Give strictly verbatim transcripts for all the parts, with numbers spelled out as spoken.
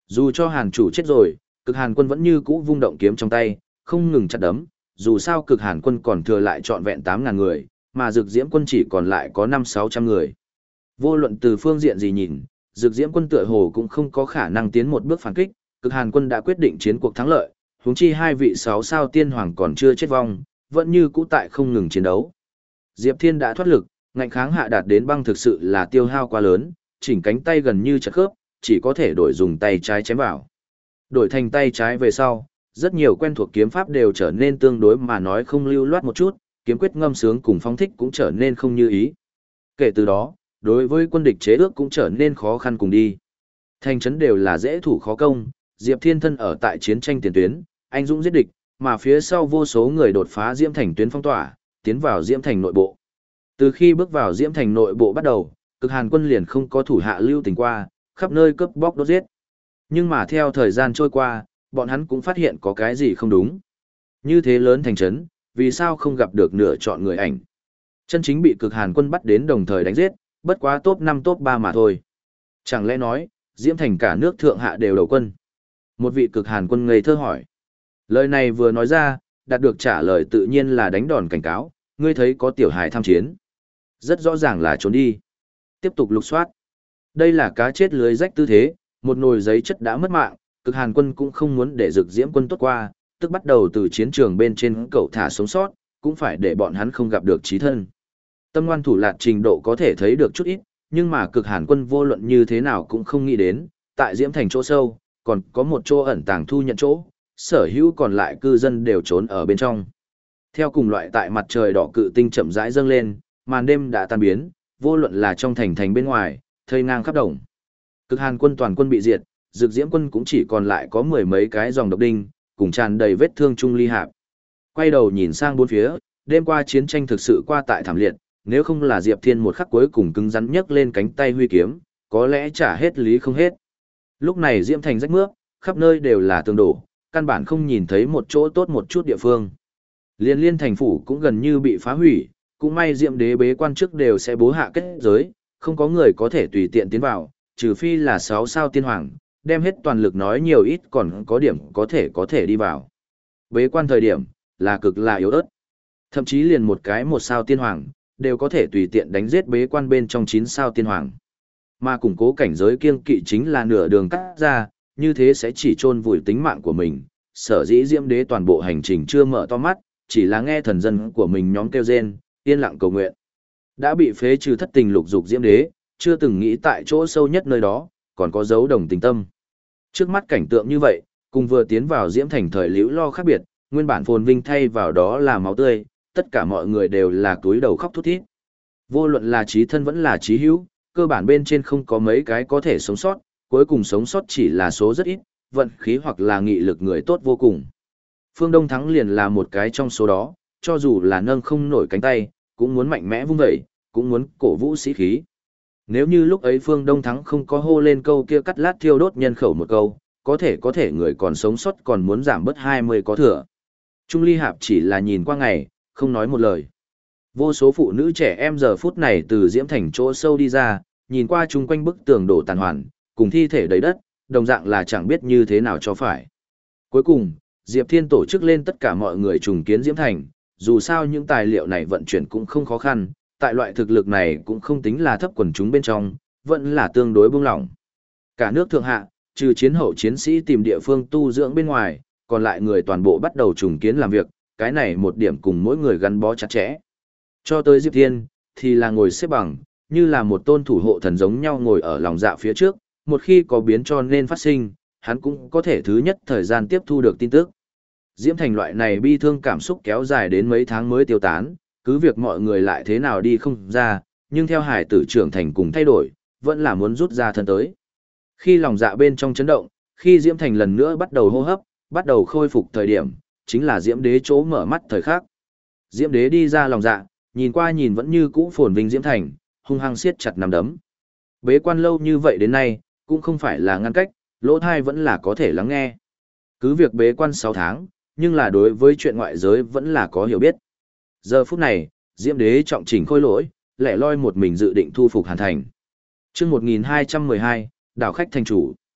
Dù cho Hàn chủ chết rồi, Cực Hàn quân vẫn như cũ vung động kiếm trong tay, không ngừng chặt đấm, dù sao Cực Hàn quân còn thừa lại trọn vẹn tám ngàn người, mà Dực Diễm quân chỉ còn lại có năm sáu trăm người. Vô luận từ phương diện gì nhìn, Dực Diễm quân tựa hồ cũng không có khả năng tiến một bước phản kích, Cực Hàn quân đã quyết định chiến cuộc thắng lợi, huống chi hai vị sáu sao tiên hoàng còn chưa chết vong, vẫn như cũ tại không ngừng chiến đấu. Diệp Thiên đã thoát lực, ngạnh kháng hạ đạt đến băng thực sự là tiêu hao quá lớn, chỉnh cánh tay gần như chật khớp, chỉ có thể đổi dùng tay trái chém vào. Đổi thành tay trái về sau, rất nhiều quen thuộc kiếm pháp đều trở nên tương đối mà nói không lưu loát một chút, kiếm quyết ngâm sướng cùng phong thích cũng trở nên không như ý. Kể từ đó, đối với quân địch chế ước cũng trở nên khó khăn cùng đi. Thành trấn đều là dễ thủ khó công, Diệp Thiên thân ở tại chiến tranh tiền tuyến, anh dũng giết địch, mà phía sau vô số người đột phá Diễm Thành tuyến phong tỏa, tiến vào Diễm Thành nội bộ. Từ khi bước vào Diễm Thành nội bộ bắt đầu, Cực Hàn quân liền không có thủ hạ lưu tình qua, khắp nơi cướp bóc đốt giết. Nhưng mà theo thời gian trôi qua, bọn hắn cũng phát hiện có cái gì không đúng. Như thế lớn thành trấn, vì sao không gặp được nửa chọn người ảnh. Chân chính bị Cực Hàn quân bắt đến đồng thời đánh giết, bất quá top năm top ba mà thôi. Chẳng lẽ nói, Diễm Thành cả nước thượng hạ đều đầu quân. Một vị Cực Hàn quân ngây thơ hỏi. Lời này vừa nói ra, đạt được trả lời tự nhiên là đánh đòn cảnh cáo, ngươi thấy có tiểu hài tham chiến. Rất rõ ràng là trốn đi. Tiếp tục lục soát. Đây là cá chết lưới rách tư thế, một nồi giấy chất đã mất mạng, Cực Hàn quân cũng không muốn để Dực Diễm quân tốt qua, tức bắt đầu từ chiến trường bên trên cậu thả sống sót, cũng phải để bọn hắn không gặp được chí thân. Tâm ngoan thủ lạt trình độ có thể thấy được chút ít, nhưng mà Cực Hàn quân vô luận như thế nào cũng không nghĩ đến, tại Diễm Thành chỗ sâu, còn có một chỗ ẩn tàng thu nhận chỗ, sở hữu còn lại cư dân đều trốn ở bên trong. Theo cùng loại tại mặt trời đỏ cự tinh chậm rãi dâng lên, màn đêm đã tan biến, vô luận là trong thành thành bên ngoài, thây ngang khắp đồng. Cực Hàn quân toàn quân bị diệt, Dực Diễm quân cũng chỉ còn lại có mười mấy cái dòng độc đinh, cùng tràn đầy vết thương chung ly hạp. Quay đầu nhìn sang bốn phía, đêm qua chiến tranh thực sự qua tại thảm liệt, nếu không là Diệp Thiên một khắc cuối cùng cứng rắn nhấc lên cánh tay huy kiếm, có lẽ trả hết lý không hết. Lúc này Diễm Thành rách mướp, khắp nơi đều là tường đổ, căn bản không nhìn thấy một chỗ tốt một chút địa phương. Liên liên thành phủ cũng gần như bị phá hủy, cũng may Diệm Đế bế quan trước đều sẽ bố hạ kết giới, không có người có thể tùy tiện tiến vào, trừ phi là sáu sao tiên hoàng, đem hết toàn lực nói nhiều ít còn có điểm có thể có thể đi vào. Bế quan thời điểm, là cực là yếu ớt. Thậm chí liền một cái một sao tiên hoàng, đều có thể tùy tiện đánh giết bế quan bên trong chín sao tiên hoàng. Mà củng cố cảnh giới kiêng kỵ chính là nửa đường cắt ra, như thế sẽ chỉ chôn vùi tính mạng của mình. Sở dĩ Diễm Đế toàn bộ hành trình chưa mở to mắt, chỉ là nghe thần dân của mình nhóm kêu rên, yên lặng cầu nguyện. Đã bị phế trừ thất tình lục dục Diễm Đế, chưa từng nghĩ tại chỗ sâu nhất nơi đó, còn có dấu đồng tình tâm. Trước mắt cảnh tượng như vậy, cùng vừa tiến vào Diễm Thành thời liễu lo khác biệt, nguyên bản phồn vinh thay vào đó là máu tươi, tất cả mọi người đều là túi đầu khóc thút thít. Vô luận là chí thân vẫn là chí hữu, cơ bản bên trên không có mấy cái có thể sống sót, cuối cùng sống sót chỉ là số rất ít, vận khí hoặc là nghị lực người tốt vô cùng. Phương Đông Thắng liền là một cái trong số đó, cho dù là nâng không nổi cánh tay, cũng muốn mạnh mẽ vung vẩy, cũng muốn cổ vũ sĩ khí. Nếu như lúc ấy Phương Đông Thắng không có hô lên câu kia cắt lát thiêu đốt nhân khẩu một câu, có thể có thể người còn sống sót còn muốn giảm bớt hai mươi có thừa. Trung Ly Hạp chỉ là nhìn qua ngày, không nói một lời. Vô số phụ nữ trẻ em giờ phút này từ Diễm Thành chỗ sâu đi ra, nhìn qua chung quanh bức tường đổ tàn hoàn, cùng thi thể đầy đất, đồng dạng là chẳng biết như thế nào cho phải. Cuối cùng, Diệp Thiên tổ chức lên tất cả mọi người trùng kiến Diễm Thành, dù sao những tài liệu này vận chuyển cũng không khó khăn, tại loại thực lực này cũng không tính là thấp quần chúng bên trong, vẫn là tương đối buông lỏng. Cả nước thượng hạ, trừ chiến hậu chiến sĩ tìm địa phương tu dưỡng bên ngoài, còn lại người toàn bộ bắt đầu trùng kiến làm việc, cái này một điểm cùng mỗi người gắn bó chặt chẽ. Cho tới Diệp Thiên, thì là ngồi xếp bằng, như là một tôn thủ hộ thần giống nhau ngồi ở lòng dạ phía trước, một khi có biến cho nên phát sinh, hắn cũng có thể thứ nhất thời gian tiếp thu được tin tức. Diễm Thành loại này bi thương cảm xúc kéo dài đến mấy tháng mới tiêu tán, cứ việc mọi người lại thế nào đi không ra, nhưng theo hải tử trưởng thành cùng thay đổi, vẫn là muốn rút ra thân tới. Khi lòng dạ bên trong chấn động, khi Diễm Thành lần nữa bắt đầu hô hấp, bắt đầu khôi phục thời điểm, chính là Diễm Đế chỗ mở mắt thời khắc. Diễm Đế đi ra lòng dạ, nhìn qua nhìn vẫn như cũ phồn vinh Diễm Thành, hung hăng siết chặt nắm đấm. Bế quan lâu như vậy đến nay, cũng không phải là ngăn cách, lỗ thai vẫn là có thể lắng nghe. Cứ việc bế quan sáu tháng, nhưng là đối với chuyện ngoại giới vẫn là có hiểu biết. Giờ phút này, Diễm Đế trọng chỉnh khôi lỗi, lẻ loi một mình dự định thu phục Hàn Thành. Chương một nghìn hai trăm mười hai, đảo khách thành chủ.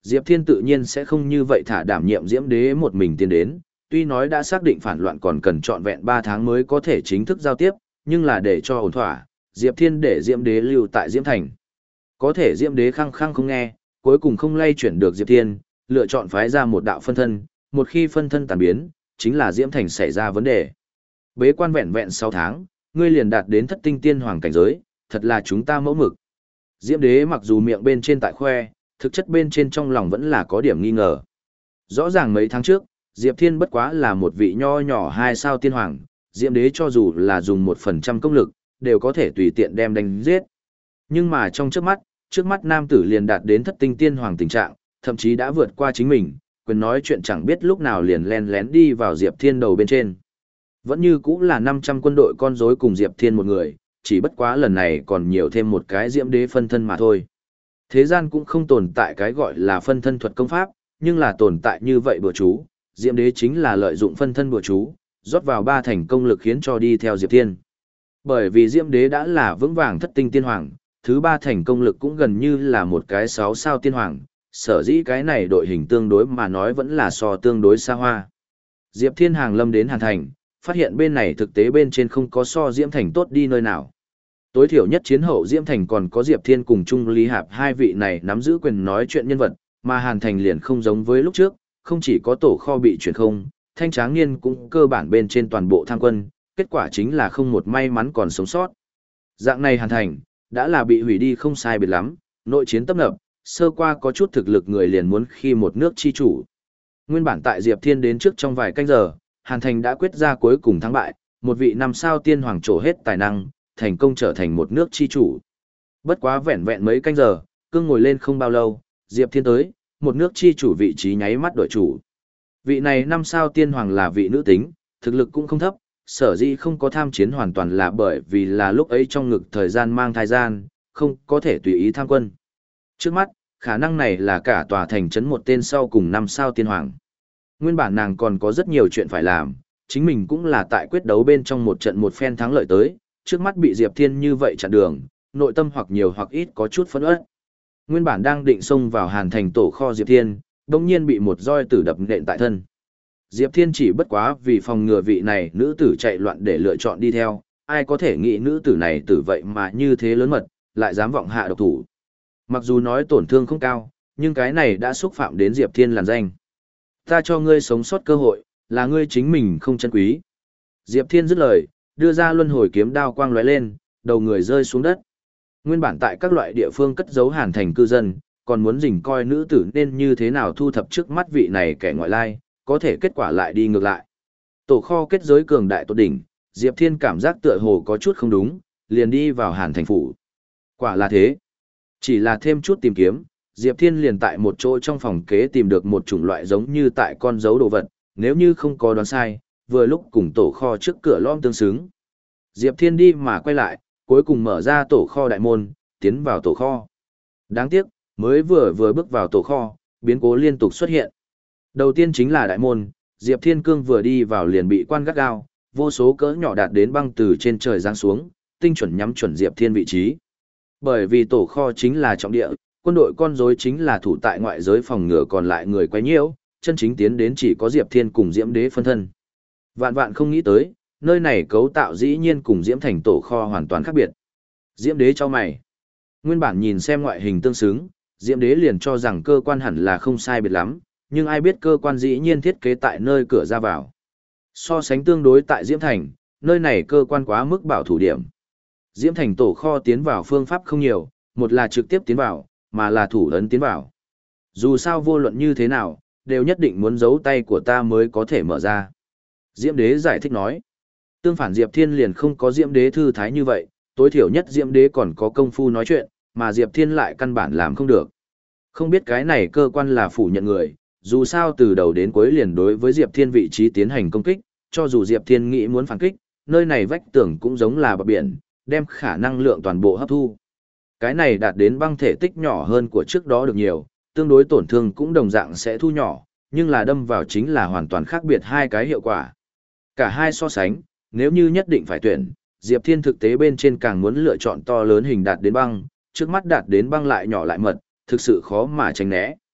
Diệp Thiên tự nhiên sẽ không như vậy thả đảm nhiệm Diễm Đế một mình tiến đến, tuy nói đã xác định phản loạn còn cần trọn vẹn ba tháng mới có thể chính thức giao tiếp, nhưng là để cho ổn thỏa, Diệp Thiên để Diễm Đế lưu tại Diễm Thành. Có thể Diễm Đế khăng khăng không nghe, cuối cùng không lay chuyển được Diệp Thiên, lựa chọn phái ra một đạo phân thân, một khi phân thân tàn biến, chính là Diễm Thành xảy ra vấn đề. Bế quan vẹn vẹn sáu tháng, ngươi liền đạt đến thất tinh tiên hoàng cảnh giới, thật là chúng ta mẫu mực. Diễm Đế mặc dù miệng bên trên tại khoe, thực chất bên trên trong lòng vẫn là có điểm nghi ngờ. Rõ ràng mấy tháng trước, Diệp Thiên bất quá là một vị nho nhỏ hai sao tiên hoàng, Diễm Đế cho dù là dùng một phần trăm công lực, đều có thể tùy tiện đem đánh giết. Nhưng mà trong trước mắt, trước mắt nam tử liền đạt đến thất tinh tiên hoàng tình trạng, thậm chí đã vượt qua chính mình, quyền nói chuyện chẳng biết lúc nào liền len lén đi vào Diệp Thiên đầu bên trên. Vẫn như cũng là năm trăm quân đội con rối cùng Diệp Thiên một người, chỉ bất quá lần này còn nhiều thêm một cái Diễm Đế phân thân mà thôi. Thế gian cũng không tồn tại cái gọi là phân thân thuật công pháp, nhưng là tồn tại như vậy bùa chú, Diễm Đế chính là lợi dụng phân thân bùa chú, rót vào ba thành công lực khiến cho đi theo Diệp Thiên. Bởi vì Diễm Đế đã là vững vàng thất tinh tiên hoàng, thứ ba thành công lực cũng gần như là một cái sáu sao tiên hoàng, sở dĩ cái này đội hình tương đối mà nói vẫn là so tương đối xa hoa. Diệp Thiên hàng lâm đến Hàn Thành, phát hiện bên này thực tế bên trên không có so Diễm Thành tốt đi nơi nào. Tối thiểu nhất chiến hậu Diễm Thành còn có Diệp Thiên cùng Trung Lý Hạp hai vị này nắm giữ quyền nói chuyện nhân vật, mà Hàn Thành liền không giống với lúc trước, không chỉ có tổ kho bị chuyển không, Thanh Tráng Niên cũng cơ bản bên trên toàn bộ tham quân, kết quả chính là không một may mắn còn sống sót. Dạng này Hàn Thành, đã là bị hủy đi không sai biệt lắm, nội chiến tấp nập, sơ qua có chút thực lực người liền muốn khi một nước chi chủ. Nguyên bản tại Diệp Thiên đến trước trong vài canh giờ, Hàn Thành đã quyết ra cuối cùng thắng bại, một vị năm sao tiên hoàng trổ hết tài năng, thành công trở thành một nước chi chủ. Bất quá vẹn vẹn mấy canh giờ, cương ngồi lên không bao lâu, Diệp Thiên tới, một nước chi chủ vị trí nháy mắt đổi chủ. Vị này năm sao tiên hoàng là vị nữ tính, thực lực cũng không thấp, sở dĩ không có tham chiến hoàn toàn là bởi vì là lúc ấy trong ngực thời gian mang thai gian, không có thể tùy ý tham quân. Trước mắt, khả năng này là cả tòa thành trấn một tên sau cùng năm sao tiên hoàng. Nguyên bản nàng còn có rất nhiều chuyện phải làm, chính mình cũng là tại quyết đấu bên trong một trận một phen thắng lợi tới, trước mắt bị Diệp Thiên như vậy chặn đường, nội tâm hoặc nhiều hoặc ít có chút phẫn uất. Nguyên bản đang định xông vào Hàn Thành tổ kho Diệp Thiên, đột nhiên bị một roi tử đập nện tại thân. Diệp Thiên chỉ bất quá vì phòng ngừa vị này nữ tử chạy loạn để lựa chọn đi theo, ai có thể nghĩ nữ tử này tử vậy mà như thế lớn mật, lại dám vọng hạ độc thủ. Mặc dù nói tổn thương không cao, nhưng cái này đã xúc phạm đến Diệp Thiên làn danh. Ta cho ngươi sống sót cơ hội, là ngươi chính mình không trân quý. Diệp Thiên dứt lời, đưa ra luân hồi kiếm đao quang lóe lên, đầu người rơi xuống đất. Nguyên bản tại các loại địa phương cất giấu Hàn Thành cư dân, còn muốn rình coi nữ tử nên như thế nào thu thập trước mắt vị này kẻ ngoại lai, có thể kết quả lại đi ngược lại. Tổ kho kết giới cường đại tột đỉnh, Diệp Thiên cảm giác tựa hồ có chút không đúng, liền đi vào Hàn Thành phủ. Quả là thế. Chỉ là thêm chút tìm kiếm, Diệp Thiên liền tại một chỗ trong phòng kế tìm được một chủng loại giống như tại con dấu đồ vật, nếu như không có đoán sai, vừa lúc cùng tổ kho trước cửa lõm tương xứng. Diệp Thiên đi mà quay lại, cuối cùng mở ra tổ kho đại môn, tiến vào tổ kho. Đáng tiếc, mới vừa vừa bước vào tổ kho, biến cố liên tục xuất hiện. Đầu tiên chính là đại môn, Diệp Thiên Cương vừa đi vào liền bị quan gắt gao, vô số cỡ nhỏ đạt đến băng từ trên trời giáng xuống, tinh chuẩn nhắm chuẩn Diệp Thiên vị trí. Bởi vì tổ kho chính là trọng địa, quân đội con rối chính là thủ tại ngoại giới phòng ngừa còn lại người quấy nhiễu, chân chính tiến đến chỉ có Diệp Thiên cùng Diễm Đế phân thân. Vạn vạn không nghĩ tới, nơi này cấu tạo dĩ nhiên cùng Diễm Thành tổ kho hoàn toàn khác biệt. Diễm Đế cho mày. Nguyên bản nhìn xem ngoại hình tương xứng, Diễm Đế liền cho rằng cơ quan hẳn là không sai biệt lắm, nhưng ai biết cơ quan dĩ nhiên thiết kế tại nơi cửa ra vào. So sánh tương đối tại Diễm Thành, nơi này cơ quan quá mức bảo thủ điểm. Diễm Thành tổ kho tiến vào phương pháp không nhiều, một là trực tiếp tiến vào, mà là thủ ấn tiến vào. Dù sao vô luận như thế nào, đều nhất định muốn giấu tay của ta mới có thể mở ra. Diễm Đế giải thích nói. Tương phản Diệp Thiên liền không có Diễm Đế thư thái như vậy, tối thiểu nhất Diễm Đế còn có công phu nói chuyện, mà Diệp Thiên lại căn bản làm không được. Không biết cái này cơ quan là phủ nhận người, dù sao từ đầu đến cuối liền đối với Diệp Thiên vị trí tiến hành công kích, cho dù Diệp Thiên nghĩ muốn phản kích, nơi này vách tường cũng giống là bờ biển, đem khả năng lượng toàn bộ hấp thu. Cái này đạt đến băng thể tích nhỏ hơn của trước đó được nhiều, tương đối tổn thương cũng đồng dạng sẽ thu nhỏ, nhưng là đâm vào chính là hoàn toàn khác biệt hai cái hiệu quả. Cả hai so sánh, nếu như nhất định phải tuyển, Diệp Thiên thực tế bên trên càng muốn lựa chọn to lớn hình đạt đến băng, trước mắt đạt đến băng lại nhỏ lại mật, thực sự khó mà tránh né.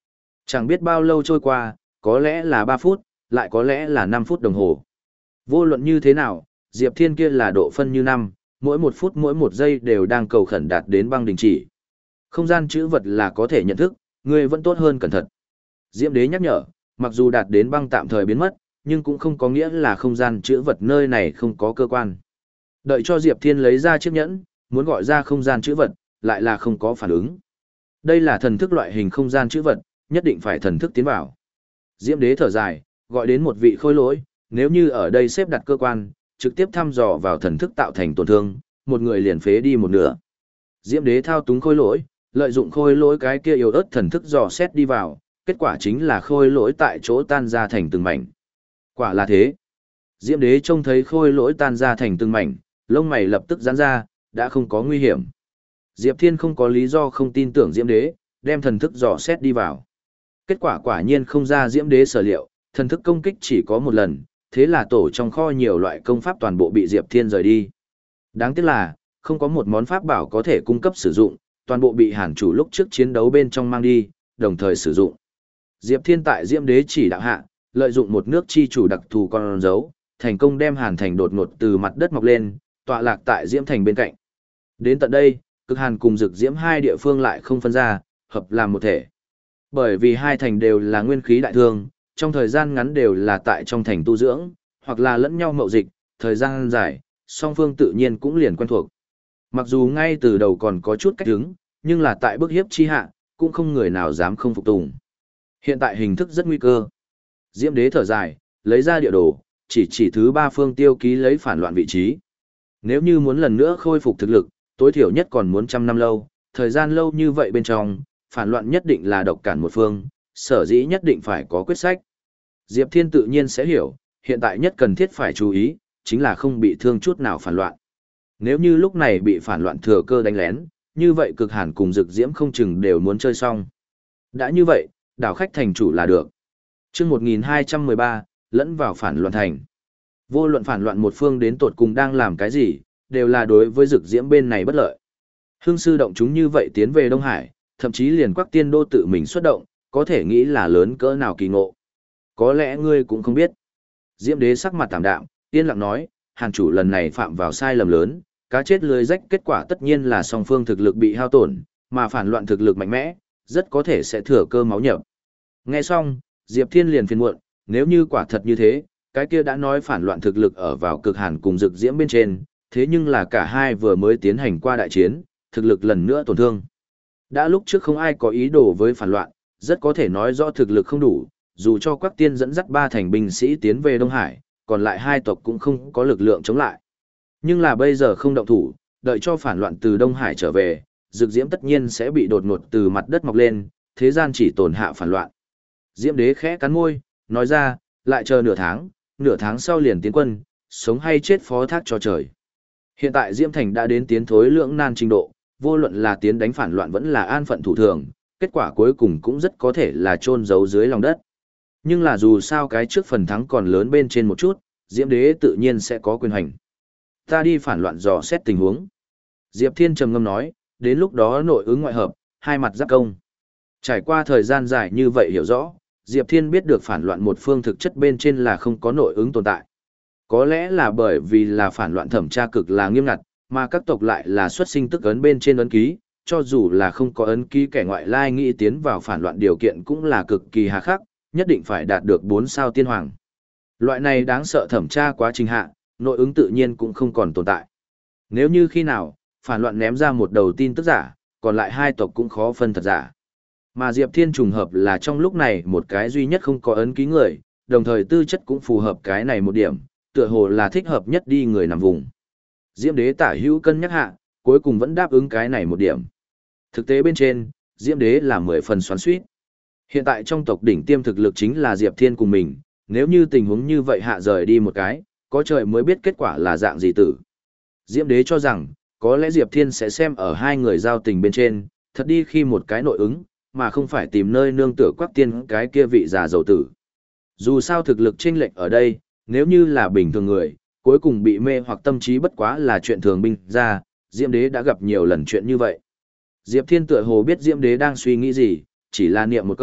Chẳng biết bao lâu trôi qua, có lẽ là ba phút, lại có lẽ là năm phút đồng hồ. Vô luận như thế nào, Diệp Thiên kia là độ phân như năm, mỗi một phút mỗi một giây đều đang cầu khẩn đạt đến băng đình chỉ. Không gian chữ vật là có thể nhận thức, ngươi vẫn tốt hơn cẩn thận. Diễm Đế nhắc nhở, mặc dù đạt đến băng tạm thời biến mất, nhưng cũng không có nghĩa là không gian chữ vật nơi này không có cơ quan. Đợi cho Diệp Thiên lấy ra chiếc nhẫn, muốn gọi ra không gian chữ vật, lại là không có phản ứng. Đây là thần thức loại hình không gian chữ vật, nhất định phải thần thức tiến vào. Diễm Đế thở dài, gọi đến một vị khôi lỗi, nếu như ở đây xếp đặt cơ quan, trực tiếp thăm dò vào thần thức tạo thành tổn thương, một người liền phế đi một nửa. Diễm Đế thao túng khôi lỗi, lợi dụng khôi lỗi cái kia yếu ớt thần thức dò xét đi vào, kết quả chính là khôi lỗi tại chỗ tan ra thành từng mảnh. Quả là thế. Diễm Đế trông thấy khôi lỗi tan ra thành từng mảnh, lông mày lập tức giãn ra, đã không có nguy hiểm. Diệp Thiên không có lý do không tin tưởng Diễm Đế, đem thần thức dò xét đi vào. Kết quả quả nhiên không ra Diễm Đế sở liệu, thần thức công kích chỉ có một lần, thế là tổ trong kho nhiều loại công pháp toàn bộ bị Diệp Thiên rời đi. Đáng tiếc là, không có một món pháp bảo có thể cung cấp sử dụng, toàn bộ bị Hàn chủ lúc trước chiến đấu bên trong mang đi, đồng thời sử dụng. Diệp Thiên tại Diễm Đế chỉ đạo hạ, lợi dụng một nước chi chủ đặc thù con dấu, thành công đem Hàn Thành đột ngột từ mặt đất mọc lên, tọa lạc tại Diễm Thành bên cạnh. Đến tận đây, Cực Hàn cùng Dực Diễm hai địa phương lại không phân ra, hợp làm một thể. Bởi vì hai thành đều là nguyên khí đại thương, trong thời gian ngắn đều là tại trong thành tu dưỡng, hoặc là lẫn nhau mậu dịch, thời gian dài, song phương tự nhiên cũng liền quen thuộc. Mặc dù ngay từ đầu còn có chút cách hứng, nhưng là tại bức hiếp chi hạ, cũng không người nào dám không phục tùng. Hiện tại hình thức rất nguy cơ. Diễm Đế thở dài, lấy ra địa đồ, chỉ chỉ thứ ba phương tiêu ký lấy phản loạn vị trí. Nếu như muốn lần nữa khôi phục thực lực, tối thiểu nhất còn muốn trăm năm lâu, thời gian lâu như vậy bên trong, phản loạn nhất định là độc cản một phương, sở dĩ nhất định phải có quyết sách. Diệp Thiên tự nhiên sẽ hiểu, hiện tại nhất cần thiết phải chú ý, chính là không bị thương chút nào phản loạn. Nếu như lúc này bị phản loạn thừa cơ đánh lén, như vậy Cực Hàn cùng Dực Diễm không chừng đều muốn chơi xong. Đã như vậy, đảo khách thành chủ là được. Chương một nghìn hai trăm mười ba, lẫn vào phản loạn thành. Vô luận phản loạn một phương đến tột cùng đang làm cái gì, đều là đối với Dực Diễm bên này bất lợi. Hương sư động chúng như vậy tiến về Đông Hải, thậm chí liền Quắc Tiên Đô tự mình xuất động, có thể nghĩ là lớn cỡ nào kỳ ngộ. Có lẽ ngươi cũng không biết. Diễm Đế sắc mặt tạm đạm, yên lặng nói, Hàn chủ lần này phạm vào sai lầm lớn, cá chết lưới rách, kết quả tất nhiên là song phương thực lực bị hao tổn, mà phản loạn thực lực mạnh mẽ, rất có thể sẽ thừa cơ máu nhập. Nghe xong, Diệp Thiên liền phiền muộn, nếu như quả thật như thế, cái kia đã nói phản loạn thực lực ở vào Cực Hàn cùng Dực Diễm bên trên, thế nhưng là cả hai vừa mới tiến hành qua đại chiến, thực lực lần nữa tổn thương. Đã lúc trước không ai có ý đồ với phản loạn, rất có thể nói rõ thực lực không đủ, dù cho Quắc Tiên dẫn dắt ba thành binh sĩ tiến về Đông Hải, còn lại hai tộc cũng không có lực lượng chống lại. Nhưng là bây giờ không động thủ, đợi cho phản loạn từ Đông Hải trở về, Dực Diễm tất nhiên sẽ bị đột ngột từ mặt đất mọc lên, thế gian chỉ tổn hạ phản loạn. Diễm Đế khẽ cắn môi, nói ra, lại chờ nửa tháng, nửa tháng sau liền tiến quân, sống hay chết phó thác cho trời. Hiện tại Diễm Thành đã đến tiến thối lưỡng nan trình độ, vô luận là tiến đánh phản loạn vẫn là an phận thủ thường, kết quả cuối cùng cũng rất có thể là chôn giấu dưới lòng đất. Nhưng là dù sao cái trước phần thắng còn lớn bên trên một chút, Diễm Đế tự nhiên sẽ có quyền hành. Ta đi phản loạn dò xét tình huống. Diệp Thiên trầm ngâm nói, đến lúc đó nội ứng ngoại hợp, hai mặt giáp công. Trải qua thời gian dài như vậy hiểu rõ, Diệp Thiên biết được phản loạn một phương thực chất bên trên là không có nội ứng tồn tại. Có lẽ là bởi vì là phản loạn thẩm tra cực là nghiêm ngặt, mà các tộc lại là xuất sinh tức ấn bên trên ấn ký, cho dù là không có ấn ký, kẻ ngoại lai nghĩ tiến vào phản loạn điều kiện cũng là cực kỳ hà khắc, nhất định phải đạt được bốn sao tiên hoàng. Loại này đáng sợ thẩm tra quá trình hạ, nội ứng tự nhiên cũng không còn tồn tại. Nếu như khi nào, phản loạn ném ra một đầu tin tức giả, còn lại hai tộc cũng khó phân thật giả. Mà Diệp Thiên trùng hợp là trong lúc này một cái duy nhất không có ấn ký người, đồng thời tư chất cũng phù hợp cái này một điểm, tựa hồ là thích hợp nhất đi người nằm vùng. Diễm Đế tả hữu cân nhắc hạ, cuối cùng vẫn đáp ứng cái này một điểm. Thực tế bên trên, Diễm Đế là mười phần xoắn xuýt. Hiện tại trong tộc đỉnh tiêm thực lực chính là Diệp Thiên cùng mình, nếu như tình huống như vậy hạ rời đi một cái, có trời mới biết kết quả là dạng gì tử. Diễm Đế cho rằng, có lẽ Diệp Thiên sẽ xem ở hai người giao tình bên trên, thật đi khi một cái nội ứng, mà không phải tìm nơi nương tựa Quắc Tiên cái kia vị già dầu tử. Dù sao thực lực chênh lệch ở đây, nếu như là bình thường người, cuối cùng bị mê hoặc tâm trí bất quá là chuyện thường binh ra, Diễm Đế đã gặp nhiều lần chuyện như vậy. Diệp Thiên tựa hồ biết Diễm Đế đang suy nghĩ gì, chỉ là niệm một câu,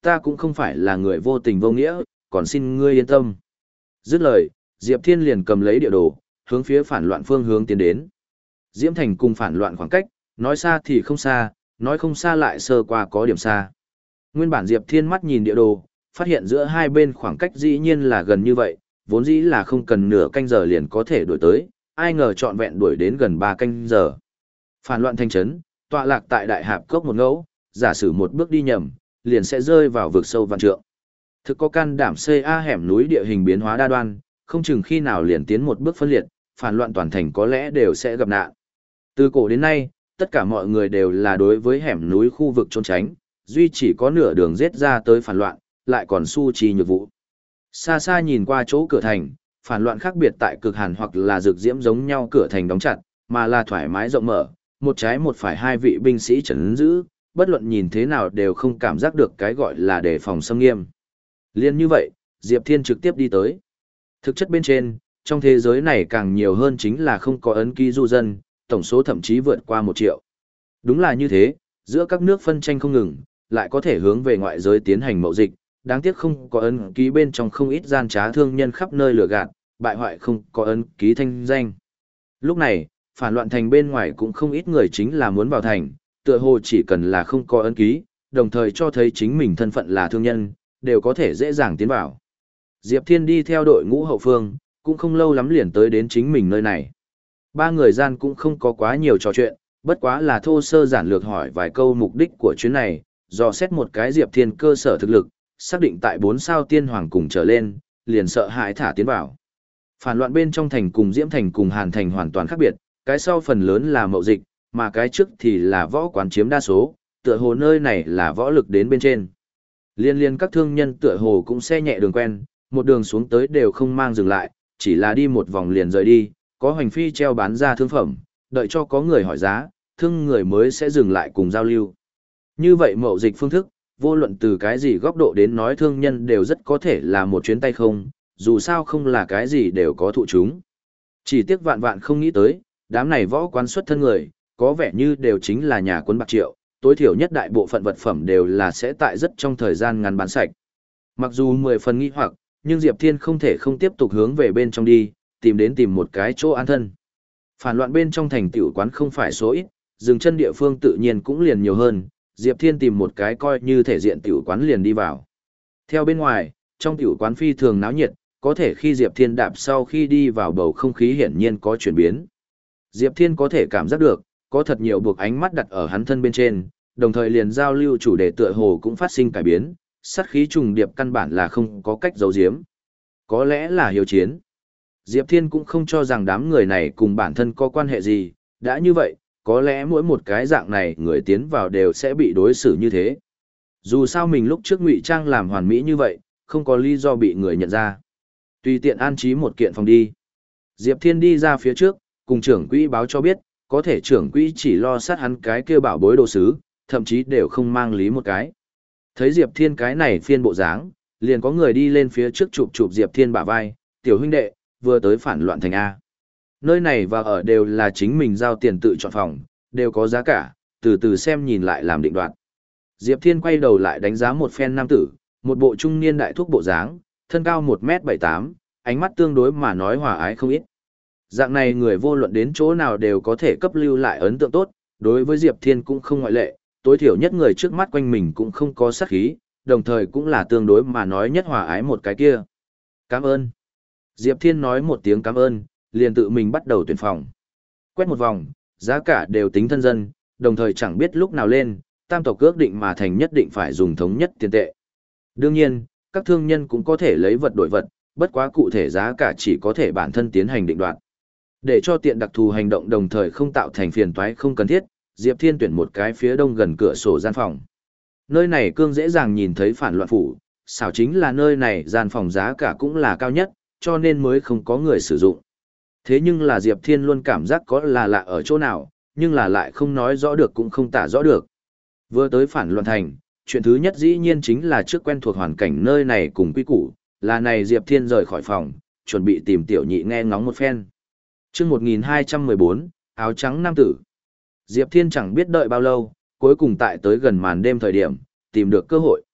ta cũng không phải là người vô tình vô nghĩa, còn xin ngươi yên tâm. Dứt lời, Diệp Thiên liền cầm lấy địa đồ, hướng phía phản loạn phương hướng tiến đến. Diễm Thành cùng phản loạn khoảng cách, nói xa thì không xa, nói không xa lại sơ qua có điểm xa. Nguyên bản Diệp Thiên mắt nhìn địa đồ, phát hiện giữa hai bên khoảng cách dĩ nhiên là gần như vậy, vốn dĩ là không cần nửa canh giờ liền có thể đuổi tới, ai ngờ trọn vẹn đuổi đến gần ba canh giờ. Phản loạn thành trấn, tọa lạc tại đại hạp cốc một ngẫu, giả sử một bước đi nhầm, liền sẽ rơi vào vực sâu vạn trượng. Thực có can đảm xây a hẻm núi địa hình biến hóa đa đoan, không chừng khi nào liền tiến một bước phân liệt, phản loạn toàn thành có lẽ đều sẽ gặp nạn. Từ cổ đến nay, tất cả mọi người đều là đối với hẻm núi khu vực trốn tránh, duy chỉ có nửa đường giết ra tới phản loạn, lại còn su trì nhược vụ. Xa xa nhìn qua chỗ cửa thành, phản loạn khác biệt tại cực hàn hoặc là rực diễm giống nhau cửa thành đóng chặt, mà là thoải mái rộng mở, một trái một phải hai vị binh sĩ trấn giữ, bất luận nhìn thế nào đều không cảm giác được cái gọi là đề phòng xâm nghiêm. Liên như vậy, Diệp Thiên trực tiếp đi tới. Thực chất bên trên, trong thế giới này càng nhiều hơn chính là không có ấn ký du dân, tổng số thậm chí vượt qua một triệu. Đúng là như thế, giữa các nước phân tranh không ngừng, lại có thể hướng về ngoại giới tiến hành mậu dịch, đáng tiếc không có ấn ký bên trong không ít gian trá thương nhân khắp nơi lừa gạt, bại hoại không có ấn ký thanh danh. Lúc này, phản loạn thành bên ngoài cũng không ít người chính là muốn vào thành, tựa hồ chỉ cần là không có ấn ký, đồng thời cho thấy chính mình thân phận là thương nhân, đều có thể dễ dàng tiến vào. Diệp Thiên đi theo đội ngũ hậu phương, cũng không lâu lắm liền tới đến chính mình nơi này. Ba người gian cũng không có quá nhiều trò chuyện, bất quá là thô sơ giản lược hỏi vài câu mục đích của chuyến này, dò xét một cái Diệp Thiên cơ sở thực lực, xác định tại bốn sao tiên hoàng cùng trở lên, liền sợ hãi thả tiến vào. Phản loạn bên trong thành cùng Diễm Thành cùng Hàn Thành hoàn toàn khác biệt, cái sau phần lớn là mậu dịch, mà cái trước thì là võ quán chiếm đa số, tựa hồ nơi này là võ lực đến bên trên. Liên liên các thương nhân tựa hồ cũng xe nhẹ đường quen, một đường xuống tới đều không mang dừng lại, chỉ là đi một vòng liền rời đi, có hoành phi treo bán ra thương phẩm, đợi cho có người hỏi giá, thương người mới sẽ dừng lại cùng giao lưu. Như vậy mậu dịch phương thức, vô luận từ cái gì góc độ đến nói thương nhân đều rất có thể là một chuyến tay không, dù sao không là cái gì đều có thụ chúng. Chỉ tiếc vạn vạn không nghĩ tới, đám này võ quán xuất thân người, có vẻ như đều chính là nhà quân bạc triệu, tối thiểu nhất đại bộ phận vật phẩm đều là sẽ tại rất trong thời gian ngắn bán sạch. Mặc dù mười phần nghi hoặc, nhưng Diệp Thiên không thể không tiếp tục hướng về bên trong đi, tìm đến tìm một cái chỗ an thân. Phản loạn bên trong thành tiểu quán không phải số ít, dừng chân địa phương tự nhiên cũng liền nhiều hơn, Diệp Thiên tìm một cái coi như thể diện tiểu quán liền đi vào. Theo bên ngoài, trong tiểu quán phi thường náo nhiệt, có thể khi Diệp Thiên đạp sau khi đi vào bầu không khí hiển nhiên có chuyển biến. Diệp Thiên có thể cảm giác được, có thật nhiều buộc ánh mắt đặt ở hắn thân bên trên, đồng thời liền giao lưu chủ đề tựa hồ cũng phát sinh cải biến, sát khí trùng điệp căn bản là không có cách giấu giếm. Có lẽ là hiếu chiến. Diệp Thiên cũng không cho rằng đám người này cùng bản thân có quan hệ gì, đã như vậy, có lẽ mỗi một cái dạng này người tiến vào đều sẽ bị đối xử như thế. Dù sao mình lúc trước ngụy trang làm hoàn mỹ như vậy, không có lý do bị người nhận ra. Tùy tiện an trí một kiện phòng đi. Diệp Thiên đi ra phía trước, cùng trưởng quỹ báo cho biết, có thể trưởng quỹ chỉ lo sát hắn cái kia bảo bối đồ sứ, thậm chí đều không mang lý một cái. Thấy Diệp Thiên cái này phiên bộ dáng, liền có người đi lên phía trước chụp chụp Diệp Thiên bả vai, tiểu huynh đệ, vừa tới phản loạn thành A. Nơi này và ở đều là chính mình giao tiền tự chọn phòng, đều có giá cả, từ từ xem nhìn lại làm định đoạt. Diệp Thiên quay đầu lại đánh giá một phen nam tử, một bộ trung niên đại thúc bộ dáng, thân cao một mét bảy tám, ánh mắt tương đối mà nói hòa ái không ít. Dạng này người vô luận đến chỗ nào đều có thể cấp lưu lại ấn tượng tốt, đối với Diệp Thiên cũng không ngoại lệ, tối thiểu nhất người trước mắt quanh mình cũng không có sát khí, đồng thời cũng là tương đối mà nói nhất hòa ái một cái kia. Cảm ơn. Diệp Thiên nói một tiếng cảm ơn, liền tự mình bắt đầu tuyển phòng. Quét một vòng, giá cả đều tính thân dân, đồng thời chẳng biết lúc nào lên, tam tộc ước định mà thành nhất định phải dùng thống nhất tiền tệ. Đương nhiên, các thương nhân cũng có thể lấy vật đổi vật, bất quá cụ thể giá cả chỉ có thể bản thân tiến hành định đoạt. Để cho tiện đặc thù hành động đồng thời không tạo thành phiền toái không cần thiết, Diệp Thiên tuyển một cái phía đông gần cửa sổ gian phòng. Nơi này cương dễ dàng nhìn thấy phản loạn phủ, xảo chính là nơi này gian phòng giá cả cũng là cao nhất, cho nên mới không có người sử dụng. Thế nhưng là Diệp Thiên luôn cảm giác có là lạ ở chỗ nào, nhưng là lại không nói rõ được cũng không tả rõ được. Vừa tới phản loạn thành, chuyện thứ nhất dĩ nhiên chính là trước quen thuộc hoàn cảnh nơi này cùng quy củ, là này Diệp Thiên rời khỏi phòng, chuẩn bị tìm tiểu nhị nghe ngóng một phen. Chương một nghìn hai trăm mười bốn, áo trắng nam tử. Diệp Thiên chẳng biết đợi bao lâu, cuối cùng tại tới gần màn đêm thời điểm, tìm được cơ hội.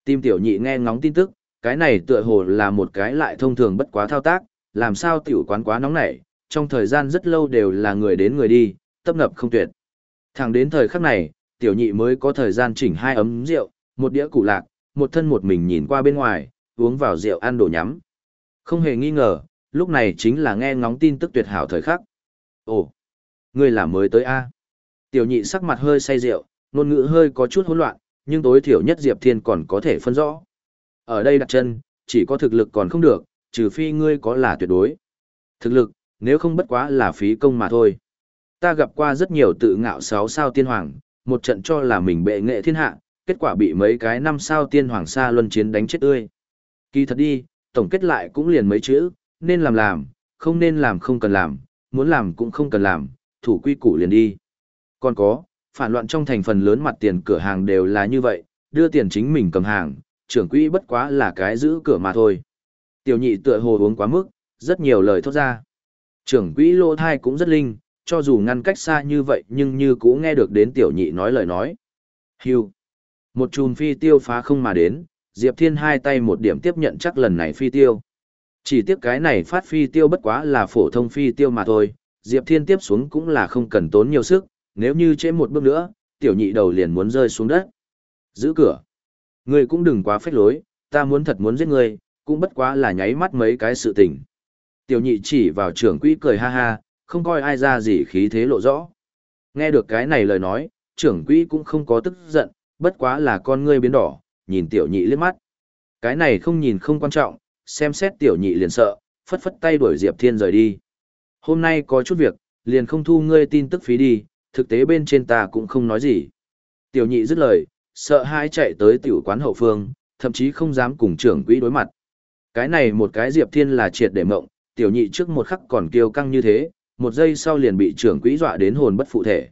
Tim tiểu nhị nghe ngóng tin tức, cái này tựa hồ là một cái lại thông thường bất quá thao tác, làm sao tiểu quán quá nóng nảy, trong thời gian rất lâu đều là người đến người đi, tấp nập không tuyệt. Thẳng đến thời khắc này, tiểu nhị mới có thời gian chỉnh hai ấm rượu, một đĩa củ lạc, một thân một mình nhìn qua bên ngoài, uống vào rượu ăn đồ nhắm. Không hề nghi ngờ, lúc này chính là nghe ngóng tin tức tuyệt hảo thời khắc. Ồ, ngươi là mới tới a? Tiểu nhị sắc mặt hơi say rượu, ngôn ngữ hơi có chút hỗn loạn, nhưng tối thiểu nhất Diệp Thiên còn có thể phân rõ. Ở đây đặt chân, chỉ có thực lực còn không được, trừ phi ngươi có là tuyệt đối. Thực lực, nếu không bất quá là phí công mà thôi. Ta gặp qua rất nhiều tự ngạo sáu sao tiên hoàng, một trận cho là mình bệ nghệ thiên hạ, kết quả bị mấy cái năm sao tiên hoàng xa luân chiến đánh chết tươi. Kỳ thật đi, tổng kết lại cũng liền mấy chữ, nên làm làm, không nên làm không cần làm, muốn làm cũng không cần làm, thủ quy củ liền đi. Còn có, phản loạn trong thành phần lớn mặt tiền cửa hàng đều là như vậy, đưa tiền chính mình cầm hàng, trưởng quỹ bất quá là cái giữ cửa mà thôi. Tiểu nhị tựa hồ uống quá mức, rất nhiều lời thốt ra. Trưởng quỹ lô thai cũng rất linh, cho dù ngăn cách xa như vậy nhưng như cũ nghe được đến tiểu nhị nói lời nói. Hưu. Một chùm phi tiêu phá không mà đến, Diệp Thiên hai tay một điểm tiếp nhận chắc lần này phi tiêu. Chỉ tiếc cái này phát phi tiêu bất quá là phổ thông phi tiêu mà thôi, Diệp Thiên tiếp xuống cũng là không cần tốn nhiều sức, nếu như trễ một bước nữa, tiểu nhị đầu liền muốn rơi xuống đất. Giữ cửa. Ngươi cũng đừng quá phách lối, ta muốn thật muốn giết ngươi, cũng bất quá là nháy mắt mấy cái sự tình. Tiểu nhị chỉ vào trưởng quỹ cười ha ha, không coi ai ra gì khí thế lộ rõ. Nghe được cái này lời nói, trưởng quỹ cũng không có tức giận, bất quá là con ngươi biến đỏ, nhìn tiểu nhị liếc mắt. Cái này không nhìn không quan trọng, xem xét tiểu nhị liền sợ, phất phất tay đuổi Diệp Thiên rời đi. Hôm nay có chút việc, liền không thu ngươi tin tức phí đi, thực tế bên trên ta cũng không nói gì. Tiểu nhị dứt lời, sợ hãi chạy tới tiểu quán hậu phương, thậm chí không dám cùng trưởng quỹ đối mặt. Cái này một cái Diệp Thiên là triệt để mộng, tiểu nhị trước một khắc còn kiêu căng như thế, một giây sau liền bị trưởng quỹ dọa đến hồn bất phụ thể.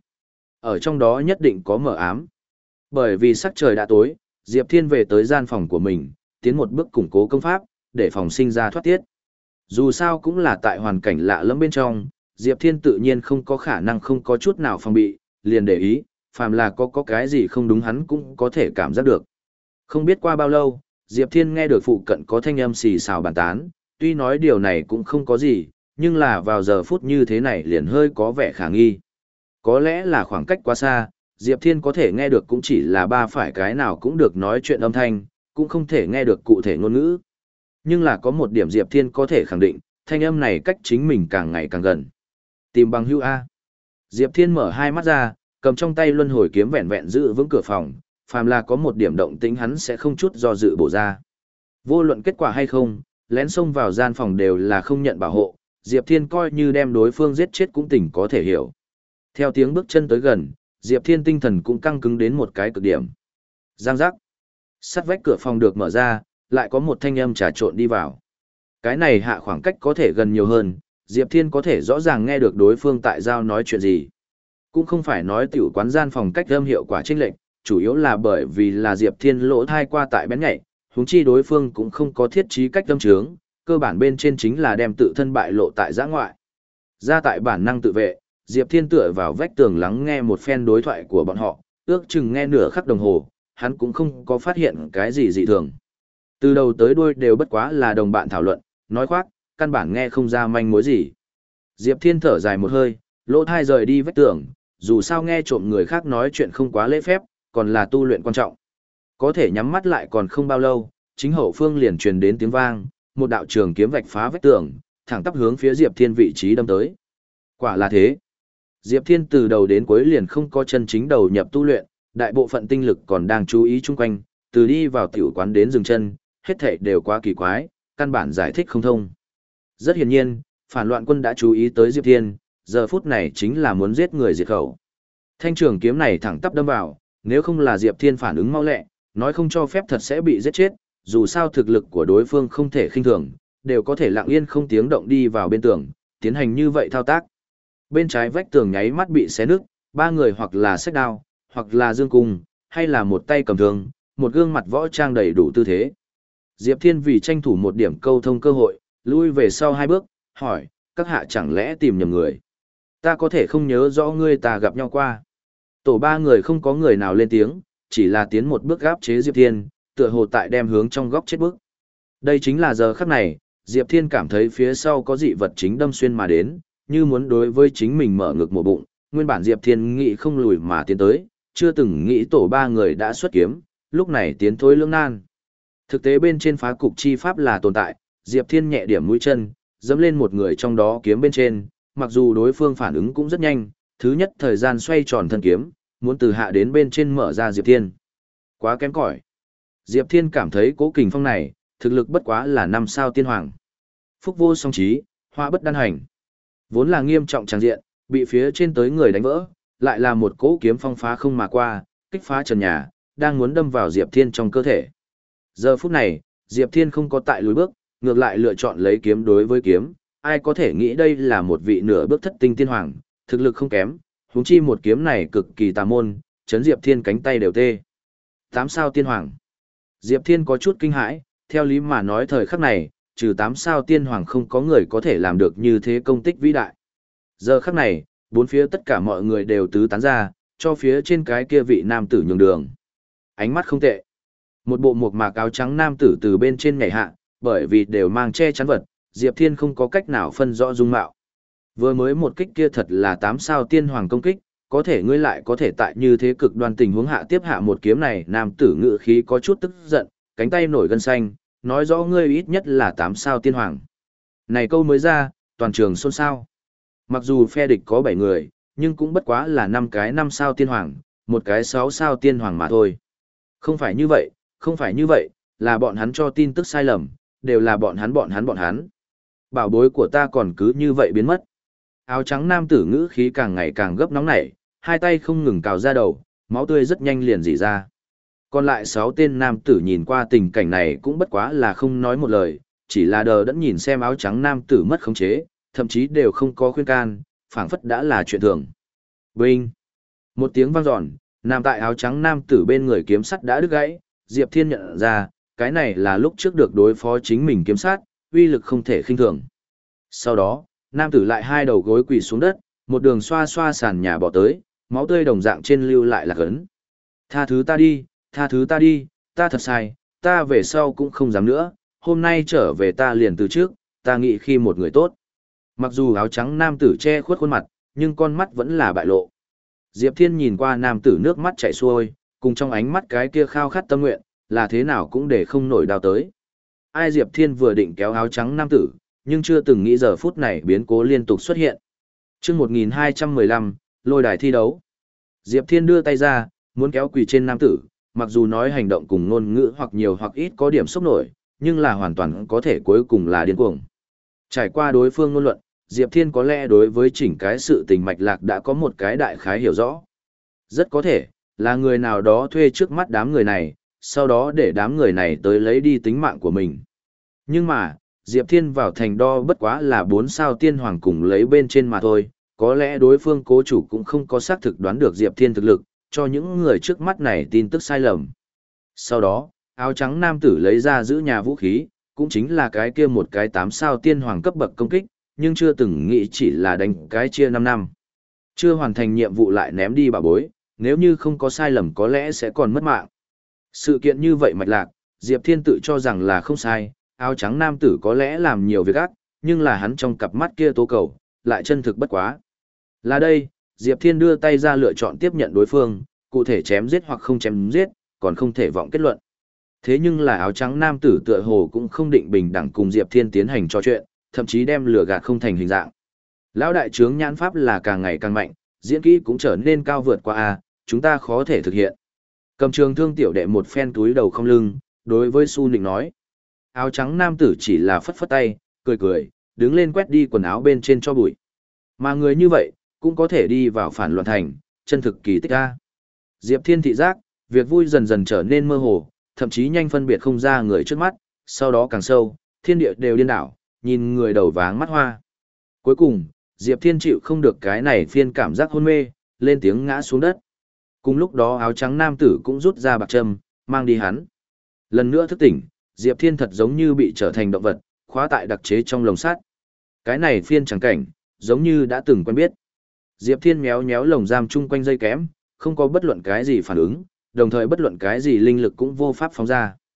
Ở trong đó nhất định có mờ ám. Bởi vì sắc trời đã tối, Diệp Thiên về tới gian phòng của mình, tiến một bước củng cố công pháp, để phòng sinh ra thoát tiết. Dù sao cũng là tại hoàn cảnh lạ lẫm bên trong, Diệp Thiên tự nhiên không có khả năng không có chút nào phòng bị, liền để ý, phàm là có có cái gì không đúng hắn cũng có thể cảm giác được. Không biết qua bao lâu, Diệp Thiên nghe được phụ cận có thanh âm xì xào bàn tán, tuy nói điều này cũng không có gì, nhưng là vào giờ phút như thế này liền hơi có vẻ khả nghi. Có lẽ là khoảng cách quá xa, Diệp Thiên có thể nghe được cũng chỉ là ba phải cái nào cũng được nói chuyện âm thanh, cũng không thể nghe được cụ thể ngôn ngữ. Nhưng là có một điểm Diệp Thiên có thể khẳng định, thanh âm này cách chính mình càng ngày càng gần. Tìm bằng hữu A. Diệp Thiên mở hai mắt ra, cầm trong tay luân hồi kiếm vẹn vẹn giữ vững cửa phòng, phàm là có một điểm động tĩnh hắn sẽ không chút do dự bổ ra. Vô luận kết quả hay không, lén xông vào gian phòng đều là không nhận bảo hộ, Diệp Thiên coi như đem đối phương giết chết cũng tỉnh có thể hiểu. Theo tiếng bước chân tới gần, Diệp Thiên tinh thần cũng căng cứng đến một cái cực điểm. Giang giác. Sắt vách cửa phòng được mở ra, lại có một thanh âm trà trộn đi vào. Cái này hạ khoảng cách có thể gần nhiều hơn, Diệp Thiên có thể rõ ràng nghe được đối phương tại giao nói chuyện gì. Cũng không phải nói tiểu quán gian phòng cách âm hiệu quả chênh lệch, chủ yếu là bởi vì là Diệp Thiên lỗ thai qua tại bén nhạy, huống chi đối phương cũng không có thiết trí cách âm trướng, cơ bản bên trên chính là đem tự thân bại lộ tại giã ngoại. Ra tại bản năng tự vệ, Diệp Thiên tựa vào vách tường lắng nghe một phen đối thoại của bọn họ, ước chừng nghe nửa khắc đồng hồ, hắn cũng không có phát hiện cái gì dị thường. Từ đầu tới đuôi đều bất quá là đồng bạn thảo luận, nói khoác, căn bản nghe không ra manh mối gì. Diệp Thiên thở dài một hơi, lỗ thai rời đi vách tường, dù sao nghe trộm người khác nói chuyện không quá lễ phép, còn là tu luyện quan trọng. Có thể nhắm mắt lại còn không bao lâu, chính hậu phương liền truyền đến tiếng vang, một đạo trường kiếm vạch phá vách tường, thẳng tắp hướng phía Diệp Thiên vị trí đâm tới. Quả là thế. Diệp Thiên từ đầu đến cuối liền không có chân chính đầu nhập tu luyện, đại bộ phận tinh lực còn đang chú ý chung quanh, từ đi vào tiểu quán đến dừng chân, hết thảy đều quá kỳ quái, căn bản giải thích không thông. Rất hiển nhiên, phản loạn quân đã chú ý tới Diệp Thiên, giờ phút này chính là muốn giết người diệt khẩu. Thanh trường kiếm này thẳng tắp đâm vào, nếu không là Diệp Thiên phản ứng mau lẹ, nói không cho phép thật sẽ bị giết chết, dù sao thực lực của đối phương không thể khinh thường, đều có thể lặng yên không tiếng động đi vào bên tường, tiến hành như vậy thao tác. Bên trái vách tường nháy mắt bị xé nứt, ba người hoặc là xách đao, hoặc là dương cung, hay là một tay cầm thương, một gương mặt võ trang đầy đủ tư thế. Diệp Thiên vì tranh thủ một điểm câu thông cơ hội, lui về sau hai bước, hỏi, các hạ chẳng lẽ tìm nhầm người. Ta có thể không nhớ rõ ngươi ta gặp nhau qua. Tổ ba người không có người nào lên tiếng, chỉ là tiến một bước gáp chế Diệp Thiên, tựa hồ tại đem hướng trong góc chết bước. Đây chính là giờ khắc này, Diệp Thiên cảm thấy phía sau có dị vật chính đâm xuyên mà đến, như muốn đối với chính mình mở ngực một bụng, nguyên bản Diệp Thiên nghĩ không lùi mà tiến tới, chưa từng nghĩ tổ ba người đã xuất kiếm, lúc này tiến thối lưỡng nan. Thực tế bên trên phá cục chi pháp là tồn tại, Diệp Thiên nhẹ điểm mũi chân, dẫm lên một người trong đó kiếm bên trên, mặc dù đối phương phản ứng cũng rất nhanh, thứ nhất thời gian xoay tròn thân kiếm, muốn từ hạ đến bên trên mở ra Diệp Thiên. Quá kém cỏi. Diệp Thiên cảm thấy cố kình phong này, thực lực bất quá là năm sao tiên hoàng. Phúc vô song trí, hoa bất đan hành. Vốn là nghiêm trọng tràng diện, bị phía trên tới người đánh vỡ, lại là một cỗ kiếm phong phá không mà qua, kích phá trần nhà, đang muốn đâm vào Diệp Thiên trong cơ thể. Giờ phút này, Diệp Thiên không có tại lùi bước, ngược lại lựa chọn lấy kiếm đối với kiếm, ai có thể nghĩ đây là một vị nửa bước thất tinh tiên hoàng, thực lực không kém, huống chi một kiếm này cực kỳ tà môn, chấn Diệp Thiên cánh tay đều tê. Tám sao tiên hoàng. Diệp Thiên có chút kinh hãi, theo lý mà nói thời khắc này, trừ tám sao tiên hoàng không có người có thể làm được như thế công tích vĩ đại. Giờ khắc này, bốn phía tất cả mọi người đều tứ tán ra, cho phía trên cái kia vị nam tử nhường đường. Ánh mắt không tệ. Một bộ mộc mạc áo trắng nam tử từ bên trên nhảy hạ, bởi vì đều mang che chắn vật, Diệp Thiên không có cách nào phân rõ dung mạo. Vừa mới một kích kia thật là tám sao tiên hoàng công kích, có thể ngươi lại có thể tại như thế cực đoan tình huống hạ tiếp hạ một kiếm này, nam tử ngự khí có chút tức giận, cánh tay nổi gân xanh, nói rõ ngươi ít nhất là tám sao tiên hoàng. Này câu mới ra, toàn trường xôn xao. Mặc dù phe địch có bảy người, nhưng cũng bất quá là năm cái năm sao tiên hoàng, một cái sáu sao tiên hoàng mà thôi. Không phải như vậy, không phải như vậy, là bọn hắn cho tin tức sai lầm, đều là bọn hắn bọn hắn bọn hắn. Bảo bối của ta còn cứ như vậy biến mất. Áo trắng nam tử ngữ khí càng ngày càng gấp nóng nảy, hai tay không ngừng cào ra đầu, máu tươi rất nhanh liền rỉ ra. Còn lại sáu tên nam tử nhìn qua tình cảnh này cũng bất quá là không nói một lời, chỉ là đờ đẫn nhìn xem áo trắng nam tử mất khống chế, thậm chí đều không có khuyên can, phảng phất đã là chuyện thường. Binh! Một tiếng vang dọn, nằm tại áo trắng nam tử bên người kiếm sắt đã đứt gãy, Diệp Thiên nhận ra, cái này là lúc trước được đối phó chính mình kiếm sát, uy lực không thể khinh thường. Sau đó, nam tử lại hai đầu gối quỳ xuống đất, một đường xoa xoa sàn nhà bỏ tới, máu tươi đồng dạng trên lưu lại là ấn. Tha thứ ta đi, tha thứ ta đi, ta thật sai, ta về sau cũng không dám nữa, hôm nay trở về ta liền từ trước, ta nghĩ khi một người tốt. Mặc dù áo trắng nam tử che khuất khuôn mặt, nhưng con mắt vẫn là bại lộ. Diệp Thiên nhìn qua nam tử nước mắt chảy xuôi, cùng trong ánh mắt cái kia khao khát tâm nguyện, là thế nào cũng để không nổi đau tới. Ai Diệp Thiên vừa định kéo áo trắng nam tử, nhưng chưa từng nghĩ giờ phút này biến cố liên tục xuất hiện. Chương một nghìn hai trăm mười lăm, lôi đài thi đấu. Diệp Thiên đưa tay ra, muốn kéo quỳ trên nam tử, mặc dù nói hành động cùng ngôn ngữ hoặc nhiều hoặc ít có điểm sốc nổi, nhưng là hoàn toàn có thể cuối cùng là điên cuồng. Trải qua đối phương ngôn luận, Diệp Thiên có lẽ đối với chỉnh cái sự tình mạch lạc đã có một cái đại khái hiểu rõ. Rất có thể, là người nào đó thuê trước mắt đám người này, sau đó để đám người này tới lấy đi tính mạng của mình. Nhưng mà, Diệp Thiên vào thành đo bất quá là bốn sao tiên hoàng cùng lấy bên trên mà thôi, có lẽ đối phương cố chủ cũng không có xác thực đoán được Diệp Thiên thực lực, cho những người trước mắt này tin tức sai lầm. Sau đó, áo trắng nam tử lấy ra giữ nhà vũ khí, cũng chính là cái kia một cái tám sao tiên hoàng cấp bậc công kích, nhưng chưa từng nghĩ chỉ là đánh cái chia năm năm. Chưa hoàn thành nhiệm vụ lại ném đi bà bối, nếu như không có sai lầm có lẽ sẽ còn mất mạng. Sự kiện như vậy mạch lạc, Diệp Thiên tự cho rằng là không sai, áo trắng nam tử có lẽ làm nhiều việc ác, nhưng là hắn trong cặp mắt kia tố cầu, lại chân thực bất quá. Là đây, Diệp Thiên đưa tay ra lựa chọn tiếp nhận đối phương, cụ thể chém giết hoặc không chém giết, còn không thể vọng kết luận. Thế nhưng là áo trắng nam tử tựa hồ cũng không định bình đẳng cùng Diệp Thiên tiến hành trò chuyện, thậm chí đem lửa gạt không thành hình dạng. Lão đại trướng nhãn pháp là càng ngày càng mạnh, diễn kỹ cũng trở nên cao vượt qua a, chúng ta khó thể thực hiện. Cầm trường thương tiểu đệ một phen túi đầu không lưng, đối với Su Nịnh nói. Áo trắng nam tử chỉ là phất phất tay, cười cười, đứng lên quét đi quần áo bên trên cho bụi. Mà người như vậy, cũng có thể đi vào phản loạn thành, chân thực kỳ tích a. Diệp Thiên thị giác, việc vui dần dần trở nên mơ hồ, thậm chí nhanh phân biệt không ra người trước mắt, sau đó càng sâu, thiên địa đều điên đảo, nhìn người đầu váng mắt hoa. Cuối cùng, Diệp Thiên chịu không được cái này phiên cảm giác hôn mê, lên tiếng ngã xuống đất. Cùng lúc đó áo trắng nam tử cũng rút ra bạc châm, mang đi hắn. Lần nữa thức tỉnh, Diệp Thiên thật giống như bị trở thành động vật, khóa tại đặc chế trong lồng sắt. Cái này phiên chẳng cảnh, giống như đã từng quen biết. Diệp Thiên méo méo lồng giam chung quanh dây kẽm, không có bất luận cái gì phản ứng, đồng thời bất luận cái gì linh lực cũng vô pháp phóng ra.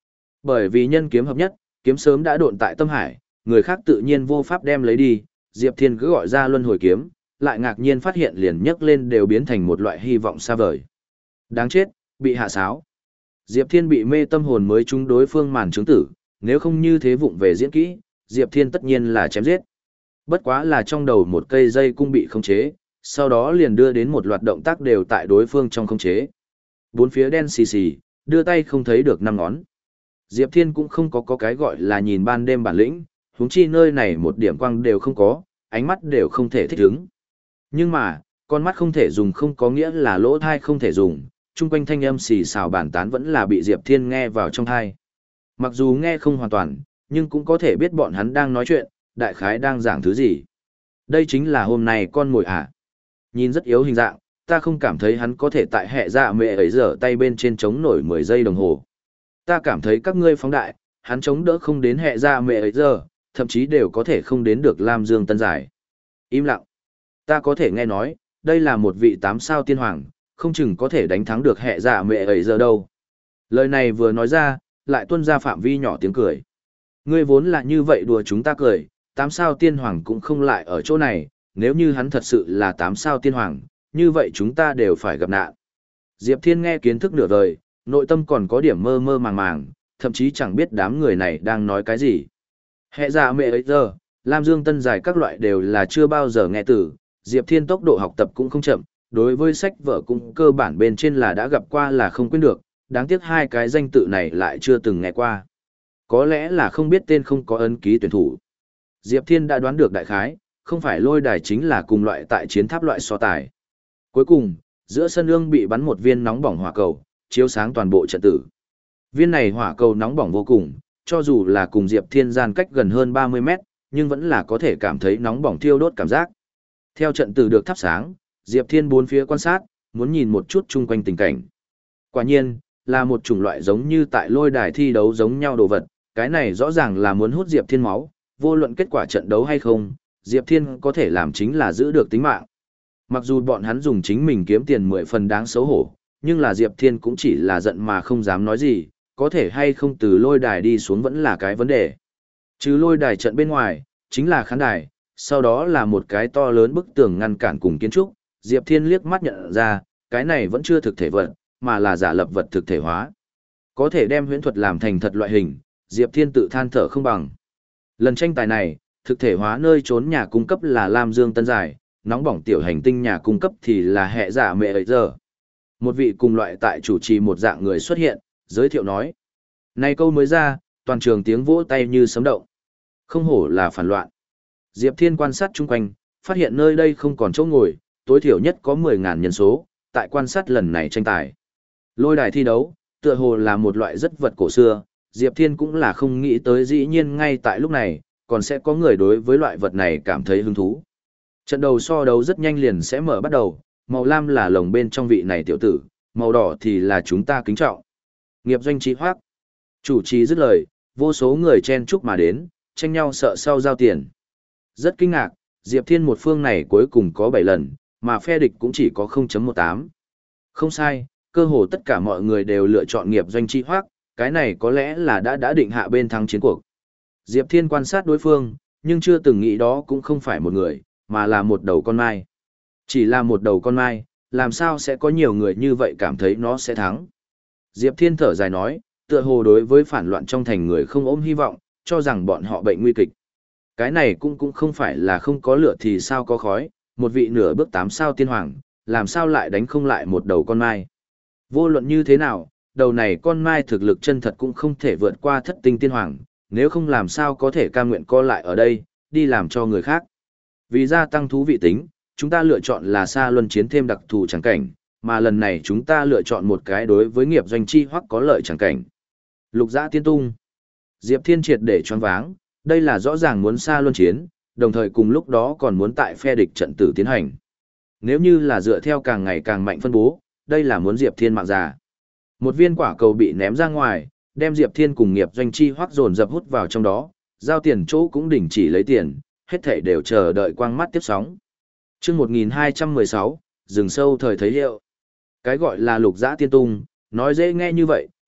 Bởi vì nhân kiếm hợp nhất, kiếm sớm đã độn tại tâm hải, người khác tự nhiên vô pháp đem lấy đi, Diệp Thiên cứ gọi ra luân hồi kiếm, lại ngạc nhiên phát hiện liền nhấc lên đều biến thành một loại hy vọng xa vời. Đáng chết, bị hạ sáo. Diệp Thiên bị mê tâm hồn mới trúng đối phương màn chứng tử, nếu không như thế vụng về diễn kỹ, Diệp Thiên tất nhiên là chém giết. Bất quá là trong đầu một cây dây cung bị khống chế, sau đó liền đưa đến một loạt động tác đều tại đối phương trong khống chế. Bốn phía đen xì xì, đưa tay không thấy được năm ngón. Diệp Thiên cũng không có có cái gọi là nhìn ban đêm bản lĩnh, huống chi nơi này một điểm quang đều không có, ánh mắt đều không thể thích ứng. Nhưng mà, con mắt không thể dùng không có nghĩa là lỗ thai không thể dùng, chung quanh thanh âm xì xào bản tán vẫn là bị Diệp Thiên nghe vào trong thai. Mặc dù nghe không hoàn toàn, nhưng cũng có thể biết bọn hắn đang nói chuyện, đại khái đang giảng thứ gì. Đây chính là hôm nay con mồi à. Nhìn rất yếu hình dạng, ta không cảm thấy hắn có thể tại hệ dạ mẹ ấy giờ tay bên trên chống nổi mười giây đồng hồ. Ta cảm thấy các ngươi phóng đại, hắn chống đỡ không đến hệ dạ mẹ ấy giờ, thậm chí đều có thể không đến được Lam Dương Tân Giải. Im lặng. Ta có thể nghe nói, đây là một vị tám sao tiên hoàng, không chừng có thể đánh thắng được hệ dạ mẹ ấy giờ đâu. Lời này vừa nói ra, lại tuôn ra phạm vi nhỏ tiếng cười. Ngươi vốn là như vậy đùa chúng ta cười, tám sao tiên hoàng cũng không lại ở chỗ này, nếu như hắn thật sự là tám sao tiên hoàng, như vậy chúng ta đều phải gặp nạn. Diệp Thiên nghe kiến thức nửa đời, nội tâm còn có điểm mơ mơ màng màng, thậm chí chẳng biết đám người này đang nói cái gì. Hệ dạ mẹ ấy giờ, Lam Dương Tân Giải các loại đều là chưa bao giờ nghe từ, Diệp Thiên tốc độ học tập cũng không chậm, đối với sách vở cũng cơ bản bên trên là đã gặp qua là không quên được, đáng tiếc hai cái danh tự này lại chưa từng nghe qua. Có lẽ là không biết tên không có ấn ký tuyển thủ. Diệp Thiên đã đoán được đại khái, không phải lôi đài chính là cùng loại tại chiến tháp loại so tài. Cuối cùng, giữa sân ương bị bắn một viên nóng bỏng hỏa cầu, chiếu sáng toàn bộ trận tử. Viên này hỏa cầu nóng bỏng vô cùng, cho dù là cùng Diệp Thiên gian cách gần hơn ba mươi mét, nhưng vẫn là có thể cảm thấy nóng bỏng thiêu đốt cảm giác. Theo trận tử được thắp sáng, Diệp Thiên bốn phía quan sát, muốn nhìn một chút chung quanh tình cảnh. Quả nhiên, là một chủng loại giống như tại lôi đài thi đấu giống nhau đồ vật, cái này rõ ràng là muốn hút Diệp Thiên máu, vô luận kết quả trận đấu hay không, Diệp Thiên có thể làm chính là giữ được tính mạng. Mặc dù bọn hắn dùng chính mình kiếm tiền mười phần đáng xấu hổ, nhưng là Diệp Thiên cũng chỉ là giận mà không dám nói gì, có thể hay không từ lôi đài đi xuống vẫn là cái vấn đề. Chứ lôi đài trận bên ngoài, chính là khán đài, sau đó là một cái to lớn bức tường ngăn cản cùng kiến trúc, Diệp Thiên liếc mắt nhận ra, cái này vẫn chưa thực thể vật, mà là giả lập vật thực thể hóa. Có thể đem huyễn thuật làm thành thật loại hình, Diệp Thiên tự than thở không bằng. Lần tranh tài này, thực thể hóa nơi trốn nhà cung cấp là Lam Dương Tân Giải, nóng bỏng tiểu hành tinh nhà cung cấp thì là hệ giả mẹ ấy giờ. Một vị cùng loại tại chủ trì một dạng người xuất hiện, giới thiệu nói. Này câu mới ra, toàn trường tiếng vỗ tay như sấm động. Không hổ là phản loạn. Diệp Thiên quan sát chung quanh, phát hiện nơi đây không còn chỗ ngồi, tối thiểu nhất có mười ngàn nhân số, tại quan sát lần này tranh tài. Lôi đài thi đấu, tựa hồ là một loại rất vật cổ xưa, Diệp Thiên cũng là không nghĩ tới dĩ nhiên ngay tại lúc này, còn sẽ có người đối với loại vật này cảm thấy hứng thú. Trận đầu so đấu rất nhanh liền sẽ mở bắt đầu, màu lam là lồng bên trong vị này tiểu tử, màu đỏ thì là chúng ta kính trọng. Nghiệp doanh trí hoác. Chủ trì dứt lời, vô số người chen chúc mà đến, tranh nhau sợ sau giao tiền. Rất kinh ngạc, Diệp Thiên một phương này cuối cùng có bảy lần, mà phe địch cũng chỉ có không chấm một tám. Không sai, cơ hồ tất cả mọi người đều lựa chọn nghiệp doanh chi hoác, cái này có lẽ là đã đã định hạ bên thắng chiến cuộc. Diệp Thiên quan sát đối phương, nhưng chưa từng nghĩ đó cũng không phải một người, mà là một đầu con mai. Chỉ là một đầu con mai, làm sao sẽ có nhiều người như vậy cảm thấy nó sẽ thắng. Diệp Thiên thở dài nói, tựa hồ đối với phản loạn trong thành người không ôm hy vọng, cho rằng bọn họ bệnh nguy kịch. Cái này cũng cũng không phải là không có lửa thì sao có khói, một vị nửa bước tám sao tiên hoàng, làm sao lại đánh không lại một đầu con mai. Vô luận như thế nào, đầu này con mai thực lực chân thật cũng không thể vượt qua thất tinh tiên hoàng, nếu không làm sao có thể cam nguyện co lại ở đây, đi làm cho người khác. Vì gia tăng thú vị tính, chúng ta lựa chọn là xa luân chiến thêm đặc thù chẳng cảnh, mà lần này chúng ta lựa chọn một cái đối với nghiệp doanh chi hoặc có lợi chẳng cảnh. Lục Giã Tiên Tung. Diệp Thiên triệt để choáng váng, đây là rõ ràng muốn xa luân chiến, đồng thời cùng lúc đó còn muốn tại phe địch trận tử tiến hành. Nếu như là dựa theo càng ngày càng mạnh phân bố, đây là muốn Diệp Thiên mạng già. Một viên quả cầu bị ném ra ngoài, đem Diệp Thiên cùng nghiệp doanh chi hoắc dồn dập hút vào trong đó, giao tiền chỗ cũng đình chỉ lấy tiền, hết thảy đều chờ đợi quang mắt tiếp sóng. Chương một nghìn hai trăm mười sáu, rừng sâu thời thấy hiệu. Cái gọi là Lục Giã Tiên Tung, nói dễ nghe như vậy,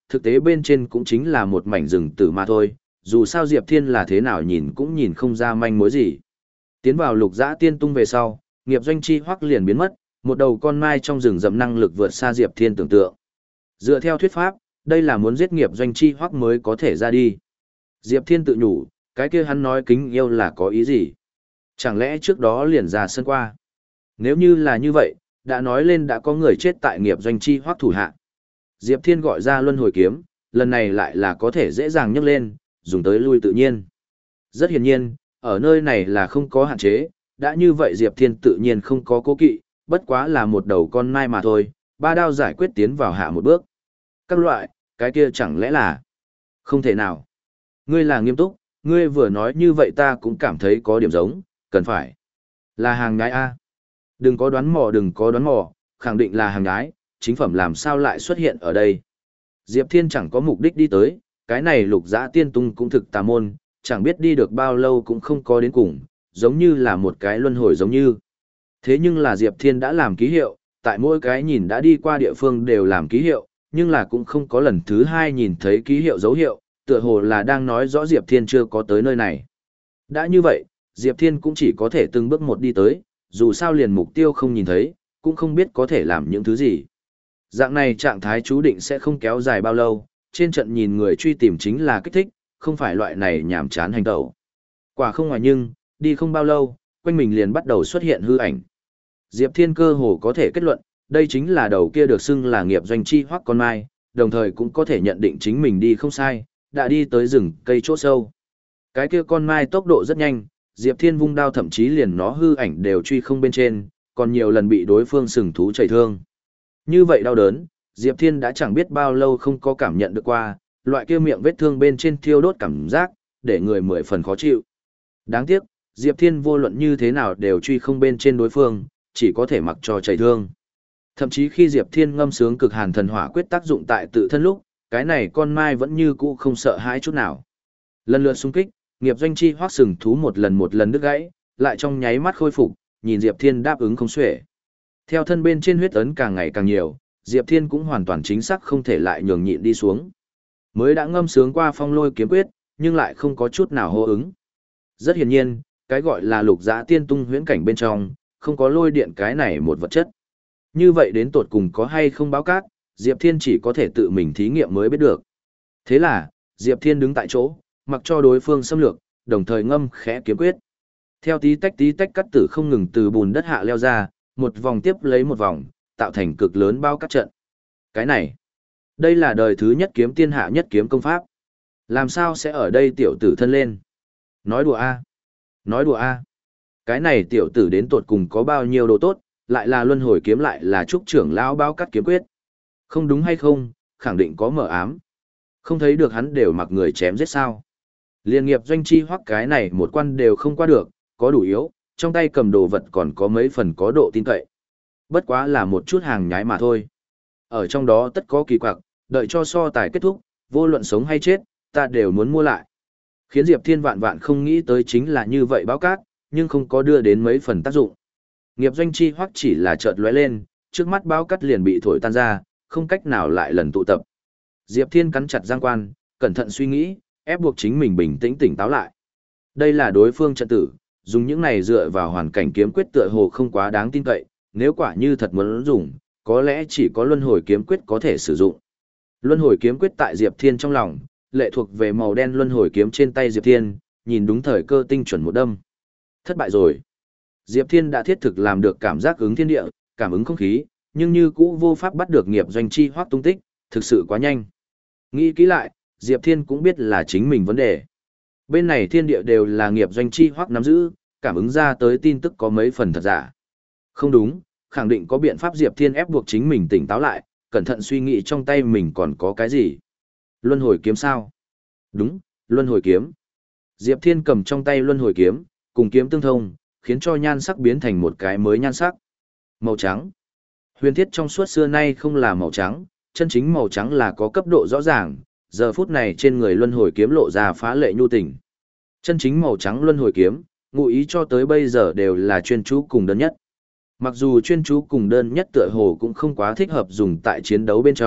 thực tế bên trên cũng chính là một mảnh rừng tử mà thôi, dù sao Diệp Thiên là thế nào nhìn cũng nhìn không ra manh mối gì. Tiến vào lục dã tiên tung về sau, nghiệp doanh chi hoắc liền biến mất, một đầu con mai trong rừng rậm năng lực vượt xa Diệp Thiên tưởng tượng. Dựa theo thuyết pháp, đây là muốn giết nghiệp doanh chi hoắc mới có thể ra đi. Diệp Thiên tự nhủ, cái kia hắn nói kính yêu là có ý gì? Chẳng lẽ trước đó liền ra sân qua? Nếu như là như vậy, đã nói lên đã có người chết tại nghiệp doanh chi hoắc thủ hạ. Diệp Thiên gọi ra luân hồi kiếm, lần này lại là có thể dễ dàng nhấc lên, dùng tới lui tự nhiên. Rất hiển nhiên, ở nơi này là không có hạn chế, đã như vậy Diệp Thiên tự nhiên không có cố kỵ, bất quá là một đầu con nai mà thôi, ba đao giải quyết tiến vào hạ một bước. Các loại, cái kia chẳng lẽ là... Không thể nào. Ngươi là nghiêm túc, ngươi vừa nói như vậy ta cũng cảm thấy có điểm giống, cần phải. Là hàng nhái A. Đừng có đoán mò đừng có đoán mò, khẳng định là hàng nhái, chính phẩm làm sao lại xuất hiện ở đây. Diệp Thiên chẳng có mục đích đi tới, cái này lục dã tiên tung cũng thực tà môn, chẳng biết đi được bao lâu cũng không có đến cùng, giống như là một cái luân hồi giống như. Thế nhưng là Diệp Thiên đã làm ký hiệu, tại mỗi cái nhìn đã đi qua địa phương đều làm ký hiệu, nhưng là cũng không có lần thứ hai nhìn thấy ký hiệu dấu hiệu, tựa hồ là đang nói rõ Diệp Thiên chưa có tới nơi này. Đã như vậy, Diệp Thiên cũng chỉ có thể từng bước một đi tới, dù sao liền mục tiêu không nhìn thấy, cũng không biết có thể làm những thứ gì. Dạng này trạng thái chú định sẽ không kéo dài bao lâu, trên trận nhìn người truy tìm chính là kích thích, không phải loại này nhảm chán hành tẩu. Quả không ngoài nhưng, đi không bao lâu, quanh mình liền bắt đầu xuất hiện hư ảnh. Diệp Thiên cơ hồ có thể kết luận, đây chính là đầu kia được xưng là nghiệp doanh chi hoắc con mai, đồng thời cũng có thể nhận định chính mình đi không sai, đã đi tới rừng cây chỗ sâu. Cái kia con mai tốc độ rất nhanh, Diệp Thiên vung đao thậm chí liền nó hư ảnh đều truy không bên trên, còn nhiều lần bị đối phương sừng thú chảy thương. Như vậy đau đớn, Diệp Thiên đã chẳng biết bao lâu không có cảm nhận được qua, loại kia miệng vết thương bên trên thiêu đốt cảm giác, để người mười phần khó chịu. Đáng tiếc, Diệp Thiên vô luận như thế nào đều truy không bên trên đối phương, chỉ có thể mặc cho chảy thương. Thậm chí khi Diệp Thiên ngâm sướng cực hàn thần hỏa quyết tác dụng tại tự thân lúc, cái này con mai vẫn như cũ không sợ hãi chút nào. Lần lượt xung kích, nghiệp doanh chi hoắc sừng thú một lần một lần đứt gãy, lại trong nháy mắt khôi phục, nhìn Diệp Thiên đáp ứng không xuể. Theo thân bên trên huyết ấn càng ngày càng nhiều, Diệp Thiên cũng hoàn toàn chính xác không thể lại nhường nhịn đi xuống. Mới đã ngâm sướng qua phong lôi kiếm quyết, nhưng lại không có chút nào hô ứng. Rất hiển nhiên, cái gọi là lục dã tiên tung huyễn cảnh bên trong, không có lôi điện cái này một vật chất. Như vậy đến tột cùng có hay không báo cát, Diệp Thiên chỉ có thể tự mình thí nghiệm mới biết được. Thế là, Diệp Thiên đứng tại chỗ, mặc cho đối phương xâm lược, đồng thời ngâm khẽ kiếm quyết. Theo tí tách tí tách cắt tử không ngừng từ bùn đất hạ leo ra, một vòng tiếp lấy một vòng, tạo thành cực lớn bao cắt trận. Cái này, đây là đời thứ nhất kiếm tiên hạ nhất kiếm công pháp. Làm sao sẽ ở đây tiểu tử thân lên? Nói đùa a, nói đùa a. Cái này tiểu tử đến tột cùng có bao nhiêu đồ tốt, lại là luân hồi kiếm lại là trúc trưởng lão bao cắt kiếm quyết. Không đúng hay không, khẳng định có mở ám. Không thấy được hắn đều mặc người chém giết sao. Liên nghiệp doanh chi hoắc cái này một quan đều không qua được, có đủ yếu, trong tay cầm đồ vật còn có mấy phần có độ tin cậy. Bất quá là một chút hàng nhái mà thôi. Ở trong đó tất có kỳ quặc, đợi cho so tài kết thúc, vô luận sống hay chết, ta đều muốn mua lại. Khiến Diệp Thiên vạn vạn không nghĩ tới chính là như vậy báo cát, nhưng không có đưa đến mấy phần tác dụng. Nghiệp doanh chi hoắc chỉ là chợt lóe lên, trước mắt báo cát liền bị thổi tan ra, không cách nào lại lần tụ tập. Diệp Thiên cắn chặt giang quan, cẩn thận suy nghĩ, ép buộc chính mình bình tĩnh tỉnh táo lại. Đây là đối phương trận tử, dùng những này dựa vào hoàn cảnh kiếm quyết tựa hồ không quá đáng tin cậy, nếu quả như thật muốn dùng, có lẽ chỉ có luân hồi kiếm quyết có thể sử dụng. Luân hồi kiếm quyết tại Diệp Thiên trong lòng, lệ thuộc về màu đen luân hồi kiếm trên tay Diệp Thiên, nhìn đúng thời cơ tinh chuẩn một đâm. Thất bại rồi. Diệp Thiên đã thiết thực làm được cảm giác ứng thiên địa, cảm ứng không khí, nhưng như cũ vô pháp bắt được nghiệp doanh chi hoắc tung tích, thực sự quá nhanh. Nghĩ kỹ lại, Diệp Thiên cũng biết là chính mình vấn đề. Bên này thiên địa đều là nghiệp doanh chi hoắc nắm giữ, cảm ứng ra tới tin tức có mấy phần thật giả. Không đúng, khẳng định có biện pháp Diệp Thiên ép buộc chính mình tỉnh táo lại, cẩn thận suy nghĩ trong tay mình còn có cái gì. Luân hồi kiếm sao? Đúng, luân hồi kiếm. Diệp Thiên cầm trong tay luân hồi kiếm, cùng kiếm tương thông, khiến cho nhan sắc biến thành một cái mới nhan sắc. Màu trắng. Huyền thiết trong suốt xưa nay không là màu trắng, chân chính màu trắng là có cấp độ rõ ràng, giờ phút này trên người luân hồi kiếm lộ ra phá lệ nhu tình. Chân chính màu trắng luân hồi kiếm, ngụ ý cho tới bây giờ đều là chuyên chú cùng đơn nhất. Mặc dù chuyên chú cùng đơn nhất tựa hồ cũng không quá thích hợp dùng tại chiến đấu bên trong,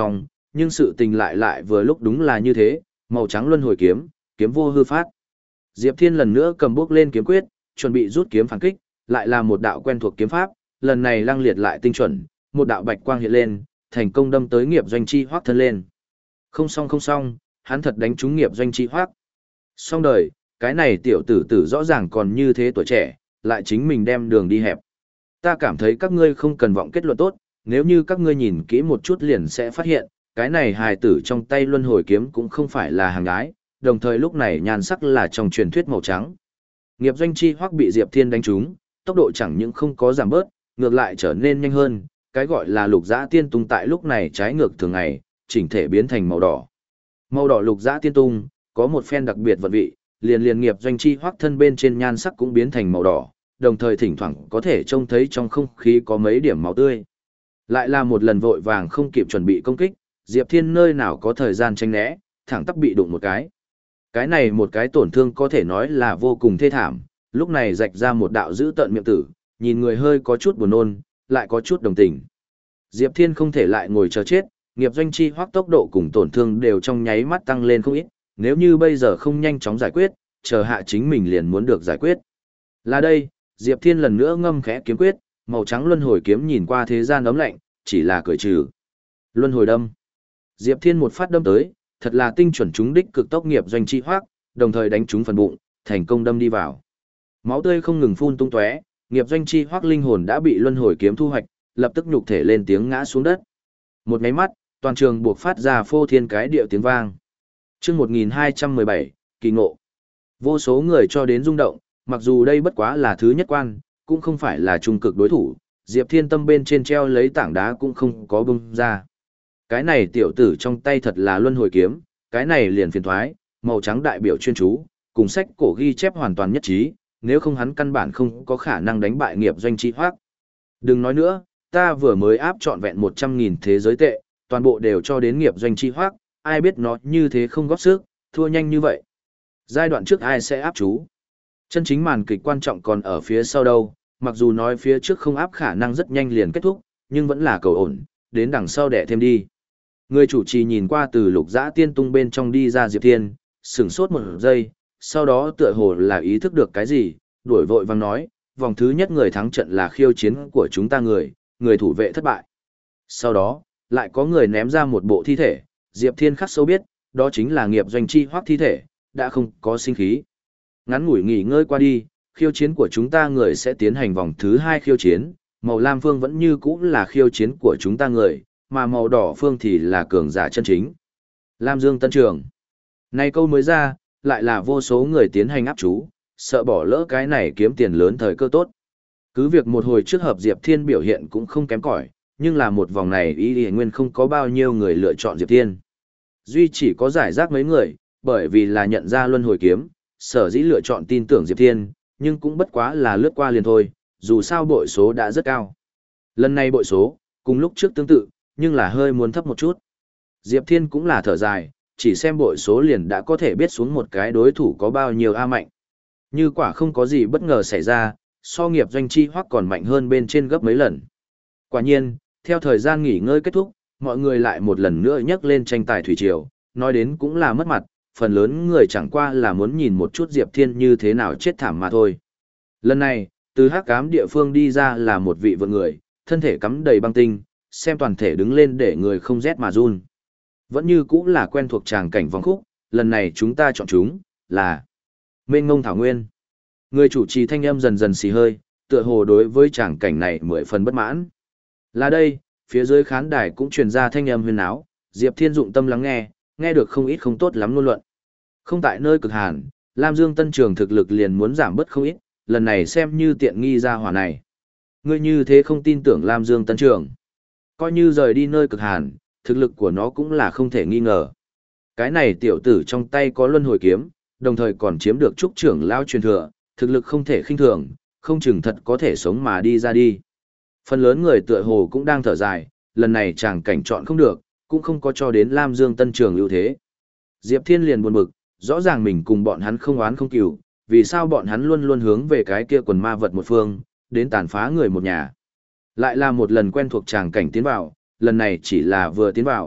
nhưng sự tình lại lại vừa lúc đúng là như thế, màu trắng luân hồi kiếm, kiếm vô hư phát. Diệp Thiên lần nữa cầm bước lên kiếm quyết, chuẩn bị rút kiếm phản kích, lại là một đạo quen thuộc kiếm pháp, lần này lăng liệt lại tinh chuẩn, một đạo bạch quang hiện lên, thành công đâm tới nghiệp doanh chi hoác thân lên. Không xong không xong, hắn thật đánh trúng nghiệp doanh chi hoác. Xong đời, cái này tiểu tử tử rõ ràng còn như thế tuổi trẻ, lại chính mình đem đường đi hẹp. Ta cảm thấy các ngươi không cần vọng kết luận tốt, nếu như các ngươi nhìn kỹ một chút liền sẽ phát hiện, cái này hài tử trong tay luân hồi kiếm cũng không phải là hàng gái, đồng thời lúc này nhan sắc là trong truyền thuyết màu trắng. Nghiệp doanh chi hoắc bị Diệp Thiên đánh trúng, tốc độ chẳng những không có giảm bớt, ngược lại trở nên nhanh hơn, cái gọi là lục dã tiên tung tại lúc này trái ngược thường ngày, chỉnh thể biến thành màu đỏ. Màu đỏ lục dã tiên tung, có một phen đặc biệt vận vị, liền liền nghiệp doanh chi hoắc thân bên trên nhan sắc cũng biến thành màu đỏ, đồng thời thỉnh thoảng có thể trông thấy trong không khí có mấy điểm máu tươi. Lại là một lần vội vàng không kịp chuẩn bị công kích, Diệp Thiên nơi nào có thời gian tranh né, thẳng tắp bị đụng một cái. Cái này một cái tổn thương có thể nói là vô cùng thê thảm, lúc này rạch ra một đạo dữ tợn miệng tử, nhìn người hơi có chút buồn nôn, lại có chút đồng tình. Diệp Thiên không thể lại ngồi chờ chết, nghiệp doanh chi hoắc tốc độ cùng tổn thương đều trong nháy mắt tăng lên không ít, nếu như bây giờ không nhanh chóng giải quyết, chờ hạ chính mình liền muốn được giải quyết. Là đây, Diệp Thiên lần nữa ngâm khẽ kiếm quyết, màu trắng luân hồi kiếm nhìn qua thế gian ấm lạnh, chỉ là cười trừ. Luân hồi đâm. Diệp Thiên một phát đâm tới, thật là tinh chuẩn trúng đích cực tốc nghiệp doanh chi hoắc, đồng thời đánh trúng phần bụng, thành công đâm đi vào. Máu tươi không ngừng phun tung tóe, nghiệp doanh chi hoắc linh hồn đã bị luân hồi kiếm thu hoạch, lập tức nhục thể lên tiếng ngã xuống đất. Một cái mắt, toàn trường buộc phát ra phô thiên cái điệu tiếng vang. Chương một nghìn hai trăm mười bảy, kỳ ngộ. Vô số người cho đến rung động, mặc dù đây bất quá là thứ nhất quan, cũng không phải là trung cực đối thủ, Diệp Thiên tâm bên trên treo lấy tảng đá cũng không có bung ra. Cái này tiểu tử trong tay thật là luân hồi kiếm, cái này liền phiền thoái, màu trắng đại biểu chuyên chú, cùng sách cổ ghi chép hoàn toàn nhất trí, nếu không hắn căn bản không có khả năng đánh bại nghiệp doanh chi hoắc. Đừng nói nữa, ta vừa mới áp trọn vẹn một trăm nghìn thế giới tệ, toàn bộ đều cho đến nghiệp doanh chi hoắc, ai biết nó như thế không góp sức, thua nhanh như vậy. Giai đoạn trước ai sẽ áp chú? Chân chính màn kịch quan trọng còn ở phía sau đâu, mặc dù nói phía trước không áp khả năng rất nhanh liền kết thúc, nhưng vẫn là cầu ổn, đến đằng sau đẻ thêm đi. Người chủ trì nhìn qua từ lục dã tiên tung bên trong đi ra Diệp Thiên, sửng sốt một giây, sau đó tựa hồ là ý thức được cái gì, đuổi vội vang nói, vòng thứ nhất người thắng trận là khiêu chiến của chúng ta người, người thủ vệ thất bại. Sau đó, lại có người ném ra một bộ thi thể, Diệp Thiên khắc sâu biết, đó chính là nghiệp doanh chi hoắc thi thể, đã không có sinh khí. Ngắn ngủi nghỉ ngơi qua đi, khiêu chiến của chúng ta người sẽ tiến hành vòng thứ hai khiêu chiến, màu lam phương vẫn như cũ là khiêu chiến của chúng ta người, mà màu đỏ phương thì là cường giả chân chính. Lam Dương Tân Trường. Này câu mới ra, lại là vô số người tiến hành áp chú, sợ bỏ lỡ cái này kiếm tiền lớn thời cơ tốt. Cứ việc một hồi trước hợp Diệp Thiên biểu hiện cũng không kém cỏi, nhưng là một vòng này ý ý nguyên không có bao nhiêu người lựa chọn Diệp Thiên. Duy chỉ có giải rác mấy người, bởi vì là nhận ra luân hồi kiếm, sở dĩ lựa chọn tin tưởng Diệp Thiên, nhưng cũng bất quá là lướt qua liền thôi, dù sao bội số đã rất cao. Lần này bội số, cùng lúc trước tương tự, nhưng là hơi muốn thấp một chút. Diệp Thiên cũng là thở dài, chỉ xem bội số liền đã có thể biết xuống một cái đối thủ có bao nhiêu A mạnh. Như quả không có gì bất ngờ xảy ra, so nghiệp doanh chi hoắc còn mạnh hơn bên trên gấp mấy lần. Quả nhiên, theo thời gian nghỉ ngơi kết thúc, mọi người lại một lần nữa nhắc lên tranh tài thủy triều, nói đến cũng là mất mặt, phần lớn người chẳng qua là muốn nhìn một chút Diệp Thiên như thế nào chết thảm mà thôi. Lần này, từ hắc ám địa phương đi ra là một vị vượng người, thân thể cắm đầy băng tinh, xem toàn thể đứng lên để người không rét mà run. Vẫn như cũng là quen thuộc tràng cảnh vòng khúc, lần này chúng ta chọn chúng, là Mênh Ngông Thảo Nguyên. Người chủ trì thanh âm dần dần xì hơi, tựa hồ đối với tràng cảnh này mười phần bất mãn. Là đây, phía dưới khán đài cũng truyền ra thanh âm huyền áo, Diệp Thiên dụng tâm lắng nghe, nghe được không ít không tốt lắm luôn luận. Không tại nơi cực hàn, Lam Dương Tân Trường thực lực liền muốn giảm bớt không ít, lần này xem như tiện nghi ra hỏa này. Ngươi như thế không tin tưởng Lam Dương Tân Trường. Coi như rời đi nơi cực hàn, thực lực của nó cũng là không thể nghi ngờ. Cái này tiểu tử trong tay có luân hồi kiếm, đồng thời còn chiếm được trúc trưởng lao truyền thừa, thực lực không thể khinh thường, không chừng thật có thể sống mà đi ra đi. Phần lớn người tựa hồ cũng đang thở dài, lần này chàng cảnh chọn không được, cũng không có cho đến Lam Dương Tân Trường ưu thế. Diệp Thiên liền buồn bực, rõ ràng mình cùng bọn hắn không oán không cừu, vì sao bọn hắn luôn luôn hướng về cái kia quần ma vật một phương, đến tàn phá người một nhà. Lại là một lần quen thuộc tràng cảnh tiến vào, lần này chỉ là vừa tiến vào,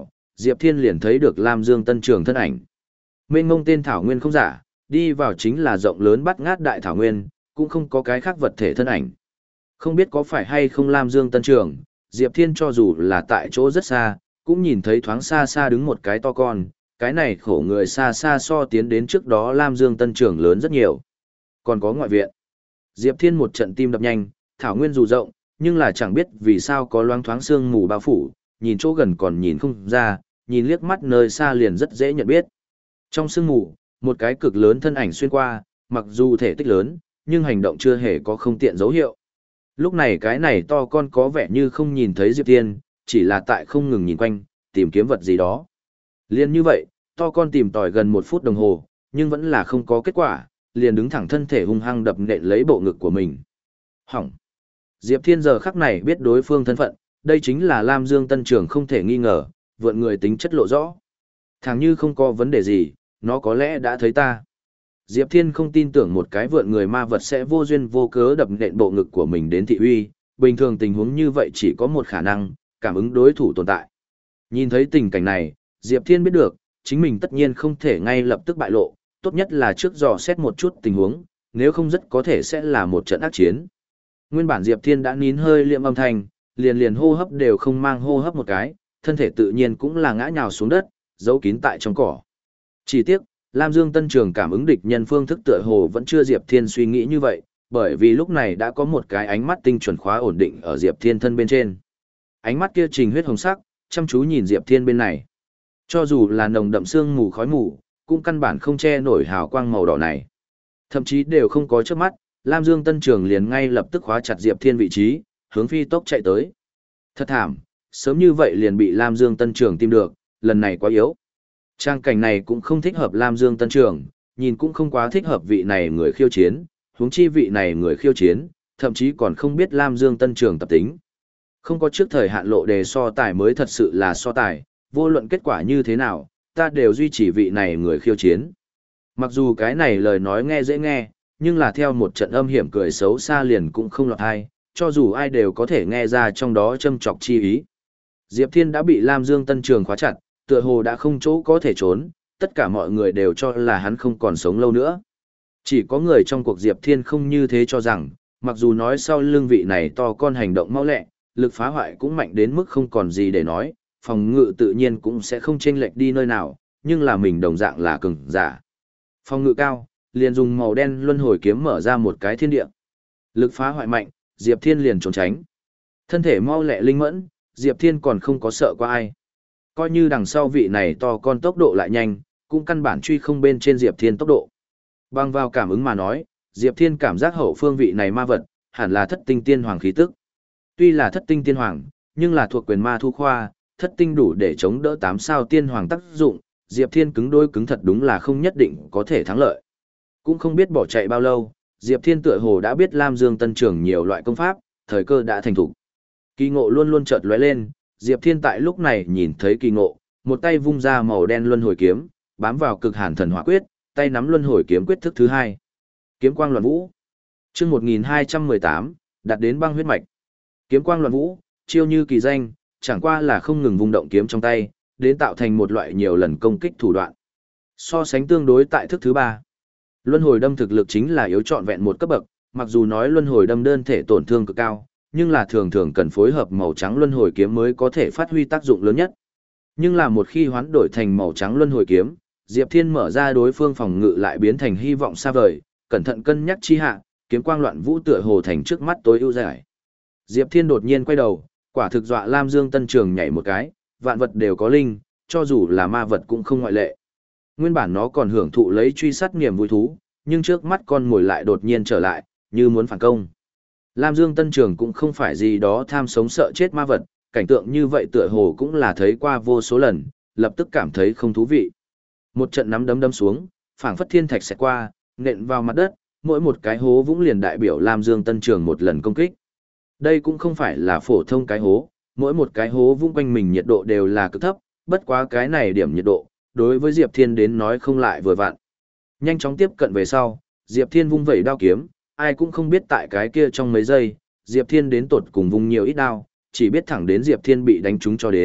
Diệp Thiên liền thấy được Lam Dương Tân Trường thân ảnh. Mênh mông tên thảo nguyên không giả, đi vào chính là rộng lớn bắt ngát đại thảo nguyên, cũng không có cái khác vật thể thân ảnh. Không biết có phải hay không Lam Dương Tân Trường, Diệp Thiên cho dù là tại chỗ rất xa, cũng nhìn thấy thoáng xa xa đứng một cái to con, cái này khổ người xa xa so tiến đến trước đó Lam Dương Tân Trường lớn rất nhiều. Còn có ngoại viện. Diệp Thiên một trận tim đập nhanh, thảo nguyên dù rộng, nhưng là chẳng biết vì sao có loáng thoáng sương mù bao phủ, nhìn chỗ gần còn nhìn không ra, nhìn liếc mắt nơi xa liền rất dễ nhận biết. Trong sương mù, một cái cực lớn thân ảnh xuyên qua, mặc dù thể tích lớn, nhưng hành động chưa hề có không tiện dấu hiệu. Lúc này cái này to con có vẻ như không nhìn thấy Diệp Thiên, chỉ là tại không ngừng nhìn quanh, tìm kiếm vật gì đó. Liên như vậy, to con tìm tòi gần một phút đồng hồ, nhưng vẫn là không có kết quả, liền đứng thẳng thân thể hung hăng đập nện lấy bộ ngực của mình. Hỏng! Diệp Thiên giờ khắc này biết đối phương thân phận, đây chính là Lam Dương Tân Trường không thể nghi ngờ, vượn người tính chất lộ rõ. Thằng như không có vấn đề gì, nó có lẽ đã thấy ta. Diệp Thiên không tin tưởng một cái vượn người ma vật sẽ vô duyên vô cớ đập nện bộ ngực của mình đến thị uy, bình thường tình huống như vậy chỉ có một khả năng, cảm ứng đối thủ tồn tại. Nhìn thấy tình cảnh này, Diệp Thiên biết được, chính mình tất nhiên không thể ngay lập tức bại lộ, tốt nhất là trước dò xét một chút tình huống, nếu không rất có thể sẽ là một trận ác chiến. Nguyên bản Diệp Thiên đã nín hơi liệm âm thanh, liền liền hô hấp đều không mang hô hấp một cái, thân thể tự nhiên cũng là ngã nhào xuống đất, giấu kín tại trong cỏ. Chỉ tiếc, Lam Dương Tân Trường cảm ứng địch nhân phương thức tựa hồ vẫn chưa Diệp Thiên suy nghĩ như vậy, bởi vì lúc này đã có một cái ánh mắt tinh chuẩn khóa ổn định ở Diệp Thiên thân bên trên. Ánh mắt kia trình huyết hồng sắc, chăm chú nhìn Diệp Thiên bên này. Cho dù là nồng đậm sương mù khói mù, cũng căn bản không che nổi hào quang màu đỏ này. Thậm chí đều không có trước mắt, Lam Dương Tân Trường liền ngay lập tức khóa chặt Diệp Thiên vị trí, hướng phi tốc chạy tới. Thật thảm, sớm như vậy liền bị Lam Dương Tân Trường tìm được, lần này quá yếu. Trang cảnh này cũng không thích hợp Lam Dương Tân Trường, nhìn cũng không quá thích hợp vị này người khiêu chiến, huống chi vị này người khiêu chiến, thậm chí còn không biết Lam Dương Tân Trường tập tính. Không có trước thời hạn lộ đề so tài mới thật sự là so tài, vô luận kết quả như thế nào, ta đều duy trì vị này người khiêu chiến. Mặc dù cái này lời nói nghe dễ nghe, nhưng là theo một trận âm hiểm cười xấu xa liền cũng không lọt hay, cho dù ai đều có thể nghe ra trong đó châm chọc chi ý. Diệp Thiên đã bị Lam Dương Tân Trường khóa chặt, tựa hồ đã không chỗ có thể trốn, tất cả mọi người đều cho là hắn không còn sống lâu nữa. Chỉ có người trong cuộc Diệp Thiên không như thế cho rằng, mặc dù nói sau lưng vị này to con hành động mau lẹ, lực phá hoại cũng mạnh đến mức không còn gì để nói, phòng ngự tự nhiên cũng sẽ không chênh lệch đi nơi nào, nhưng là mình đồng dạng là cường giả. Phòng ngự cao, liền dùng màu đen luân hồi kiếm mở ra một cái thiên địa. Lực phá hoại mạnh, Diệp Thiên liền trốn tránh. Thân thể mau lẹ linh mẫn, Diệp Thiên còn không có sợ qua ai. Coi như đằng sau vị này to con tốc độ lại nhanh, cũng căn bản truy không bên trên Diệp Thiên tốc độ. Bằng vào cảm ứng mà nói, Diệp Thiên cảm giác hậu phương vị này ma vật, hẳn là thất tinh tiên hoàng khí tức. Tuy là thất tinh tiên hoàng, nhưng là thuộc quyền ma thu khoa, thất tinh đủ để chống đỡ tám sao tiên hoàng tác dụng, Diệp Thiên cứng đôi cứng thật đúng là không nhất định có thể thắng lợi. Cũng không biết bỏ chạy bao lâu, Diệp Thiên tựa hồ đã biết Lam Dương Tân Trường nhiều loại công pháp, thời cơ đã thành thủ. Kỳ ngộ luôn luôn chợt lóe lên, Diệp Thiên tại lúc này nhìn thấy kỳ ngộ, một tay vung ra màu đen luân hồi kiếm, bám vào cực hàn thần hỏa quyết, tay nắm luân hồi kiếm quyết thức thứ hai. Kiếm quang loạn vũ. Chương một nghìn hai trăm mười tám, đạt đến băng huyết mạch. Kiếm quang loạn vũ, chiêu như kỳ danh, chẳng qua là không ngừng vung động kiếm trong tay, đến tạo thành một loại nhiều lần công kích thủ đoạn. So sánh tương đối tại thức thứ ba. Luân hồi đâm thực lực chính là yếu trọn vẹn một cấp bậc, mặc dù nói luân hồi đâm đơn thể tổn thương cực cao, nhưng là thường thường cần phối hợp màu trắng luân hồi kiếm mới có thể phát huy tác dụng lớn nhất. Nhưng là một khi hoán đổi thành màu trắng luân hồi kiếm, Diệp Thiên mở ra đối phương phòng ngự lại biến thành hy vọng xa vời, cẩn thận cân nhắc chi hạ, kiếm quang loạn vũ tựa hồ thành trước mắt tối ưu giải. Diệp Thiên đột nhiên quay đầu, quả thực dọa Lam Dương Tân Trường nhảy một cái, vạn vật đều có linh, cho dù là ma vật cũng không ngoại lệ. Nguyên bản nó còn hưởng thụ lấy truy sát niềm vui thú, nhưng trước mắt con mồi lại đột nhiên trở lại, như muốn phản công. Lam Dương Tân Trường cũng không phải gì đó tham sống sợ chết ma vật, cảnh tượng như vậy tựa hồ cũng là thấy qua vô số lần, lập tức cảm thấy không thú vị. Một trận nắm đấm đấm xuống, phảng phất thiên thạch xẹt qua, nện vào mặt đất, mỗi một cái hố vũng liền đại biểu Lam Dương Tân Trường một lần công kích. Đây cũng không phải là phổ thông cái hố, mỗi một cái hố vũng quanh mình nhiệt độ đều là cực thấp, bất quá cái này điểm nhiệt độ, đối với Diệp Thiên đến nói không lại vừa vặn. Nhanh chóng tiếp cận về sau, Diệp Thiên vung vẩy đao kiếm, ai cũng không biết tại cái kia trong mấy giây, Diệp Thiên đến tột cùng vung nhiều ít đao, chỉ biết thẳng đến Diệp Thiên bị đánh trúng cho đến,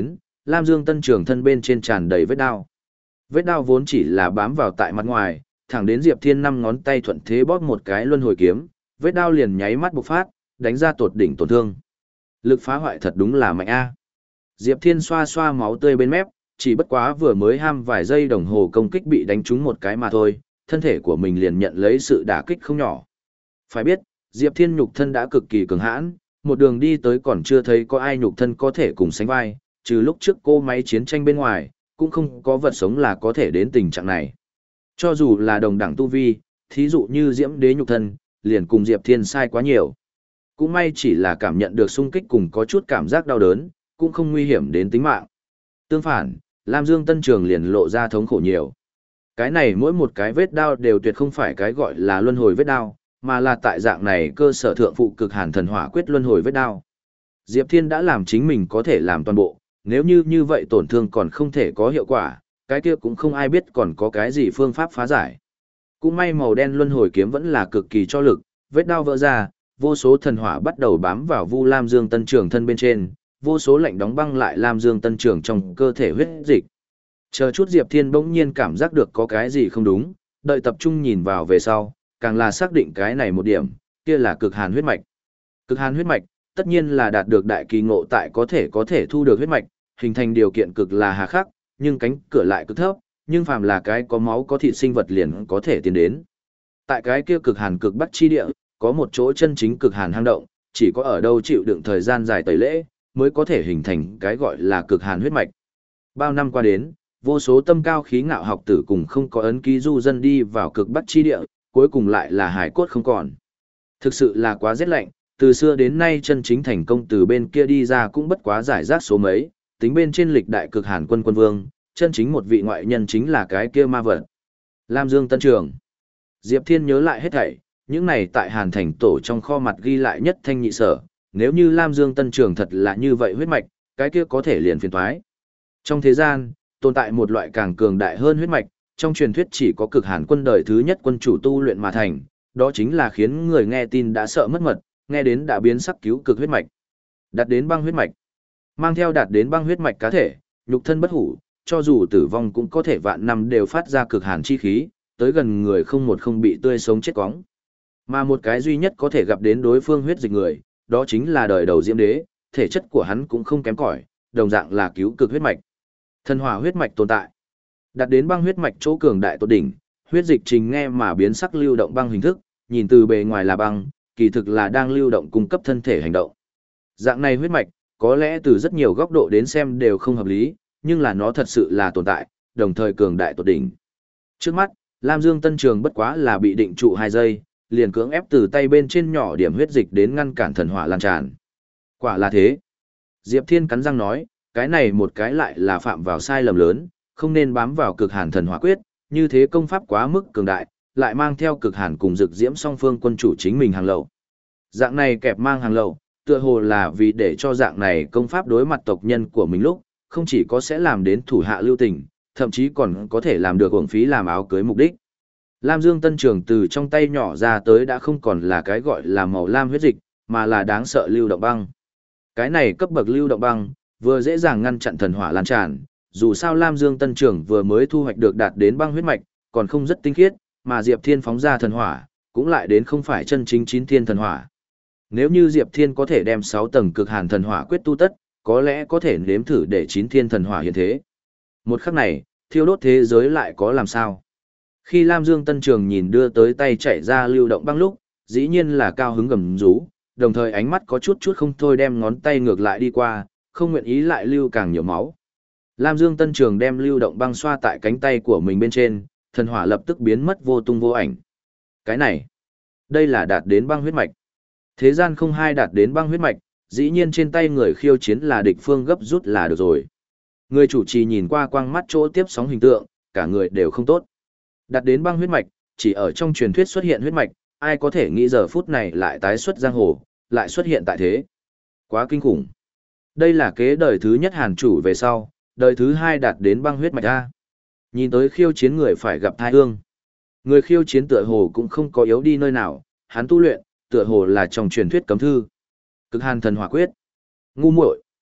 Lam Dương Tân Trường thân bên trên tràn đầy vết đao. Vết đao vốn chỉ là bám vào tại mặt ngoài, thẳng đến Diệp Thiên năm ngón tay thuận thế bóp một cái luân hồi kiếm, vết đao liền nháy mắt bộc phát, đánh ra tột đỉnh tổn thương. Lực phá hoại thật đúng là mạnh a. Diệp Thiên xoa xoa máu tươi bên mép, chỉ bất quá vừa mới ham vài giây đồng hồ công kích bị đánh trúng một cái mà thôi, thân thể của mình liền nhận lấy sự đả kích không nhỏ. Phải biết, Diệp Thiên nhục thân đã cực kỳ cường hãn, một đường đi tới còn chưa thấy có ai nhục thân có thể cùng sánh vai, trừ lúc trước cô máy chiến tranh bên ngoài, cũng không có vật sống là có thể đến tình trạng này. Cho dù là đồng đẳng tu vi, thí dụ như Diễm Đế nhục thân, liền cùng Diệp Thiên sai quá nhiều. Cũng may chỉ là cảm nhận được xung kích cùng có chút cảm giác đau đớn, cũng không nguy hiểm đến tính mạng. Tương phản, Lam Dương Tân Trường liền lộ ra thống khổ nhiều. Cái này mỗi một cái vết đao đều tuyệt không phải cái gọi là luân hồi vết đao, mà là tại dạng này cơ sở thượng phụ cực hàn thần hỏa quyết luân hồi vết đao. Diệp Thiên đã làm chính mình có thể làm toàn bộ, nếu như như vậy tổn thương còn không thể có hiệu quả, cái kia cũng không ai biết còn có cái gì phương pháp phá giải. Cũng may màu đen luân hồi kiếm vẫn là cực kỳ cho lực, vết đao vỡ ra, vô số thần hỏa bắt đầu bám vào Vu Lam Dương Tân Trường thân bên trên, vô số lạnh đóng băng lại Lam Dương Tân Trường trong cơ thể huyết dịch. Chờ chút Diệp Thiên bỗng nhiên cảm giác được có cái gì không đúng, đợi tập trung nhìn vào về sau, càng là xác định cái này một điểm, kia là cực hàn huyết mạch. Cực hàn huyết mạch, tất nhiên là đạt được đại kỳ ngộ tại có thể có thể thu được huyết mạch, hình thành điều kiện cực là hà khắc, nhưng cánh cửa lại cực thấp, nhưng phàm là cái có máu có thịt sinh vật liền có thể tiến đến. Tại cái kia cực hàn cực bắc chi địa, có một chỗ chân chính cực hàn hang động, chỉ có ở đâu chịu đựng thời gian dài tẩy lễ, mới có thể hình thành cái gọi là cực hàn huyết mạch. Bao năm qua đến, vô số tâm cao khí ngạo học tử cùng không có ấn ký du dân đi vào cực bắc chi địa, cuối cùng lại là hải cốt không còn. Thực sự là quá rét lạnh, từ xưa đến nay chân chính thành công từ bên kia đi ra cũng bất quá giải rác số mấy, tính bên trên lịch đại cực hàn quân quân vương, chân chính một vị ngoại nhân chính là cái kia ma vật. Lam Dương Tân Trường. Diệp Thiên nhớ lại hết thảy, những này tại Hàn Thành tổ trong kho mặt ghi lại nhất thanh nhị sở, nếu như Lam Dương Tân Trường thật là như vậy huyết mạch, cái kia có thể liền phiền toái. Trong thế gian, tồn tại một loại càng cường đại hơn huyết mạch, trong truyền thuyết chỉ có cực hàn quân đời thứ nhất quân chủ tu luyện mà thành, đó chính là khiến người nghe tin đã sợ mất mật, nghe đến đã biến sắc cứu cực huyết mạch. Đạt đến băng huyết mạch. Mang theo đạt đến băng huyết mạch cá thể, nhục thân bất hủ, cho dù tử vong cũng có thể vạn năm đều phát ra cực hàn chi khí, tới gần người không một không bị tươi sống chết cóng. Mà một cái duy nhất có thể gặp đến đối phương huyết dịch người, đó chính là đời đầu Diễm Đế, thể chất của hắn cũng không kém cỏi, đồng dạng là cứu cực huyết mạch. Thần hỏa huyết mạch tồn tại. Đạt đến băng huyết mạch chỗ cường đại tột đỉnh, huyết dịch trình nghe mà biến sắc lưu động băng hình thức, nhìn từ bề ngoài là băng, kỳ thực là đang lưu động cung cấp thân thể hành động. Dạng này huyết mạch, có lẽ từ rất nhiều góc độ đến xem đều không hợp lý, nhưng là nó thật sự là tồn tại, đồng thời cường đại tột đỉnh. Trước mắt, Lam Dương Tân Trường bất quá là bị định trụ hai giây, liền cưỡng ép từ tay bên trên nhỏ điểm huyết dịch đến ngăn cản thần hỏa lan tràn. Quả là thế. Diệp Thiên cắn răng nói, cái này một cái lại là phạm vào sai lầm lớn, không nên bám vào cực hàn thần hỏa quyết, như thế công pháp quá mức cường đại, lại mang theo cực hàn cùng dược diễm song phương quân chủ chính mình hàng lậu. Dạng này kẹp mang hàng lậu, tựa hồ là vì để cho dạng này công pháp đối mặt tộc nhân của mình lúc, không chỉ có sẽ làm đến thủ hạ lưu tình, thậm chí còn có thể làm được uổng phí làm áo cưới mục đích. Lam Dương Tân Trường từ trong tay nhỏ ra tới đã không còn là cái gọi là màu lam huyết dịch, mà là đáng sợ lưu động băng. Cái này cấp bậc lưu động băng, vừa dễ dàng ngăn chặn thần hỏa lan tràn, dù sao Lam Dương Tân Trường vừa mới thu hoạch được đạt đến băng huyết mạch, còn không rất tinh khiết, mà Diệp Thiên phóng ra thần hỏa, cũng lại đến không phải chân chính chín thiên thần hỏa. Nếu như Diệp Thiên có thể đem sáu tầng cực hàn thần hỏa quyết tu tất, có lẽ có thể nếm thử để chín thiên thần hỏa hiện thế. Một khắc này, thiêu đốt thế giới lại có làm sao? Khi Lam Dương Tân Trường nhìn đưa tới tay chạy ra lưu động băng lúc, dĩ nhiên là cao hứng gầm rú, đồng thời ánh mắt có chút chút không thôi đem ngón tay ngược lại đi qua, không nguyện ý lại lưu càng nhiều máu. Lam Dương Tân Trường đem lưu động băng xoa tại cánh tay của mình bên trên, thần hỏa lập tức biến mất vô tung vô ảnh. Cái này, đây là đạt đến băng huyết mạch. Thế gian không hai đạt đến băng huyết mạch, dĩ nhiên trên tay người khiêu chiến là địch phương gấp rút là được rồi. Người chủ trì nhìn qua quang mắt chỗ tiếp sóng hình tượng, cả người đều không tốt. Đạt đến băng huyết mạch, chỉ ở trong truyền thuyết xuất hiện huyết mạch, ai có thể nghĩ giờ phút này lại tái xuất giang hồ, lại xuất hiện tại thế. Quá kinh khủng. Đây là kế đời thứ nhất Hàn chủ về sau, đời thứ hai đạt đến băng huyết mạch A. Nhìn tới khiêu chiến người phải gặp thai hương. Người khiêu chiến tựa hồ cũng không có yếu đi nơi nào, hắn tu luyện, tựa hồ là trong truyền thuyết cấm thư. Cực hàn thần hỏa quyết. Ngu muội.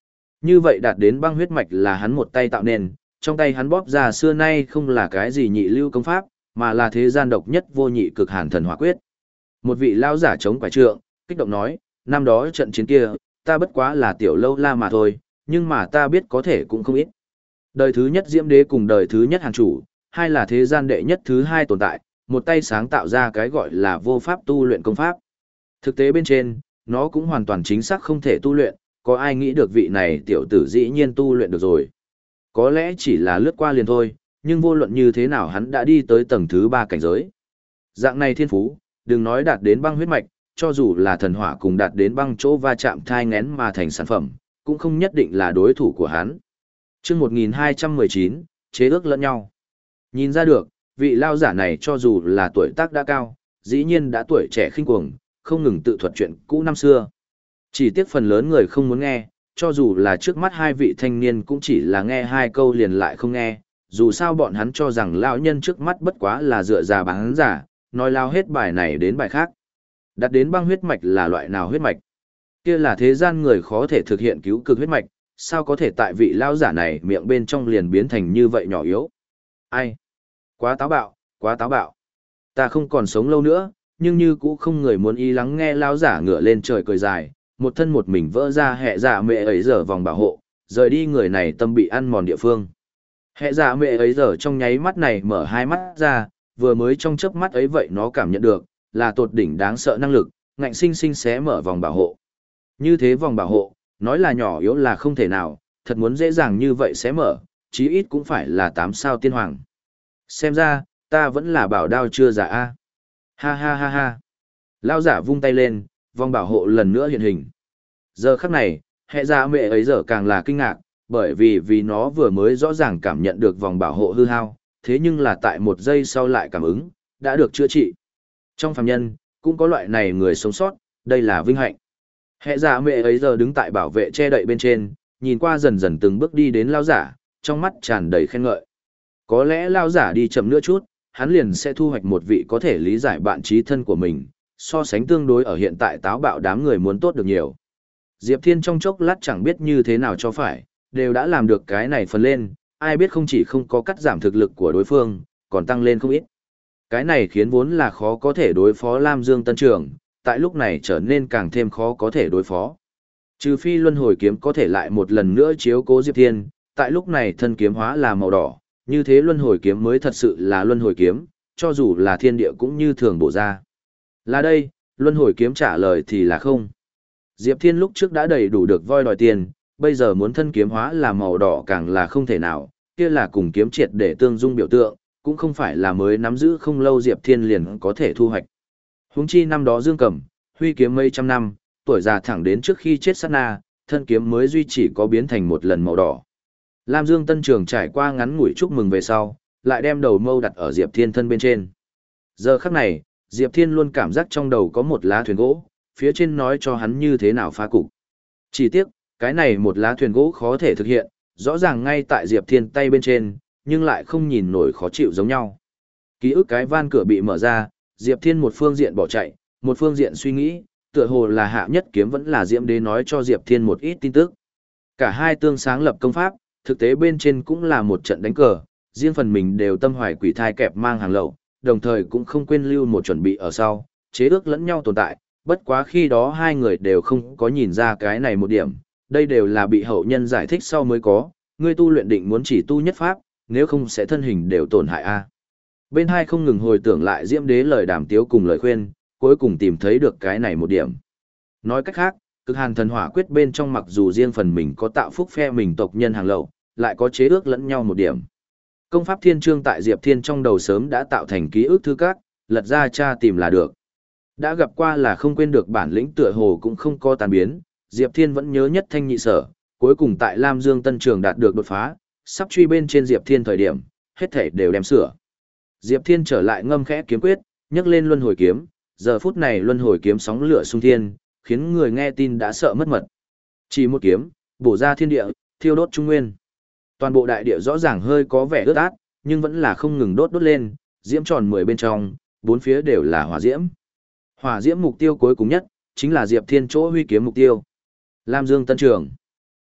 Như vậy đạt đến băng huyết mạch là hắn một tay tạo nên, trong tay hắn bóp ra xưa nay không là cái gì nhị lưu công pháp, mà là thế gian độc nhất vô nhị cực hàn thần hỏa quyết. Một vị lao giả chống quả trượng, kích động nói, năm đó trận chiến kia, ta bất quá là tiểu lâu la mà thôi, nhưng mà ta biết có thể cũng không ít. Đời thứ nhất Diễm Đế cùng đời thứ nhất Hàn Chủ, hai là thế gian đệ nhất thứ hai tồn tại, một tay sáng tạo ra cái gọi là vô pháp tu luyện công pháp. Thực tế bên trên, nó cũng hoàn toàn chính xác không thể tu luyện, có ai nghĩ được vị này tiểu tử dĩ nhiên tu luyện được rồi. Có lẽ chỉ là lướt qua liền thôi, nhưng vô luận như thế nào hắn đã đi tới tầng thứ ba cảnh giới. Dạng này thiên phú, đừng nói đạt đến băng huyết mạch, cho dù là thần hỏa cùng đạt đến băng chỗ va chạm thai ngén mà thành sản phẩm, cũng không nhất định là đối thủ của hắn. Chương một nghìn hai trăm mười chín, chế ước lẫn nhau. Nhìn ra được, vị lao giả này cho dù là tuổi tác đã cao, dĩ nhiên đã tuổi trẻ khinh cuồng, không ngừng tự thuật chuyện cũ năm xưa. Chỉ tiếc phần lớn người không muốn nghe, cho dù là trước mắt hai vị thanh niên cũng chỉ là nghe hai câu liền lại không nghe, dù sao bọn hắn cho rằng lão nhân trước mắt bất quá là dựa già bán giả, nói lao hết bài này đến bài khác. Đặt đến băng huyết mạch là loại nào huyết mạch? Kia là thế gian người khó thể thực hiện cứu cực huyết mạch, sao có thể tại vị lao giả này miệng bên trong liền biến thành như vậy nhỏ yếu? Ai? Quá táo bạo, quá táo bạo. Ta không còn sống lâu nữa, nhưng như cũ không người muốn ý lắng nghe lao giả ngửa lên trời cười dài, một thân một mình vỡ ra hệ dạ mẹ ấy giờ vòng bảo hộ, rời đi người này tâm bị ăn mòn địa phương. Hệ dạ mẹ ấy giờ trong nháy mắt này mở hai mắt ra, vừa mới trong chớp mắt ấy vậy nó cảm nhận được, là tột đỉnh đáng sợ năng lực, ngạnh sinh sinh xé mở vòng bảo hộ. Như thế vòng bảo hộ, nói là nhỏ yếu là không thể nào, thật muốn dễ dàng như vậy xé mở, chí ít cũng phải là tám sao tiên hoàng. Xem ra, ta vẫn là bảo đao chưa giả a. Ha ha ha ha. Lao giả vung tay lên, vòng bảo hộ lần nữa hiện hình. Giờ khắc này, hệ dạ mẹ ấy giờ càng là kinh ngạc, bởi vì vì nó vừa mới rõ ràng cảm nhận được vòng bảo hộ hư hao, thế nhưng là tại một giây sau lại cảm ứng, đã được chữa trị. Trong phàm nhân, cũng có loại này người sống sót, đây là vinh hạnh. Hệ dạ mẹ ấy giờ đứng tại bảo vệ che đậy bên trên, nhìn qua dần dần từng bước đi đến lao giả, trong mắt tràn đầy khen ngợi. Có lẽ lao giả đi chậm nữa chút, hắn liền sẽ thu hoạch một vị có thể lý giải bạn trí thân của mình, so sánh tương đối ở hiện tại táo bạo đám người muốn tốt được nhiều. Diệp Thiên trong chốc lát chẳng biết như thế nào cho phải, đều đã làm được cái này phần lên, ai biết không chỉ không có cắt giảm thực lực của đối phương, còn tăng lên không ít. Cái này khiến vốn là khó có thể đối phó Lam Dương Tân Trường, tại lúc này trở nên càng thêm khó có thể đối phó. Trừ phi luân hồi kiếm có thể lại một lần nữa chiếu cố Diệp Thiên, tại lúc này thân kiếm hóa là màu đỏ, như thế luân hồi kiếm mới thật sự là luân hồi kiếm, cho dù là thiên địa cũng như thường bổ ra. Là đây, luân hồi kiếm trả lời thì là không. Diệp Thiên lúc trước đã đầy đủ được voi đòi tiền, bây giờ muốn thân kiếm hóa là màu đỏ càng là không thể nào, kia là cùng kiếm triệt để tương dung biểu tượng, cũng không phải là mới nắm giữ không lâu Diệp Thiên liền có thể thu hoạch. Huống chi năm đó Dương Cẩm, huy kiếm mấy trăm năm, tuổi già thẳng đến trước khi chết sát na, thân kiếm mới duy chỉ có biến thành một lần màu đỏ. Lam Dương Tân Trường trải qua ngắn ngủi chúc mừng về sau, lại đem đầu mâu đặt ở Diệp Thiên thân bên trên. Giờ khắc này, Diệp Thiên luôn cảm giác trong đầu có một lá thuyền gỗ, phía trên nói cho hắn như thế nào phá cục. Chỉ tiếc, cái này một lá thuyền gỗ khó thể thực hiện, rõ ràng ngay tại Diệp Thiên tay bên trên, nhưng lại không nhìn nổi khó chịu giống nhau. Ký ức cái van cửa bị mở ra, Diệp Thiên một phương diện bỏ chạy, một phương diện suy nghĩ, tựa hồ là hạ nhất kiếm vẫn là Diễm Đế nói cho Diệp Thiên một ít tin tức. Cả hai tương sáng lập công pháp, thực tế bên trên cũng là một trận đánh cờ, riêng phần mình đều tâm hoài quỷ thai kẹp mang hàng lậu, đồng thời cũng không quên lưu một chuẩn bị ở sau, chế ước lẫn nhau tồn tại, bất quá khi đó hai người đều không có nhìn ra cái này một điểm, đây đều là bị hậu nhân giải thích sau mới có, ngươi tu luyện định muốn chỉ tu nhất pháp, nếu không sẽ thân hình đều tổn hại a. Bên hai không ngừng hồi tưởng lại Diễm Đế lời đàm tiếu cùng lời khuyên, cuối cùng tìm thấy được cái này một điểm. Nói cách khác, cực hàn thần hỏa quyết bên trong mặc dù riêng phần mình có tạo phúc phe mình tộc nhân hàng lậu, lại có chế ước lẫn nhau một điểm. Công pháp thiên chương tại Diệp Thiên trong đầu sớm đã tạo thành ký ức thư các, lật ra tra tìm là được. Đã gặp qua là không quên được bản lĩnh tựa hồ cũng không có tàn biến, Diệp Thiên vẫn nhớ nhất thanh nhị sở, cuối cùng tại Lam Dương Tân Trường đạt được đột phá, sắp truy bên trên Diệp Thiên thời điểm, hết thể đều đem sửa. Diệp Thiên trở lại ngâm khẽ kiếm quyết, nhấc lên luân hồi kiếm, giờ phút này luân hồi kiếm sóng lửa xung thiên, khiến người nghe tin đã sợ mất mật. Chỉ một kiếm, bổ ra thiên địa, thiêu đốt trung nguyên. Toàn bộ đại địa rõ ràng hơi có vẻ ướt át, nhưng vẫn là không ngừng đốt đốt lên, diễm tròn mười bên trong, bốn phía đều là hỏa diễm. Hỏa diễm mục tiêu cuối cùng nhất, chính là Diệp Thiên chỗ huy kiếm mục tiêu. Lam Dương Tân Trường.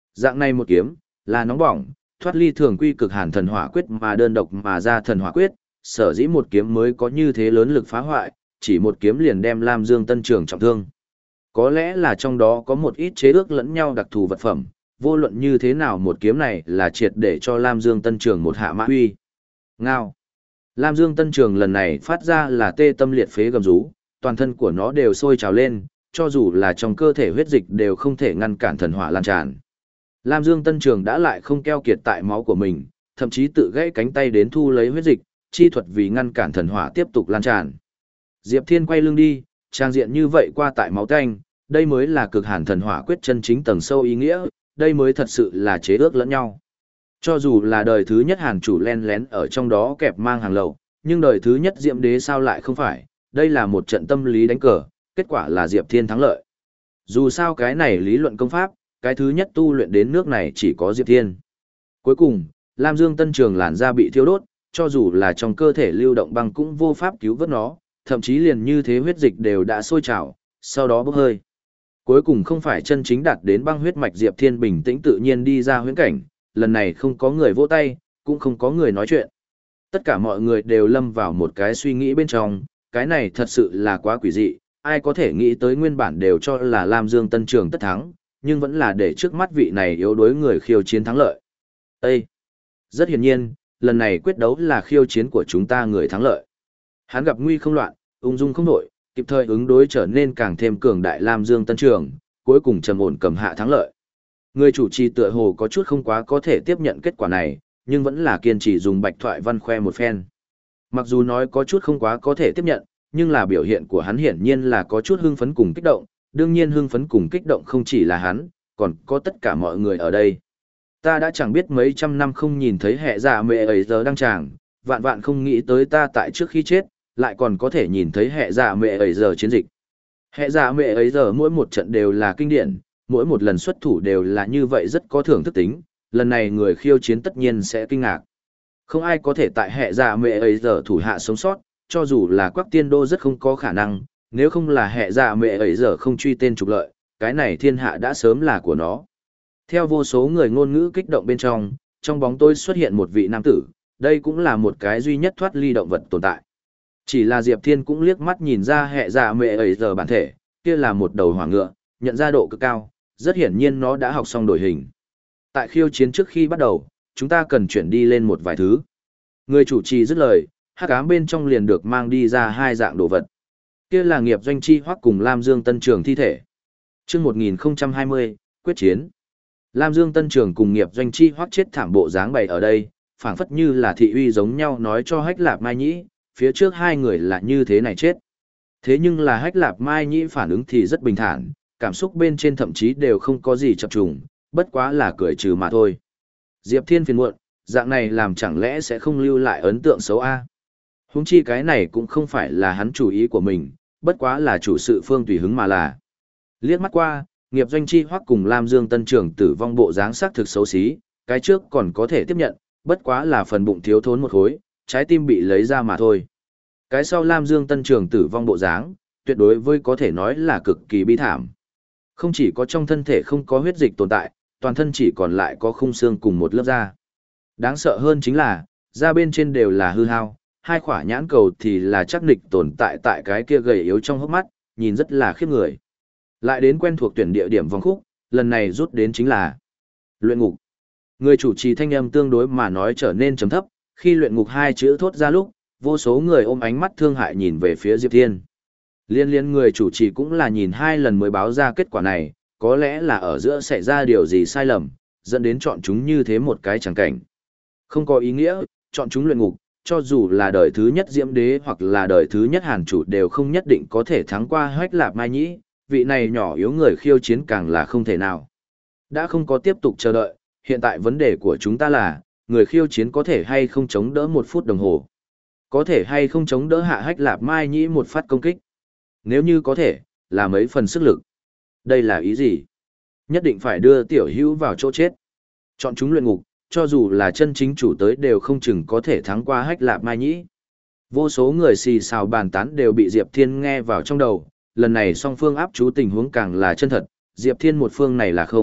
Dạng này một kiếm, là nóng bỏng, thoát ly thường quy cực hàn thần hỏa quyết mà đơn độc mà ra thần hỏa quyết, sở dĩ một kiếm mới có như thế lớn lực phá hoại, chỉ một kiếm liền đem Lam Dương Tân Trường trọng thương. Có lẽ là trong đó có một ít chế ước lẫn nhau đặc thù vật phẩm, vô luận như thế nào một kiếm này là triệt để cho Lam Dương Tân Trường một hạ mã huy. Ngao. Lam Dương Tân Trường lần này phát ra là tê tâm liệt phế gầm rú, toàn thân của nó đều sôi trào lên, cho dù là trong cơ thể huyết dịch đều không thể ngăn cản thần hỏa lan tràn. Lam Dương Tân Trường đã lại không keo kiệt tại máu của mình, thậm chí tự gãy cánh tay đến thu lấy huyết dịch, chi thuật vì ngăn cản thần hỏa tiếp tục lan tràn. Diệp Thiên quay lưng đi, trang diện như vậy qua tại máu tanh, đây mới là cực hàn thần hỏa quyết chân chính tầng sâu ý nghĩa, đây mới thật sự là chế ước lẫn nhau. Cho dù là đời thứ nhất hàn chủ len lén ở trong đó kẹp mang hàng lậu, nhưng đời thứ nhất Diệm Đế sao lại không phải, đây là một trận tâm lý đánh cờ, kết quả là Diệp Thiên thắng lợi. Dù sao cái này lý luận công pháp, cái thứ nhất tu luyện đến nước này chỉ có Diệp Thiên. Cuối cùng, Lam Dương Tân Trường làn da bị thiêu đốt, cho dù là trong cơ thể lưu động băng cũng vô pháp cứu vớt nó, thậm chí liền như thế huyết dịch đều đã sôi trào, sau đó bốc hơi. Cuối cùng không phải chân chính đạt đến băng huyết mạch Diệp Thiên bình tĩnh tự nhiên đi ra huyễn cảnh, lần này không có người vỗ tay, cũng không có người nói chuyện. Tất cả mọi người đều lâm vào một cái suy nghĩ bên trong, cái này thật sự là quá quỷ dị, ai có thể nghĩ tới nguyên bản đều cho là Lam Dương Tân Trường tất thắng, nhưng vẫn là để trước mắt vị này yếu đối người khiêu chiến thắng lợi. Ê! Rất hiển nhiên, lần này quyết đấu là khiêu chiến của chúng ta người thắng lợi. Hắn gặp nguy không loạn, ung dung không đổi, kịp thời ứng đối trở nên càng thêm cường đại Lam Dương Tân Trường, cuối cùng trầm ổn cầm hạ thắng lợi. Người chủ trì tựa hồ có chút không quá có thể tiếp nhận kết quả này, nhưng vẫn là kiên trì dùng bạch thoại văn khoe một phen. Mặc dù nói có chút không quá có thể tiếp nhận, nhưng là biểu hiện của hắn hiển nhiên là có chút hưng phấn cùng kích động, đương nhiên hưng phấn cùng kích động không chỉ là hắn, còn có tất cả mọi người ở đây. Ta đã chẳng biết mấy trăm năm không nhìn thấy hệ giả mẹ ấy giờ đăng tràng, vạn vạn không nghĩ tới ta tại trước khi chết, lại còn có thể nhìn thấy hệ giả mẹ ấy giờ chiến dịch. Hệ giả mẹ ấy giờ mỗi một trận đều là kinh điển, mỗi một lần xuất thủ đều là như vậy rất có thưởng thức tính, lần này người khiêu chiến tất nhiên sẽ kinh ngạc. Không ai có thể tại hệ giả mẹ ấy giờ thủ hạ sống sót, cho dù là Quắc Tiên Đô rất không có khả năng, nếu không là hệ giả mẹ ấy giờ không truy tên trục lợi, cái này thiên hạ đã sớm là của nó. Theo vô số người ngôn ngữ kích động bên trong, trong bóng tối xuất hiện một vị nam tử, đây cũng là một cái duy nhất thoát ly động vật tồn tại. Chỉ là Diệp Thiên cũng liếc mắt nhìn ra hệ giả mẹ ấy giờ bản thể, kia là một đầu hỏa ngựa, nhận ra độ cực cao, rất hiển nhiên nó đã học xong đổi hình. Tại khiêu chiến trước khi bắt đầu, chúng ta cần chuyển đi lên một vài thứ. Người chủ trì dứt lời, hắc ám bên trong liền được mang đi ra hai dạng đồ vật. Kia là nghiệp doanh chi hoắc cùng Lam Dương Tân Trường thi thể. Chương một nghìn không trăm hai mươi, quyết chiến. Lam Dương Tân Trường cùng nghiệp doanh chi hoắc chết thảm bộ dáng bày ở đây, phảng phất như là thị uy giống nhau nói cho Hách Lạp Mai Nhĩ, phía trước hai người là như thế này chết. Thế nhưng là Hách Lạp Mai Nhĩ phản ứng thì rất bình thản, cảm xúc bên trên thậm chí đều không có gì chập trùng, bất quá là cười trừ mà thôi. Diệp Thiên phiền muộn, dạng này làm chẳng lẽ sẽ không lưu lại ấn tượng xấu a? Huống chi cái này cũng không phải là hắn chủ ý của mình, bất quá là chủ sự phương tùy hứng mà là. Liếc mắt qua, nghiệp doanh chi hoắc cùng Lam Dương Tân Trường tử vong bộ dáng sắc thực xấu xí, cái trước còn có thể tiếp nhận, bất quá là phần bụng thiếu thốn một khối, trái tim bị lấy ra mà thôi. Cái sau Lam Dương Tân Trường tử vong bộ dáng, tuyệt đối với có thể nói là cực kỳ bi thảm. Không chỉ có trong thân thể không có huyết dịch tồn tại, toàn thân chỉ còn lại có khung xương cùng một lớp da. Đáng sợ hơn chính là, da bên trên đều là hư hao, hai khỏa nhãn cầu thì là chắc nịch tồn tại tại cái kia gầy yếu trong hốc mắt, nhìn rất là khiếp người. Lại đến quen thuộc tuyển địa điểm vòng khúc, lần này rút đến chính là luyện ngục. Người chủ trì thanh âm tương đối mà nói trở nên trầm thấp, khi luyện ngục hai chữ thốt ra lúc, vô số người ôm ánh mắt thương hại nhìn về phía Diệp Thiên. Liên liên người chủ trì cũng là nhìn hai lần mới báo ra kết quả này, có lẽ là ở giữa xảy ra điều gì sai lầm, dẫn đến chọn chúng như thế một cái chẳng cảnh. Không có ý nghĩa, chọn chúng luyện ngục, cho dù là đời thứ nhất Diễm Đế hoặc là đời thứ nhất Hàn chủ đều không nhất định có thể thắng qua Hách Lạp Mai Nhĩ, vị này nhỏ yếu người khiêu chiến càng là không thể nào. Đã không có tiếp tục chờ đợi, hiện tại vấn đề của chúng ta là, người khiêu chiến có thể hay không chống đỡ một phút đồng hồ. Có thể hay không chống đỡ hạ Hách Lạp Mai Nhĩ một phát công kích. Nếu như có thể, là mấy phần sức lực. Đây là ý gì? Nhất định phải đưa tiểu hữu vào chỗ chết. Chọn chúng luyện ngục, cho dù là chân chính chủ tới đều không chừng có thể thắng qua Hách Lạp Mai Nhĩ. Vô số người xì xào bàn tán đều bị Diệp Thiên nghe vào trong đầu, lần này song phương áp chú tình huống càng là chân thật, Diệp Thiên một phương này là không,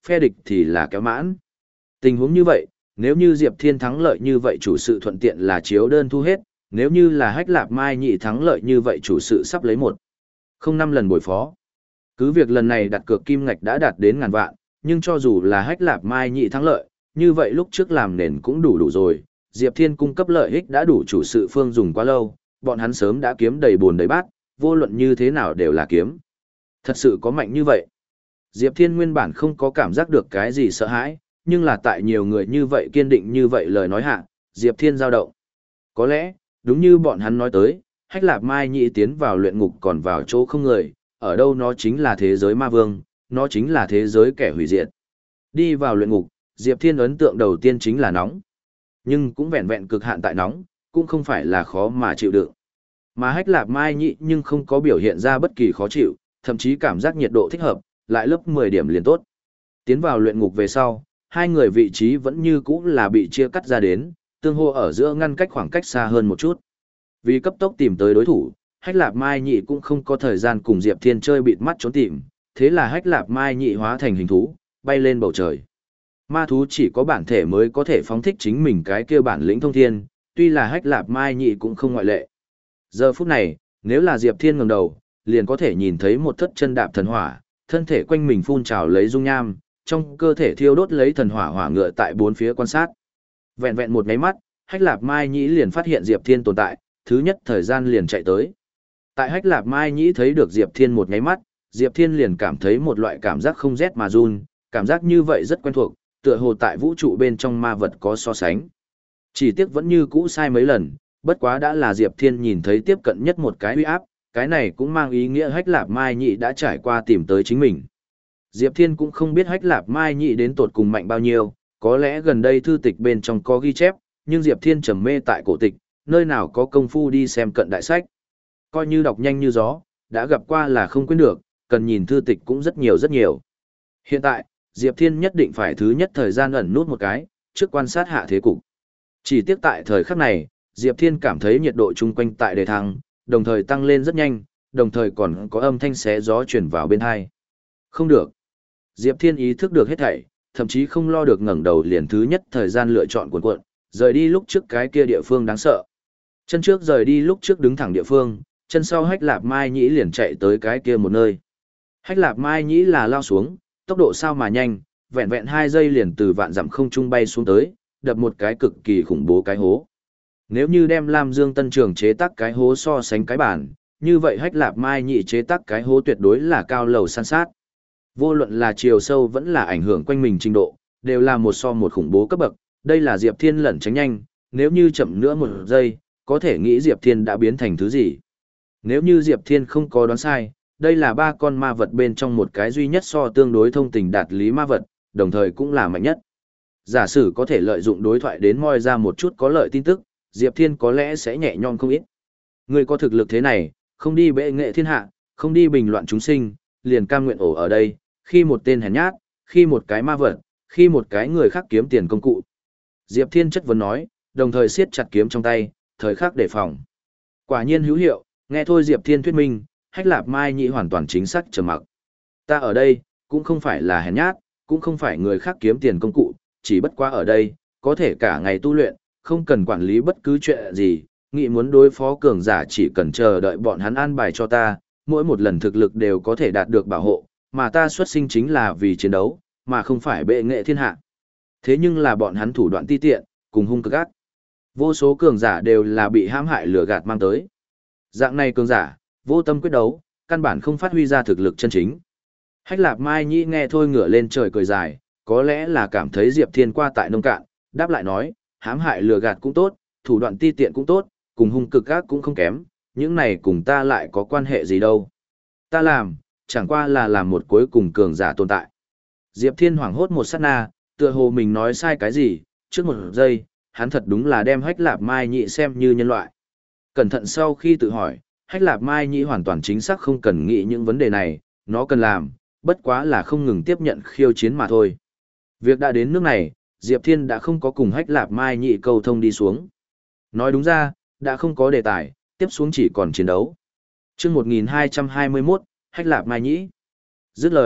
phe địch thì là kéo mãn. Tình huống như vậy, nếu như Diệp Thiên thắng lợi như vậy chủ sự thuận tiện là chiếu đơn thu hết, nếu như là Hách Lạp Mai Nhị thắng lợi như vậy chủ sự sắp lấy một không năm lần bồi phó. Cứ việc lần này đặt cược kim ngạch đã đạt đến ngàn vạn, nhưng cho dù là Hách Lạp Mai Nhị thắng lợi, như vậy lúc trước làm nền cũng đủ đủ rồi, Diệp Thiên cung cấp lợi ích đã đủ chủ sự phương dùng quá lâu, bọn hắn sớm đã kiếm đầy bồn đầy bát, vô luận như thế nào đều là kiếm. Thật sự có mạnh như vậy. Diệp Thiên nguyên bản không có cảm giác được cái gì sợ hãi, nhưng là tại nhiều người như vậy kiên định như vậy lời nói hạ, Diệp Thiên dao động. Có lẽ, đúng như bọn hắn nói tới, Hách Lạp Mai Nhị tiến vào luyện ngục còn vào chỗ không người, ở đâu nó chính là thế giới ma vương, nó chính là thế giới kẻ hủy diệt. Đi vào luyện ngục, Diệp Thiên ấn tượng đầu tiên chính là nóng. Nhưng cũng vẹn vẹn cực hạn tại nóng, cũng không phải là khó mà chịu đựng. Mà Hách Lạp Mai Nhị nhưng không có biểu hiện ra bất kỳ khó chịu, thậm chí cảm giác nhiệt độ thích hợp, lại lớp mười điểm liền tốt. Tiến vào luyện ngục về sau, hai người vị trí vẫn như cũ là bị chia cắt ra đến, tương hô ở giữa ngăn cách khoảng cách xa hơn một chút. Vì cấp tốc tìm tới đối thủ, Hách Lạp Mai Nhị cũng không có thời gian cùng Diệp Thiên chơi bịt mắt trốn tìm, thế là Hách Lạp Mai Nhị hóa thành hình thú, bay lên bầu trời. Ma thú chỉ có bản thể mới có thể phóng thích chính mình cái kia bản lĩnh thông thiên, tuy là Hách Lạp Mai Nhị cũng không ngoại lệ. Giờ phút này, nếu là Diệp Thiên ngẩng đầu, liền có thể nhìn thấy một thất chân đạp thần hỏa, thân thể quanh mình phun trào lấy dung nham, trong cơ thể thiêu đốt lấy thần hỏa hỏa ngựa tại bốn phía quan sát. Vẹn vẹn một cái mắt, Hách Lạp Mai Nhĩ liền phát hiện Diệp Thiên tồn tại, thứ nhất thời gian liền chạy tới. Tại Hách Lạp Mai Nhĩ thấy được Diệp Thiên một cái mắt, Diệp Thiên liền cảm thấy một loại cảm giác không rét mà run, cảm giác như vậy rất quen thuộc, tựa hồ tại vũ trụ bên trong ma vật có so sánh. Chỉ tiếc vẫn như cũ sai mấy lần, bất quá đã là Diệp Thiên nhìn thấy tiếp cận nhất một cái uy áp, cái này cũng mang ý nghĩa Hách Lạp Mai Nhĩ đã trải qua tìm tới chính mình. Diệp Thiên cũng không biết Hách Lạp Mai Nhĩ đến tột cùng mạnh bao nhiêu, có lẽ gần đây thư tịch bên trong có ghi chép, nhưng Diệp Thiên trầm mê tại cổ tịch, nơi nào có công phu đi xem cận đại sách. Coi như đọc nhanh như gió, đã gặp qua là không quên được, cần nhìn thư tịch cũng rất nhiều rất nhiều. Hiện tại, Diệp Thiên nhất định phải thứ nhất thời gian ẩn nút một cái, trước quan sát hạ thế cục. Chỉ tiếc tại thời khắc này, Diệp Thiên cảm thấy nhiệt độ chung quanh tại đề thăng, đồng thời tăng lên rất nhanh, đồng thời còn có âm thanh xé gió truyền vào bên tai. Không được. Diệp Thiên ý thức được hết thảy, thậm chí không lo được ngẩng đầu liền thứ nhất thời gian lựa chọn cuộn cuộn, rời đi lúc trước cái kia địa phương đáng sợ. Chân trước rời đi lúc trước đứng thẳng địa phương, chân sau Hách Lạp Mai Nhĩ liền chạy tới cái kia một nơi. Hách Lạp Mai Nhĩ là lao xuống, tốc độ sao mà nhanh, vẹn vẹn hai giây liền từ vạn dặm không trung bay xuống tới, đập một cái cực kỳ khủng bố cái hố. Nếu như đem Lam Dương Tân Trường chế tác cái hố so sánh cái bản, như vậy Hách Lạp Mai Nhĩ chế tác cái hố tuyệt đối là cao lầu san sát. Vô luận là chiều sâu vẫn là ảnh hưởng quanh mình trình độ, đều là một so một khủng bố cấp bậc, đây là Diệp Thiên lẩn tránh nhanh, nếu như chậm nữa một giây, có thể nghĩ Diệp Thiên đã biến thành thứ gì. Nếu như Diệp Thiên không có đoán sai, đây là ba con ma vật bên trong một cái duy nhất so tương đối thông tình đạt lý ma vật, đồng thời cũng là mạnh nhất. Giả sử có thể lợi dụng đối thoại đến moi ra một chút có lợi tin tức, Diệp Thiên có lẽ sẽ nhẹ nhõm không ít. Người có thực lực thế này, không đi bệ nghệ thiên hạ, không đi bình loạn chúng sinh, liền cam nguyện ổ ở đây, khi một tên hèn nhát, khi một cái ma vật, khi một cái người khác kiếm tiền công cụ. Diệp Thiên chất vấn nói, đồng thời siết chặt kiếm trong tay, thời khắc đề phòng. Quả nhiên hữu hiệu, nghe thôi Diệp Thiên thuyết minh, Hách Lạp Mai Nhĩ hoàn toàn chính xác trầm mặc. Ta ở đây, cũng không phải là hèn nhát, cũng không phải người khác kiếm tiền công cụ, chỉ bất quá ở đây, có thể cả ngày tu luyện, không cần quản lý bất cứ chuyện gì, nghĩ muốn đối phó cường giả chỉ cần chờ đợi bọn hắn an bài cho ta, mỗi một lần thực lực đều có thể đạt được bảo hộ, mà ta xuất sinh chính là vì chiến đấu, mà không phải bệ nghệ thiên hạ. Thế nhưng là bọn hắn thủ đoạn ti tiện, cùng hung cực ác. Vô số cường giả đều là bị hãm hại lừa gạt mang tới. Dạng này cường giả, vô tâm quyết đấu, căn bản không phát huy ra thực lực chân chính. Hách Lạp Mai Nhĩ nghe thôi ngửa lên trời cười dài, có lẽ là cảm thấy Diệp Thiên qua tại nông cạn, đáp lại nói, hãm hại lừa gạt cũng tốt, thủ đoạn ti tiện cũng tốt, cùng hung cực ác cũng không kém, những này cùng ta lại có quan hệ gì đâu. Ta làm, chẳng qua là làm một cuối cùng cường giả tồn tại. Diệp Thiên hoảng hốt một sát na, tựa hồ mình nói sai cái gì, trước một giây, hắn thật đúng là đem Hách Lạp Mai Nhĩ xem như nhân loại. Cẩn thận sau khi tự hỏi, Hách Lạp Mai Nhĩ hoàn toàn chính xác không cần nghĩ những vấn đề này, nó cần làm, bất quá là không ngừng tiếp nhận khiêu chiến mà thôi. Việc đã đến nước này, Diệp Thiên đã không có cùng Hách Lạp Mai Nhĩ câu thông đi xuống. Nói đúng ra, đã không có đề tài, tiếp xuống chỉ còn chiến đấu. Chương một nghìn hai trăm hai mươi mốt, Hách Lạp Mai Nhĩ. Dứt lời,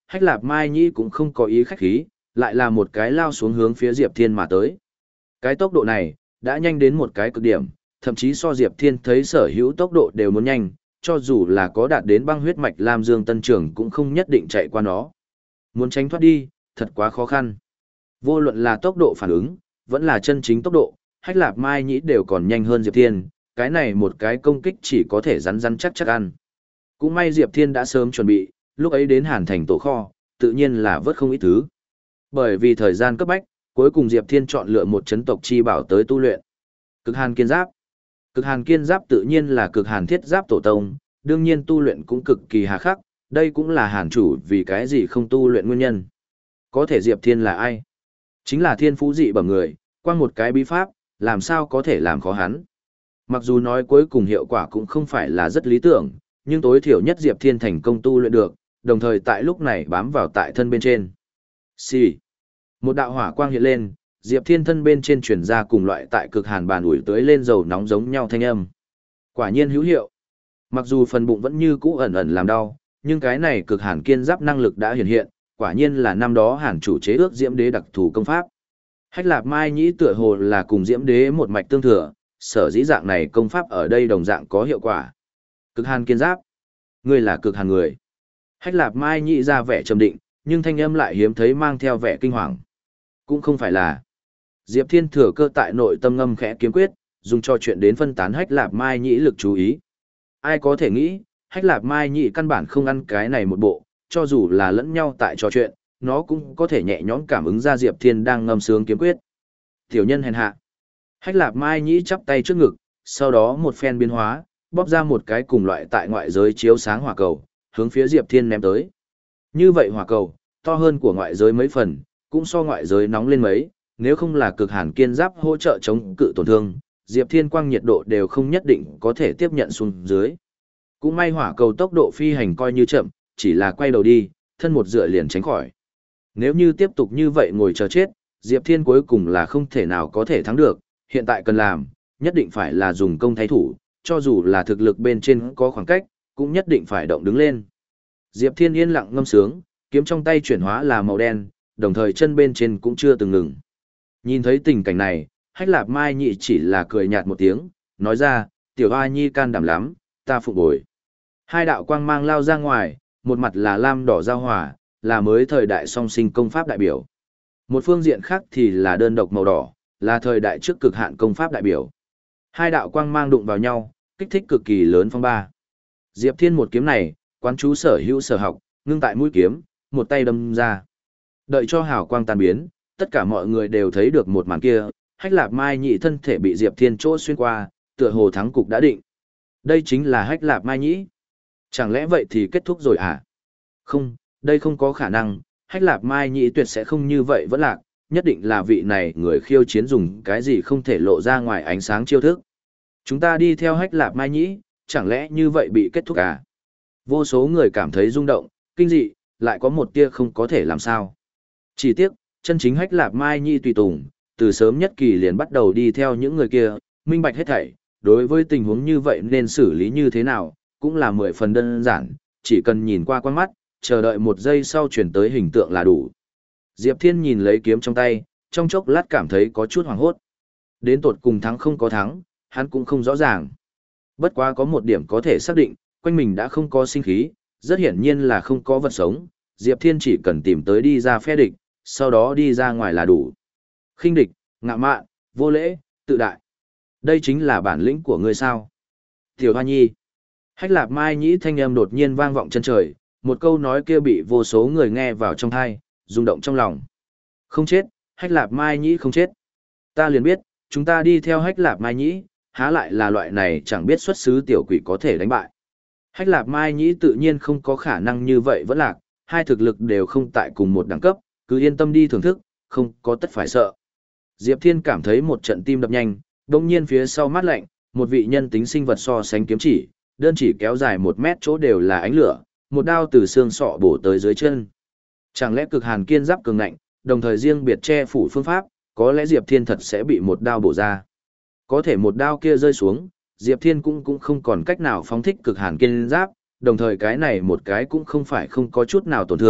Hách Lạp Mai Nhĩ cũng không có ý khách khí, lại là một cái lao xuống hướng phía Diệp Thiên mà tới. Cái tốc độ này, đã nhanh đến một cái cực điểm, thậm chí so Diệp Thiên thấy sở hữu tốc độ đều muốn nhanh, cho dù là có đạt đến băng huyết mạch Lam Dương Tân Trường cũng không nhất định chạy qua nó. Muốn tránh thoát đi, thật quá khó khăn. Vô luận là tốc độ phản ứng, vẫn là chân chính tốc độ, Hách Lạp Mai Nhĩ đều còn nhanh hơn Diệp Thiên, cái này một cái công kích chỉ có thể rắn rắn chắc chắc ăn. Cũng may Diệp Thiên đã sớm chuẩn bị, lúc ấy đến Hàn Thành tổ kho, tự nhiên là vớt không ít thứ. Bởi vì thời gian cấp bách, cuối cùng Diệp Thiên chọn lựa một chấn tộc chi bảo tới tu luyện. Cực Hàn Kiên Giáp. Cực Hàn Kiên Giáp tự nhiên là Cực Hàn Thiết Giáp tổ tông, đương nhiên tu luyện cũng cực kỳ hà khắc, đây cũng là Hàn chủ vì cái gì không tu luyện nguyên nhân. Có thể Diệp Thiên là ai? Chính là thiên phú dị bẩm người, qua một cái bí pháp, làm sao có thể làm khó hắn. Mặc dù nói cuối cùng hiệu quả cũng không phải là rất lý tưởng, nhưng tối thiểu nhất Diệp Thiên thành công tu luyện được, đồng thời tại lúc này bám vào tại thân bên trên. Xì. Một đạo hỏa quang hiện lên, Diệp Thiên thân bên trên truyền ra cùng loại tại cực hàn bàn ủi tới lên dầu nóng giống nhau thanh âm. Quả nhiên hữu hiệu. Mặc dù phần bụng vẫn như cũ ẩn ẩn làm đau, nhưng cái này cực hàn kiên giáp năng lực đã hiện hiện, quả nhiên là năm đó Hàn chủ chế ước Diễm Đế đặc thù công pháp. Hách Lạp Mai Nhĩ tựa hồ là cùng Diễm Đế một mạch tương thừa, sở dĩ dạng này công pháp ở đây đồng dạng có hiệu quả. Cực hàn kiên giáp. Ngươi là cực hàn người. Hách Lạp Mai Nhĩ ra vẻ trầm định, nhưng thanh âm lại hiếm thấy mang theo vẻ kinh hoàng. Cũng không phải là. Diệp Thiên thừa cơ tại nội tâm ngâm khẽ kiếm quyết, dùng cho chuyện đến phân tán Hách Lạp Mai Nhĩ lực chú ý. Ai có thể nghĩ, Hách Lạp Mai Nhĩ căn bản không ăn cái này một bộ, cho dù là lẫn nhau tại trò chuyện, nó cũng có thể nhẹ nhõm cảm ứng ra Diệp Thiên đang ngâm sướng kiếm quyết. Tiểu nhân hèn hạ. Hách Lạp Mai Nhĩ chắp tay trước ngực, sau đó một phen biến hóa, bóp ra một cái cùng loại tại ngoại giới chiếu sáng hỏa cầu, hướng phía Diệp Thiên ném tới. Như vậy hỏa cầu, to hơn của ngoại giới mấy phần, cũng so ngoại giới nóng lên mấy, nếu không là cực hàn kiên giáp hỗ trợ chống cự tổn thương, Diệp Thiên quang nhiệt độ đều không nhất định có thể tiếp nhận xuống dưới. Cũng may hỏa cầu tốc độ phi hành coi như chậm, chỉ là quay đầu đi, thân một dựa liền tránh khỏi. Nếu như tiếp tục như vậy ngồi chờ chết, Diệp Thiên cuối cùng là không thể nào có thể thắng được, hiện tại cần làm, nhất định phải là dùng công thay thủ, cho dù là thực lực bên trên có khoảng cách, cũng nhất định phải động đứng lên. Diệp Thiên yên lặng ngâm sướng, kiếm trong tay chuyển hóa là màu đen, đồng thời chân bên trên cũng chưa từng ngừng. Nhìn thấy tình cảnh này, Hách Lạp Mai Nhĩ chỉ là cười nhạt một tiếng, nói ra, tiểu hoa nhi can đảm lắm, ta phục bồi. Hai đạo quang mang lao ra ngoài, một mặt là lam đỏ giao hòa, là mới thời đại song sinh công pháp đại biểu. Một phương diện khác thì là đơn độc màu đỏ, là thời đại trước cực hạn công pháp đại biểu. Hai đạo quang mang đụng vào nhau, kích thích cực kỳ lớn phong ba. Diệp Thiên một kiếm này, quán chú sở hữu sở học, ngưng tại mũi kiếm, một tay đâm ra. Đợi cho hào quang tan biến, tất cả mọi người đều thấy được một màn kia, Hách Lạp Mai Nhĩ thân thể bị Diệp Thiên chỗ xuyên qua, tựa hồ thắng cục đã định. Đây chính là Hách Lạp Mai Nhĩ. Chẳng lẽ vậy thì kết thúc rồi à? Không, đây không có khả năng, Hách Lạp Mai Nhĩ tuyệt sẽ không như vậy vẫn lạc, nhất định là vị này người khiêu chiến dùng cái gì không thể lộ ra ngoài ánh sáng chiêu thức. Chúng ta đi theo Hách Lạp Mai Nhĩ, chẳng lẽ như vậy bị kết thúc à? Vô số người cảm thấy rung động, kinh dị, lại có một tia không có thể làm sao. Chỉ tiếc, chân chính Hách Lạp Mai Nhĩ tùy tùng, từ sớm nhất kỳ liền bắt đầu đi theo những người kia, minh bạch hết thảy, đối với tình huống như vậy nên xử lý như thế nào, cũng là mười phần đơn giản, chỉ cần nhìn qua quan mắt, chờ đợi một giây sau chuyển tới hình tượng là đủ. Diệp Thiên nhìn lấy kiếm trong tay, trong chốc lát cảm thấy có chút hoảng hốt. Đến tột cùng thắng không có thắng, hắn cũng không rõ ràng. Bất quá có một điểm có thể xác định, quanh mình đã không có sinh khí, rất hiển nhiên là không có vật sống, Diệp Thiên chỉ cần tìm tới đi ra phe địch, sau đó đi ra ngoài là đủ. Khinh địch, ngạo mạn, vô lễ, tự đại. Đây chính là bản lĩnh của ngươi sao? Tiểu Hoa Nhi. Hách Lạp Mai Nhĩ thanh âm đột nhiên vang vọng chân trời, một câu nói kia bị vô số người nghe vào trong tai, rung động trong lòng. Không chết, Hách Lạp Mai Nhĩ không chết. Ta liền biết, chúng ta đi theo Hách Lạp Mai Nhĩ, há lại là loại này chẳng biết xuất xứ tiểu quỷ có thể đánh bại. Hách Lạp Mai Nhĩ tự nhiên không có khả năng như vậy vẫn lạc, hai thực lực đều không tại cùng một đẳng cấp, cứ yên tâm đi thưởng thức, không có tất phải sợ. Diệp Thiên cảm thấy một trận tim đập nhanh, đồng nhiên phía sau mát lạnh, một vị nhân tính sinh vật so sánh kiếm chỉ, đơn chỉ kéo dài một mét chỗ đều là ánh lửa, một đao từ xương sọ bổ tới dưới chân. Chẳng lẽ cực hàn kiên giáp cường ngạnh, đồng thời riêng biệt che phủ phương pháp, có lẽ Diệp Thiên thật sẽ bị một đao bổ ra. Có thể một đao kia rơi xuống, Diệp Thiên cũng cũng không còn cách nào phóng thích cực hàn kiên giáp, đồng thời cái này một cái cũng không phải không có chút nào tổn thương,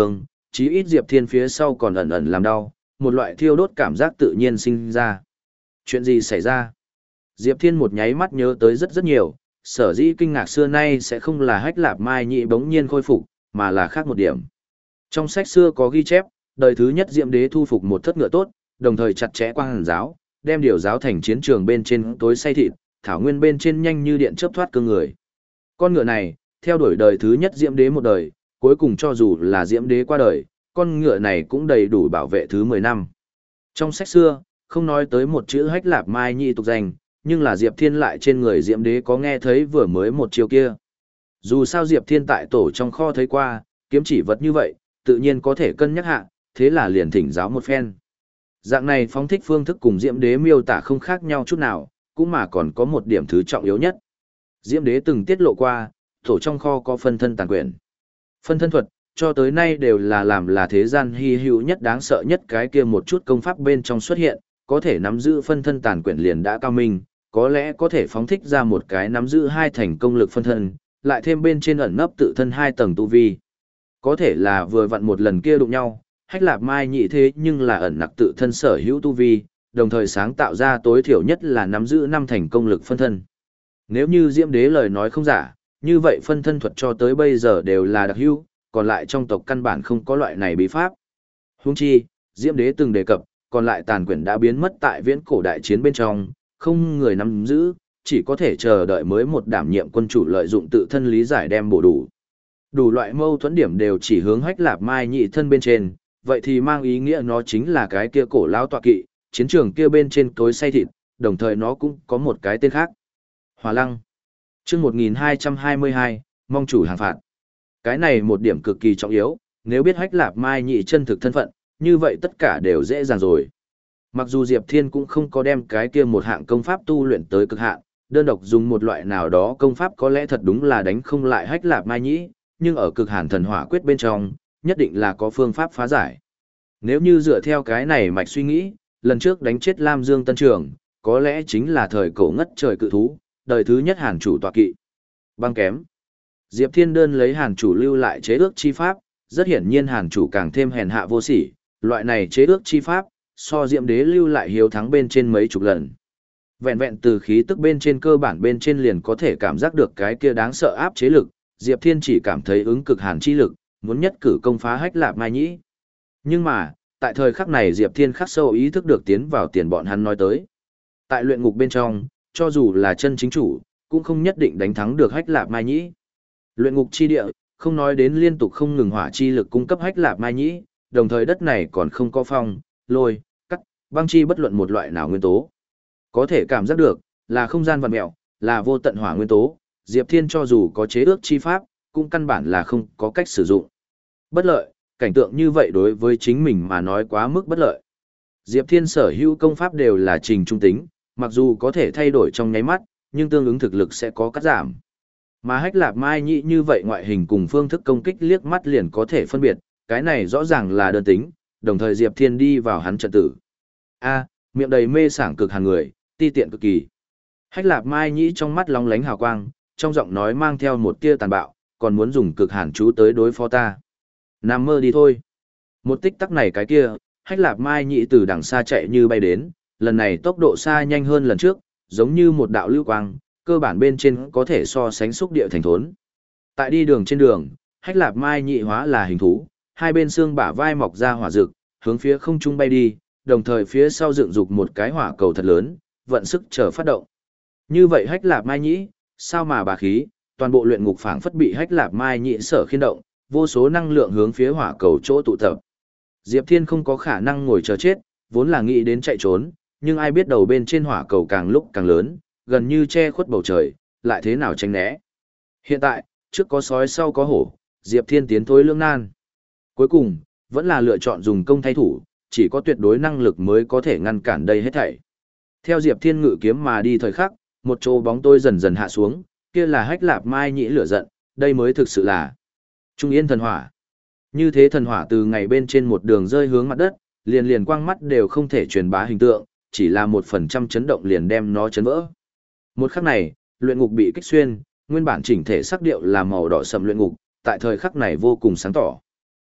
chí ít Diệp Thiên phía sau còn ẩn ẩn làm đau, một loại thiêu đốt cảm giác tự nhiên sinh ra. Chuyện gì xảy ra? Diệp Thiên một nháy mắt nhớ tới rất rất nhiều, sở dĩ kinh ngạc xưa nay sẽ không là Hách Lạp Mai Nhị bỗng nhiên khôi phục, mà là khác một điểm. Trong sách xưa có ghi chép, đời thứ nhất Diệm Đế thu phục một thất ngựa tốt, đồng thời chặt chẽ quang hàn giáo, đem điều giáo thành chiến trường bên trên tối say thịt, thảo nguyên bên trên nhanh như điện chớp thoát cơ người. Con ngựa này, theo đuổi đời thứ nhất Diệm Đế một đời, cuối cùng cho dù là Diệm Đế qua đời, con ngựa này cũng đầy đủ bảo vệ thứ mười năm. Trong sách xưa, không nói tới một chữ Hách Lạp Mai Nhị tục danh, nhưng là Diệp Thiên lại trên người Diệm Đế có nghe thấy vừa mới một chiều kia. Dù sao Diệp Thiên tại tổ trong kho thấy qua, kiếm chỉ vật như vậy, tự nhiên có thể cân nhắc hạ, thế là liền thỉnh giáo một phen. Dạng này phóng thích phương thức cùng Diệm Đế miêu tả không khác nhau chút nào, cũng mà còn có một điểm thứ trọng yếu nhất. Diệm Đế từng tiết lộ qua, tổ trong kho có phân thân tàn quyền. Phân thân thuật, cho tới nay đều là làm là thế gian hy hữu nhất đáng sợ nhất cái kia một chút công pháp bên trong xuất hiện, có thể nắm giữ phân thân tàn quyền liền đã cao minh, có lẽ có thể phóng thích ra một cái nắm giữ hai thành công lực phân thân, lại thêm bên trên ẩn nấp tự thân hai tầng tu vi. Có thể là vừa vặn một lần kia đụng nhau, Hách Lạp Mai Nhị thế nhưng là ẩn nặc tự thân sở hữu tu vi, đồng thời sáng tạo ra tối thiểu nhất là nắm giữ năm thành công lực phân thân. Nếu như Diệm Đế lời nói không giả, như vậy phân thân thuật cho tới bây giờ đều là đặc hữu, còn lại trong tộc căn bản không có loại này bí pháp. Huống chi, Diệm Đế từng đề cập, còn lại tàn quyển đã biến mất tại viễn cổ đại chiến bên trong, không người nắm giữ, chỉ có thể chờ đợi mới một đảm nhiệm quân chủ lợi dụng tự thân lý giải đem bổ đủ. Đủ loại mâu thuẫn điểm đều chỉ hướng Hách Lạp Mai Nhị thân bên trên, vậy thì mang ý nghĩa nó chính là cái kia cổ lão tọa kỵ, chiến trường kia bên trên tối say thịt, đồng thời nó cũng có một cái tên khác. Hỏa Lăng. Chương một nghìn hai trăm hai mươi hai, mong chủ hàng phạt. Cái này một điểm cực kỳ trọng yếu, nếu biết Hách Lạp Mai Nhị chân thực thân phận, như vậy tất cả đều dễ dàng rồi. Mặc dù Diệp Thiên cũng không có đem cái kia một hạng công pháp tu luyện tới cực hạn, đơn độc dùng một loại nào đó công pháp có lẽ thật đúng là đánh không lại Hách Lạp Mai Nhị, nhưng ở cực hàn thần hỏa quyết bên trong, nhất định là có phương pháp phá giải. Nếu như dựa theo cái này mạch suy nghĩ, lần trước đánh chết Lam Dương Tân Trường, có lẽ chính là thời cổ ngất trời cự thú, đời thứ nhất hàn chủ tọa kỵ. Băng kém. Diệp Thiên đơn lấy hàn chủ lưu lại chế ước chi pháp, rất hiển nhiên hàn chủ càng thêm hèn hạ vô sỉ, loại này chế ước chi pháp, so Diệm Đế lưu lại hiếu thắng bên trên mấy chục lần. Vẹn vẹn từ khí tức bên trên cơ bản bên trên liền có thể cảm giác được cái kia đáng sợ áp chế lực, Diệp Thiên chỉ cảm thấy ứng cực hàn chi lực, muốn nhất cử công phá Hách Lạp Mai Nhị. Nhưng mà, tại thời khắc này Diệp Thiên khắc sâu ý thức được tiến vào tiền bọn hắn nói tới. Tại luyện ngục bên trong, cho dù là chân chính chủ, cũng không nhất định đánh thắng được Hách Lạp Mai Nhị. Luyện ngục chi địa, không nói đến liên tục không ngừng hỏa chi lực cung cấp Hách Lạp Mai Nhị, đồng thời đất này còn không có phong, lôi, cắt, băng chi bất luận một loại nào nguyên tố. Có thể cảm giác được, là không gian vặn mẹo, là vô tận hỏa nguyên tố, Diệp Thiên cho dù có chế ước chi pháp, cũng căn bản là không có cách sử dụng. Bất lợi, cảnh tượng như vậy đối với chính mình mà nói quá mức bất lợi. Diệp Thiên sở hữu công pháp đều là trình trung tính, mặc dù có thể thay đổi trong nháy mắt, nhưng tương ứng thực lực sẽ có cắt giảm. Mà Hách Lạp Mai Nhị như vậy ngoại hình cùng phương thức công kích liếc mắt liền có thể phân biệt, cái này rõ ràng là đơn tính, đồng thời Diệp Thiên đi vào hắn trận tử. A, miệng đầy mê sảng cực hàn người, ti tiện cực kỳ. Hách Lạp Mai Nhị trong mắt lóng lánh hào quang, trong giọng nói mang theo một tia tàn bạo, còn muốn dùng cực hàn chú tới đối phó ta. Nằm mơ đi thôi. Một tích tắc này cái kia, Hách Lạp Mai Nhị từ đằng xa chạy như bay đến, lần này tốc độ xa nhanh hơn lần trước, giống như một đạo lưu quang, cơ bản bên trên có thể so sánh xúc địa thành thốn. Tại đi đường trên đường, Hách Lạp Mai Nhị hóa là hình thú, hai bên xương bả vai mọc ra hỏa rực, hướng phía không trung bay đi, đồng thời phía sau dựng dục một cái hỏa cầu thật lớn, vận sức chờ phát động. Như vậy Hách Lạp Mai Nhị, sao mà bà khí, toàn bộ luyện ngục phảng phất bị Hách Lạp Mai Nhị sở khiên động, vô số năng lượng hướng phía hỏa cầu chỗ tụ tập. Diệp Thiên không có khả năng ngồi chờ chết, vốn là nghĩ đến chạy trốn, nhưng ai biết đầu bên trên hỏa cầu càng lúc càng lớn, gần như che khuất bầu trời, lại thế nào tránh né. Hiện tại, trước có sói sau có hổ, Diệp Thiên tiến thối lưỡng nan. Cuối cùng, vẫn là lựa chọn dùng công thay thủ, chỉ có tuyệt đối năng lực mới có thể ngăn cản đây hết thảy. Theo Diệp Thiên ngự kiếm mà đi thời khắc, một chỗ bóng tôi dần dần hạ xuống, kia là Hách Lạp Mai Nhị lửa giận, đây mới thực sự là Trung Yên thần hỏa. Như thế thần hỏa từ ngày bên trên một đường rơi hướng mặt đất, liền liền quang mắt đều không thể truyền bá hình tượng, chỉ là một phần trăm chấn động liền đem nó chấn vỡ. Một khắc này, luyện ngục bị kích xuyên, nguyên bản chỉnh thể sắc điệu là màu đỏ sầm luyện ngục, tại thời khắc này vô cùng sáng tỏ.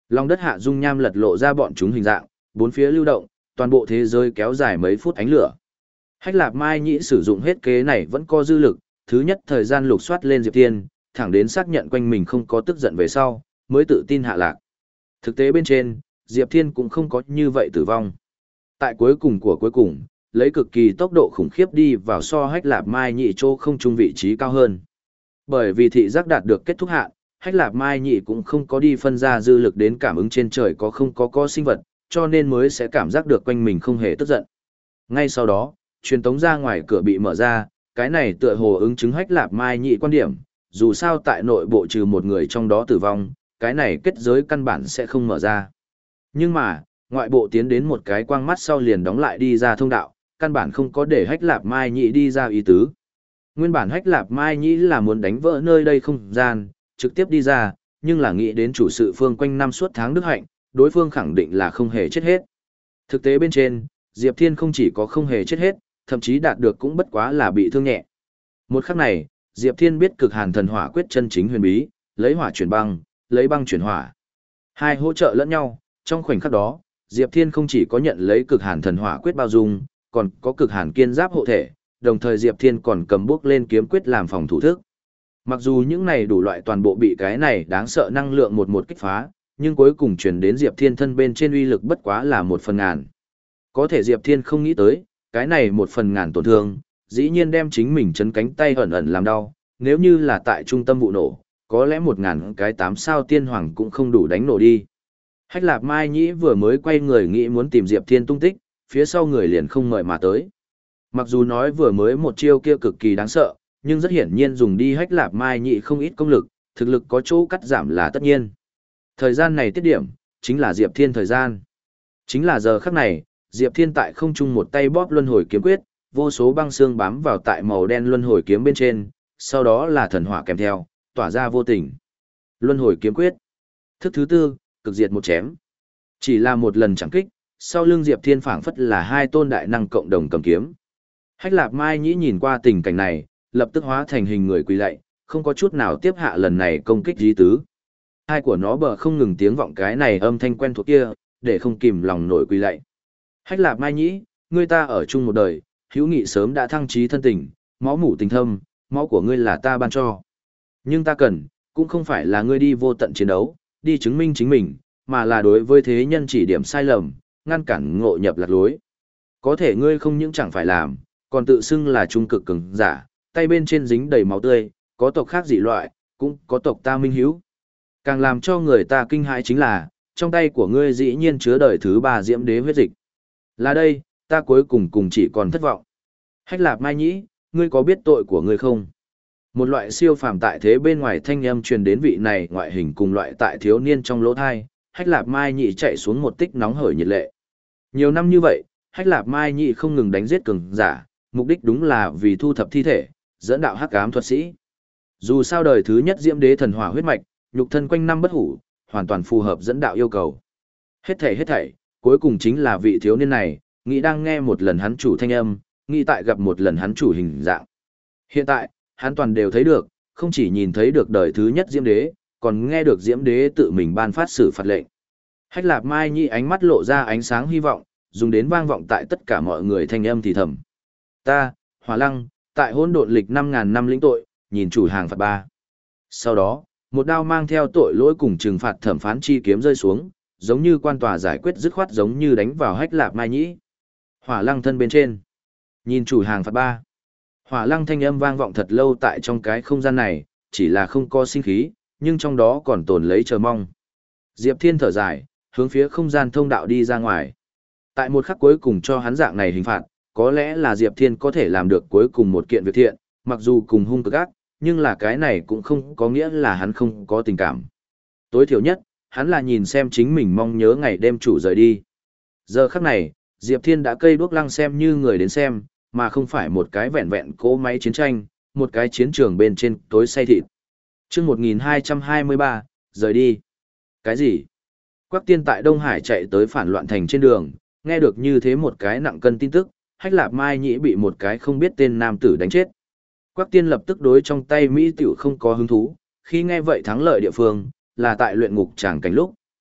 Lòng đất hạ dung nham lật lộ ra bọn chúng hình dạng, bốn phía lưu động, toàn bộ thế giới kéo dài mấy phút ánh lửa. Hách Lạp Mai Nhĩ sử dụng hết kế này vẫn có dư lực, thứ nhất thời gian lục soát lên Diệp Thiên, thẳng đến xác nhận quanh mình không có tức giận về sau, mới tự tin hạ lạc. Thực tế bên trên, Diệp Thiên cũng không có như vậy tử vong. Tại cuối cùng của cuối cùng, lấy cực kỳ tốc độ khủng khiếp đi vào so Hách Lạp Mai Nhĩ chỗ không trung vị trí cao hơn. Bởi vì thị giác đạt được kết thúc hạn, Hách Lạp Mai Nhĩ cũng không có đi phân ra dư lực đến cảm ứng trên trời có không có có sinh vật, cho nên mới sẽ cảm giác được quanh mình không hề tức giận. Ngay sau đó, truyền tống ra ngoài cửa bị mở ra, cái này tựa hồ ứng chứng Hách Lạp Mai Nhĩ quan điểm, dù sao tại nội bộ trừ một người trong đó tử vong, cái này kết giới căn bản sẽ không mở ra. Nhưng mà, ngoại bộ tiến đến một cái quang mắt sau liền đóng lại đi ra thông đạo, căn bản không có để Hách Lạp Mai Nhĩ đi ra ý tứ. Nguyên bản Hách Lạp Mai Nhĩ là muốn đánh vỡ nơi đây không gian, trực tiếp đi ra, nhưng là nghĩ đến chủ sự phương quanh năm suốt tháng đức hạnh, đối phương khẳng định là không hề chết hết. Thực tế bên trên, Diệp Thiên không chỉ có không hề chết hết, thậm chí đạt được cũng bất quá là bị thương nhẹ. Một khắc này, Diệp Thiên biết cực hàn thần hỏa quyết chân chính huyền bí, lấy hỏa chuyển băng, lấy băng chuyển hỏa. Hai hỗ trợ lẫn nhau, trong khoảnh khắc đó, Diệp Thiên không chỉ có nhận lấy cực hàn thần hỏa quyết bao dung, còn có cực hàn kiên giáp hộ thể, đồng thời Diệp Thiên còn cầm bước lên kiếm quyết làm phòng thủ thức. Mặc dù những này đủ loại toàn bộ bị cái này đáng sợ năng lượng một một kích phá, nhưng cuối cùng truyền đến Diệp Thiên thân bên trên uy lực bất quá là một phần ngàn. Có thể Diệp Thiên không nghĩ tới, cái này một phần ngàn tổn thương, dĩ nhiên đem chính mình chấn cánh tay ẩn ẩn làm đau, nếu như là tại trung tâm vụ nổ, có lẽ một ngàn cái tám sao tiên hoàng cũng không đủ đánh nổ đi. Hách Lạp Mai Nhĩ vừa mới quay người nghĩ muốn tìm Diệp Thiên tung tích, phía sau người liền không mời mà tới. Mặc dù nói vừa mới một chiêu kia cực kỳ đáng sợ, nhưng rất hiển nhiên dùng đi Hách Lạp Mai Nhĩ không ít công lực, thực lực có chỗ cắt giảm là tất nhiên. Thời gian này tiết điểm, chính là Diệp Thiên thời gian. Chính là giờ khắc này, Diệp Thiên tại không trung một tay bóp luân hồi kiếm quyết, vô số băng xương bám vào tại màu đen luân hồi kiếm bên trên, sau đó là thần hỏa kèm theo, tỏa ra vô tình. Luân hồi kiếm quyết. Thức thứ tư, cực diệt một chém. Chỉ là một lần chẳng kích, sau lưng Diệp Thiên phảng phất là hai tôn đại năng cộng đồng cầm kiếm. Hách Lạp Mai Nhĩ nhìn qua tình cảnh này, lập tức hóa thành hình người quỳ lạy, không có chút nào tiếp hạ lần này công kích dí tứ. Hai của nó bờ không ngừng tiếng vọng cái này âm thanh quen thuộc kia, để không kìm lòng nổi quỳ lạy. Hách Lạp Mai Nhĩ, ngươi ta ở chung một đời, hữu nghị sớm đã thăng trí thân tình, máu mủ tình thâm, máu của ngươi là ta ban cho. Nhưng ta cần, cũng không phải là ngươi đi vô tận chiến đấu, đi chứng minh chính mình, mà là đối với thế nhân chỉ điểm sai lầm, ngăn cản ngộ nhập lạc lối. Có thể ngươi không những chẳng phải làm, còn tự xưng là trung cực cường giả, tay bên trên dính đầy máu tươi, có tộc khác dị loại, cũng có tộc ta minh hiếu. Càng làm cho người ta kinh hãi chính là, trong tay của ngươi dĩ nhiên chứa đời thứ ba diễm đế huyết dịch. Là đây, ta cuối cùng cùng chỉ còn thất vọng. Hách Lạp Mai Nhĩ, ngươi có biết tội của ngươi không? Một loại siêu phàm tại thế bên ngoài thanh âm truyền đến vị này ngoại hình cùng loại tại thiếu niên trong lỗ thai, Hách Lạp Mai Nhĩ chạy xuống một tích nóng hởi nhiệt lệ. Nhiều năm như vậy, Hách Lạp Mai Nhĩ không ngừng đánh giết cường giả, mục đích đúng là vì thu thập thi thể, dẫn đạo hắc ám thuật sĩ. Dù sao đời thứ nhất diễm đế thần hỏa huyết mạch, nhục thân quanh năm bất hủ, hoàn toàn phù hợp dẫn đạo yêu cầu. Hết thảy hết thảy, cuối cùng chính là vị thiếu niên này, nghĩ đang nghe một lần hắn chủ thanh âm, nghĩ tại gặp một lần hắn chủ hình dạng. Hiện tại, hắn toàn đều thấy được, không chỉ nhìn thấy được đời thứ nhất diễm đế, còn nghe được diễm đế tự mình ban phát xử phạt lệnh. Hách Lạp Mai Nhĩ ánh mắt lộ ra ánh sáng hy vọng, dùng đến vang vọng tại tất cả mọi người thanh âm thì thầm. Ta, Hỏa Lăng, tại hỗn độn lịch năm ngàn năm lĩnh tội, nhìn chủ hàng phạt ba. Sau đó, một đao mang theo tội lỗi cùng trừng phạt thẩm phán chi kiếm rơi xuống, giống như quan tòa giải quyết dứt khoát giống như đánh vào Hách Lạp Mai Nhĩ. Hỏa Lăng thân bên trên. Nhìn chủ hàng phạt ba. Hỏa Lăng thanh âm vang vọng thật lâu tại trong cái không gian này, chỉ là không có sinh khí, nhưng trong đó còn tồn lấy chờ mong. Diệp Thiên thở dài, hướng phía không gian thông đạo đi ra ngoài. Tại một khắc cuối cùng cho hắn dạng này hình phạt, có lẽ là Diệp Thiên có thể làm được cuối cùng một kiện việc thiện, mặc dù cùng hung cực ác, nhưng là cái này cũng không có nghĩa là hắn không có tình cảm. Tối thiểu nhất, hắn là nhìn xem chính mình mong nhớ ngày đêm chủ rời đi. Giờ khắc này, Diệp Thiên đã cây đuốc lăng xem như người đến xem, mà không phải một cái vẹn vẹn cỗ máy chiến tranh, một cái chiến trường bên trên tối say thịt. Chương một nghìn hai trăm hai mươi ba, rời đi. Cái gì? Quắc Tiên tại Đông Hải chạy tới phản loạn thành trên đường, nghe được như thế một cái nặng cân tin tức, Hách Lạp Mai Nhĩ bị một cái không biết tên nam tử đánh chết. Quắc Tiên lập tức đối trong tay Mỹ tiểu không có hứng thú, khi nghe vậy thắng lợi địa phương, là tại luyện ngục tràng cảnh lúc,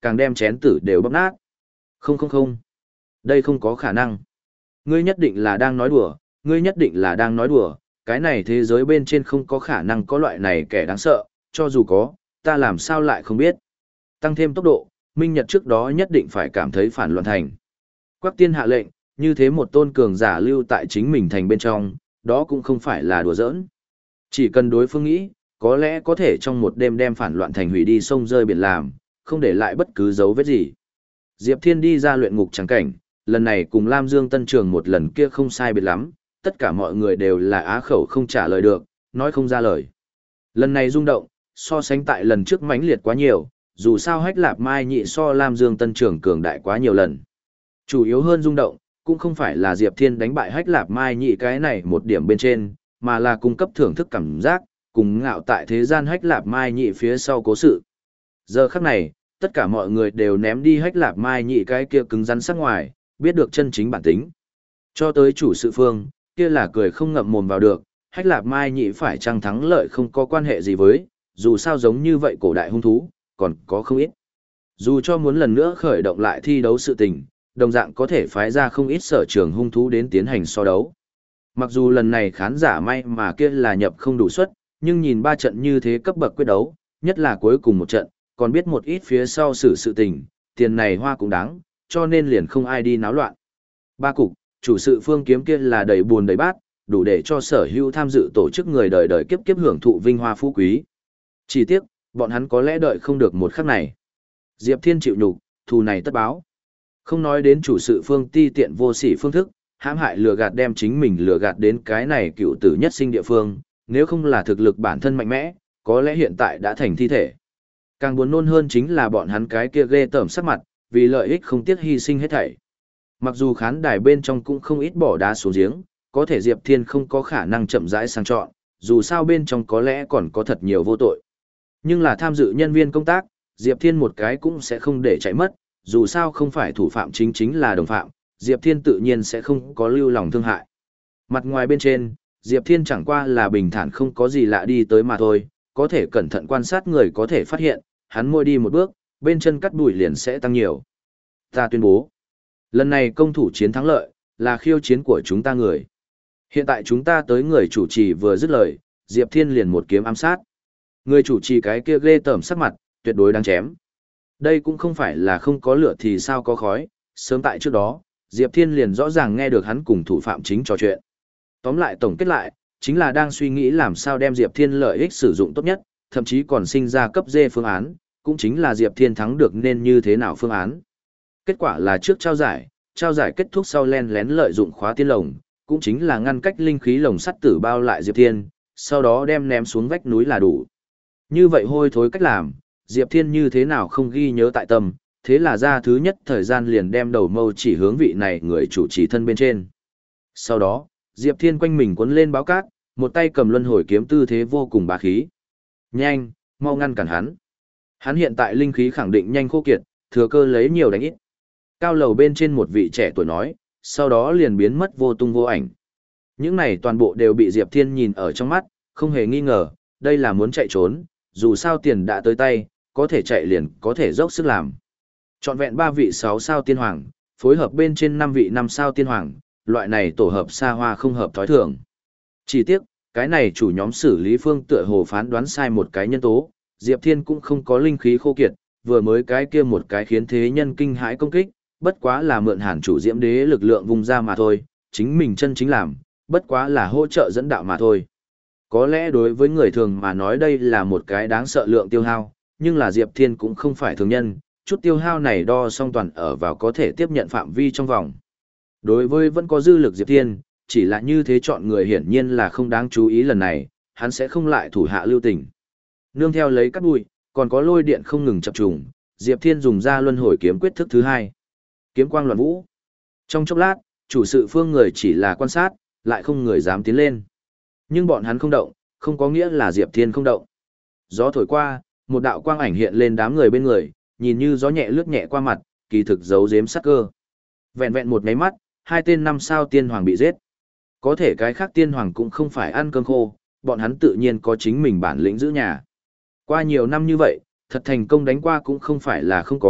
càng đem chén tử đều bóp nát. Không không không, đây không có khả năng. Ngươi nhất định là đang nói đùa, ngươi nhất định là đang nói đùa, cái này thế giới bên trên không có khả năng có loại này kẻ đáng sợ, cho dù có, ta làm sao lại không biết. Tăng thêm tốc độ, Minh Nhật trước đó nhất định phải cảm thấy phản loạn thành. Quắc Tiên hạ lệnh, như thế một tôn cường giả lưu tại chính mình thành bên trong, đó cũng không phải là đùa giỡn. Chỉ cần đối phương nghĩ, có lẽ có thể trong một đêm đem phản loạn thành hủy đi sông rơi biển làm, không để lại bất cứ dấu vết gì. Diệp Thiên đi ra luyện ngục trắng cảnh, lần này cùng Lam Dương Tân Trường một lần kia không sai biệt lắm, tất cả mọi người đều là á khẩu không trả lời được, nói không ra lời. Lần này rung động, so sánh tại lần trước mãnh liệt quá nhiều, dù sao Hách Lạp Mai Nhị so Lam Dương Tân Trường cường đại quá nhiều lần. Chủ yếu hơn rung động, cũng không phải là Diệp Thiên đánh bại Hách Lạp Mai Nhị cái này một điểm bên trên, mà là cung cấp thưởng thức cảm giác, cùng ngạo tại thế gian Hách Lạp Mai Nhị phía sau cố sự. Giờ khắc này, tất cả mọi người đều ném đi Hách Lạp Mai Nhị cái kia cứng rắn sắc ngoài, biết được chân chính bản tính. Cho tới chủ sự phương, kia là cười không ngậm mồm vào được, Hách Lạp Mai Nhị phải chăng thắng lợi không có quan hệ gì với, dù sao giống như vậy cổ đại hung thú, còn có không ít. Dù cho muốn lần nữa khởi động lại thi đấu sự tình, đồng dạng có thể phái ra không ít sở trường hung thú đến tiến hành so đấu. Mặc dù lần này khán giả may mà kia là nhập không đủ suất, nhưng nhìn ba trận như thế cấp bậc quyết đấu, nhất là cuối cùng một trận, còn biết một ít phía sau xử sự tình, tiền này hoa cũng đáng, cho nên liền không ai đi náo loạn. Ba cục, chủ sự phương kiếm kia là đầy buồn đầy bát, đủ để cho sở hữu tham dự tổ chức người đời đời kiếp kiếp hưởng thụ vinh hoa phú quý. Chỉ tiếc, bọn hắn có lẽ đợi không được một khắc này. Diệp Thiên chịu nhục, thù này tất báo. Không nói đến chủ sự phương ti tiện vô sỉ phương thức, hãm hại lừa gạt đem chính mình lừa gạt đến cái này cựu tử nhất sinh địa phương, nếu không là thực lực bản thân mạnh mẽ, có lẽ hiện tại đã thành thi thể. Càng buồn nôn hơn chính là bọn hắn cái kia ghê tởm sắc mặt, vì lợi ích không tiếc hy sinh hết thảy. Mặc dù khán đài bên trong cũng không ít bỏ đá xuống giếng, có thể Diệp Thiên không có khả năng chậm rãi sang chọn, dù sao bên trong có lẽ còn có thật nhiều vô tội. Nhưng là tham dự nhân viên công tác, Diệp Thiên một cái cũng sẽ không để chạy mất, dù sao không phải thủ phạm chính chính là đồng phạm, Diệp Thiên tự nhiên sẽ không có lưu lòng thương hại. Mặt ngoài bên trên, Diệp Thiên chẳng qua là bình thản không có gì lạ đi tới mà thôi, có thể cẩn thận quan sát người có thể phát hiện, hắn môi đi một bước, bên chân cắt đùi liền sẽ tăng nhiều. Ta tuyên bố, lần này công thủ chiến thắng lợi, là khiêu chiến của chúng ta người. Hiện tại chúng ta tới người chủ trì vừa dứt lời, Diệp Thiên liền một kiếm ám sát. Người chủ trì cái kia ghê tởm sắc mặt, tuyệt đối đáng chém. Đây cũng không phải là không có lửa thì sao có khói, sớm tại trước đó, Diệp Thiên liền rõ ràng nghe được hắn cùng thủ phạm chính trò chuyện. Tóm lại tổng kết lại, chính là đang suy nghĩ làm sao đem Diệp Thiên lợi ích sử dụng tốt nhất, thậm chí còn sinh ra cấp D phương án, cũng chính là Diệp Thiên thắng được nên như thế nào phương án. Kết quả là trước trao giải, trao giải kết thúc sau len lén lợi dụng khóa tiên lồng, cũng chính là ngăn cách linh khí lồng sắt tử bao lại Diệp Thiên, sau đó đem ném xuống vách núi là đủ. Như vậy hôi thối cách làm, Diệp Thiên như thế nào không ghi nhớ tại tâm, thế là ra thứ nhất thời gian liền đem đầu mâu chỉ hướng vị này người chủ trì thân bên trên. Sau đó, Diệp Thiên quanh mình cuốn lên báo cát, một tay cầm luân hồi kiếm tư thế vô cùng bá khí. Nhanh, mau ngăn cản hắn. Hắn hiện tại linh khí khẳng định nhanh khô kiệt, thừa cơ lấy nhiều đánh ít. Cao lầu bên trên một vị trẻ tuổi nói, sau đó liền biến mất vô tung vô ảnh. Những này toàn bộ đều bị Diệp Thiên nhìn ở trong mắt, không hề nghi ngờ, đây là muốn chạy trốn, dù sao tiền đã tới tay, có thể chạy liền có thể dốc sức làm. Chọn vẹn ba vị sáu sao tiên hoàng, phối hợp bên trên năm vị năm sao tiên hoàng, loại này tổ hợp xa hoa không hợp thói thường. Chỉ tiếc, cái này chủ nhóm xử lý phương tựa hồ phán đoán sai một cái nhân tố, Diệp Thiên cũng không có linh khí khô kiệt, vừa mới cái kia một cái khiến thế nhân kinh hãi công kích, bất quá là mượn Hàn chủ Diễm Đế lực lượng vùng ra mà thôi, chính mình chân chính làm, bất quá là hỗ trợ dẫn đạo mà thôi. Có lẽ đối với người thường mà nói đây là một cái đáng sợ lượng tiêu hao, nhưng là Diệp Thiên cũng không phải thường nhân, chút tiêu hao này đo song toàn ở vào có thể tiếp nhận phạm vi trong vòng. Đối với vẫn có dư lực Diệp Thiên, chỉ là như thế chọn người hiển nhiên là không đáng chú ý lần này, hắn sẽ không lại thủ hạ lưu tình. Nương theo lấy cắt bụi, còn có lôi điện không ngừng chập trùng, Diệp Thiên dùng ra luân hồi kiếm quyết thức thứ hai. Kiếm quang loạn vũ. Trong chốc lát, chủ sự phương người chỉ là quan sát, lại không người dám tiến lên. Nhưng bọn hắn không động, không có nghĩa là Diệp Thiên không động. Gió thổi qua, một đạo quang ảnh hiện lên đám người bên người, nhìn như gió nhẹ lướt nhẹ qua mặt, kỳ thực giấu giếm sắc cơ. Vẹn vẹn một cái mắt, hai tên năm sao tiên hoàng bị giết. Có thể cái khác tiên hoàng cũng không phải ăn cơm khô, bọn hắn tự nhiên có chính mình bản lĩnh giữ nhà. Qua nhiều năm như vậy, thật thành công đánh qua cũng không phải là không có,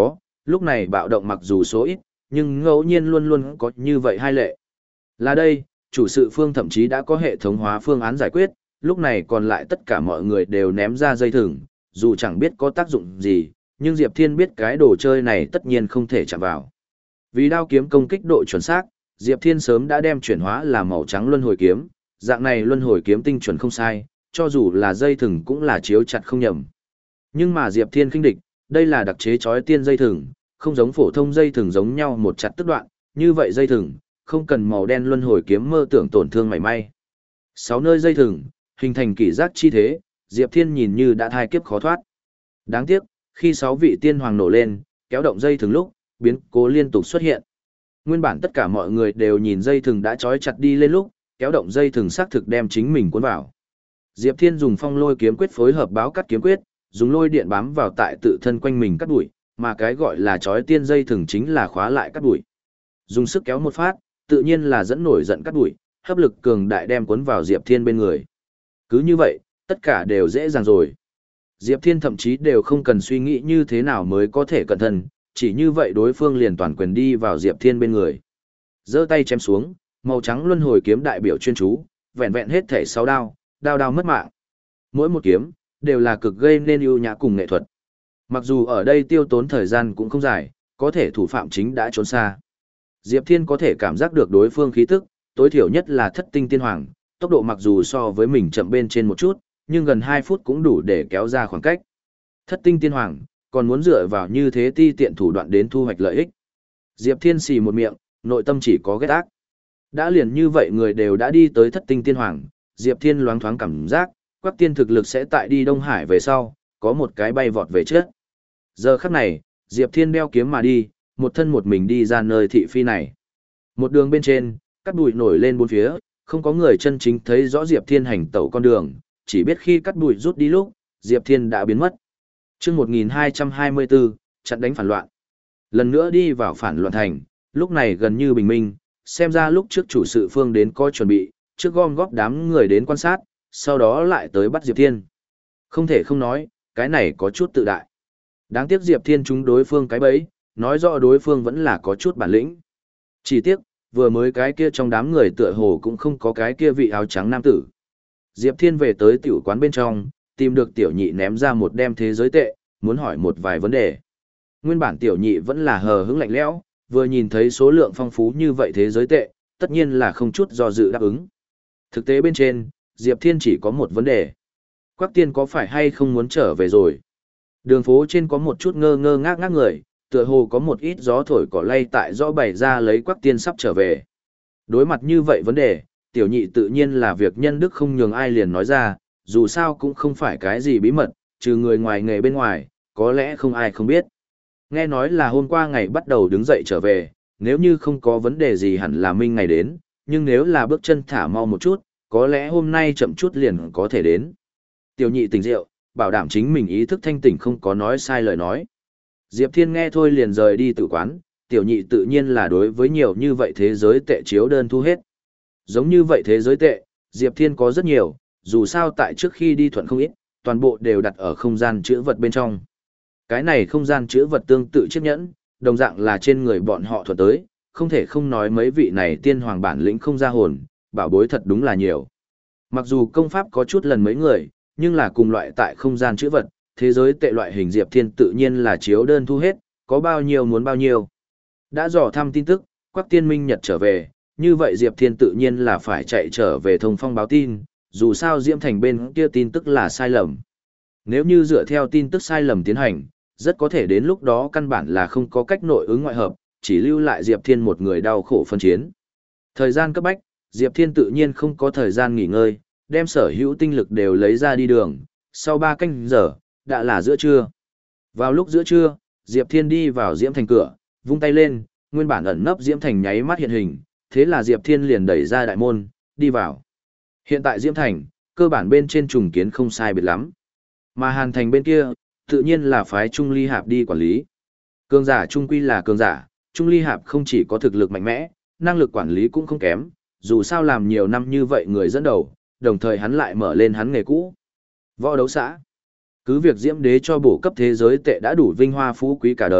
lúc này bạo động mặc dù số ít, nhưng ngẫu nhiên luôn luôn có như vậy hai lệ. Là đây, chủ sự phương thậm chí đã có hệ thống hóa phương án giải quyết, lúc này còn lại tất cả mọi người đều ném ra dây thừng, dù chẳng biết có tác dụng gì, nhưng Diệp Thiên biết cái đồ chơi này tất nhiên không thể chạm vào. Vì đao kiếm công kích độ chuẩn xác, Diệp Thiên sớm đã đem chuyển hóa là màu trắng luân hồi kiếm, dạng này luân hồi kiếm tinh chuẩn không sai, cho dù là dây thừng cũng là chiếu chặt không nhầm. Nhưng mà Diệp Thiên khinh địch, đây là đặc chế chói tiên dây thừng, không giống phổ thông dây thừng giống nhau một chặt tức đoạn, như vậy dây thừng, không cần màu đen luân hồi kiếm mơ tưởng tổn thương mảy may. Sáu nơi dây thừng, hình thành kỷ giác chi thế, Diệp Thiên nhìn như đã thai kiếp khó thoát. Đáng tiếc, khi sáu vị tiên hoàng nổ lên, kéo động dây thừng lúc, biến cố liên tục xuất hiện. Nguyên bản tất cả mọi người đều nhìn dây thừng đã trói chặt đi lên lúc, kéo động dây thừng xác thực đem chính mình cuốn vào. Diệp Thiên dùng phong lôi kiếm quyết phối hợp báo cắt kiếm quyết, dùng lôi điện bám vào tại tự thân quanh mình cắt đuổi, mà cái gọi là trói tiên dây thừng chính là khóa lại cắt đuổi. Dùng sức kéo một phát, tự nhiên là dẫn nổi giận cắt đuổi, hấp lực cường đại đem cuốn vào Diệp Thiên bên người. Cứ như vậy, tất cả đều dễ dàng rồi. Diệp Thiên thậm chí đều không cần suy nghĩ như thế nào mới có thể cẩn thận, chỉ như vậy đối phương liền toàn quyền đi vào Diệp Thiên bên người. Giơ tay chém xuống, màu trắng luân hồi kiếm đại biểu chuyên chú, vẹn vẹn hết thể sáu đao, đao đao mất mạng. Mỗi một kiếm đều là cực gây nên ưu nhã cùng nghệ thuật. Mặc dù ở đây tiêu tốn thời gian cũng không dài, có thể thủ phạm chính đã trốn xa. Diệp Thiên có thể cảm giác được đối phương khí tức, tối thiểu nhất là thất tinh tiên hoàng, tốc độ mặc dù so với mình chậm bên trên một chút, nhưng gần hai phút cũng đủ để kéo ra khoảng cách. Thất tinh tiên hoàng, còn muốn dựa vào như thế ti tiện thủ đoạn đến thu hoạch lợi ích. Diệp Thiên xì một miệng, nội tâm chỉ có ghét ác. Đã liền như vậy người đều đã đi tới thất tinh tiên hoàng, Diệp Thiên loáng thoáng cảm giác, Quắc Tiên thực lực sẽ tại đi Đông Hải về sau, có một cái bay vọt về trước. Giờ khắc này, Diệp Thiên đeo kiếm mà đi, một thân một mình đi ra nơi thị phi này. Một đường bên trên, cát bụi nổi lên bốn phía, không có người chân chính thấy rõ Diệp Thiên hành tẩu con đường, chỉ biết khi cát bụi rút đi lúc, Diệp Thiên đã biến mất. Chương một nghìn hai trăm hai mươi bốn, chặn đánh phản loạn. Lần nữa đi vào phản loạn thành, lúc này gần như bình minh, xem ra lúc trước chủ sự phương đến coi chuẩn bị, trước gom góp đám người đến quan sát, sau đó lại tới bắt Diệp Thiên. Không thể không nói, cái này có chút tự đại. Đáng tiếc Diệp Thiên trúng đối phương cái bẫy, nói rõ đối phương vẫn là có chút bản lĩnh. Chỉ tiếc, vừa mới cái kia trong đám người tựa hồ cũng không có cái kia vị áo trắng nam tử. Diệp Thiên về tới tiểu quán bên trong, tìm được tiểu nhị ném ra một đem thế giới tệ, muốn hỏi một vài vấn đề. Nguyên bản tiểu nhị vẫn là hờ hững lạnh lẽo, vừa nhìn thấy số lượng phong phú như vậy thế giới tệ, tất nhiên là không chút do dự đáp ứng. Thực tế bên trên, Diệp Thiên chỉ có một vấn đề. Quắc Tiên có phải hay không muốn trở về rồi? Đường phố trên có một chút ngơ ngơ ngác ngác người, tựa hồ có một ít gió thổi cỏ lay tại rõ bày ra lấy Quắc Tiên sắp trở về. Đối mặt như vậy vấn đề, tiểu nhị tự nhiên là việc nhân đức không nhường ai liền nói ra, dù sao cũng không phải cái gì bí mật, trừ người ngoài nghề bên ngoài, có lẽ không ai không biết. Nghe nói là hôm qua ngày bắt đầu đứng dậy trở về, nếu như không có vấn đề gì hẳn là minh ngày đến, nhưng nếu là bước chân thả mau một chút, có lẽ hôm nay chậm chút liền có thể đến. Tiểu nhị tỉnh rượu, bảo đảm chính mình ý thức thanh tỉnh không có nói sai lời nói. Diệp Thiên nghe thôi liền rời đi tử quán, tiểu nhị tự nhiên là đối với nhiều như vậy thế giới tệ chiếu đơn thu hết. Giống như vậy thế giới tệ, Diệp Thiên có rất nhiều, dù sao tại trước khi đi thuận không ít, toàn bộ đều đặt ở không gian chữ vật bên trong. Cái này không gian chữ vật tương tự chiếc nhẫn, đồng dạng là trên người bọn họ thuận tới, không thể không nói mấy vị này tiên hoàng bản lĩnh không ra hồn, bảo bối thật đúng là nhiều. Mặc dù công pháp có chút lần mấy người, nhưng là cùng loại tại không gian chữ vật, thế giới tệ loại hình Diệp Thiên tự nhiên là chiếu đơn thu hết, có bao nhiêu muốn bao nhiêu. Đã dò thăm tin tức, Quắc Tiên Minh Nhật trở về, như vậy Diệp Thiên tự nhiên là phải chạy trở về thông phong báo tin, dù sao Diễm Thành bên kia tin tức là sai lầm. Nếu như dựa theo tin tức sai lầm tiến hành, rất có thể đến lúc đó căn bản là không có cách nội ứng ngoại hợp, chỉ lưu lại Diệp Thiên một người đau khổ phân chiến. Thời gian cấp bách, Diệp Thiên tự nhiên không có thời gian nghỉ ngơi, đem sở hữu tinh lực đều lấy ra đi đường, sau ba canh giờ, đã là giữa trưa. Vào lúc giữa trưa, Diệp Thiên đi vào Diễm Thành cửa, vung tay lên, nguyên bản ẩn nấp Diễm Thành nháy mắt hiện hình, thế là Diệp Thiên liền đẩy ra đại môn, đi vào. Hiện tại Diễm Thành, cơ bản bên trên trùng kiến không sai biệt lắm. Mà Hàn Thành bên kia, tự nhiên là phái Trung Ly Hạp đi quản lý. Cường giả trung quy là cường giả, Trung Ly Hạp không chỉ có thực lực mạnh mẽ, năng lực quản lý cũng không kém, dù sao làm nhiều năm như vậy người dẫn đầu, đồng thời hắn lại mở lên hắn nghề cũ. Võ đấu xã. Cứ việc Diễm Đế cho bổ cấp thế giới tệ đã đủ vinh hoa phú quý cả đời,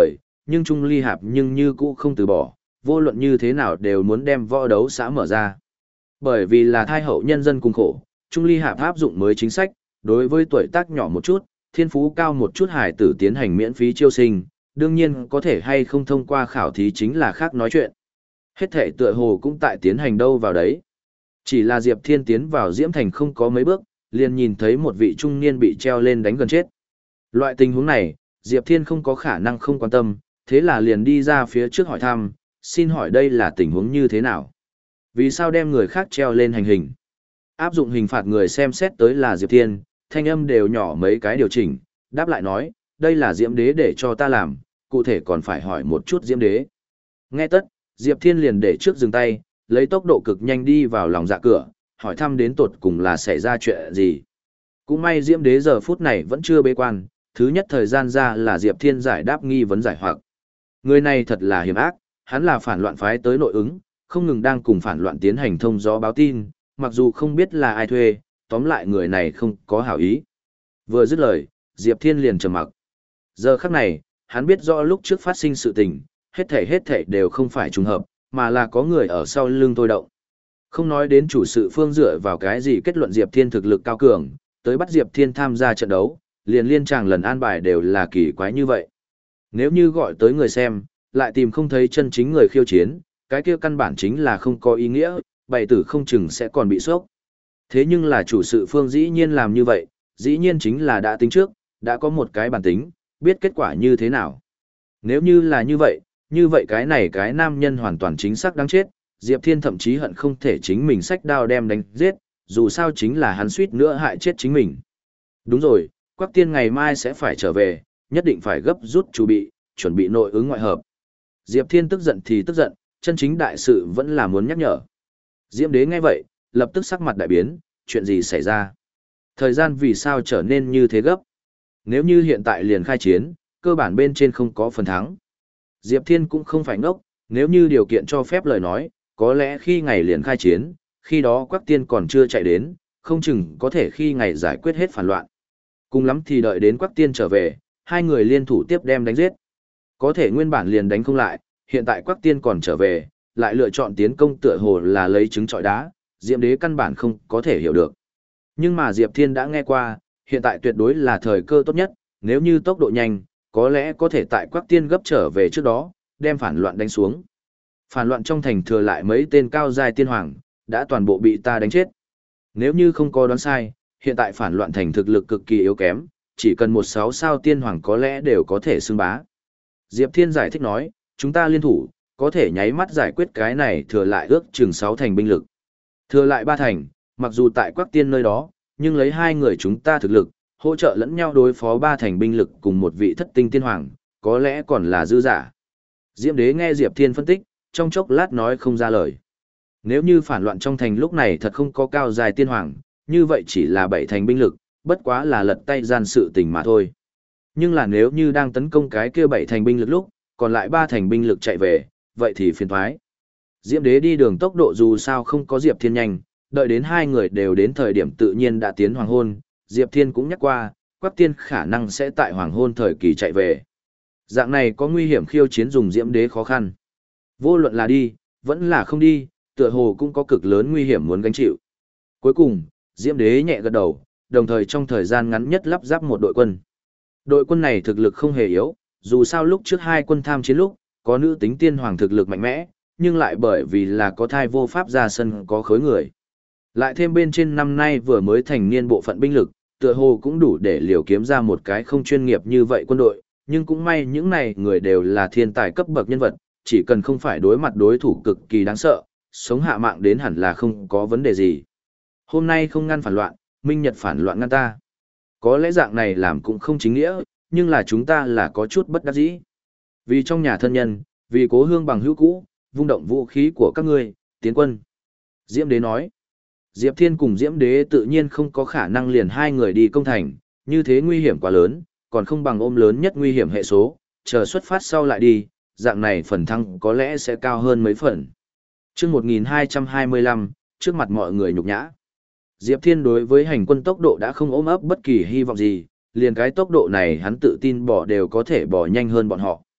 nhưng Trung Ly Hạp nhưng như cũ không từ bỏ, vô luận như thế nào đều muốn đem võ đấu xã mở ra. Bởi vì là thai hậu nhân dân cùng khổ, Trung Ly Hạp áp dụng mới chính sách, đối với tuổi tác nhỏ một chút, thiên phú cao một chút hải tử tiến hành miễn phí chiêu sinh, đương nhiên có thể hay không thông qua khảo thí chính là khác nói chuyện. Hết thể tựa hồ cũng tại tiến hành đâu vào đấy. Chỉ là Diệp Thiên tiến vào Diễm Thành không có mấy bước, liền nhìn thấy một vị trung niên bị treo lên đánh gần chết. Loại tình huống này, Diệp Thiên không có khả năng không quan tâm, thế là liền đi ra phía trước hỏi thăm, xin hỏi đây là tình huống như thế nào? Vì sao đem người khác treo lên hành hình? Áp dụng hình phạt người xem xét tới là Diệp Thiên, thanh âm đều nhỏ mấy cái điều chỉnh, đáp lại nói, đây là Diễm Đế để cho ta làm, cụ thể còn phải hỏi một chút Diễm Đế. Nghe tất, Diệp Thiên liền để trước dừng tay, lấy tốc độ cực nhanh đi vào lòng dạ cửa, hỏi thăm đến tột cùng là xảy ra chuyện gì. Cũng may Diễm Đế giờ phút này vẫn chưa bế quan, thứ nhất thời gian ra là Diệp Thiên giải đáp nghi vấn giải hoặc. Người này thật là hiểm ác, hắn là phản loạn phái tới nội ứng, không ngừng đang cùng phản loạn tiến hành thông gió báo tin, mặc dù không biết là ai thuê, tóm lại người này không có hảo ý. Vừa dứt lời, Diệp Thiên liền trầm mặc. Giờ khắc này, hắn biết rõ lúc trước phát sinh sự tình, hết thảy hết thảy đều không phải trùng hợp, mà là có người ở sau lưng tôi động. Không nói đến chủ sự phương dựa vào cái gì kết luận Diệp Thiên thực lực cao cường, tới bắt Diệp Thiên tham gia trận đấu, liền liên tràng lần an bài đều là kỳ quái như vậy. Nếu như gọi tới người xem, lại tìm không thấy chân chính người khiêu chiến, cái kia căn bản chính là không có ý nghĩa, bày tử không chừng sẽ còn bị sốc. Thế nhưng là chủ sự phương dĩ nhiên làm như vậy, dĩ nhiên chính là đã tính trước, đã có một cái bản tính, biết kết quả như thế nào. Nếu như là như vậy, như vậy cái này cái nam nhân hoàn toàn chính xác đáng chết, Diệp Thiên thậm chí hận không thể chính mình xách đao đem đánh giết, dù sao chính là hắn suýt nữa hại chết chính mình. Đúng rồi, Quắc Tiên ngày mai sẽ phải trở về, nhất định phải gấp rút chuẩn bị, chuẩn bị nội ứng ngoại hợp. Diệp Thiên tức giận thì tức giận, chân chính đại sự vẫn là muốn nhắc nhở. Diễm Đế nghe vậy, lập tức sắc mặt đại biến, chuyện gì xảy ra? Thời gian vì sao trở nên như thế gấp? Nếu như hiện tại liền khai chiến, cơ bản bên trên không có phần thắng. Diệp Thiên cũng không phải ngốc, nếu như điều kiện cho phép lời nói, có lẽ khi ngày liền khai chiến, khi đó Quắc Tiên còn chưa chạy đến, không chừng có thể khi ngày giải quyết hết phản loạn. Cùng lắm thì đợi đến Quắc Tiên trở về, hai người liên thủ tiếp đem đánh giết. Có thể nguyên bản liền đánh không lại, hiện tại Quắc Tiên còn trở về, lại lựa chọn tiến công tựa hồ là lấy trứng trọi đá, Diệm Đế căn bản không có thể hiểu được. Nhưng mà Diệp Thiên đã nghe qua, hiện tại tuyệt đối là thời cơ tốt nhất, nếu như tốc độ nhanh, có lẽ có thể tại Quắc Tiên gấp trở về trước đó, đem phản loạn đánh xuống. Phản loạn trong thành thừa lại mấy tên cao giai tiên hoàng, đã toàn bộ bị ta đánh chết. Nếu như không có đoán sai, hiện tại phản loạn thành thực lực cực kỳ yếu kém, chỉ cần một sáu sao tiên hoàng có lẽ đều có thể xưng bá. Diệp Thiên giải thích nói, chúng ta liên thủ, có thể nháy mắt giải quyết cái này thừa lại ước chừng sáu thành binh lực. Thừa lại ba thành, mặc dù tại Quắc Tiên nơi đó, nhưng lấy hai người chúng ta thực lực, hỗ trợ lẫn nhau đối phó ba thành binh lực cùng một vị thất tinh tiên hoàng, có lẽ còn là dư giả. Diễm Đế nghe Diệp Thiên phân tích, trong chốc lát nói không ra lời. Nếu như phản loạn trong thành lúc này thật không có cao dài tiên hoàng, như vậy chỉ là bảy thành binh lực, bất quá là lật tay gian sự tình mà thôi. Nhưng là nếu như đang tấn công cái kia bảy thành binh lực lúc, còn lại ba thành binh lực chạy về, vậy thì phiền thoái. Diễm Đế đi đường tốc độ dù sao không có Diệp Thiên nhanh, đợi đến hai người đều đến thời điểm tự nhiên đã tiến hoàng hôn, Diệp Thiên cũng nhắc qua, Quắc Tiên khả năng sẽ tại hoàng hôn thời kỳ chạy về. Dạng này có nguy hiểm khiêu chiến dùng Diễm Đế khó khăn. Vô luận là đi, vẫn là không đi, tựa hồ cũng có cực lớn nguy hiểm muốn gánh chịu. Cuối cùng, Diễm Đế nhẹ gật đầu, đồng thời trong thời gian ngắn nhất lắp ráp một đội quân. Đội quân này thực lực không hề yếu, dù sao lúc trước hai quân tham chiến lúc, có nữ tính tiên hoàng thực lực mạnh mẽ, nhưng lại bởi vì là có thai vô pháp ra sân có khối người. Lại thêm bên trên năm nay vừa mới thành niên bộ phận binh lực, tựa hồ cũng đủ để liều kiếm ra một cái không chuyên nghiệp như vậy quân đội, nhưng cũng may những này người đều là thiên tài cấp bậc nhân vật, chỉ cần không phải đối mặt đối thủ cực kỳ đáng sợ, sống hạ mạng đến hẳn là không có vấn đề gì. Hôm nay không ngăn phản loạn, minh nhật phản loạn ngăn ta. Có lẽ dạng này làm cũng không chính nghĩa, nhưng là chúng ta là có chút bất đắc dĩ. Vì trong nhà thân nhân, vì cố hương bằng hữu cũ, vung động vũ khí của các ngươi, tiến quân. Diễm Đế nói. Diệp Thiên cùng Diễm Đế tự nhiên không có khả năng liền hai người đi công thành, như thế nguy hiểm quá lớn, còn không bằng ôm lớn nhất nguy hiểm hệ số, chờ xuất phát sau lại đi, dạng này phần thăng có lẽ sẽ cao hơn mấy phần. Trước một nghìn hai trăm hai mươi lăm, trước mặt mọi người nhục nhã. Diệp Thiên đối với hành quân tốc độ đã không ôm ấp bất kỳ hy vọng gì, liền cái tốc độ này hắn tự tin bỏ đều có thể bỏ nhanh hơn bọn họ.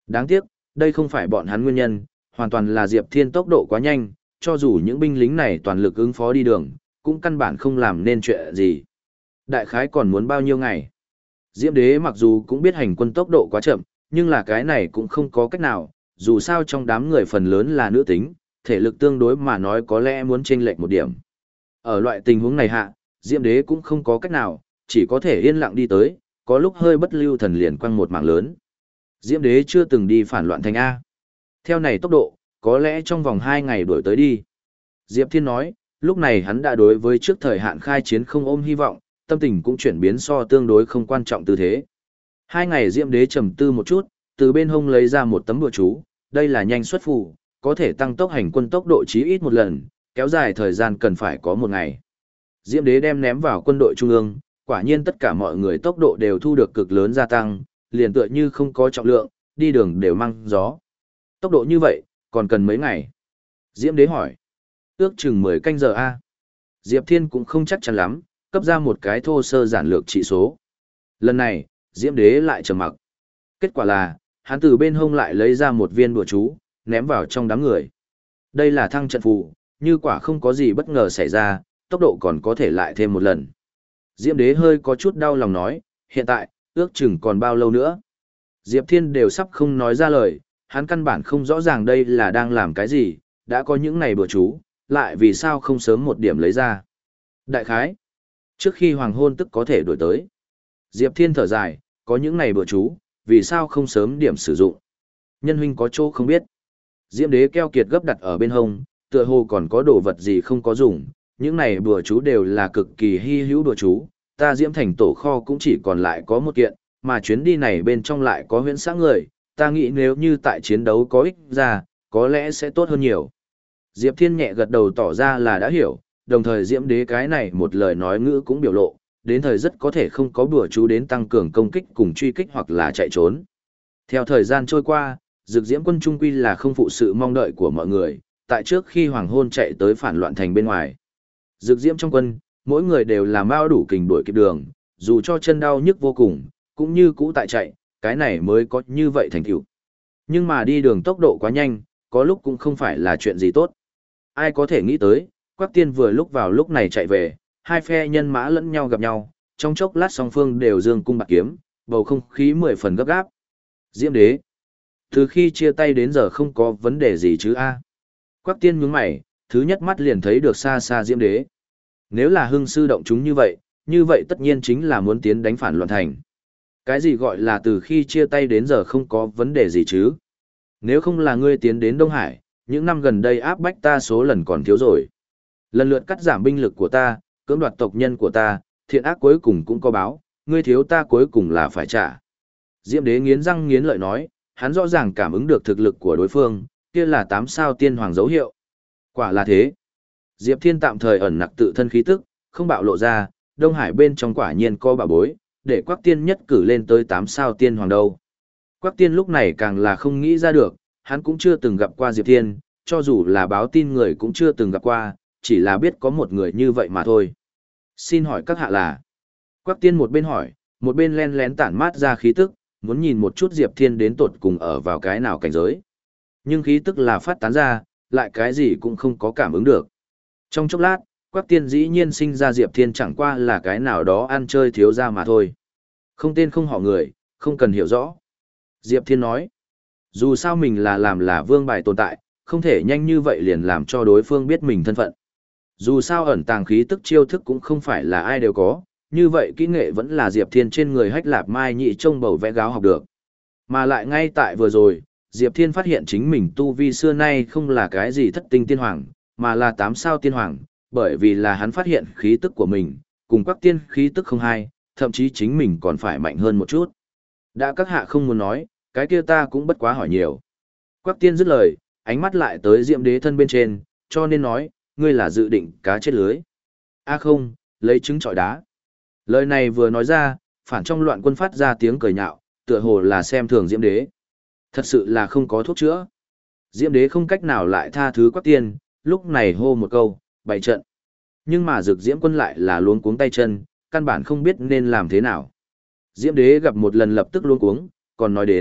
Đáng tiếc, đây không phải bọn hắn nguyên nhân, hoàn toàn là Diệp Thiên tốc độ quá nhanh, cho dù những binh lính này toàn lực ứng phó đi đường, cũng căn bản không làm nên chuyện gì. Đại khái còn muốn bao nhiêu ngày? Diễm Đế mặc dù cũng biết hành quân tốc độ quá chậm, nhưng là cái này cũng không có cách nào, dù sao trong đám người phần lớn là nữ tính, thể lực tương đối mà nói có lẽ muốn chênh lệch một điểm. Ở loại tình huống này hạ, Diễm Đế cũng không có cách nào, chỉ có thể yên lặng đi tới, có lúc hơi bất lưu thần liền quăng một mảng lớn. Diễm Đế chưa từng đi phản loạn thành A. Theo này tốc độ, có lẽ trong vòng hai ngày đuổi tới đi. Diệp Thiên nói, lúc này hắn đã đối với trước thời hạn khai chiến không ôm hy vọng, tâm tình cũng chuyển biến so tương đối không quan trọng tư thế. Hai ngày Diễm Đế trầm tư một chút, từ bên hông lấy ra một tấm bùa chú, đây là nhanh xuất phù, có thể tăng tốc hành quân tốc độ chí ít một lần, kéo dài thời gian cần phải có một ngày. Diễm Đế đem ném vào quân đội trung ương, quả nhiên tất cả mọi người tốc độ đều thu được cực lớn gia tăng, liền tựa như không có trọng lượng, đi đường đều mang gió. Tốc độ như vậy, còn cần mấy ngày? Diễm Đế hỏi. Ước chừng mười canh giờ a. Diệp Thiên cũng không chắc chắn lắm, cấp ra một cái thô sơ giản lược trị số. Lần này, Diễm Đế lại trầm mặc. Kết quả là, hắn từ bên hông lại lấy ra một viên bùa chú, ném vào trong đám người. Đây là thăng trận phù, như quả không có gì bất ngờ xảy ra, tốc độ còn có thể lại thêm một lần. Diễm Đế hơi có chút đau lòng nói, hiện tại, ước chừng còn bao lâu nữa. Diệp Thiên đều sắp không nói ra lời, hắn căn bản không rõ ràng đây là đang làm cái gì, đã có những ngày bùa chú, lại vì sao không sớm một điểm lấy ra. Đại khái, trước khi hoàng hôn tức có thể đổi tới. Diệp Thiên thở dài, có những ngày bùa chú, vì sao không sớm điểm sử dụng. Nhân huynh có chỗ không biết. Diễm Đế keo kiệt gấp đặt ở bên hông, tựa hồ còn có đồ vật gì không có dùng, những này bùa chú đều là cực kỳ hy hữu bùa chú, ta Diễm Thành tổ kho cũng chỉ còn lại có một kiện, mà chuyến đi này bên trong lại có huyễn xã người, ta nghĩ nếu như tại chiến đấu có ích ra, có lẽ sẽ tốt hơn nhiều. Diệp Thiên nhẹ gật đầu tỏ ra là đã hiểu, đồng thời Diễm Đế cái này một lời nói ngữ cũng biểu lộ, đến thời rất có thể không có bùa chú đến tăng cường công kích cùng truy kích hoặc là chạy trốn. Theo thời gian trôi qua, Dực Diễm quân trung quy là không phụ sự mong đợi của mọi người, tại trước khi hoàng hôn chạy tới phản loạn thành bên ngoài. Dực Diễm trong quân, mỗi người đều là mao đủ kình đuổi kịp đường, dù cho chân đau nhức vô cùng, cũng như cũ tại chạy, cái này mới có như vậy thành tựu. Nhưng mà đi đường tốc độ quá nhanh, có lúc cũng không phải là chuyện gì tốt. Ai có thể nghĩ tới, Quách Tiên vừa lúc vào lúc này chạy về, hai phe nhân mã lẫn nhau gặp nhau, trong chốc lát song phương đều giương cung bạc kiếm, bầu không khí mười phần gấp gáp. Diễm Đế, từ khi chia tay đến giờ không có vấn đề gì chứ a? Quách Tiên nhướng mày, thứ nhất mắt liền thấy được xa xa Diễm Đế. Nếu là hưng sư động chúng như vậy, như vậy tất nhiên chính là muốn tiến đánh phản loạn thành. Cái gì gọi là từ khi chia tay đến giờ không có vấn đề gì chứ? Nếu không là ngươi tiến đến Đông Hải, những năm gần đây áp bách ta số lần còn thiếu rồi. Lần lượt cắt giảm binh lực của ta, cưỡng đoạt tộc nhân của ta, thiện ác cuối cùng cũng có báo, ngươi thiếu ta cuối cùng là phải trả. Diễm Đế nghiến răng nghiến lợi nói, hắn rõ ràng cảm ứng được thực lực của đối phương, kia là tám sao tiên hoàng dấu hiệu. Quả là thế. Diệp Thiên tạm thời ẩn nặc tự thân khí tức, không bạo lộ ra, Đông Hải bên trong quả nhiên có bảo bối, để Quách Tiên nhất cử lên tới tám sao tiên hoàng đâu. Quách Tiên lúc này càng là không nghĩ ra được, hắn cũng chưa từng gặp qua Diệp Thiên, cho dù là báo tin người cũng chưa từng gặp qua, chỉ là biết có một người như vậy mà thôi. Xin hỏi các hạ là? Quách Tiên một bên hỏi, một bên len lén tản mát ra khí tức, muốn nhìn một chút Diệp Thiên đến tột cùng ở vào cái nào cảnh giới. Nhưng khí tức là phát tán ra, lại cái gì cũng không có cảm ứng được. Trong chốc lát, Quách Tiên dĩ nhiên sinh ra Diệp Thiên chẳng qua là cái nào đó ăn chơi thiếu ra mà thôi. Không tên không họ người, không cần hiểu rõ. Diệp Thiên nói, dù sao mình là làm là vương bài tồn tại, không thể nhanh như vậy liền làm cho đối phương biết mình thân phận. Dù sao ẩn tàng khí tức chiêu thức cũng không phải là ai đều có, như vậy kỹ nghệ vẫn là Diệp Thiên trên người hách lạp mai nhị trông bầu vẽ gáo học được. Mà lại ngay tại vừa rồi, Diệp Thiên phát hiện chính mình tu vi xưa nay không là cái gì thất tinh tiên hoàng, mà là tám sao tiên hoàng, bởi vì là hắn phát hiện khí tức của mình, cùng Quách Tiên khí tức không hai, thậm chí chính mình còn phải mạnh hơn một chút. Đã các hạ không muốn nói, cái kia ta cũng bất quá hỏi nhiều. Quách Tiên dứt lời, ánh mắt lại tới Diệm Đế thân bên trên, cho nên nói, ngươi là dự định cá chết lưới. A không, lấy trứng trọi đá. Lời này vừa nói ra, phản trong loạn quân phát ra tiếng cười nhạo, tựa hồ là xem thường Diệm Đế. Thật sự là không có thuốc chữa. Diệm Đế không cách nào lại tha thứ Quách Tiên, lúc này hô một câu, bày trận. Nhưng mà Dực Diễm quân lại là luống cuống tay chân, căn bản không biết nên làm thế nào. Diệm Đế gặp một lần lập tức luống cuống, còn nói đến,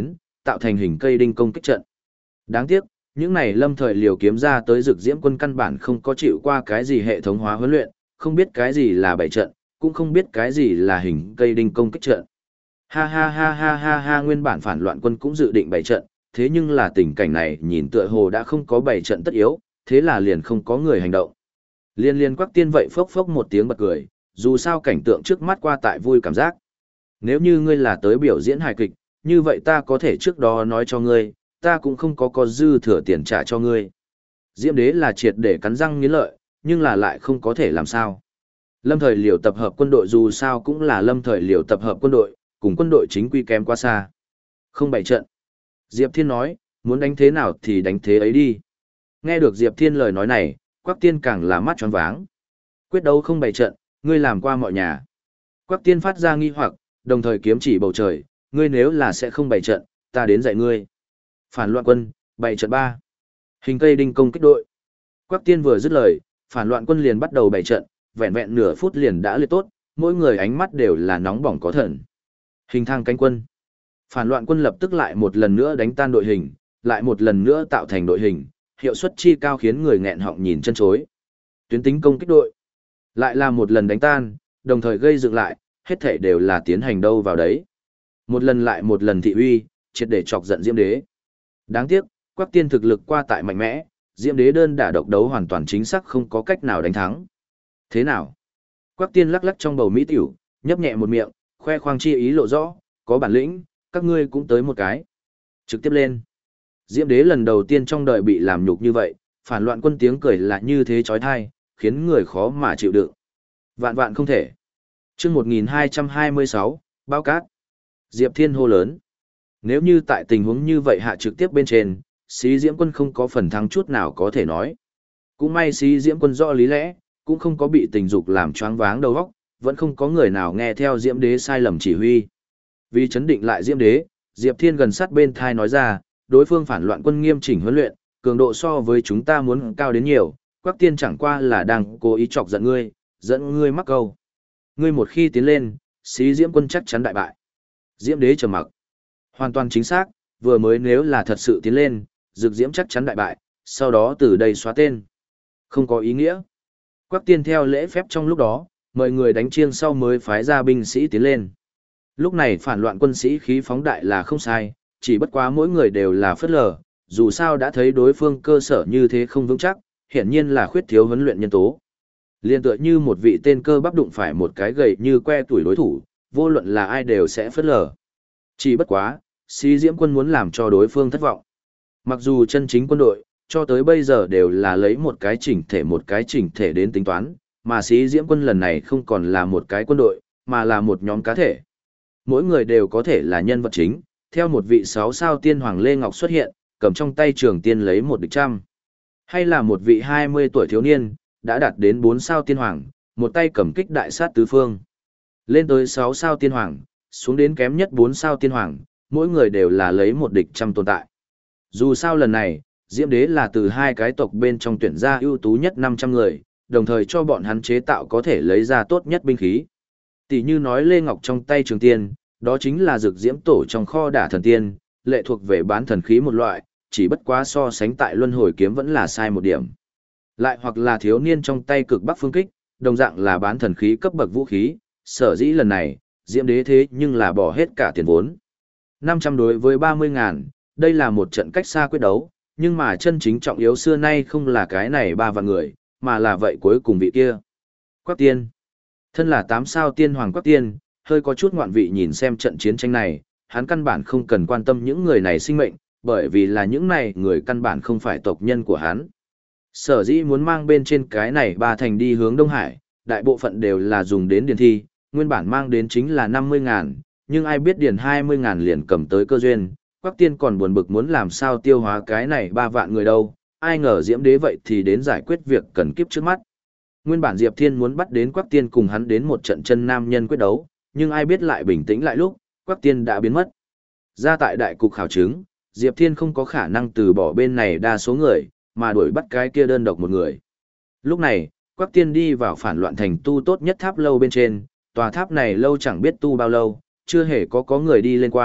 tạo thành hình cây đinh công kích trận. Đáng tiếc, những này lâm thời liều kiếm ra tới Dực Diễm quân căn bản không có chịu qua cái gì hệ thống hóa huấn luyện, không biết cái gì là bảy trận, cũng không biết cái gì là hình cây đinh công kích trận. Ha ha ha ha ha ha, nguyên bản phản loạn quân cũng dự định bảy trận, thế nhưng là tình cảnh này nhìn tựa hồ đã không có bảy trận tất yếu, thế là liền không có người hành động. Liên liên Quắc Tiên vậy phốc phốc một tiếng bật cười, dù sao cảnh tượng trước mắt qua tại vui cảm giác. Nếu như ngươi là tới biểu diễn hài kịch, như vậy ta có thể trước đó nói cho ngươi, ta cũng không có có dư thừa tiền trả cho ngươi. Diễm Đế là triệt để cắn răng nghiến lợi, nhưng là lại không có thể làm sao. Lâm thời liều tập hợp quân đội dù sao cũng là lâm thời liều tập hợp quân đội, cùng quân đội chính quy kém quá xa. Không bày trận. Diệp Thiên nói, muốn đánh thế nào thì đánh thế ấy đi. Nghe được Diệp Thiên lời nói này, Quắc Tiên càng là mắt tròn váng. Quyết đấu không bày trận, ngươi làm qua mọi nhà. Quắc Tiên phát ra nghi hoặc, đồng thời kiếm chỉ bầu trời, ngươi nếu là sẽ không bày trận, ta đến dạy ngươi. Phản loạn quân, bày trận ba. Hình cây đinh công kích đội. Quắc Tiên vừa dứt lời, phản loạn quân liền bắt đầu bày trận, vẹn vẹn nửa phút liền đã liệt tốt, mỗi người ánh mắt đều là nóng bỏng có thần. Hình thang cánh quân. Phản loạn quân lập tức lại một lần nữa đánh tan đội hình, lại một lần nữa tạo thành đội hình, hiệu suất chi cao khiến người nghẹn họng nhìn chân chối. Tuyến tính công kích đội. Lại là một lần đánh tan, đồng thời gây dựng lại, hết thể đều là tiến hành đâu vào đấy. Một lần lại một lần thị uy, triệt để chọc giận Diễm Đế. Đáng tiếc, Quắc Tiên thực lực qua tại mạnh mẽ, Diễm Đế đơn đả độc đấu hoàn toàn chính xác không có cách nào đánh thắng. Thế nào? Quắc Tiên lắc lắc trong bầu mỹ tiểu, nhấp nhẹ một miệng, khoe khoang chi ý lộ rõ, có bản lĩnh, các ngươi cũng tới một cái. Trực tiếp lên. Diễm Đế lần đầu tiên trong đời bị làm nhục như vậy, phản loạn quân tiếng cười là như thế chói tai, khiến người khó mà chịu đựng. Vạn vạn không thể. Chương một nghìn hai trăm hai mươi sáu, bao cát. Diệp Thiên hô lớn. Nếu như tại tình huống như vậy hạ trực tiếp bên trên, Xí Diễm quân không có phần thắng chút nào có thể nói. Cũng may Xí Diễm quân rõ lý lẽ, cũng không có bị tình dục làm choáng váng đầu óc, vẫn không có người nào nghe theo Diễm Đế sai lầm chỉ huy. Vì chấn định lại Diễm Đế, Diệp Thiên gần sát bên thai nói ra, đối phương phản loạn quân nghiêm chỉnh huấn luyện, cường độ so với chúng ta muốn cao đến nhiều, Quắc Tiên chẳng qua là đang cố ý chọc giận ngươi, dẫn ngươi mắc câu. Ngươi một khi tiến lên, Xí Diễm quân chắc chắn đại bại. Diễm Đế trầm mặc. Hoàn toàn chính xác, vừa mới nếu là thật sự tiến lên, Dực Diễm chắc chắn đại bại, sau đó từ đây xóa tên. Không có ý nghĩa. Quắc Tiên theo lễ phép trong lúc đó, mời người đánh chiêng sau mới phái ra binh sĩ tiến lên. Lúc này phản loạn quân sĩ khí phóng đại là không sai, chỉ bất quá mỗi người đều là phất lờ, dù sao đã thấy đối phương cơ sở như thế không vững chắc, hiển nhiên là khuyết thiếu huấn luyện nhân tố. Liên tựa như một vị tên cơ bắp đụng phải một cái gầy như que tuổi đối thủ, vô luận là ai đều sẽ phất lờ. Chỉ bất quá, Xí Diễm quân muốn làm cho đối phương thất vọng. Mặc dù chân chính quân đội, cho tới bây giờ đều là lấy một cái chỉnh thể một cái chỉnh thể đến tính toán, mà Xí Diễm quân lần này không còn là một cái quân đội, mà là một nhóm cá thể. Mỗi người đều có thể là nhân vật chính, theo một vị sáu sao tiên hoàng Lê Ngọc xuất hiện, cầm trong tay trường tiên lấy một địch trăm. Hay là một vị hai mươi tuổi thiếu niên, đã đạt đến bốn sao tiên hoàng, một tay cầm kích đại sát tứ phương. Lên tới sáu sao tiên hoàng, xuống đến kém nhất bốn sao tiên hoàng, mỗi người đều là lấy một địch trăm tồn tại. Dù sao lần này, Diễm Đế là từ hai cái tộc bên trong tuyển ra ưu tú nhất năm trăm người, đồng thời cho bọn hắn chế tạo có thể lấy ra tốt nhất binh khí. Tỷ như nói Lê Ngọc trong tay trường tiên, đó chính là Dực Diễm tổ trong kho đả thần tiên, lệ thuộc về bán thần khí một loại, chỉ bất quá so sánh tại luân hồi kiếm vẫn là sai một điểm. Lại hoặc là thiếu niên trong tay cực bắc phương kích, đồng dạng là bán thần khí cấp bậc vũ khí, sở dĩ lần này, Diễm Đế thế nhưng là bỏ hết cả tiền vốn. năm trăm đối với ba mươi ngàn, đây là một trận cách xa quyết đấu, nhưng mà chân chính trọng yếu xưa nay không là cái này ba vạn người, mà là vậy cuối cùng vị kia. Quắc Tiên. Thân là tám sao tiên hoàng Quắc Tiên, hơi có chút ngoạn vị nhìn xem trận chiến tranh này, hắn căn bản không cần quan tâm những người này sinh mệnh, bởi vì là những này người căn bản không phải tộc nhân của hắn. Sở dĩ muốn mang bên trên cái này ba thành đi hướng Đông Hải, đại bộ phận đều là dùng đến điền thi, nguyên bản mang đến chính là năm mươi ngàn, nhưng ai biết điền hai mươi ngàn liền cầm tới cơ duyên, Quắc Tiên còn buồn bực muốn làm sao tiêu hóa cái này ba vạn người đâu, ai ngờ Diễm Đế vậy thì đến giải quyết việc cần kiếp trước mắt. Nguyên bản Diệp Thiên muốn bắt đến Quắc Tiên cùng hắn đến một trận chân nam nhân quyết đấu, nhưng ai biết lại bình tĩnh lại lúc, Quắc Tiên đã biến mất. Ra tại đại cục khảo chứng, Diệp Thiên không có khả năng từ bỏ bên này đa số người, mà đuổi bắt cái kia đơn độc một người. Lúc này, Quắc Tiên đi vào phản loạn thành tu tốt nhất tháp lâu bên trên, tòa tháp này lâu chẳng biết tu bao lâu, chưa hề có có người đi lên qua,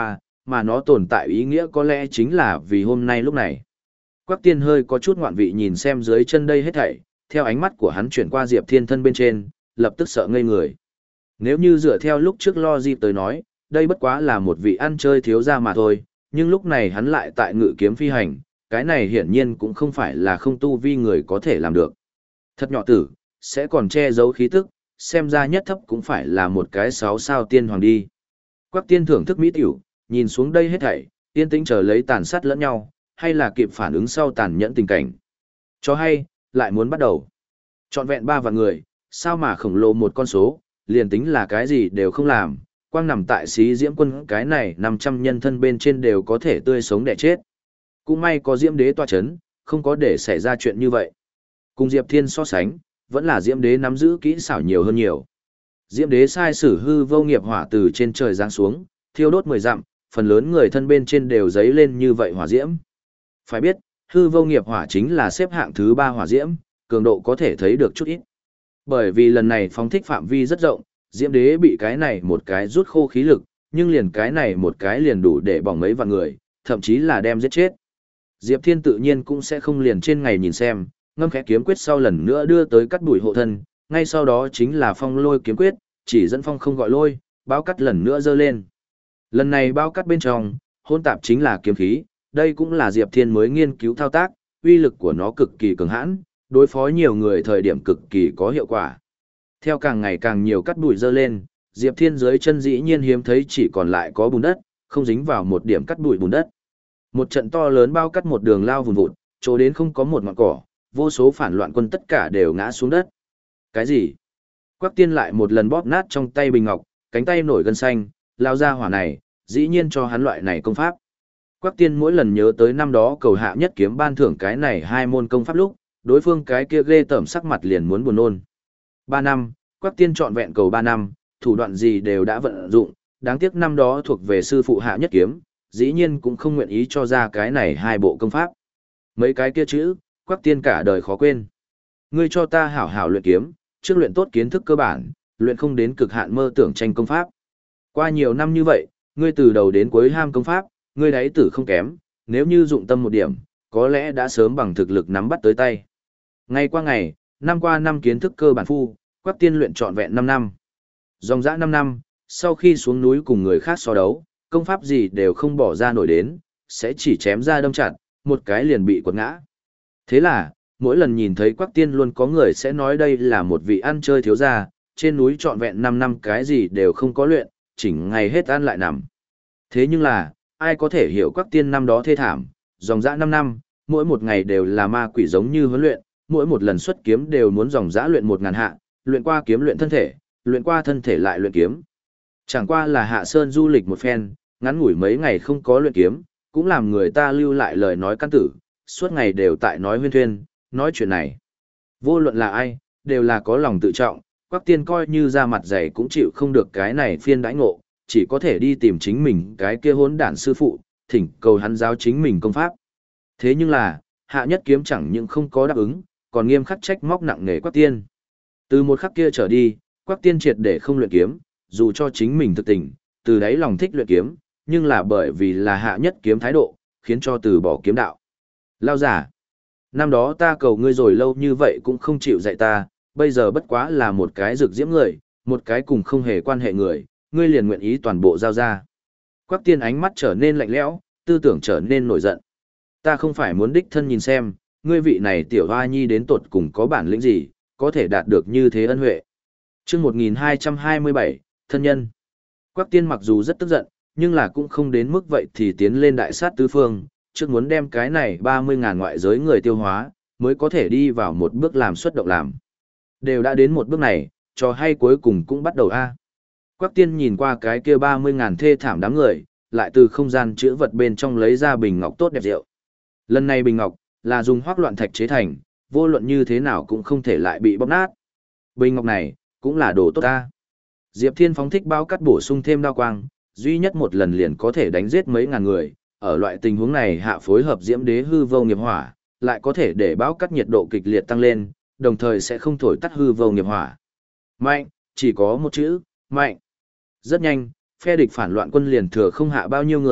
mà nó tồn tại ý nghĩa có lẽ chính là vì hôm nay lúc này. Quắc Tiên hơi có chút ngoạn vị nhìn xem dưới chân đây hết thảy, theo ánh mắt của hắn chuyển qua Diệp Thiên thân bên trên, lập tức sợ ngây người. Nếu như dựa theo lúc trước lo dịp tới nói, đây bất quá là một vị ăn chơi thiếu gia mà thôi, nhưng lúc này hắn lại tại ngự kiếm phi hành, cái này hiển nhiên cũng không phải là không tu vi người có thể làm được. Thật nhỏ tử, sẽ còn che giấu khí tức, xem ra nhất thấp cũng phải là một cái sáu sao tiên hoàng đi. Quắc Tiên thưởng thức mỹ tiểu, nhìn xuống đây hết thảy, yên tĩnh chờ lấy tàn sát lẫn nhau, hay là kịp phản ứng sau tàn nhẫn tình cảnh. Cho hay, lại muốn bắt đầu. Trọn vẹn ba vạn người, sao mà khổng lồ một con số, liền tính là cái gì đều không làm, quang nằm tại xí diễm quân cái này năm trăm nhân thân bên trên đều có thể tươi sống đẻ chết. Cũng may có diễm đế tọa chấn, không có để xảy ra chuyện như vậy. Cùng Diệp Thiên so sánh, vẫn là diễm đế nắm giữ kỹ xảo nhiều hơn nhiều. Diễm đế sai sử hư vô nghiệp hỏa từ trên trời giáng xuống, thiêu đốt mười dặm, phần lớn người thân bên trên đều dấy lên như vậy hỏa diễm. Phải biết, hư vô nghiệp hỏa chính là xếp hạng thứ ba hỏa diễm, cường độ có thể thấy được chút ít. Bởi vì lần này phóng thích phạm vi rất rộng, diễm đế bị cái này một cái rút khô khí lực, nhưng liền cái này một cái liền đủ để bỏng mấy vạn người, thậm chí là đem giết chết. Diệp Thiên tự nhiên cũng sẽ không liền trên ngày nhìn xem, ngâm khẽ kiếm quyết sau lần nữa đưa tới cắt đuổi hộ thân, ngay sau đó chính là phong lôi kiếm quyết, chỉ dẫn phong không gọi lôi, bao cắt lần nữa dơ lên. Lần này bao cắt bên trong, hôn tạp chính là kiếm khí, đây cũng là Diệp Thiên mới nghiên cứu thao tác, uy lực của nó cực kỳ cường hãn, đối phó nhiều người thời điểm cực kỳ có hiệu quả. Theo càng ngày càng nhiều cắt bụi dơ lên, Diệp Thiên dưới chân dĩ nhiên hiếm thấy chỉ còn lại có bùn đất, không dính vào một điểm cắt bụi bùn đất. Một trận to lớn bao cắt một đường lao vùn vụt, chỗ đến không có một ngọn cỏ, vô số phản loạn quân tất cả đều ngã xuống đất. Cái gì? Quắc Tiên lại một lần bóp nát trong tay bình ngọc, cánh tay nổi gân xanh, lao ra hỏa này, dĩ nhiên cho hắn loại này công pháp. Quắc Tiên mỗi lần nhớ tới năm đó cầu hạ nhất kiếm ban thưởng cái này hai môn công pháp lúc, đối phương cái kia ghê tởm sắc mặt liền muốn buồn nôn. Ba năm, Quắc Tiên trọn vẹn cầu ba năm, thủ đoạn gì đều đã vận dụng, đáng tiếc năm đó thuộc về sư phụ hạ nhất kiếm, dĩ nhiên cũng không nguyện ý cho ra cái này hai bộ công pháp. Mấy cái kia chữ, Quắc Tiên cả đời khó quên. Ngươi cho ta hảo hảo luyện kiếm, trước luyện tốt kiến thức cơ bản, luyện không đến cực hạn mơ tưởng tranh công pháp. Qua nhiều năm như vậy, ngươi từ đầu đến cuối ham công pháp, ngươi đáy tử không kém, nếu như dụng tâm một điểm, có lẽ đã sớm bằng thực lực nắm bắt tới tay. Ngày qua ngày, năm qua năm kiến thức cơ bản phu, Quắc Tiên luyện trọn vẹn năm năm. Dòng dã năm năm, sau khi xuống núi cùng người khác so đấu, công pháp gì đều không bỏ ra nổi đến, sẽ chỉ chém ra đâm chặt, một cái liền bị quật ngã. Thế là, mỗi lần nhìn thấy Quắc Tiên luôn có người sẽ nói đây là một vị ăn chơi thiếu gia, trên núi trọn vẹn năm năm cái gì đều không có luyện, chỉnh ngày hết ăn lại nằm. Thế nhưng là, ai có thể hiểu Quắc Tiên năm đó thê thảm, dòng dã năm năm, mỗi một ngày đều là ma quỷ giống như huấn luyện, mỗi một lần xuất kiếm đều muốn dòng dã luyện một ngàn hạ, luyện qua kiếm luyện thân thể, luyện qua thân thể lại luyện kiếm. Chẳng qua là hạ sơn du lịch một phen, ngắn ngủi mấy ngày không có luyện kiếm, cũng làm người ta lưu lại lời nói căn tử, suốt ngày đều tại nói huyên thuyên, nói chuyện này. Vô luận là ai, đều là có lòng tự trọng, Quắc Tiên coi như ra mặt dày cũng chịu không được cái này phiên đãi ngộ, chỉ có thể đi tìm chính mình cái kia hỗn đản sư phụ, thỉnh cầu hắn giáo chính mình công pháp. Thế nhưng là, hạ nhất kiếm chẳng những không có đáp ứng, còn nghiêm khắc trách móc nặng nề Quắc Tiên. Từ một khắc kia trở đi, Quắc Tiên triệt để không luyện kiếm, dù cho chính mình thực tình, từ đấy lòng thích luyện kiếm, nhưng là bởi vì là hạ nhất kiếm thái độ, khiến cho từ bỏ kiếm đạo. Lao giả, năm đó ta cầu ngươi rồi lâu như vậy cũng không chịu dạy ta, bây giờ bất quá là một cái rực diễm người, một cái cùng không hề quan hệ người, ngươi liền nguyện ý toàn bộ giao ra. Quắc Tiên ánh mắt trở nên lạnh lẽo, tư tưởng trở nên nổi giận. Ta không phải muốn đích thân nhìn xem, ngươi vị này tiểu hoa nhi đến tột cùng có bản lĩnh gì, có thể đạt được như thế ân huệ. Chương một nghìn hai trăm hai mươi bảy, thân nhân. Quắc Tiên mặc dù rất tức giận, nhưng là cũng không đến mức vậy thì tiến lên đại sát tứ phương, trước muốn đem cái này ba mươi ngàn ngoại giới người tiêu hóa, mới có thể đi vào một bước làm xuất động làm. Đều đã đến một bước này, trò hay cuối cùng cũng bắt đầu a. Quắc Tiên nhìn qua cái kia ba mươi ngàn thê thảm đám người, lại từ không gian chữ vật bên trong lấy ra bình ngọc tốt đẹp rượu. Lần này bình ngọc là dùng hoắc loạn thạch chế thành, vô luận như thế nào cũng không thể lại bị bóp nát. Bình ngọc này cũng là đồ tốt ta. Diệp Thiên phóng thích bao cắt bổ sung thêm đao quang, duy nhất một lần liền có thể đánh giết mấy ngàn người, ở loại tình huống này hạ phối hợp diễm đế hư vô nghiệp hỏa, lại có thể để bao cắt nhiệt độ kịch liệt tăng lên, đồng thời sẽ không thổi tắt hư vô nghiệp hỏa. Mạnh, chỉ có một chữ, mạnh. Rất nhanh, phe địch phản loạn quân liền thừa không hạ bao nhiêu người,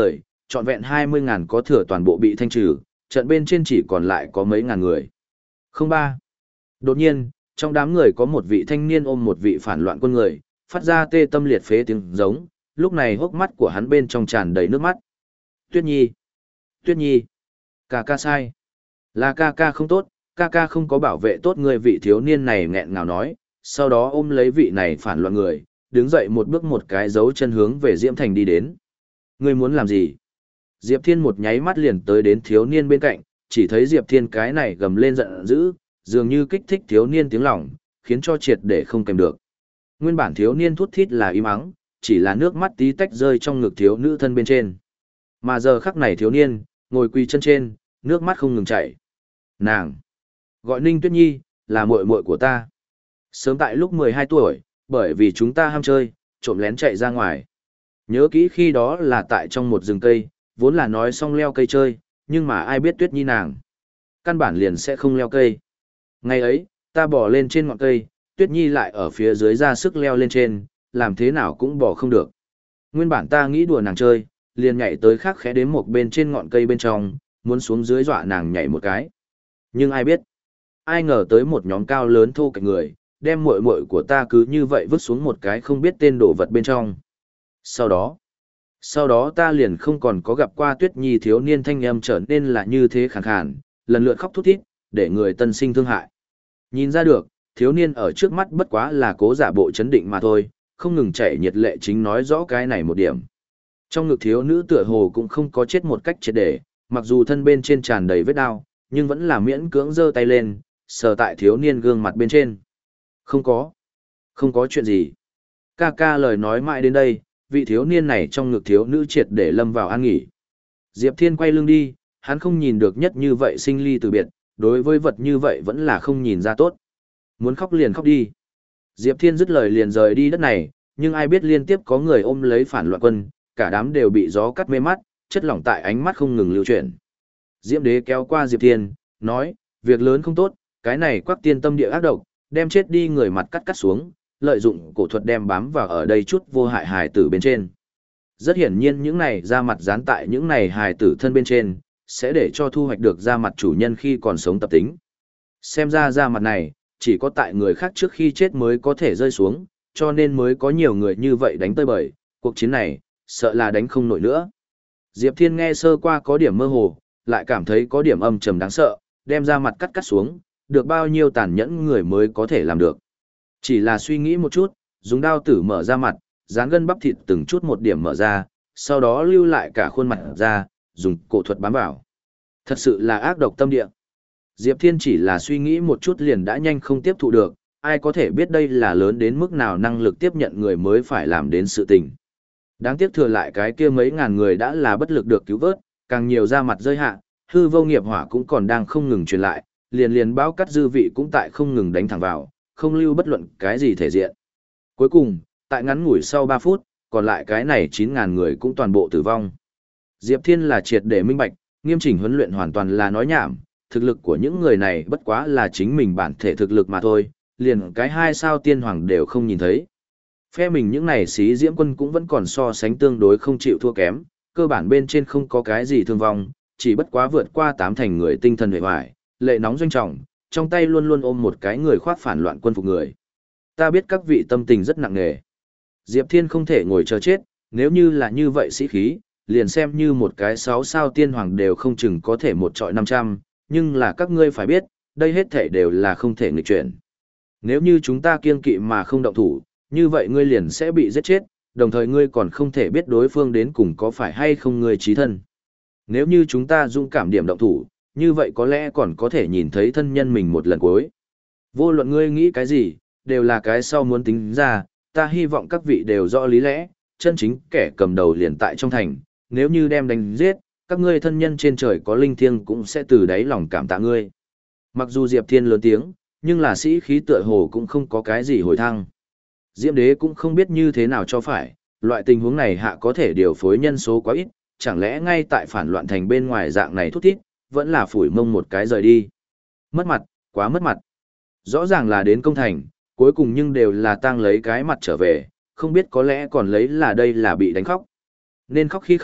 Trọn vẹn hai mươi ngàn có thừa toàn bộ bị thanh trừ, trận bên trên chỉ còn lại có mấy ngàn người. Không ba. Đột nhiên, trong đám người có một vị thanh niên ôm một vị phản loạn quân người, phát ra tê tâm liệt phế tiếng giống, lúc này hốc mắt của hắn bên trong tràn đầy nước mắt. Tuyết Nhi! Tuyết Nhi! Ca ca sai! Là ca ca không tốt, ca ca không có bảo vệ tốt người. Vị thiếu niên này nghẹn ngào nói, sau đó ôm lấy vị này phản loạn người, đứng dậy một bước một cái dấu chân hướng về Diễm Thành đi đến. Ngươi muốn làm gì? Diệp Thiên một nháy mắt liền tới đến thiếu niên bên cạnh, chỉ thấy Diệp Thiên cái này gầm lên giận dữ, dường như kích thích thiếu niên tiếng lòng, khiến cho triệt để không kèm được. Nguyên bản thiếu niên thút thít là im ắng, chỉ là nước mắt tí tách rơi trong ngực thiếu nữ thân bên trên. Mà giờ khắc này thiếu niên, ngồi quỳ chân trên, nước mắt không ngừng chảy. Nàng! Gọi Ninh Tuyết Nhi, là muội muội của ta. Sớm tại lúc mười hai tuổi, bởi vì chúng ta ham chơi, trộm lén chạy ra ngoài. Nhớ kỹ khi đó là tại trong một rừng cây, vốn là nói xong leo cây chơi, nhưng mà ai biết Tuyết Nhi nàng. Căn bản liền sẽ không leo cây. Ngày ấy, ta bò lên trên ngọn cây, Tuyết Nhi lại ở phía dưới ra sức leo lên trên, làm thế nào cũng bò không được. Nguyên bản ta nghĩ đùa nàng chơi, liền nhảy tới khắc khẽ đến một bên trên ngọn cây bên trong, muốn xuống dưới dọa nàng nhảy một cái. Nhưng ai biết, ai ngờ tới một nhóm cao lớn thô kệch người, đem muội muội của ta cứ như vậy vứt xuống một cái không biết tên đồ vật bên trong. Sau đó, sau đó ta liền không còn có gặp qua Tuyết Nhi. Thiếu niên thanh âm trở nên là như thế khàn khàn, lần lượt khóc thút thít, để người tân sinh thương hại. Nhìn ra được, thiếu niên ở trước mắt bất quá là cố giả bộ chấn định mà thôi, không ngừng chảy nhiệt lệ chính nói rõ cái này một điểm. Trong ngực thiếu nữ tựa hồ cũng không có chết một cách triệt để, mặc dù thân bên trên tràn đầy vết đau, nhưng vẫn là miễn cưỡng giơ tay lên, sờ tại thiếu niên gương mặt bên trên. Không có, không có chuyện gì. Ca ca lời nói mãi đến đây, vị thiếu niên này trong ngực thiếu nữ triệt để lâm vào an nghỉ. Diệp Thiên quay lưng đi, hắn không nhìn được nhất như vậy sinh ly từ biệt, đối với vật như vậy vẫn là không nhìn ra tốt. Muốn khóc liền khóc đi. Diệp Thiên dứt lời liền rời đi đất này, nhưng ai biết liên tiếp có người ôm lấy phản loạn quân, cả đám đều bị gió cắt mê mắt, chất lỏng tại ánh mắt không ngừng lưu chuyển. Diễm Đế kéo qua Diệp Thiên, nói, việc lớn không tốt, cái này quắc tiên tâm địa ác độc, đem chết đi người mặt cắt cắt xuống, lợi dụng cổ thuật đem bám vào ở đây chút vô hại hài tử bên trên. Rất hiển nhiên những này da mặt dán tại những này hài tử thân bên trên, sẽ để cho thu hoạch được da mặt chủ nhân khi còn sống tập tính. Xem ra da mặt này, chỉ có tại người khác trước khi chết mới có thể rơi xuống, cho nên mới có nhiều người như vậy đánh tơi bời, cuộc chiến này, sợ là đánh không nổi nữa. Diệp Thiên nghe sơ qua có điểm mơ hồ, lại cảm thấy có điểm âm trầm đáng sợ, đem da mặt cắt cắt xuống, được bao nhiêu tàn nhẫn người mới có thể làm được. Chỉ là suy nghĩ một chút, dùng đao tử mở ra mặt, dán gân bắp thịt từng chút một điểm mở ra, sau đó lưu lại cả khuôn mặt ra, dùng cổ thuật bám vào. Thật sự là ác độc tâm địa. Diệp Thiên chỉ là suy nghĩ một chút liền đã nhanh không tiếp thụ được, ai có thể biết đây là lớn đến mức nào năng lực tiếp nhận người mới phải làm đến sự tình. Đáng tiếc thừa lại cái kia mấy ngàn người đã là bất lực được cứu vớt, càng nhiều ra mặt rơi hạ, hư vô nghiệp hỏa cũng còn đang không ngừng truyền lại, liền liền bao cắt dư vị cũng tại không ngừng đánh thẳng vào, không lưu bất luận cái gì thể diện. Cuối cùng, tại ngắn ngủi sau ba phút, còn lại cái này chín ngàn người cũng toàn bộ tử vong. Diệp Thiên là triệt để minh bạch, nghiêm chỉnh huấn luyện hoàn toàn là nói nhảm, thực lực của những người này bất quá là chính mình bản thể thực lực mà thôi, liền cái hai sao tiên hoàng đều không nhìn thấy. Phe mình những này xí diễm quân cũng vẫn còn so sánh tương đối không chịu thua kém, cơ bản bên trên không có cái gì thương vong, chỉ bất quá vượt qua tám thành người tinh thần hề hoài, lệ nóng doanh trọng, trong tay luôn luôn ôm một cái người khoác phản loạn quân phục người. Ta biết các vị tâm tình rất nặng nề. Diệp Thiên không thể ngồi chờ chết, nếu như là như vậy sĩ khí, liền xem như một cái sáu sao tiên hoàng đều không chừng có thể một trọi năm trăm, nhưng là các ngươi phải biết, đây hết thể đều là không thể nghịch chuyển. Nếu như chúng ta kiêng kỵ mà không động thủ, như vậy ngươi liền sẽ bị giết chết, đồng thời ngươi còn không thể biết đối phương đến cùng có phải hay không ngươi chí thân. Nếu như chúng ta dũng cảm điểm động thủ, như vậy có lẽ còn có thể nhìn thấy thân nhân mình một lần cuối. Vô luận ngươi nghĩ cái gì, đều là cái sau muốn tính ra, ta hy vọng các vị đều rõ lý lẽ, chân chính kẻ cầm đầu liền tại trong thành, nếu như đem đánh giết, các ngươi thân nhân trên trời có linh thiêng cũng sẽ từ đáy lòng cảm tạ ngươi. Mặc dù Diệp Thiên lớn tiếng, nhưng là sĩ khí tựa hồ cũng không có cái gì hồi thăng. Diễm Đế cũng không biết như thế nào cho phải, loại tình huống này hạ có thể điều phối nhân số quá ít, chẳng lẽ ngay tại phản loạn thành bên ngoài dạng này thút thít, vẫn là phủi mông một cái rời đi. Mất mặt, quá mất mặt. Rõ ràng là đến công thành, cuối cùng nhưng đều là tang lấy cái mặt trở về, không biết có lẽ còn lấy là đây là bị đánh khóc. Nên khóc khi khóc,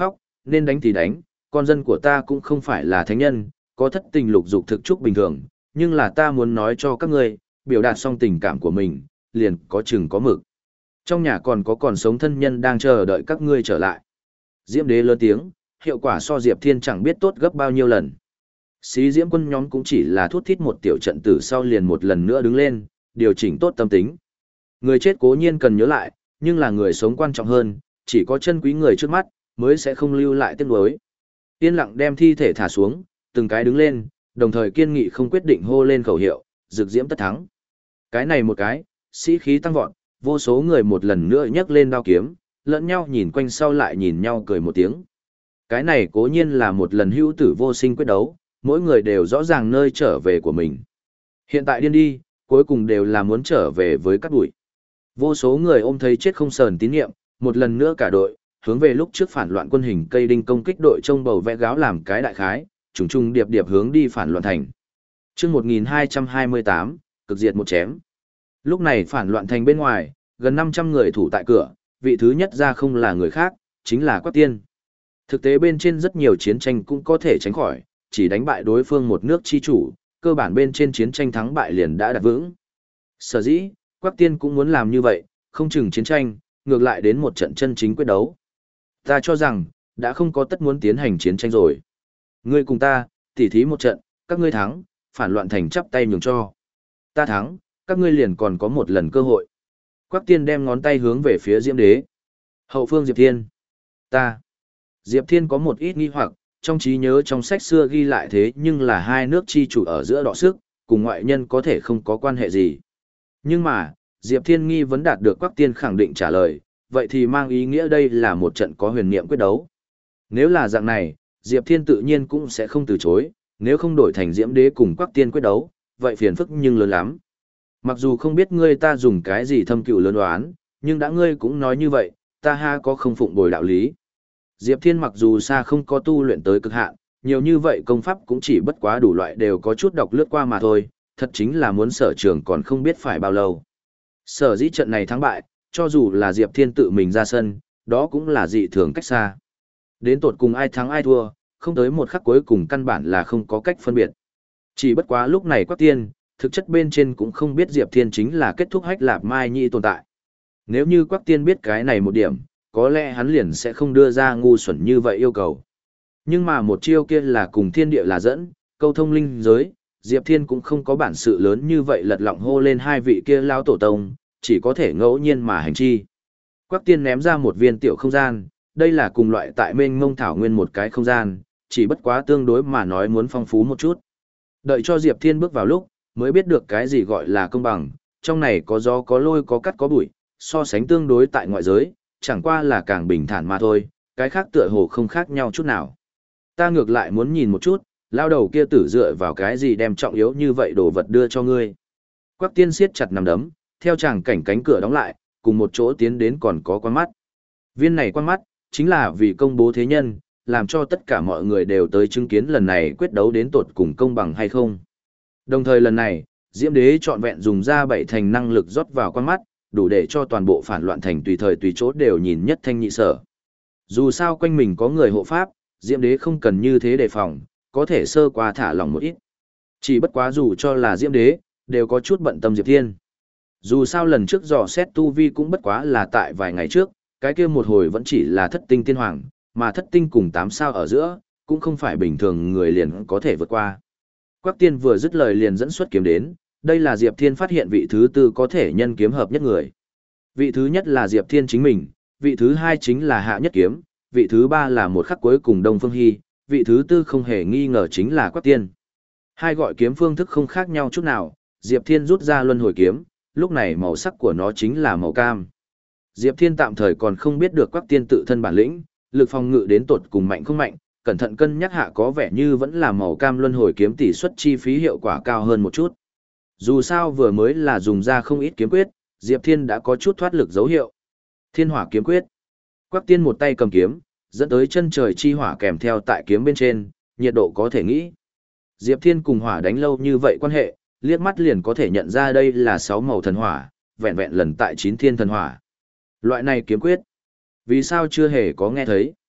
nên đánh thì đánh, con dân của ta cũng không phải là thánh nhân, có thất tình lục dục thực trúc bình thường, nhưng là ta muốn nói cho các ngươi, biểu đạt xong tình cảm của mình, liền có chừng có mực. Trong nhà còn có còn sống thân nhân đang chờ đợi các ngươi trở lại. Diễm đế lớn tiếng, hiệu quả so Diệp Thiên chẳng biết tốt gấp bao nhiêu lần. Xí Diễm quân nhóm cũng chỉ là thút thít một tiểu trận tử sau liền một lần nữa đứng lên, điều chỉnh tốt tâm tính. Người chết cố nhiên cần nhớ lại, nhưng là người sống quan trọng hơn, chỉ có chân quý người trước mắt, mới sẽ không lưu lại tiếc nuối. Yên lặng đem thi thể thả xuống, từng cái đứng lên, đồng thời kiên nghị không quyết định hô lên khẩu hiệu, rực diễm tất thắng. Cái này một cái, sĩ khí tăng vọt, vô số người một lần nữa nhấc lên đao kiếm, lẫn nhau nhìn quanh sau lại nhìn nhau cười một tiếng. Cái này cố nhiên là một lần hữu tử vô sinh quyết đấu, mỗi người đều rõ ràng nơi trở về của mình. Hiện tại điên đi, cuối cùng đều là muốn trở về với các bụi. Vô số người ôm thấy chết không sờn tín nhiệm, một lần nữa cả đội, hướng về lúc trước phản loạn quân hình cây đinh công kích đội trông bầu vẽ gáo làm cái đại khái, trùng trùng điệp điệp hướng đi phản loạn thành. Trước một nghìn hai trăm hai mươi tám, cực diệt một chém. Lúc này phản loạn thành bên ngoài, gần năm trăm người thủ tại cửa, vị thứ nhất ra không là người khác, chính là Quách Tiên. Thực tế bên trên rất nhiều chiến tranh cũng có thể tránh khỏi, chỉ đánh bại đối phương một nước chi chủ, cơ bản bên trên chiến tranh thắng bại liền đã đặt vững. Sở dĩ, Quách Tiên cũng muốn làm như vậy, không chừng chiến tranh, ngược lại đến một trận chân chính quyết đấu. Ta cho rằng, đã không có tất muốn tiến hành chiến tranh rồi. Ngươi cùng ta, tỉ thí một trận, các ngươi thắng, phản loạn thành chắp tay nhường cho. Ta thắng, các ngươi liền còn có một lần cơ hội. Quách Tiên đem ngón tay hướng về phía Diễm Đế. Hậu phương Diệp Thiên. Ta. Diệp Thiên có một ít nghi hoặc, trong trí nhớ trong sách xưa ghi lại thế nhưng là hai nước chi chủ ở giữa đọ sức, cùng ngoại nhân có thể không có quan hệ gì. Nhưng mà, Diệp Thiên nghi vấn đạt được Quách Tiên khẳng định trả lời, vậy thì mang ý nghĩa đây là một trận có huyền niệm quyết đấu. Nếu là dạng này, Diệp Thiên tự nhiên cũng sẽ không từ chối, nếu không đổi thành Diễm Đế cùng Quách Tiên quyết đấu, vậy phiền phức nhưng lớn lắm. Mặc dù không biết ngươi ta dùng cái gì thâm cựu lớn đoán, nhưng đã ngươi cũng nói như vậy, ta ha có không phụng bồi đạo lý. Diệp Thiên mặc dù xa không có tu luyện tới cực hạn, nhiều như vậy công pháp cũng chỉ bất quá đủ loại đều có chút đọc lướt qua mà thôi, thật chính là muốn sở trường còn không biết phải bao lâu. Sở dĩ trận này thắng bại, cho dù là Diệp Thiên tự mình ra sân, đó cũng là dị thường cách xa. Đến tột cùng ai thắng ai thua, không tới một khắc cuối cùng căn bản là không có cách phân biệt. Chỉ bất quá lúc này Quách Tiên, thực chất bên trên cũng không biết Diệp Thiên chính là kết thúc Hách Lạp Mai Nhi tồn tại. Nếu như Quách Tiên biết cái này một điểm, có lẽ hắn liền sẽ không đưa ra ngu xuẩn như vậy yêu cầu. Nhưng mà một chiêu kia là cùng thiên địa là dẫn, câu thông linh giới, Diệp Thiên cũng không có bản sự lớn như vậy lật lọng hô lên hai vị kia lao tổ tông, chỉ có thể ngẫu nhiên mà hành chi. Quách Tiên ném ra một viên tiểu không gian, đây là cùng loại tại mênh mông thảo nguyên một cái không gian, chỉ bất quá tương đối mà nói muốn phong phú một chút. Đợi cho Diệp Thiên bước vào lúc, mới biết được cái gì gọi là công bằng, trong này có gió có lôi có cắt có bụi, so sánh tương đối tại ngoại giới, chẳng qua là càng bình thản mà thôi, cái khác tựa hồ không khác nhau chút nào. Ta ngược lại muốn nhìn một chút, lao đầu kia tử dựa vào cái gì đem trọng yếu như vậy đồ vật đưa cho ngươi. Quách Tiên siết chặt nắm đấm, theo chàng cảnh cánh cửa đóng lại, cùng một chỗ tiến đến còn có quan mắt. Viên này quan mắt, chính là vì công bố thế nhân, làm cho tất cả mọi người đều tới chứng kiến lần này quyết đấu đến tột cùng công bằng hay không. Đồng thời lần này, Diễm Đế trọn vẹn dùng ra bảy thành năng lực rót vào quan mắt, đủ để cho toàn bộ phản loạn thành tùy thời tùy chỗ đều nhìn nhất thanh nhị sở. Dù sao quanh mình có người hộ pháp, Diễm Đế không cần như thế đề phòng, có thể sơ qua thả lòng một ít. Chỉ bất quá dù cho là Diễm Đế, đều có chút bận tâm Diệp Thiên. Dù sao lần trước dò xét tu vi cũng bất quá là tại vài ngày trước, cái kia một hồi vẫn chỉ là thất tinh tiên hoàng, mà thất tinh cùng tám sao ở giữa, cũng không phải bình thường người liền có thể vượt qua. Quách Tiên vừa dứt lời liền dẫn xuất kiếm đến, đây là Diệp Thiên phát hiện vị thứ tư có thể nhân kiếm hợp nhất người. Vị thứ nhất là Diệp Thiên chính mình, vị thứ hai chính là Hạ Nhất Kiếm, vị thứ ba là một khắc cuối cùng Đông Phương Hy, vị thứ tư không hề nghi ngờ chính là Quách Tiên. Hai gọi kiếm phương thức không khác nhau chút nào, Diệp Thiên rút ra luân hồi kiếm, lúc này màu sắc của nó chính là màu cam. Diệp Thiên tạm thời còn không biết được Quách Tiên tự thân bản lĩnh, lực phòng ngự đến tột cùng mạnh không mạnh, cẩn thận cân nhắc hạ có vẻ như vẫn là màu cam luân hồi kiếm tỷ suất chi phí hiệu quả cao hơn một chút. Dù sao vừa mới là dùng ra không ít kiếm quyết, Diệp Thiên đã có chút thoát lực dấu hiệu. Thiên Hỏa kiếm quyết. Quách Tiên một tay cầm kiếm, dẫn tới chân trời chi hỏa kèm theo tại kiếm bên trên, nhiệt độ có thể nghĩ. Diệp Thiên cùng hỏa đánh lâu như vậy quan hệ, liếc mắt liền có thể nhận ra đây là sáu màu thần hỏa, vẹn vẹn lần tại chín thiên thần hỏa. Loại này kiếm quyết, vì sao chưa hề có nghe thấy?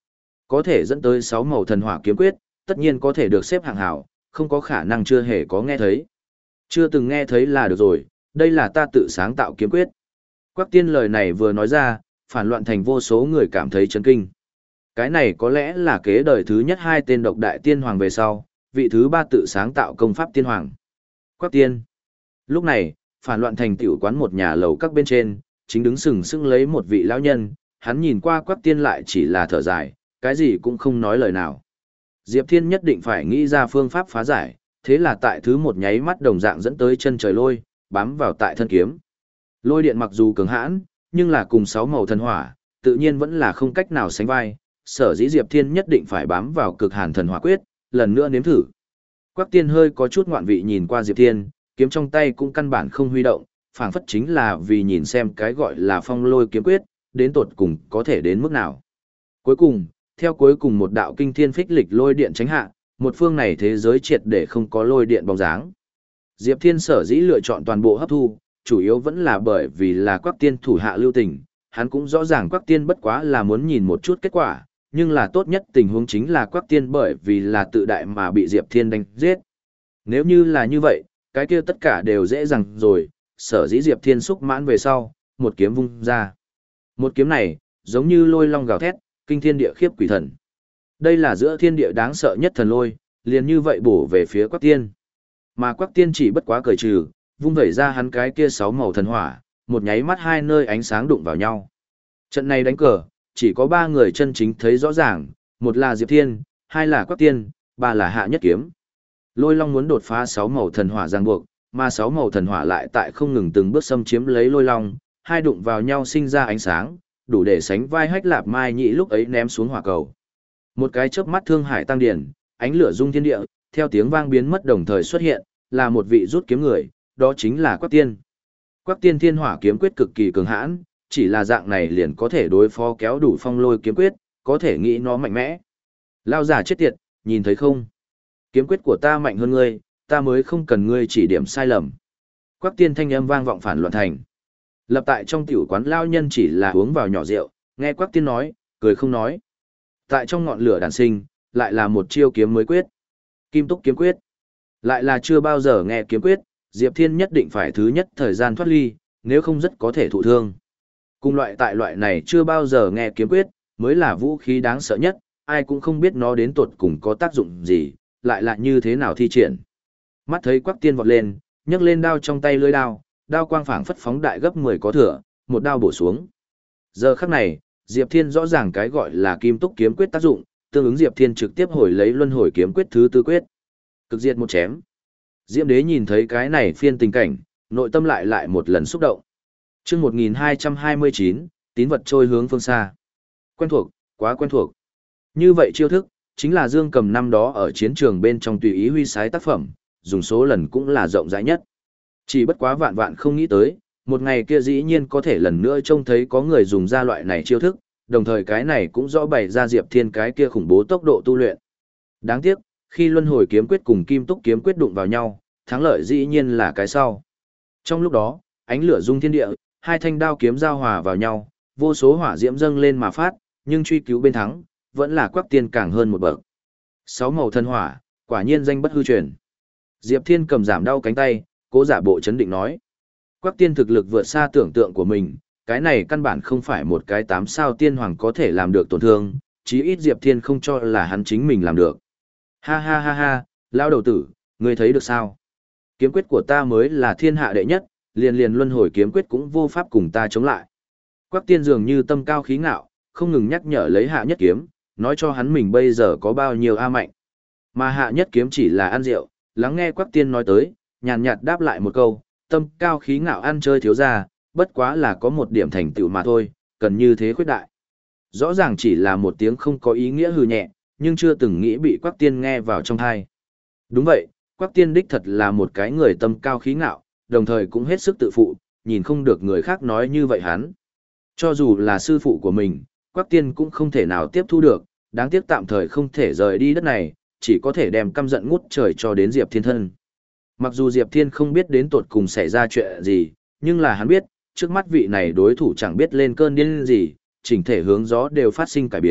Có thể dẫn tới sáu màu thần hỏa kiếm quyết, tất nhiên có thể được xếp hạng hảo, không có khả năng chưa hề có nghe thấy. Chưa từng nghe thấy là được rồi, đây là ta tự sáng tạo kiếm quyết. Quắc Tiên lời này vừa nói ra, phản loạn thành vô số người cảm thấy chấn kinh. Cái này có lẽ là kế đời thứ nhất hai tên độc đại tiên hoàng về sau, vị thứ ba tự sáng tạo công pháp tiên hoàng. Quắc Tiên. Lúc này, phản loạn thành tiểu quán một nhà lầu các bên trên, chính đứng sừng sững lấy một vị lão nhân, hắn nhìn qua Quắc Tiên lại chỉ là thở dài, cái gì cũng không nói lời nào. Diệp Thiên nhất định phải nghĩ ra phương pháp phá giải, thế là tại thứ một nháy mắt đồng dạng dẫn tới chân trời lôi, bám vào tại thân kiếm. Lôi điện mặc dù cường hãn, nhưng là cùng sáu màu thần hỏa, tự nhiên vẫn là không cách nào sánh vai, sở dĩ Diệp Thiên nhất định phải bám vào cực hàn thần hỏa quyết, lần nữa nếm thử. Quắc Tiên hơi có chút ngoạn vị nhìn qua Diệp Thiên, kiếm trong tay cũng căn bản không huy động, phảng phất chính là vì nhìn xem cái gọi là phong lôi kiếm quyết, đến tột cùng có thể đến mức nào. Cuối cùng, theo cuối cùng một đạo kinh thiên phích lịch lôi điện tránh hạ, một phương này thế giới triệt để không có lôi điện bóng dáng. Diệp Thiên sở dĩ lựa chọn toàn bộ hấp thu, chủ yếu vẫn là bởi vì là Quắc Tiên thủ hạ lưu tình, hắn cũng rõ ràng Quắc Tiên bất quá là muốn nhìn một chút kết quả, nhưng là tốt nhất tình huống chính là Quắc Tiên bởi vì là tự đại mà bị Diệp Thiên đánh giết. Nếu như là như vậy, cái kia tất cả đều dễ dàng rồi, sở dĩ Diệp Thiên xúc mãn về sau, một kiếm vung ra. Một kiếm này, giống như lôi long gào thét, kinh thiên địa khiếp quỷ thần. Đây là giữa thiên địa đáng sợ nhất thần lôi, liền như vậy bổ về phía Quắc Tiên. Mà Quắc Tiên chỉ bất quá cười trừ, vung vẩy ra hắn cái kia sáu màu thần hỏa, một nháy mắt hai nơi ánh sáng đụng vào nhau. Trận này đánh cờ, chỉ có ba người chân chính thấy rõ ràng, một là Diệp Thiên, hai là Quắc Tiên, ba là Hạ Nhất Kiếm. Lôi Long muốn đột phá sáu màu thần hỏa ràng buộc, mà sáu màu thần hỏa lại tại không ngừng từng bước xâm chiếm lấy Lôi Long, hai đụng vào nhau sinh ra ánh sáng, đủ để sánh vai Hách Lạp Mai Nhị lúc ấy ném xuống hỏa cầu. Một cái chớp mắt thương hải tăng điển, ánh lửa rung thiên địa, theo tiếng vang biến mất đồng thời xuất hiện, là một vị rút kiếm người, đó chính là Quắc Tiên. Quắc Tiên Thiên Hỏa kiếm quyết cực kỳ cường hãn, chỉ là dạng này liền có thể đối phó kéo đủ phong lôi kiếm quyết, có thể nghĩ nó mạnh mẽ. Lao giả chết tiệt, nhìn thấy không? Kiếm quyết của ta mạnh hơn ngươi, ta mới không cần ngươi chỉ điểm sai lầm. Quắc Tiên thanh âm vang vọng phản loạn thành. Lập tại trong tiểu quán lao nhân chỉ là uống vào nhỏ rượu, nghe Quắc Tiên nói, cười không nói. Tại trong ngọn lửa đàn sinh, lại là một chiêu kiếm mới quyết. Kim Túc kiếm quyết. Lại là chưa bao giờ nghe kiếm quyết, Diệp Thiên nhất định phải thứ nhất thời gian thoát ly, nếu không rất có thể thụ thương. Cùng loại tại loại này chưa bao giờ nghe kiếm quyết, mới là vũ khí đáng sợ nhất, ai cũng không biết nó đến tột cùng có tác dụng gì, lại là như thế nào thi triển. Mắt thấy Quắc Tiên vọt lên, nhấc lên đao trong tay lưỡi đao, đao quang phảng phất phóng đại gấp mười có thừa, một đao bổ xuống. Giờ khắc này, Diệp Thiên rõ ràng cái gọi là Kim Túc kiếm quyết tác dụng, tương ứng Diệp Thiên trực tiếp hồi lấy luân hồi kiếm quyết thứ tư quyết. Cực diệt một chém. Diễm Đế nhìn thấy cái này phiên tình cảnh, nội tâm lại lại một lần xúc động. Chương một nghìn hai trăm hai mươi chín, tín vật trôi hướng phương xa. Quen thuộc, quá quen thuộc. Như vậy chiêu thức, chính là Dương Cầm năm đó ở chiến trường bên trong tùy ý huy sái tác phẩm, dùng số lần cũng là rộng rãi nhất. Chỉ bất quá vạn vạn không nghĩ tới, một ngày kia dĩ nhiên có thể lần nữa trông thấy có người dùng ra loại này chiêu thức, đồng thời cái này cũng rõ bày ra Diệp Thiên cái kia khủng bố tốc độ tu luyện. Đáng tiếc, khi luân hồi kiếm quyết cùng Kim Túc kiếm quyết đụng vào nhau, thắng lợi dĩ nhiên là cái sau. Trong lúc đó, ánh lửa rung thiên địa, hai thanh đao kiếm giao hòa vào nhau, vô số hỏa diễm dâng lên mà phát, nhưng truy cứu bên thắng, vẫn là Quắc Tiên càng hơn một bậc. Sáu màu thần hỏa, quả nhiên danh bất hư truyền. Diệp Thiên cầm giảm đau cánh tay, cố giả bộ chấn định nói. Quắc Tiên thực lực vượt xa tưởng tượng của mình, cái này căn bản không phải một cái tám sao tiên hoàng có thể làm được tổn thương, chí ít Diệp Thiên không cho là hắn chính mình làm được. Ha ha ha ha, lão đầu tử, ngươi thấy được sao? Kiếm quyết của ta mới là thiên hạ đệ nhất, liền liền luân hồi kiếm quyết cũng vô pháp cùng ta chống lại. Quắc Tiên dường như tâm cao khí ngạo, không ngừng nhắc nhở lấy Hạ Nhất Kiếm, nói cho hắn mình bây giờ có bao nhiêu a mạnh. Mà Hạ Nhất Kiếm chỉ là ăn rượu, lắng nghe Quắc Tiên nói tới, nhàn nhạt đáp lại một câu, tâm cao khí ngạo ăn chơi thiếu ra, bất quá là có một điểm thành tựu mà thôi, cần như thế khuyết đại. Rõ ràng chỉ là một tiếng không có ý nghĩa hừ nhẹ, nhưng chưa từng nghĩ bị Quắc Tiên nghe vào trong tai. Đúng vậy, Quắc Tiên đích thật là một cái người tâm cao khí ngạo, đồng thời cũng hết sức tự phụ, nhìn không được người khác nói như vậy hắn. Cho dù là sư phụ của mình, Quắc Tiên cũng không thể nào tiếp thu được, đáng tiếc tạm thời không thể rời đi đất này, chỉ có thể đem căm giận ngút trời cho đến Diệp Thiên thân. Mặc dù Diệp Thiên không biết đến tột cùng xảy ra chuyện gì, nhưng là hắn biết, trước mắt vị này đối thủ chẳng biết lên cơn điên gì, chỉnh thể hướng gió đều phát sinh cải biến,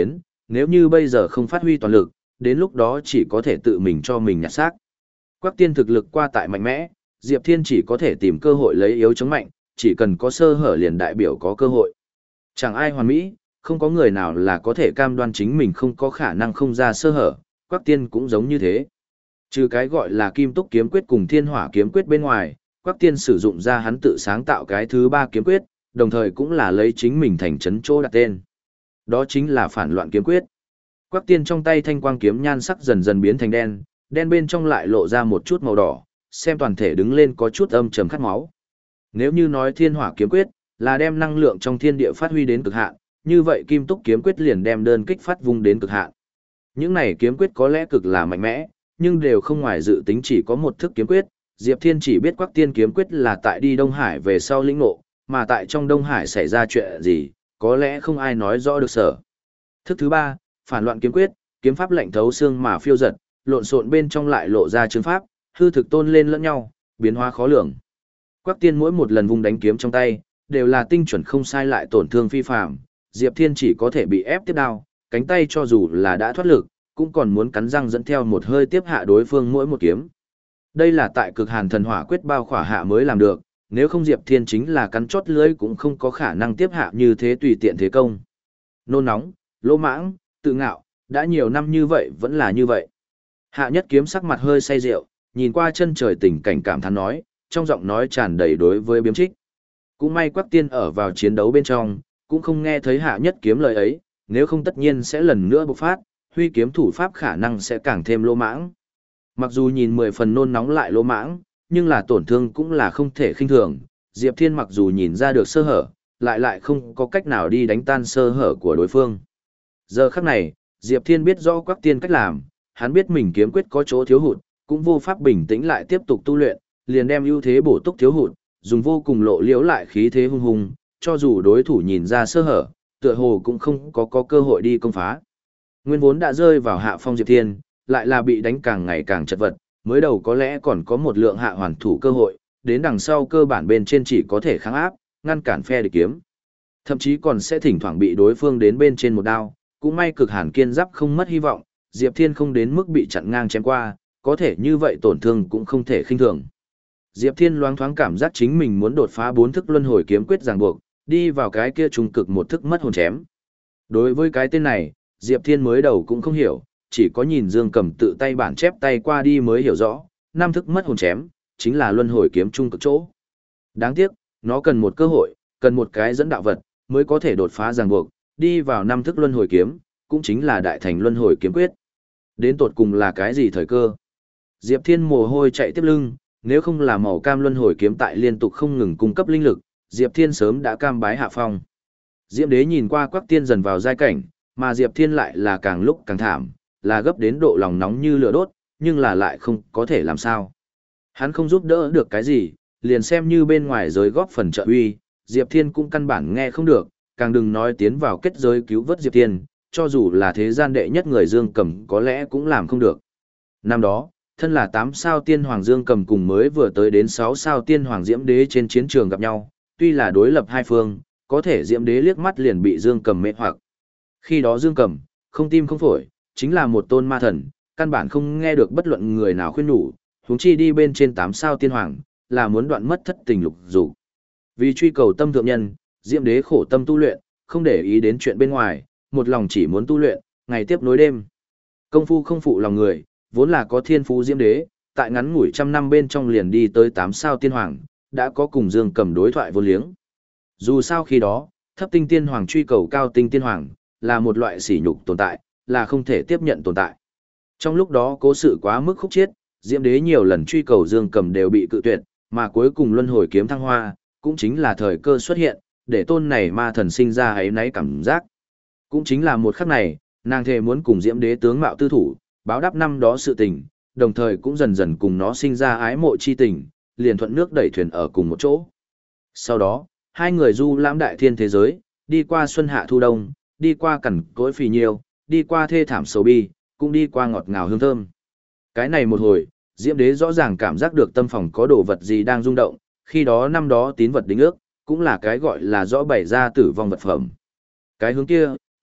nếu như bây giờ không phát huy toàn lực, đến lúc đó chỉ có thể tự mình cho mình nhặt xác. Quắc Tiên thực lực qua tại mạnh mẽ, Diệp Thiên chỉ có thể tìm cơ hội lấy yếu chống mạnh, chỉ cần có sơ hở liền đại biểu có cơ hội. Chẳng ai hoàn mỹ, không có người nào là có thể cam đoan chính mình không có khả năng không ra sơ hở, Quắc Tiên cũng giống như thế. Trừ cái gọi là Kim Túc kiếm quyết cùng Thiên Hỏa kiếm quyết bên ngoài, Quắc Tiên sử dụng ra hắn tự sáng tạo cái thứ ba kiếm quyết, đồng thời cũng là lấy chính mình thành trấn chỗ đặt tên. Đó chính là Phản Loạn kiếm quyết. Quắc Tiên trong tay thanh quang kiếm nhan sắc dần dần biến thành đen, đen bên trong lại lộ ra một chút màu đỏ, xem toàn thể đứng lên có chút âm trầm khát máu. Nếu như nói Thiên Hỏa kiếm quyết là đem năng lượng trong thiên địa phát huy đến cực hạn, như vậy Kim Túc kiếm quyết liền đem đơn kích phát vung đến cực hạn. Những này kiếm quyết có lẽ cực là mạnh mẽ, nhưng đều không ngoài dự tính chỉ có một thức kiếm quyết. Diệp Thiên chỉ biết Quắc Tiên kiếm quyết là tại đi Đông Hải về sau lĩnh ngộ, mà tại trong Đông Hải xảy ra chuyện gì, có lẽ không ai nói rõ được sở. Thức thứ ba, Phản Loạn kiếm quyết, kiếm pháp lạnh thấu xương mà phiêu giật, lộn xộn bên trong lại lộ ra chứng pháp, hư thực tôn lên lẫn nhau, biến hóa khó lường. Quắc Tiên mỗi một lần vung đánh kiếm trong tay, đều là tinh chuẩn không sai lại tổn thương phi phàm, Diệp Thiên chỉ có thể bị ép tiếp đao, cánh tay cho dù là đã thoát lực, cũng còn muốn cắn răng dẫn theo một hơi tiếp hạ đối phương mỗi một kiếm. Đây là tại Cực Hàn Thần Hỏa quyết bao khỏa hạ mới làm được, nếu không Diệp Thiên chính là cắn chót lưỡi cũng không có khả năng tiếp hạ như thế tùy tiện thế công. Nôn nóng, lỗ mãng, tự ngạo, đã nhiều năm như vậy vẫn là như vậy. Hạ Nhất Kiếm sắc mặt hơi say rượu, nhìn qua chân trời tình cảnh cảm thán nói, trong giọng nói tràn đầy đối với biếm trích. Cũng may Quắc Tiên ở vào chiến đấu bên trong, cũng không nghe thấy Hạ Nhất Kiếm lời ấy, nếu không tất nhiên sẽ lần nữa bộc phát, huy kiếm thủ pháp khả năng sẽ càng thêm lỗ mãng. Mặc dù nhìn mười phần nôn nóng lại lỗ mãng, nhưng là tổn thương cũng là không thể khinh thường. Diệp Thiên mặc dù nhìn ra được sơ hở, lại lại không có cách nào đi đánh tan sơ hở của đối phương. Giờ khắc này, Diệp Thiên biết rõ Quắc Tiên cách làm, hắn biết mình kiếm quyết có chỗ thiếu hụt, cũng vô pháp bình tĩnh lại tiếp tục tu luyện, liền đem ưu thế bổ túc thiếu hụt, dùng vô cùng lộ liễu lại khí thế hung hùng, cho dù đối thủ nhìn ra sơ hở, tựa hồ cũng không có có cơ hội đi công phá. Nguyên vốn đã rơi vào hạ phong Diệp Thiên, lại là bị đánh càng ngày càng chật vật, mới đầu có lẽ còn có một lượng hạ hoàn thủ cơ hội, đến đằng sau cơ bản bên trên chỉ có thể kháng áp, ngăn cản phe địch kiếm. Thậm chí còn sẽ thỉnh thoảng bị đối phương đến bên trên một đao, cũng may Cực Hàn kiên giáp không mất hy vọng, Diệp Thiên không đến mức bị chặn ngang chém qua, có thể như vậy tổn thương cũng không thể khinh thường. Diệp Thiên loáng thoáng cảm giác chính mình muốn đột phá bốn thức luân hồi kiếm quyết ràng buộc, đi vào cái kia trung cực một thức mất hồn chém. Đối với cái tên này, Diệp Thiên mới đầu cũng không hiểu, chỉ có nhìn Dương Cầm tự tay bản chép tay qua đi mới hiểu rõ, năm thức mất hồn chém, chính là luân hồi kiếm trung cực chỗ. Đáng tiếc, nó cần một cơ hội, cần một cái dẫn đạo vật, mới có thể đột phá ràng buộc, đi vào năm thức luân hồi kiếm, cũng chính là đại thành luân hồi kiếm quyết. Đến tột cùng là cái gì thời cơ? Diệp Thiên mồ hôi chạy tiếp lưng, nếu không là màu cam luân hồi kiếm tại liên tục không ngừng cung cấp linh lực, Diệp Thiên sớm đã cam bái hạ phong. Diệm Đế nhìn qua Quắc Tiên dần vào giai cảnh, mà Diệp Thiên lại là càng lúc càng thảm, là gấp đến độ lòng nóng như lửa đốt, nhưng là lại không có thể làm sao. Hắn không giúp đỡ được cái gì, liền xem như bên ngoài giới góp phần trợ uy, Diệp Thiên cũng căn bản nghe không được, càng đừng nói tiến vào kết giới cứu vớt Diệp Thiên, cho dù là thế gian đệ nhất người Dương Cầm có lẽ cũng làm không được. Năm đó, thân là tám sao tiên hoàng Dương Cầm cùng mới vừa tới đến sáu sao tiên hoàng Diễm Đế trên chiến trường gặp nhau, tuy là đối lập hai phương, có thể Diễm Đế liếc mắt liền bị Dương Cầm mê hoặc. Khi đó Dương Cầm, không tim không phổi, chính là một tôn ma thần, căn bản không nghe được bất luận người nào khuyên nhủ, huống chi đi bên trên tám sao tiên hoàng, là muốn đoạn mất thất tình lục dục. Vì truy cầu tâm thượng nhân, Diễm Đế khổ tâm tu luyện, không để ý đến chuyện bên ngoài, một lòng chỉ muốn tu luyện, ngày tiếp nối đêm. Công phu không phụ lòng người, vốn là có thiên phú Diễm Đế, tại ngắn ngủi trăm năm bên trong liền đi tới tám sao tiên hoàng, đã có cùng Dương Cầm đối thoại vô liếng. Dù sao khi đó, thấp tinh tiên hoàng truy cầu cao tinh tiên hoàng, là một loại sỉ nhục tồn tại, là không thể tiếp nhận tồn tại. Trong lúc đó cố sự quá mức khúc chiết, Diễm Đế nhiều lần truy cầu Dương Cầm đều bị cự tuyệt, mà cuối cùng luân hồi kiếm thăng hoa, cũng chính là thời cơ xuất hiện, để tôn này ma thần sinh ra ấy náy cảm giác. Cũng chính là một khắc này, nàng thề muốn cùng Diễm Đế tướng mạo tư thủ, báo đáp năm đó sự tình, đồng thời cũng dần dần cùng nó sinh ra ái mộ chi tình, liền thuận nước đẩy thuyền ở cùng một chỗ. Sau đó, hai người du lãm đại thiên thế giới, đi qua xuân hạ thu đông, đi qua cằn cỗi phì nhiêu, đi qua thê thảm sầu bi, cũng đi qua ngọt ngào hương thơm. Cái này một hồi, Diễm Đế rõ ràng cảm giác được tâm phòng có đồ vật gì đang rung động, khi đó năm đó tín vật đính ước, cũng là cái gọi là rõ bày ra tử vong vật phẩm. Cái hướng kia,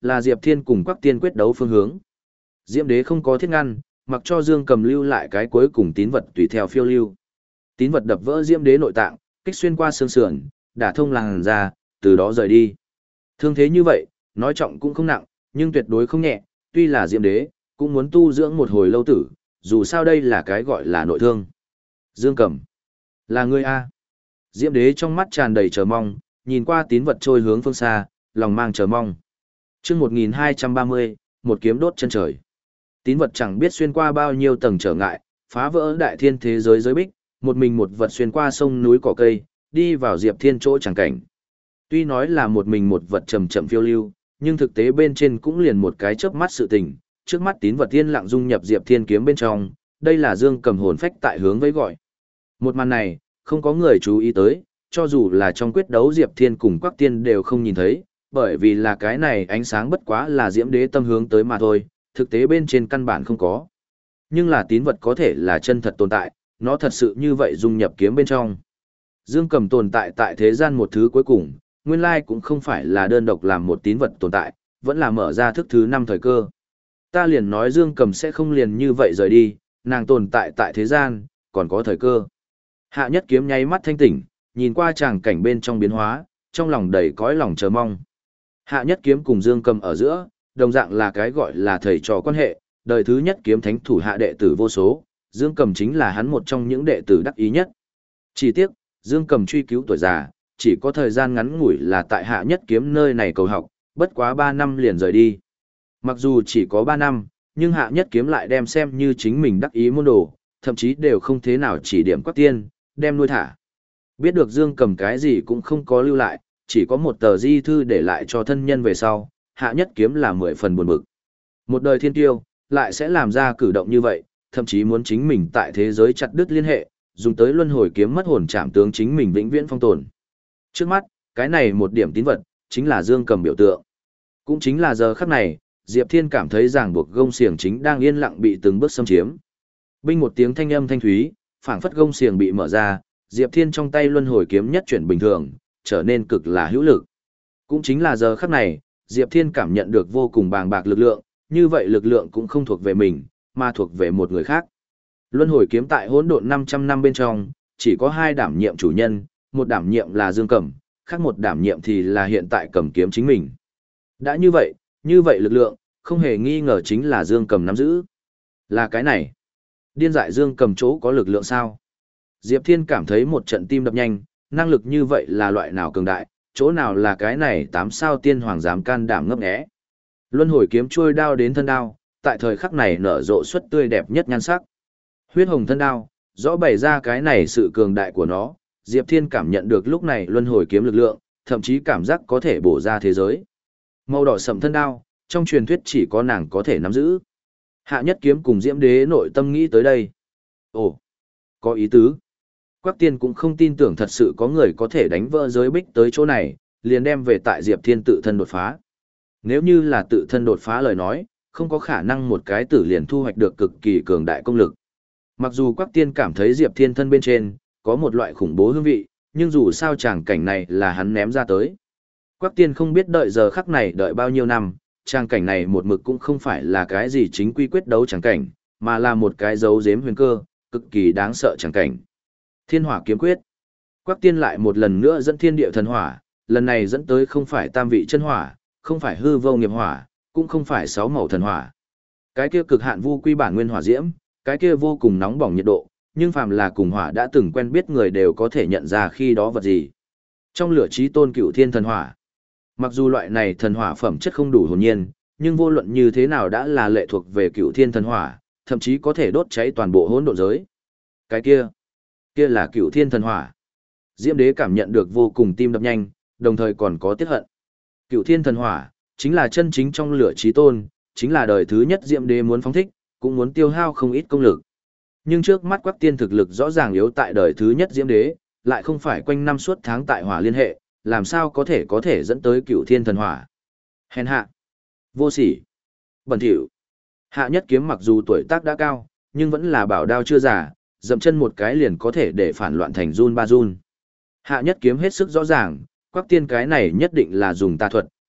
là Diệp Thiên cùng Quắc Tiên quyết đấu phương hướng. Diễm Đế không có thiết ngăn, mặc cho Dương Cầm lưu lại cái cuối cùng tín vật tùy theo phiêu lưu. Tín vật đập vỡ Diễm Đế nội tạng, kích xuyên qua xương sườn, đả thông làn da, từ đó rời đi. Thương thế như vậy, nói trọng cũng không nặng, nhưng tuyệt đối không nhẹ, tuy là Diễm Đế, cũng muốn tu dưỡng một hồi lâu tử, dù sao đây là cái gọi là nội thương. Dương Cầm, là ngươi a? Diễm Đế trong mắt tràn đầy chờ mong, nhìn qua tín vật trôi hướng phương xa, lòng mang chờ mong. Chương một nghìn hai trăm ba mươi, một kiếm đốt chân trời. Tín vật chẳng biết xuyên qua bao nhiêu tầng trở ngại, phá vỡ đại thiên thế giới giới bích, một mình một vật xuyên qua sông núi cỏ cây, đi vào Diệp Thiên chỗ chẳng cảnh. Tuy nói là một mình một vật chậm chậm phiêu lưu, nhưng thực tế bên trên cũng liền một cái chớp mắt sự tình, trước mắt tín vật tiên lặng dung nhập Diệp Thiên kiếm bên trong, đây là Dương Cầm hồn phách tại hướng với gọi. Một màn này, không có người chú ý tới, cho dù là trong quyết đấu Diệp Thiên cùng Quắc Tiên đều không nhìn thấy, bởi vì là cái này ánh sáng bất quá là Diễm Đế tâm hướng tới mà thôi, thực tế bên trên căn bản không có. Nhưng là tín vật có thể là chân thật tồn tại, nó thật sự như vậy dung nhập kiếm bên trong. Dương Cầm tồn tại tại thế gian một thứ cuối cùng, nguyên lai cũng không phải là đơn độc làm một tín vật tồn tại, vẫn là mở ra thức thứ năm thời cơ. Ta liền nói Dương Cầm sẽ không liền như vậy rời đi, nàng tồn tại tại thế gian, còn có thời cơ. Hạ Nhất Kiếm nháy mắt thanh tỉnh, nhìn qua tràng cảnh bên trong biến hóa, trong lòng đầy cõi lòng chờ mong. Hạ Nhất Kiếm cùng Dương Cầm ở giữa, đồng dạng là cái gọi là thầy trò quan hệ, đời thứ nhất kiếm thánh thủ hạ đệ tử vô số, Dương Cầm chính là hắn một trong những đệ tử đắc ý nhất. Chỉ tiếc, Dương Cầm truy cứu tuổi già, chỉ có thời gian ngắn ngủi là tại Hạ Nhất Kiếm nơi này cầu học, bất quá ba năm liền rời đi. Mặc dù chỉ có ba năm, nhưng Hạ Nhất Kiếm lại đem xem như chính mình đắc ý môn đồ, thậm chí đều không thế nào chỉ điểm Quắc Tiên, đem nuôi thả. Biết được Dương Cầm cái gì cũng không có lưu lại, chỉ có một tờ di thư để lại cho thân nhân về sau, Hạ Nhất Kiếm là mười phần buồn bực. Một đời thiên tiêu, lại sẽ làm ra cử động như vậy, thậm chí muốn chính mình tại thế giới chặt đứt liên hệ, dùng tới luân hồi kiếm mất hồn chạm tướng chính mình vĩnh viễn phong tồn. Trước mắt, cái này một điểm tín vật, chính là Dương Cầm biểu tượng. Cũng chính là giờ khắc này, Diệp Thiên cảm thấy ràng buộc gông xiềng chính đang yên lặng bị từng bước xâm chiếm. Binh một tiếng thanh âm thanh thúy, phảng phất gông xiềng bị mở ra, Diệp Thiên trong tay luân hồi kiếm nhất chuyển bình thường, trở nên cực là hữu lực. Cũng chính là giờ khắc này, Diệp Thiên cảm nhận được vô cùng bàng bạc lực lượng, như vậy lực lượng cũng không thuộc về mình, mà thuộc về một người khác. Luân hồi kiếm tại hỗn độn năm trăm năm bên trong, chỉ có hai đảm nhiệm chủ nhân, một đảm nhiệm là Dương Cầm, khác một đảm nhiệm thì là hiện tại cầm kiếm chính mình. Đã như vậy, như vậy lực lượng, không hề nghi ngờ chính là Dương Cầm nắm giữ. Là cái này. Điên dại Dương Cầm chỗ có lực lượng sao? Diệp Thiên cảm thấy một trận tim đập nhanh, năng lực như vậy là loại nào cường đại, chỗ nào là cái này tám sao tiên hoàng dám can đảm ngấp nghé. Luân hồi kiếm trôi đao đến thân đao, tại thời khắc này nở rộ xuất tươi đẹp nhất nhan sắc. Huyết hồng thân đao, rõ bày ra cái này sự cường đại của nó, Diệp Thiên cảm nhận được lúc này luân hồi kiếm lực lượng, thậm chí cảm giác có thể bổ ra thế giới. Màu đỏ sẫm thân đao, trong truyền thuyết chỉ có nàng có thể nắm giữ. Hạ Nhất Kiếm cùng Diễm Đế nội tâm nghĩ tới đây. Ồ, có ý tứ. Quắc Tiên cũng không tin tưởng thật sự có người có thể đánh vỡ giới bích tới chỗ này, liền đem về tại Diệp Thiên tự thân đột phá. Nếu như là tự thân đột phá lời nói, không có khả năng một cái tử liền thu hoạch được cực kỳ cường đại công lực. Mặc dù Quắc Tiên cảm thấy Diệp Thiên thân bên trên có một loại khủng bố hương vị, nhưng dù sao tràng cảnh này là hắn ném ra tới. Quắc Tiên không biết đợi giờ khắc này đợi bao nhiêu năm, tràng cảnh này một mực cũng không phải là cái gì chính quy quyết đấu tràng cảnh, mà là một cái dấu giếm huyền cơ, cực kỳ đáng sợ tràng cảnh. Thiên Hỏa kiếm quyết. Quắc Tiên lại một lần nữa dẫn thiên địa thần hỏa, lần này dẫn tới không phải tam vị chân hỏa, không phải hư vô nghiệp hỏa, cũng không phải sáu màu thần hỏa. Cái kia cực hạn vu quy bản nguyên hỏa diễm, cái kia vô cùng nóng bỏng nhiệt độ, nhưng phàm là cùng hỏa đã từng quen biết người đều có thể nhận ra khi đó vật gì. Trong lửa chí tôn cửu thiên thần hỏa. Mặc dù loại này thần hỏa phẩm chất không đủ hồn nhiên, nhưng vô luận như thế nào đã là lệ thuộc về cửu thiên thần hỏa, thậm chí có thể đốt cháy toàn bộ hỗn độn giới. Cái kia, kia là cửu thiên thần hỏa. Diễm Đế cảm nhận được vô cùng tim đập nhanh, đồng thời còn có tiếc hận. Cửu thiên thần hỏa, chính là chân chính trong lửa chí tôn, chính là đời thứ nhất Diễm Đế muốn phóng thích, cũng muốn tiêu hao không ít công lực. Nhưng trước mắt Quắc Tiên thực lực rõ ràng yếu tại đời thứ nhất Diễm Đế, lại không phải quanh năm suốt tháng tại hỏa liên hệ, làm sao có thể có thể dẫn tới cửu thiên thần hỏa. Hèn hạ, vô sỉ, bẩn thỉu. Hạ Nhất Kiếm mặc dù tuổi tác đã cao, nhưng vẫn là bảo đao chưa già, dậm chân một cái liền có thể để phản loạn thành run ba run. Hạ Nhất Kiếm hết sức rõ ràng, Quắc Tiên cái này nhất định là dùng tà thuật,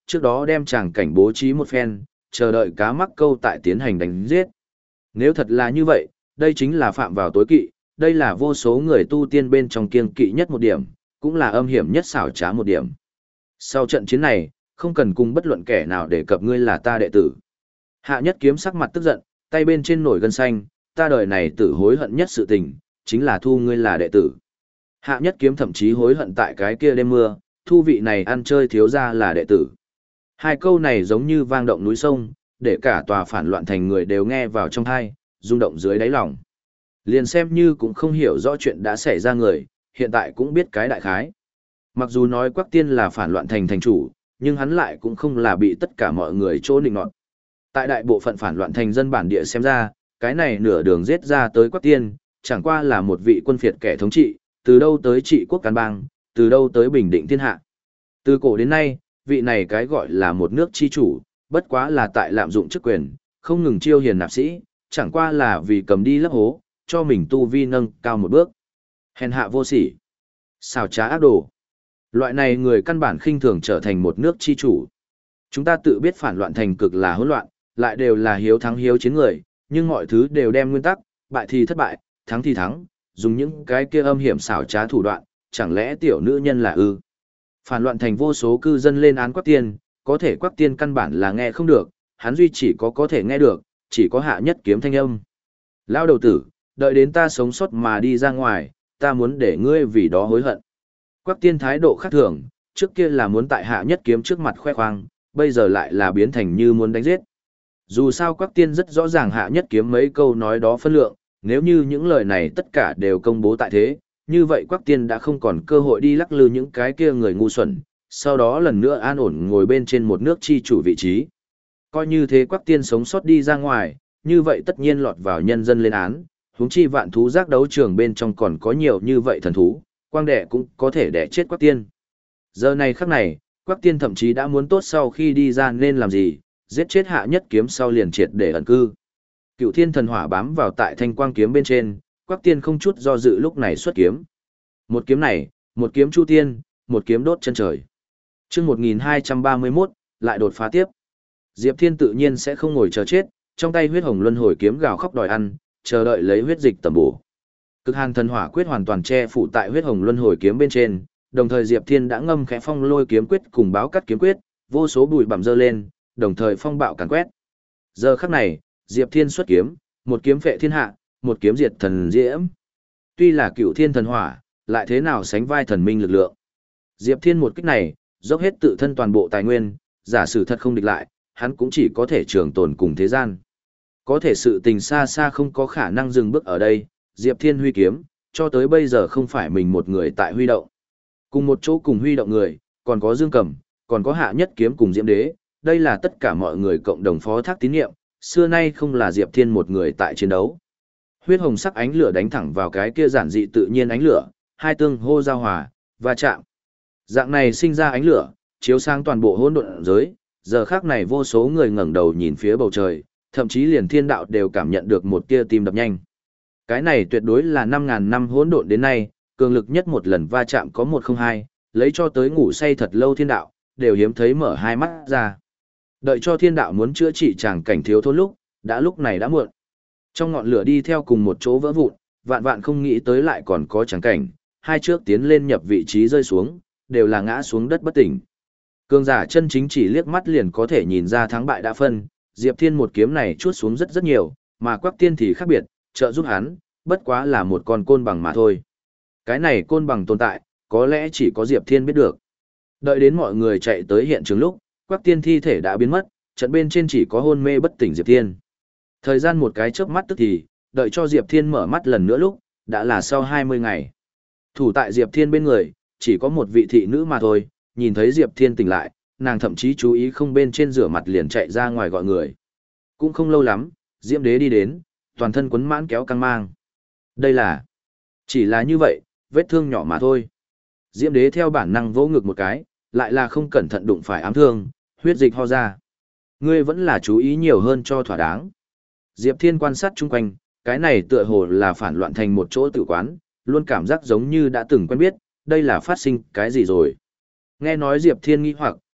trước đó đem tràng cảnh bố trí một phen, chờ đợi cá mắc câu tại tiến hành đánh giết. Nếu thật là như vậy, đây chính là phạm vào tối kỵ, đây là vô số người tu tiên bên trong kiêng kỵ nhất một điểm, cũng là âm hiểm nhất xảo trá một điểm. Sau trận chiến này, không cần cùng bất luận kẻ nào đề cập ngươi là ta đệ tử. Hạ Nhất Kiếm sắc mặt tức giận, tay bên trên nổi gân xanh, ta đời này tử hối hận nhất sự tình, chính là thu ngươi là đệ tử. Hạ Nhất Kiếm thậm chí hối hận tại cái kia đêm mưa, thu vị này ăn chơi thiếu ra là đệ tử. Hai câu này giống như vang động núi sông, để cả tòa phản loạn thành người đều nghe vào trong tai, rung động dưới đáy lòng. Liền xem như cũng không hiểu rõ chuyện đã xảy ra người, hiện tại cũng biết cái đại khái. Mặc dù nói Quắc Tiên là phản loạn thành thành chủ, nhưng hắn lại cũng không là bị tất cả mọi người chỗ nịnh nọt. Tại đại bộ phận phản loạn thành dân bản địa xem ra, cái này nửa đường giết ra tới Quắc Tiên, chẳng qua là một vị quân phiệt kẻ thống trị, từ đâu tới trị quốc càn bang, từ đâu tới bình định thiên hạ. Từ cổ đến nay, vị này cái gọi là một nước chi chủ, bất quá là tại lạm dụng chức quyền, không ngừng chiêu hiền nạp sĩ, chẳng qua là vì cầm đi lấp hố, cho mình tu vi nâng cao một bước. Hèn hạ vô sỉ, xảo trá ác đồ. Loại này người căn bản khinh thường trở thành một nước chi chủ. Chúng ta tự biết phản loạn thành cực là hỗn loạn, lại đều là hiếu thắng hiếu chiến người, nhưng mọi thứ đều đem nguyên tắc, bại thì thất bại, thắng thì thắng, dùng những cái kia âm hiểm xảo trá thủ đoạn, chẳng lẽ tiểu nữ nhân là ư? Phản loạn thành vô số cư dân lên án Quắc Tiên, có thể Quắc Tiên căn bản là nghe không được, hắn duy chỉ có có thể nghe được, chỉ có Hạ Nhất Kiếm thanh âm. Lao đầu tử, đợi đến ta sống sót mà đi ra ngoài, ta muốn để ngươi vì đó hối hận. Quắc Tiên thái độ khác thường, trước kia là muốn tại Hạ Nhất Kiếm trước mặt khoe khoang, bây giờ lại là biến thành như muốn đánh giết. Dù sao Quắc Tiên rất rõ ràng Hạ Nhất Kiếm mấy câu nói đó phân lượng, nếu như những lời này tất cả đều công bố tại thế, như vậy Quắc Tiên đã không còn cơ hội đi lắc lư những cái kia người ngu xuẩn, sau đó lần nữa an ổn ngồi bên trên một nước chi chủ vị trí. Coi như thế Quắc Tiên sống sót đi ra ngoài, như vậy tất nhiên lọt vào nhân dân lên án, huống chi vạn thú giác đấu trường bên trong còn có nhiều như vậy thần thú, quang đẻ cũng có thể đẻ chết Quắc Tiên. Giờ này khắc này, Quắc Tiên thậm chí đã muốn tốt sau khi đi ra nên làm gì, giết chết Hạ Nhất Kiếm sau liền triệt để ẩn cư. Cựu Thiên thần hỏa bám vào tại thanh quang kiếm bên trên, Quắc Tiên không chút do dự lúc này xuất kiếm. Một kiếm này, một kiếm chu tiên, một kiếm đốt chân trời. Chương một nghìn hai trăm ba mươi mốt, lại đột phá tiếp. Diệp Thiên tự nhiên sẽ không ngồi chờ chết, trong tay huyết hồng luân hồi kiếm gào khóc đòi ăn, chờ đợi lấy huyết dịch tầm bổ. Cực Hàn thần hỏa quyết hoàn toàn che phủ tại huyết hồng luân hồi kiếm bên trên, đồng thời Diệp Thiên đã ngâm khẽ phong lôi kiếm quyết cùng báo cắt kiếm quyết, vô số bụi bặm dơ lên, đồng thời phong bạo càn quét. Giờ khắc này, Diệp Thiên xuất kiếm, một kiếm phệ thiên hạ, một kiếm diệt thần diễm. Tuy là cựu thiên thần hỏa, lại thế nào sánh vai thần minh lực lượng. Diệp Thiên một kích này, dốc hết tự thân toàn bộ tài nguyên, giả sử thật không địch lại, hắn cũng chỉ có thể trường tồn cùng thế gian. Có thể sự tình xa xa không có khả năng dừng bước ở đây, Diệp Thiên huy kiếm, cho tới bây giờ không phải mình một người tại huy động. Cùng một chỗ cùng huy động người, còn có Dương Cẩm, còn có Hạ Nhất Kiếm cùng Diễm Đế, đây là tất cả mọi người cộng đồng phó thác tín nhiệm, xưa nay không là Diệp Thiên một người tại chiến đấu. Huyết hồng sắc ánh lửa đánh thẳng vào cái kia giản dị tự nhiên ánh lửa, hai tương hô giao hòa, va chạm. Dạng này sinh ra ánh lửa, chiếu sang toàn bộ hỗn độn giới, giờ khác này vô số người ngẩng đầu nhìn phía bầu trời, thậm chí liền thiên đạo đều cảm nhận được một tia tim đập nhanh. Cái này tuyệt đối là năm ngàn năm hỗn độn đến nay, cường lực nhất một lần va chạm có một không hai, lấy cho tới ngủ say thật lâu thiên đạo, đều hiếm thấy mở hai mắt ra. Đợi cho thiên đạo muốn chữa trị chàng cảnh thiếu thốn lúc, đã lúc này đã muộn. Trong ngọn lửa đi theo cùng một chỗ vỡ vụn, vạn vạn không nghĩ tới lại còn có chàng cảnh, hai trước tiến lên nhập vị trí rơi xuống, đều là ngã xuống đất bất tỉnh. Cường giả chân chính chỉ liếc mắt liền có thể nhìn ra thắng bại đã phân, Diệp Thiên một kiếm này chuốt xuống rất rất nhiều, mà Quắc Tiên thì khác biệt, trợ giúp hắn, bất quá là một con côn bằng mà thôi. Cái này côn bằng tồn tại, có lẽ chỉ có Diệp Thiên biết được. Đợi đến mọi người chạy tới hiện trường lúc, Quắc Tiên thi thể đã biến mất, trận bên trên chỉ có hôn mê bất tỉnh Diệp Thiên. Thời gian một cái chớp mắt tức thì, đợi cho Diệp Thiên mở mắt lần nữa lúc, đã là sau hai mươi ngày. Thủ tại Diệp Thiên bên người, chỉ có một vị thị nữ mà thôi, nhìn thấy Diệp Thiên tỉnh lại, nàng thậm chí chú ý không bên trên rửa mặt liền chạy ra ngoài gọi người. Cũng không lâu lắm, Diễm Đế đi đến, toàn thân quấn mãn kéo căng mang. Đây là... Chỉ là như vậy, vết thương nhỏ mà thôi. Diễm Đế theo bản năng vỗ ngực một cái, lại là không cẩn thận đụng phải ám thương, huyết dịch ho ra. Ngươi vẫn là chú ý nhiều hơn cho thỏa đáng. Diệp Thiên quan sát chung quanh, cái này tựa hồ là phản loạn thành một chỗ tự quán, luôn cảm giác giống như đã từng quen biết, đây là phát sinh cái gì rồi. Nghe nói Diệp Thiên nghi hoặc,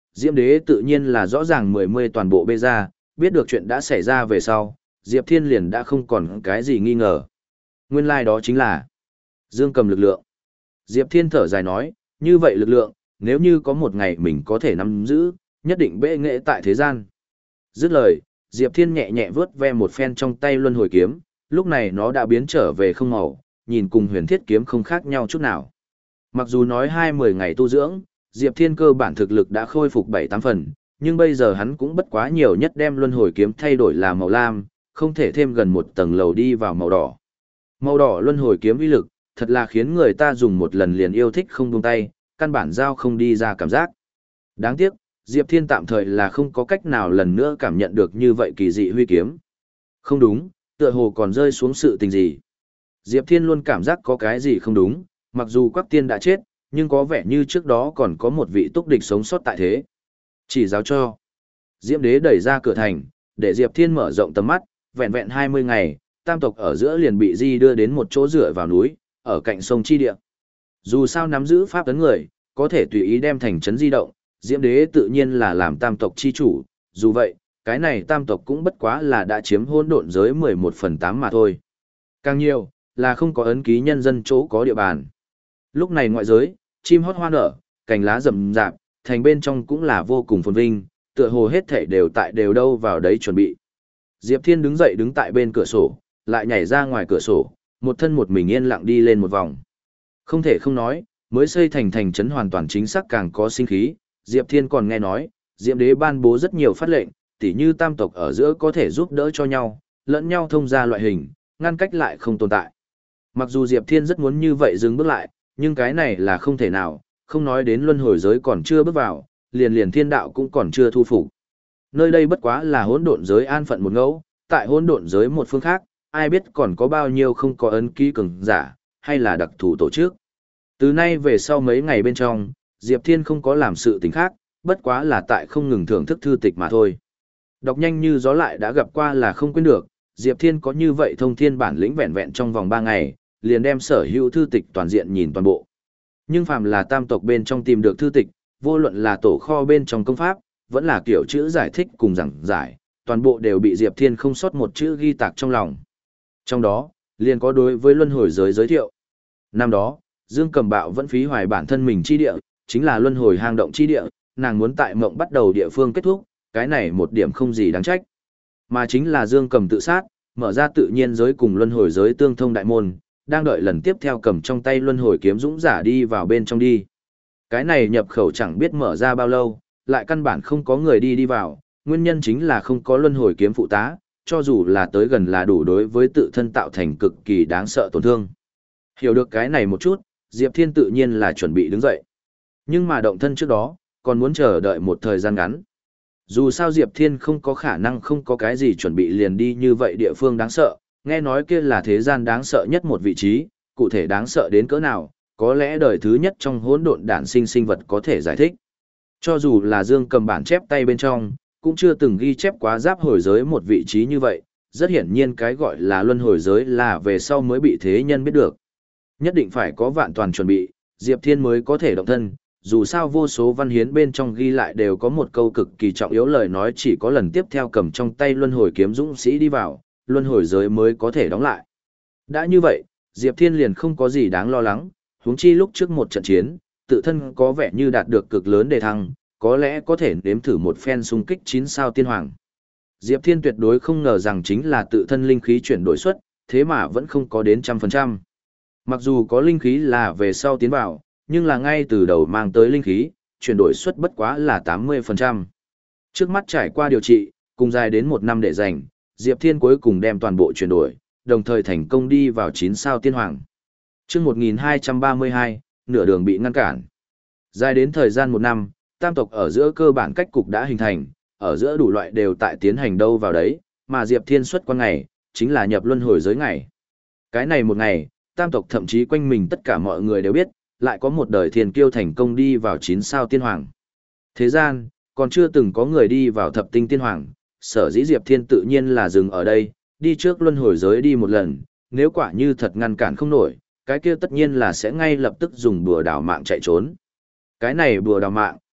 Diễm Đế tự nhiên là rõ ràng mười mươi toàn bộ bê ra, biết được chuyện đã xảy ra về sau, Diệp Thiên liền đã không còn cái gì nghi ngờ. Nguyên lai like đó chính là Dương Cầm lực lượng. Diệp Thiên thở dài nói, như vậy lực lượng, nếu như có một ngày mình có thể nắm giữ, nhất định bệ nghệ tại thế gian. Dứt lời, Diệp Thiên nhẹ nhẹ vớt ve một phen trong tay luân hồi kiếm, lúc này nó đã biến trở về không màu, nhìn cùng huyền thiết kiếm không khác nhau chút nào. Mặc dù nói hai mươi ngày tu dưỡng, Diệp Thiên cơ bản thực lực đã khôi phục bảy tám phần, nhưng bây giờ hắn cũng bất quá nhiều nhất đem luân hồi kiếm thay đổi là màu lam, không thể thêm gần một tầng lầu đi vào màu đỏ. Màu đỏ luân hồi kiếm uy lực, thật là khiến người ta dùng một lần liền yêu thích không buông tay, căn bản giao không đi ra cảm giác. Đáng tiếc, Diệp Thiên tạm thời là không có cách nào lần nữa cảm nhận được như vậy kỳ dị huy kiếm. Không đúng, tựa hồ còn rơi xuống sự tình gì. Diệp Thiên luôn cảm giác có cái gì không đúng, mặc dù Quắc Tiên đã chết, nhưng có vẻ như trước đó còn có một vị túc địch sống sót tại thế. Chỉ giáo cho. Diễm Đế đẩy ra cửa thành, để Diệp Thiên mở rộng tầm mắt, vẹn vẹn hai mươi ngày, tam tộc ở giữa liền bị di đưa đến một chỗ dựa vào núi, ở cạnh sông Chi Địa. Dù sao nắm giữ pháp tấn người, có thể tùy ý đem thành trấn di động, Diễm Đế tự nhiên là làm tam tộc chi chủ, dù vậy, cái này tam tộc cũng bất quá là đã chiếm hỗn độn giới mười một phần tám mà thôi. Càng nhiều, là không có ấn ký nhân dân chỗ có địa bàn. Lúc này ngoại giới, chim hót hoa nở, cành lá rậm rạp, thành bên trong cũng là vô cùng phồn vinh, tựa hồ hết thảy đều tại đều đâu vào đấy chuẩn bị. Diệp Thiên đứng dậy đứng tại bên cửa sổ, lại nhảy ra ngoài cửa sổ, một thân một mình yên lặng đi lên một vòng. Không thể không nói, mới xây thành thành trấn hoàn toàn chính xác càng có sinh khí, Diệp Thiên còn nghe nói, Diệm Đế ban bố rất nhiều phát lệnh, tỉ như tam tộc ở giữa có thể giúp đỡ cho nhau, lẫn nhau thông ra loại hình, ngăn cách lại không tồn tại. Mặc dù Diệp Thiên rất muốn như vậy dừng bước lại, nhưng cái này là không thể nào, không nói đến luân hồi giới còn chưa bước vào, liền liền thiên đạo cũng còn chưa thu phục. Nơi đây bất quá là hỗn độn giới an phận một ngẫu, tại hỗn độn giới một phương khác, ai biết còn có bao nhiêu không có ấn ký cường giả, hay là đặc thù tổ chức. Từ nay về sau mấy ngày bên trong, Diệp Thiên không có làm sự tình khác, bất quá là tại không ngừng thưởng thức thư tịch mà thôi. Đọc nhanh như gió lại đã gặp qua là không quên được, Diệp Thiên có như vậy thông thiên bản lĩnh vẹn vẹn trong vòng ba ngày, liền đem sở hữu thư tịch toàn diện nhìn toàn bộ. Nhưng phàm là tam tộc bên trong tìm được thư tịch, vô luận là tổ kho bên trong công pháp, vẫn là kiểu chữ giải thích cùng giảng giải, toàn bộ đều bị Diệp Thiên không sót một chữ ghi tạc trong lòng. Trong đó, liền có đối với luân hồi giới giới thiệu. Năm đó, Dương Cầm Bạo vẫn phí hoài bản thân mình chi địa, chính là luân hồi hang động chi địa, nàng muốn tại mộng bắt đầu địa phương kết thúc, cái này một điểm không gì đáng trách. Mà chính là Dương Cầm tự sát, mở ra tự nhiên giới cùng luân hồi giới tương thông đại môn, đang đợi lần tiếp theo cầm trong tay luân hồi kiếm dũng giả đi vào bên trong đi. Cái này nhập khẩu chẳng biết mở ra bao lâu, lại căn bản không có người đi đi vào, nguyên nhân chính là không có luân hồi kiếm phụ tá, cho dù là tới gần là đủ đối với tự thân tạo thành cực kỳ đáng sợ tổn thương. Hiểu được cái này một chút, Diệp Thiên tự nhiên là chuẩn bị đứng dậy. Nhưng mà động thân trước đó, còn muốn chờ đợi một thời gian ngắn. Dù sao Diệp Thiên không có khả năng không có cái gì chuẩn bị liền đi như vậy địa phương đáng sợ, nghe nói kia là thế gian đáng sợ nhất một vị trí, cụ thể đáng sợ đến cỡ nào, có lẽ đời thứ nhất trong hỗn độn đản sinh sinh vật có thể giải thích. Cho dù là Dương Cầm bản chép tay bên trong, cũng chưa từng ghi chép quá giáp hồi giới một vị trí như vậy, rất hiển nhiên cái gọi là luân hồi giới là về sau mới bị thế nhân biết được. Nhất định phải có vạn toàn chuẩn bị, Diệp Thiên mới có thể động thân, dù sao vô số văn hiến bên trong ghi lại đều có một câu cực kỳ trọng yếu lời nói chỉ có lần tiếp theo cầm trong tay luân hồi kiếm dũng sĩ đi vào, luân hồi giới mới có thể đóng lại. Đã như vậy, Diệp Thiên liền không có gì đáng lo lắng, huống chi lúc trước một trận chiến, tự thân có vẻ như đạt được cực lớn đề thăng, có lẽ có thể nếm thử một phen xung kích chín sao tiên hoàng. Diệp Thiên tuyệt đối không ngờ rằng chính là tự thân linh khí chuyển đổi suất, thế mà vẫn không có đến trăm phần trăm. Mặc dù có linh khí là về sau tiến vào, nhưng là ngay từ đầu mang tới linh khí, chuyển đổi suất bất quá là tám mươi phần trăm. Trước mắt trải qua điều trị, cùng dài đến một năm để dành, Diệp Thiên cuối cùng đem toàn bộ chuyển đổi, đồng thời thành công đi vào chín sao tiên hoàng. Trước một nghìn hai trăm ba mươi hai, nửa đường bị ngăn cản. Dài đến thời gian một năm, tam tộc ở giữa cơ bản cách cục đã hình thành, ở giữa đủ loại đều tại tiến hành đâu vào đấy, mà Diệp Thiên xuất quan ngày, chính là nhập luân hồi giới ngày. Cái này một ngày, tam tộc thậm chí quanh mình tất cả mọi người đều biết, lại có một đời thiên kiêu thành công đi vào chín sao tiên hoàng. Thế gian, còn chưa từng có người đi vào thập tinh tiên hoàng, sở dĩ Diệp Thiên tự nhiên là dừng ở đây, đi trước luân hồi giới đi một lần, nếu quả như thật ngăn cản không nổi, cái kia tất nhiên là sẽ ngay lập tức dùng bùa đào mạng chạy trốn. Cái này bùa đào mạng,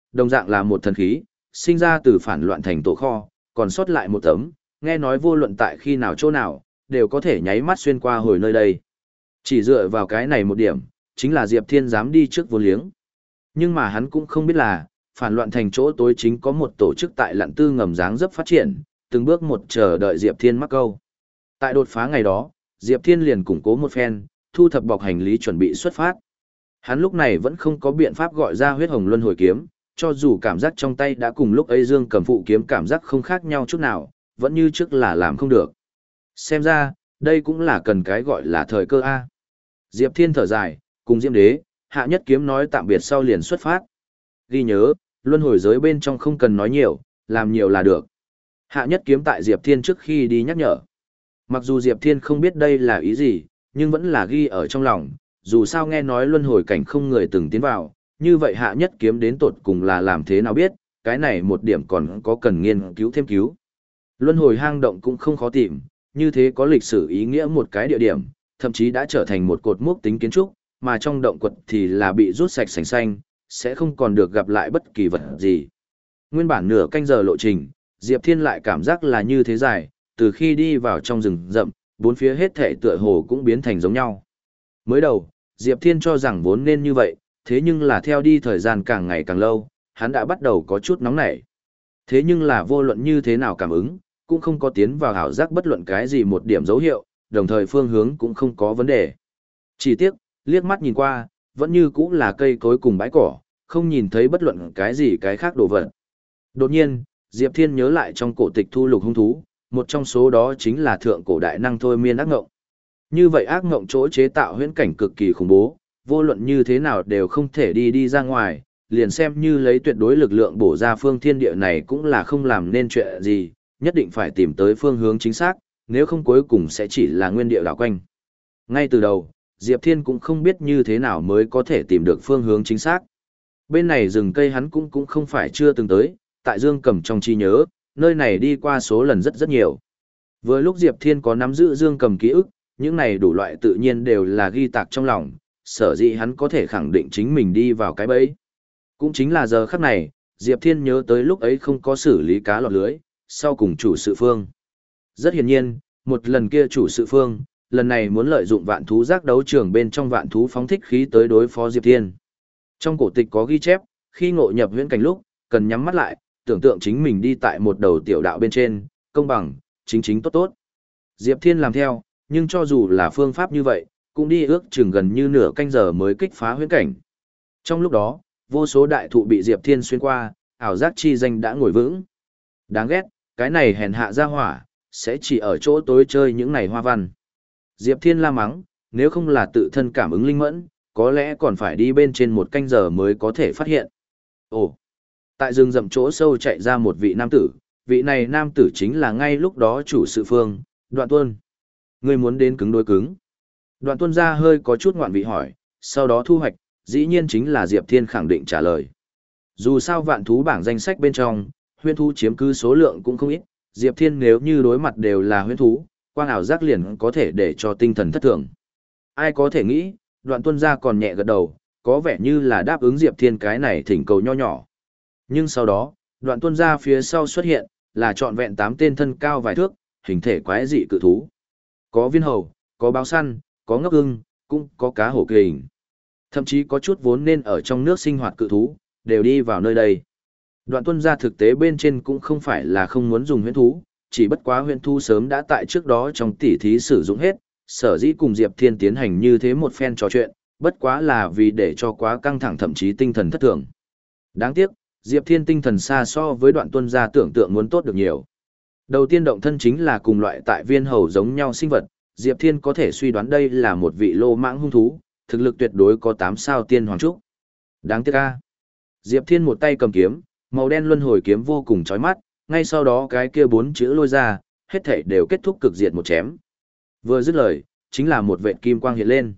đồng dạng là một thần khí, sinh ra từ phản loạn thành tổ kho, còn sót lại một tấm, nghe nói vô luận tại khi nào chỗ nào, đều có thể nháy mắt xuyên qua hồi nơi đây. Chỉ dựa vào cái này một điểm, chính là Diệp Thiên dám đi trước vô liếng. Nhưng mà hắn cũng không biết là, phản loạn thành chỗ tối chính có một tổ chức tại lặn tư ngầm dáng dấp phát triển, từng bước một chờ đợi Diệp Thiên mắc câu. Tại đột phá ngày đó, Diệp Thiên liền củng cố một phen, thu thập bọc hành lý chuẩn bị xuất phát. Hắn lúc này vẫn không có biện pháp gọi ra huyết hồng luân hồi kiếm, cho dù cảm giác trong tay đã cùng lúc ấy Dương Cầm phụ kiếm cảm giác không khác nhau chút nào, vẫn như trước là làm không được. Xem ra, đây cũng là cần cái gọi là thời cơ A. Diệp Thiên thở dài, cùng Diễm Đế, Hạ Nhất Kiếm nói tạm biệt sau liền xuất phát. Ghi nhớ, luân hồi giới bên trong không cần nói nhiều, làm nhiều là được. Hạ Nhất Kiếm tại Diệp Thiên trước khi đi nhắc nhở. Mặc dù Diệp Thiên không biết đây là ý gì, nhưng vẫn là ghi ở trong lòng, dù sao nghe nói luân hồi cảnh không người từng tiến vào, như vậy Hạ Nhất Kiếm đến tột cùng là làm thế nào biết, cái này một điểm còn có cần nghiên cứu thêm cứu. Luân hồi hang động cũng không khó tìm, như thế có lịch sử ý nghĩa một cái địa điểm, thậm chí đã trở thành một cột mốc tính kiến trúc, mà trong động quật thì là bị rút sạch sành xanh, sẽ không còn được gặp lại bất kỳ vật gì. Nguyên bản nửa canh giờ lộ trình, Diệp Thiên lại cảm giác là như thế dài, từ khi đi vào trong rừng rậm, bốn phía hết thảy tựa hồ cũng biến thành giống nhau. Mới đầu, Diệp Thiên cho rằng vốn nên như vậy, thế nhưng là theo đi thời gian càng ngày càng lâu, hắn đã bắt đầu có chút nóng nảy. Thế nhưng là vô luận như thế nào cảm ứng, cũng không có tiến vào ảo giác bất luận cái gì một điểm dấu hiệu, đồng thời phương hướng cũng không có vấn đề. Chỉ tiếc, liếc mắt nhìn qua, vẫn như cũng là cây cối cùng bãi cỏ, không nhìn thấy bất luận cái gì cái khác đồ vật. Đột nhiên, Diệp Thiên nhớ lại trong cổ tịch thu lục hung thú, một trong số đó chính là thượng cổ đại năng thôi miên ác ngộng. Như vậy ác ngộng chỗ chế tạo huyễn cảnh cực kỳ khủng bố, vô luận như thế nào đều không thể đi đi ra ngoài, liền xem như lấy tuyệt đối lực lượng bổ ra phương thiên địa này cũng là không làm nên chuyện gì, nhất định phải tìm tới phương hướng chính xác, nếu không cuối cùng sẽ chỉ là nguyên địa đảo quanh. Ngay từ đầu, Diệp Thiên cũng không biết như thế nào mới có thể tìm được phương hướng chính xác. Bên này rừng cây hắn cũng cũng không phải chưa từng tới, tại Dương Cầm trong trí nhớ, nơi này đi qua số lần rất rất nhiều. Vừa lúc Diệp Thiên có nắm giữ Dương Cầm ký ức, những này đủ loại tự nhiên đều là ghi tạc trong lòng, sở dĩ hắn có thể khẳng định chính mình đi vào cái bẫy. Cũng chính là giờ khắc này, Diệp Thiên nhớ tới lúc ấy không có xử lý cá lọt lưới, sau cùng chủ sự phương. Rất hiển nhiên, một lần kia chủ sự phương, lần này muốn lợi dụng vạn thú giác đấu trường bên trong vạn thú phóng thích khí tới đối phó Diệp Thiên. Trong cổ tịch có ghi chép, khi ngộ nhập huyễn cảnh lúc, cần nhắm mắt lại, tưởng tượng chính mình đi tại một đầu tiểu đạo bên trên, công bằng, chính chính tốt tốt. Diệp Thiên làm theo, nhưng cho dù là phương pháp như vậy, cũng đi ước chừng gần như nửa canh giờ mới kích phá huyễn cảnh. Trong lúc đó, vô số đại thụ bị Diệp Thiên xuyên qua, ảo giác chi danh đã ngồi vững. Đáng ghét, cái này hèn hạ ra hỏa, sẽ chỉ ở chỗ tối chơi những này hoa văn. Diệp Thiên la mắng, nếu không là tự thân cảm ứng linh mẫn, có lẽ còn phải đi bên trên một canh giờ mới có thể phát hiện. Ồ, tại rừng rậm chỗ sâu chạy ra một vị nam tử, vị này nam tử chính là ngay lúc đó chủ sự phương, Đoạn Tuân. Ngươi muốn đến cứng đối cứng. Đoạn Tuân ra hơi có chút ngoạn vị hỏi, sau đó thu hoạch, dĩ nhiên chính là Diệp Thiên khẳng định trả lời. Dù sao vạn thú bảng danh sách bên trong, huyễn thú chiếm cứ số lượng cũng không ít, Diệp Thiên nếu như đối mặt đều là huyễn thú, quang ảo giác liền có thể để cho tinh thần thất thường. Ai có thể nghĩ, Đoạn Tuân ra còn nhẹ gật đầu, có vẻ như là đáp ứng Diệp Thiên cái này thỉnh cầu nho nhỏ. Nhưng sau đó, Đoạn Tuân ra phía sau xuất hiện, là trọn vẹn tám tên thân cao vài thước, hình thể quái dị cự thú. Có viên hầu, có báo săn, có ngốc ưng, cũng có cá hổ kình. Thậm chí có chút vốn nên ở trong nước sinh hoạt cự thú, đều đi vào nơi đây. Đoạn Tuân ra thực tế bên trên cũng không phải là không muốn dùng huyễn thú, chỉ bất quá huyễn thú sớm đã tại trước đó trong tỉ thí sử dụng hết, sở dĩ cùng Diệp Thiên tiến hành như thế một phen trò chuyện, bất quá là vì để cho quá căng thẳng thậm chí tinh thần thất thường. Đáng tiếc, Diệp Thiên tinh thần xa so với Đoạn Tuân ra tưởng tượng muốn tốt được nhiều. Đầu tiên động thân chính là cùng loại tại viên hầu giống nhau sinh vật, Diệp Thiên có thể suy đoán đây là một vị lô mãng hung thú, thực lực tuyệt đối có tám sao tiên hoàng trúc. Đáng tiếc a. Diệp Thiên một tay cầm kiếm, màu đen luân hồi kiếm vô cùng chói mắt, ngay sau đó cái kia bốn chữ lôi ra, hết thảy đều kết thúc cực diệt một chém. Vừa dứt lời, chính là một vệt kim quang hiện lên.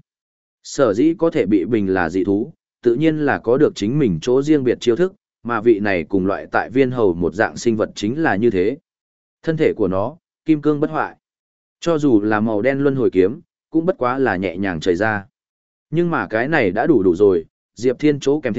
Sở dĩ có thể bị bình là dị thú, tự nhiên là có được chính mình chỗ riêng biệt chiêu thức, mà vị này cùng loại tại viên hầu một dạng sinh vật chính là như thế. Thân thể của nó, kim cương bất hoại. Cho dù là màu đen luân hồi kiếm, cũng bất quá là nhẹ nhàng chảy ra. Nhưng mà cái này đã đủ đủ rồi, Diệp Thiên chỗ kèm theo,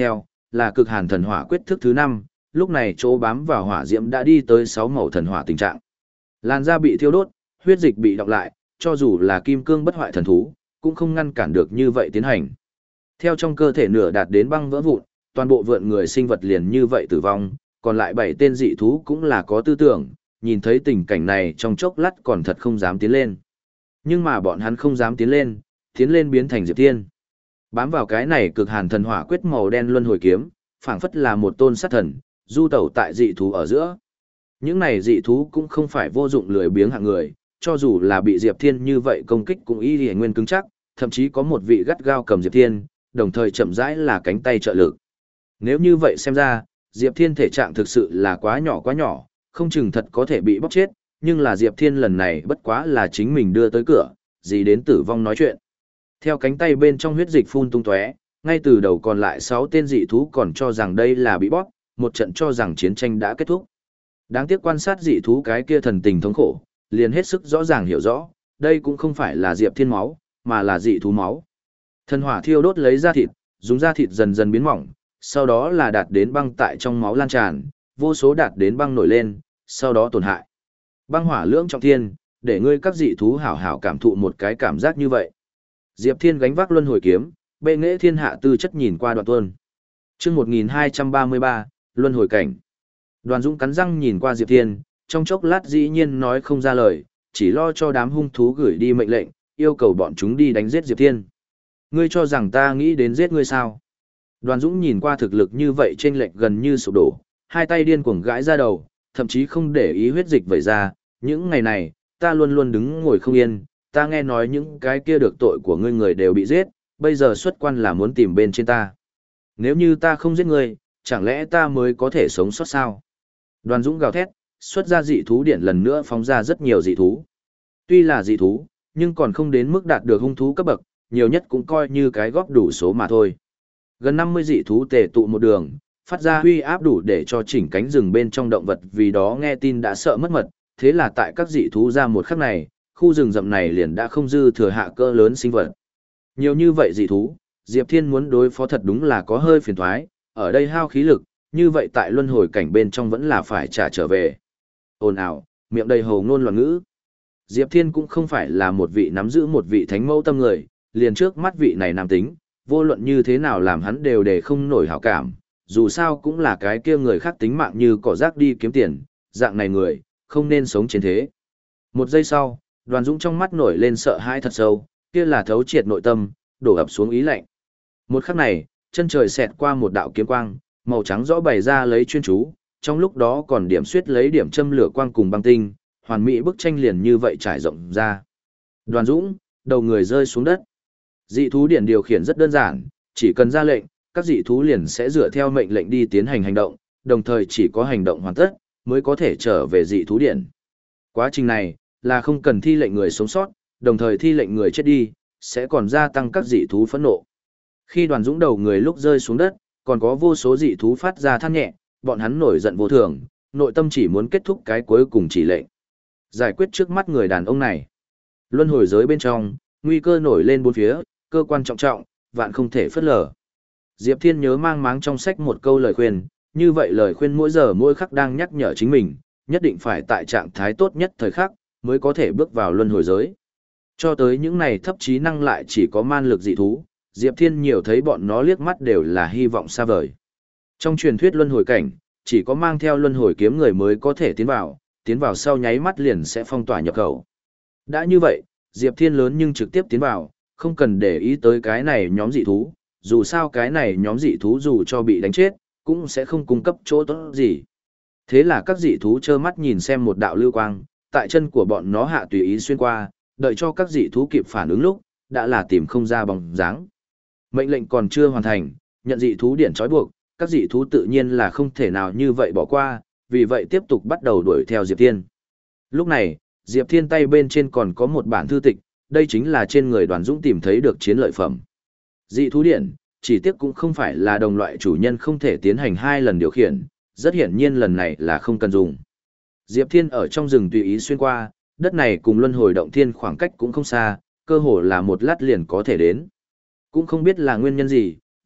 là cực hàn thần hỏa quyết thức thứ năm, lúc này chỗ bám vào hỏa diễm đã đi tới sáu màu thần hỏa tình trạng. Làn da bị thiêu đốt, huyết dịch bị đọng lại, cho dù là kim cương bất hoại thần thú, cũng không ngăn cản được như vậy tiến hành. Theo trong cơ thể nửa đạt đến băng vỡ vụn, toàn bộ vượn người sinh vật liền như vậy tử vong, còn lại bảy tên dị thú cũng là có tư tưởng, nhìn thấy tình cảnh này trong chốc lát còn thật không dám tiến lên. Nhưng mà bọn hắn không dám tiến lên, tiến lên biến thành Diệp Thiên. Bám vào cái này cực hàn thần hỏa quyết màu đen luân hồi kiếm, phảng phất là một tôn sát thần, du tẩu tại dị thú ở giữa. Những này dị thú cũng không phải vô dụng lười biếng hạng người, cho dù là bị Diệp Thiên như vậy công kích cũng y lìa nguyên cứng chắc, thậm chí có một vị gắt gao cầm Diệp Thiên, đồng thời chậm rãi là cánh tay trợ lực. Nếu như vậy xem ra, Diệp Thiên thể trạng thực sự là quá nhỏ quá nhỏ, không chừng thật có thể bị bóc chết, nhưng là Diệp Thiên lần này bất quá là chính mình đưa tới cửa, gì đến tử vong nói chuyện. Theo cánh tay bên trong huyết dịch phun tung tóe, ngay từ đầu còn lại sáu tên dị thú còn cho rằng đây là bị bóc, một trận cho rằng chiến tranh đã kết thúc. Đáng tiếc quan sát dị thú cái kia thần tình thống khổ, liền hết sức rõ ràng hiểu rõ, đây cũng không phải là Diệp Thiên máu, mà là dị thú máu. Thần hỏa thiêu đốt lấy da thịt, dùng da thịt dần dần biến mỏng, sau đó là đạt đến băng tại trong máu lan tràn, vô số đạt đến băng nổi lên, sau đó tổn hại. Băng hỏa lưỡng trọng thiên, để ngươi các dị thú hảo hảo cảm thụ một cái cảm giác như vậy. Diệp Thiên gánh vác luân hồi kiếm, bệ nghệ thiên hạ tư chất nhìn qua Đoạn Tuân. Chương một nghìn hai trăm ba mươi ba, luân hồi cảnh. Đoàn Dũng cắn răng nhìn qua Diệp Thiên, trong chốc lát dĩ nhiên nói không ra lời, chỉ lo cho đám hung thú gửi đi mệnh lệnh, yêu cầu bọn chúng đi đánh giết Diệp Thiên. Ngươi cho rằng ta nghĩ đến giết ngươi sao? Đoàn Dũng nhìn qua thực lực như vậy chênh lệch gần như sụp đổ, hai tay điên cuồng gãi ra đầu, thậm chí không để ý huyết dịch vẩy ra, những ngày này, ta luôn luôn đứng ngồi không yên, ta nghe nói những cái kia được tội của ngươi người đều bị giết, bây giờ xuất quan là muốn tìm bên trên ta. Nếu như ta không giết ngươi, chẳng lẽ ta mới có thể sống sót sao? Đoàn Dũng gào thét, xuất ra dị thú điển lần nữa phóng ra rất nhiều dị thú. Tuy là dị thú, nhưng còn không đến mức đạt được hung thú cấp bậc, nhiều nhất cũng coi như cái góp đủ số mà thôi. Gần năm mươi dị thú tề tụ một đường, phát ra huy áp đủ để cho chỉnh cánh rừng bên trong động vật vì đó nghe tin đã sợ mất mật, thế là tại các dị thú ra một khắc này, khu rừng rậm này liền đã không dư thừa hạ cỡ lớn sinh vật. Nhiều như vậy dị thú, Diệp Thiên muốn đối phó thật đúng là có hơi phiền toái, ở đây hao khí lực, như vậy tại luân hồi cảnh bên trong vẫn là phải trả trở về. Ồn ào, miệng đầy hồ ngôn loạn ngữ. Diệp Thiên cũng không phải là một vị nắm giữ một vị thánh mẫu tâm người, liền trước mắt vị này nam tính, vô luận như thế nào làm hắn đều để không nổi hảo cảm, dù sao cũng là cái kia người khác tính mạng như cỏ rác đi kiếm tiền, dạng này người, không nên sống trên thế. Một giây sau, Đoàn Dũng trong mắt nổi lên sợ hãi thật sâu, kia là thấu triệt nội tâm, đổ ập xuống ý lạnh. Một khắc này, chân trời xẹt qua một đạo kiếm quang, màu trắng rõ bày ra lấy chuyên chú, trong lúc đó còn điểm xuyết lấy điểm châm lửa quang cùng băng tinh, hoàn mỹ bức tranh liền như vậy trải rộng ra. Đoàn Dũng, đầu người rơi xuống đất. Dị thú điển điều khiển rất đơn giản, chỉ cần ra lệnh, các dị thú liền sẽ dựa theo mệnh lệnh đi tiến hành hành động, đồng thời chỉ có hành động hoàn tất, mới có thể trở về dị thú điển. Quá trình này, là không cần thi lệnh người sống sót, đồng thời thi lệnh người chết đi, sẽ còn gia tăng các dị thú phẫn nộ. Khi Đoàn Dũng đầu người lúc rơi xuống đất, còn có vô số dị thú phát ra than nhẹ, bọn hắn nổi giận vô thường, nội tâm chỉ muốn kết thúc cái cuối cùng chỉ lệnh. Giải quyết trước mắt người đàn ông này. Luân hồi giới bên trong, nguy cơ nổi lên bốn phía, cơ quan trọng trọng, vạn không thể phất lờ. Diệp Thiên nhớ mang máng trong sách một câu lời khuyên, như vậy lời khuyên mỗi giờ mỗi khắc đang nhắc nhở chính mình, nhất định phải tại trạng thái tốt nhất thời khắc, mới có thể bước vào luân hồi giới. Cho tới những này thấp trí năng lại chỉ có man lực dị thú, Diệp Thiên nhiều thấy bọn nó liếc mắt đều là hy vọng xa vời. Trong truyền thuyết luân hồi cảnh, chỉ có mang theo luân hồi kiếm người mới có thể tiến vào, tiến vào sau nháy mắt liền sẽ phong tỏa nhập khẩu. Đã như vậy, Diệp Thiên lớn nhưng trực tiếp tiến vào, không cần để ý tới cái này nhóm dị thú, dù sao cái này nhóm dị thú dù cho bị đánh chết, cũng sẽ không cung cấp chỗ tốt gì. Thế là các dị thú trơ mắt nhìn xem một đạo lưu quang, tại chân của bọn nó hạ tùy ý xuyên qua, đợi cho các dị thú kịp phản ứng lúc, đã là tìm không ra bóng dáng. Mệnh lệnh còn chưa hoàn thành, nhận dị thú điển trói buộc, các dị thú tự nhiên là không thể nào như vậy bỏ qua, vì vậy tiếp tục bắt đầu đuổi theo Diệp Thiên. Lúc này, Diệp Thiên tay bên trên còn có một bản thư tịch, đây chính là trên người Đoàn Dũng tìm thấy được chiến lợi phẩm. Dị thú điển, chỉ tiếc cũng không phải là đồng loại chủ nhân không thể tiến hành hai lần điều khiển, rất hiển nhiên lần này là không cần dùng. Diệp Thiên ở trong rừng tùy ý xuyên qua, đất này cùng luân hồi động thiên khoảng cách cũng không xa, cơ hồ là một lát liền có thể đến. Cũng không biết là nguyên nhân gì,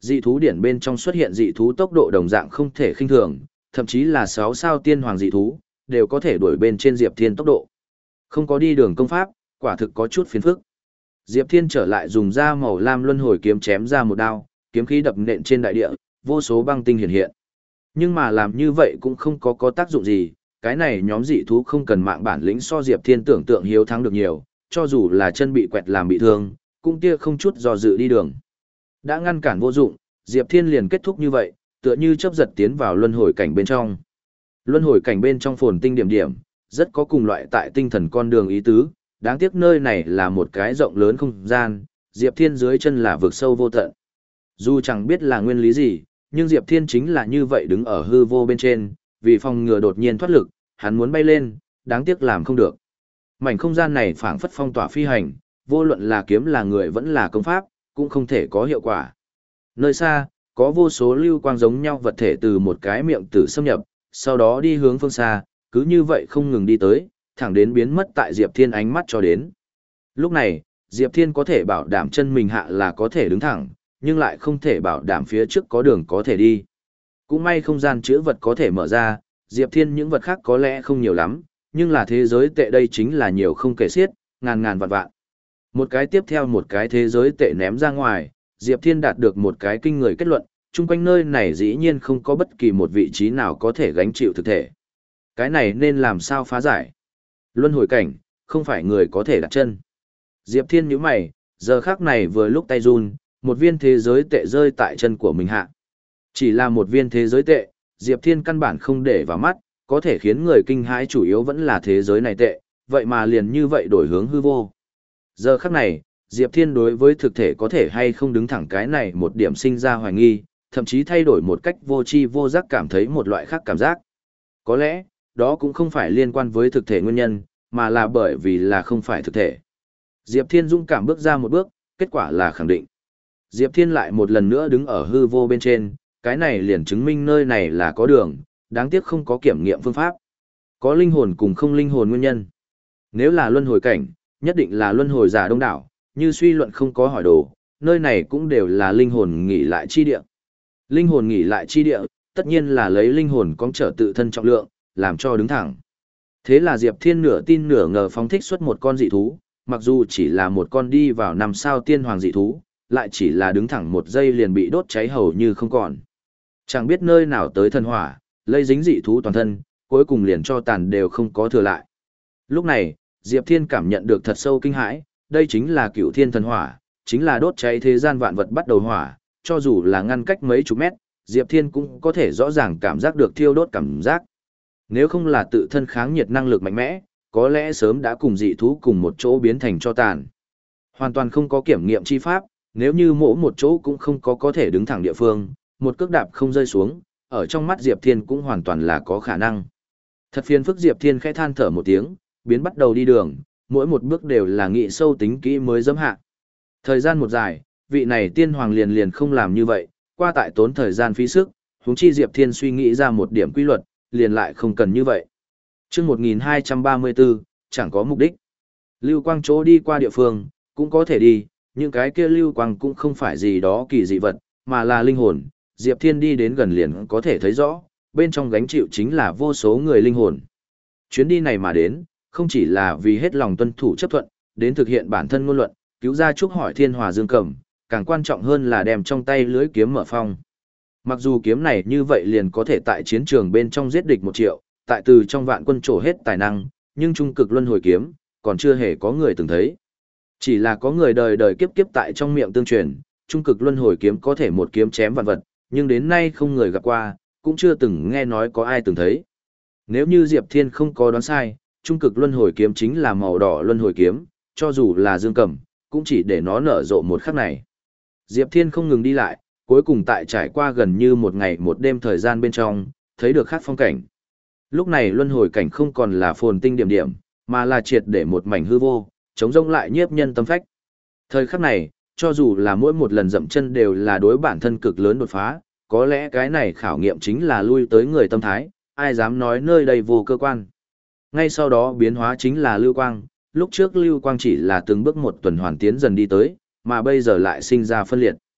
Dị thú điển bên trong xuất hiện dị thú tốc độ đồng dạng không thể khinh thường, thậm chí là sáu sao tiên hoàng dị thú, đều có thể đuổi bên trên Diệp Thiên tốc độ. Không có đi đường công pháp, quả thực có chút phiền phức. Diệp Thiên trở lại dùng ra màu lam luân hồi kiếm chém ra một đao, kiếm khí đập nện trên đại địa, vô số băng tinh hiện hiện. Nhưng mà làm như vậy cũng không có có tác dụng gì, cái này nhóm dị thú không cần mạng bản lĩnh so Diệp Thiên tưởng tượng hiếu thắng được nhiều, cho dù là chân bị quẹt làm bị thương, cũng tia không chút do dự đi đường. Đã ngăn cản vô dụng, Diệp Thiên liền kết thúc như vậy, tựa như chớp giật tiến vào luân hồi cảnh bên trong. Luân hồi cảnh bên trong phồn tinh điểm điểm, rất có cùng loại tại tinh thần con đường ý tứ, đáng tiếc nơi này là một cái rộng lớn không gian, Diệp Thiên dưới chân là vực sâu vô tận. Dù chẳng biết là nguyên lý gì, nhưng Diệp Thiên chính là như vậy đứng ở hư vô bên trên, vì phòng ngừa đột nhiên thoát lực, hắn muốn bay lên, đáng tiếc làm không được. Mảnh không gian này phảng phất phong tỏa phi hành, vô luận là kiếm là người vẫn là công pháp, cũng không thể có hiệu quả. Nơi xa, có vô số lưu quang giống nhau vật thể từ một cái miệng tử xâm nhập, sau đó đi hướng phương xa, cứ như vậy không ngừng đi tới, thẳng đến biến mất tại Diệp Thiên ánh mắt cho đến. Lúc này, Diệp Thiên có thể bảo đảm chân mình hạ là có thể đứng thẳng, nhưng lại không thể bảo đảm phía trước có đường có thể đi. Cũng may không gian chữa vật có thể mở ra, Diệp Thiên những vật khác có lẽ không nhiều lắm, nhưng là thế giới tệ đây chính là nhiều không kể xiết, ngàn ngàn vạn vạn. Một cái tiếp theo một cái thế giới tệ ném ra ngoài, Diệp Thiên đạt được một cái kinh người kết luận, chung quanh nơi này dĩ nhiên không có bất kỳ một vị trí nào có thể gánh chịu thực thể. Cái này nên làm sao phá giải? Luân hồi cảnh, không phải người có thể đặt chân. Diệp Thiên nhíu mày, giờ khắc này vừa lúc tay run, một viên thế giới tệ rơi tại chân của mình hạ. Chỉ là một viên thế giới tệ, Diệp Thiên căn bản không để vào mắt, có thể khiến người kinh hãi chủ yếu vẫn là thế giới này tệ, vậy mà liền như vậy đổi hướng hư vô. Giờ khắc này, Diệp Thiên đối với thực thể có thể hay không đứng thẳng cái này một điểm sinh ra hoài nghi, thậm chí thay đổi một cách vô tri vô giác cảm thấy một loại khác cảm giác. Có lẽ, đó cũng không phải liên quan với thực thể nguyên nhân, mà là bởi vì là không phải thực thể. Diệp Thiên dũng cảm bước ra một bước, kết quả là khẳng định. Diệp Thiên lại một lần nữa đứng ở hư vô bên trên, cái này liền chứng minh nơi này là có đường, đáng tiếc không có kiểm nghiệm phương pháp. Có linh hồn cùng không linh hồn nguyên nhân. Nếu là luân hồi cảnh, nhất định là luân hồi giả đông đảo, như suy luận không có hỏi đồ, nơi này cũng đều là linh hồn nghỉ lại chi địa. Linh hồn nghỉ lại chi địa, tất nhiên là lấy linh hồn cong trở tự thân trọng lượng, làm cho đứng thẳng. Thế là Diệp Thiên nửa tin nửa ngờ phóng thích xuất một con dị thú, mặc dù chỉ là một con đi vào năm sao tiên hoàng dị thú, lại chỉ là đứng thẳng một giây liền bị đốt cháy hầu như không còn. Chẳng biết nơi nào tới thần hỏa, lây dính dị thú toàn thân, cuối cùng liền cho tàn đều không có thừa lại. Lúc này, Diệp Thiên cảm nhận được thật sâu kinh hãi, đây chính là cửu thiên thần hỏa, chính là đốt cháy thế gian vạn vật bắt đầu hỏa, cho dù là ngăn cách mấy chục mét, Diệp Thiên cũng có thể rõ ràng cảm giác được thiêu đốt cảm giác. Nếu không là tự thân kháng nhiệt năng lực mạnh mẽ, có lẽ sớm đã cùng dị thú cùng một chỗ biến thành cho tàn. Hoàn toàn không có kiểm nghiệm chi pháp, nếu như mỗi một chỗ cũng không có có thể đứng thẳng địa phương, một cước đạp không rơi xuống, ở trong mắt Diệp Thiên cũng hoàn toàn là có khả năng. Thật phiền phức Diệp Thiên khẽ than thở một tiếng, biến bắt đầu đi đường, mỗi một bước đều là nghị sâu tính kỹ mới dẫm hạ. Thời gian một dài, vị này tiên hoàng liền liền không làm như vậy, qua tại tốn thời gian phí sức, huống chi Diệp Thiên suy nghĩ ra một điểm quy luật, liền lại không cần như vậy. Chương một nghìn hai trăm ba mươi bốn, chẳng có mục đích. Lưu quang chỗ đi qua địa phương, cũng có thể đi, những cái kia lưu quang cũng không phải gì đó kỳ dị vật, mà là linh hồn. Diệp Thiên đi đến gần liền có thể thấy rõ, bên trong gánh chịu chính là vô số người linh hồn. Chuyến đi này mà đến, không chỉ là vì hết lòng tuân thủ chấp thuận, đến thực hiện bản thân ngôn luận, cứu ra Trúc Hỏi Thiên Hòa Dương Cẩm, càng quan trọng hơn là đem trong tay lưới kiếm mở phong. Mặc dù kiếm này như vậy liền có thể tại chiến trường bên trong giết địch một triệu, tại từ trong vạn quân trổ hết tài năng, nhưng trung cực luân hồi kiếm, còn chưa hề có người từng thấy. Chỉ là có người đời đời kiếp kiếp tại trong miệng tương truyền, trung cực luân hồi kiếm có thể một kiếm chém vạn vật, nhưng đến nay không người gặp qua, cũng chưa từng nghe nói có ai từng thấy. Nếu như Diệp Thiên không có đoán sai, trung cực luân hồi kiếm chính là màu đỏ luân hồi kiếm, cho dù là Dương Cẩm, cũng chỉ để nó nở rộ một khắc này. Diệp Thiên không ngừng đi lại, cuối cùng tại trải qua gần như một ngày một đêm thời gian bên trong, thấy được khác phong cảnh. Lúc này luân hồi cảnh không còn là phồn tinh điểm điểm, mà là triệt để một mảnh hư vô, chống rông lại nhiếp nhân tâm phách. Thời khắc này, cho dù là mỗi một lần dậm chân đều là đối bản thân cực lớn đột phá, có lẽ cái này khảo nghiệm chính là lui tới người tâm thái, ai dám nói nơi đây vô cơ quan. Ngay sau đó biến hóa chính là lưu quang, lúc trước lưu quang chỉ là từng bước một tuần hoàn tiến dần đi tới, mà bây giờ lại sinh ra phân liệt.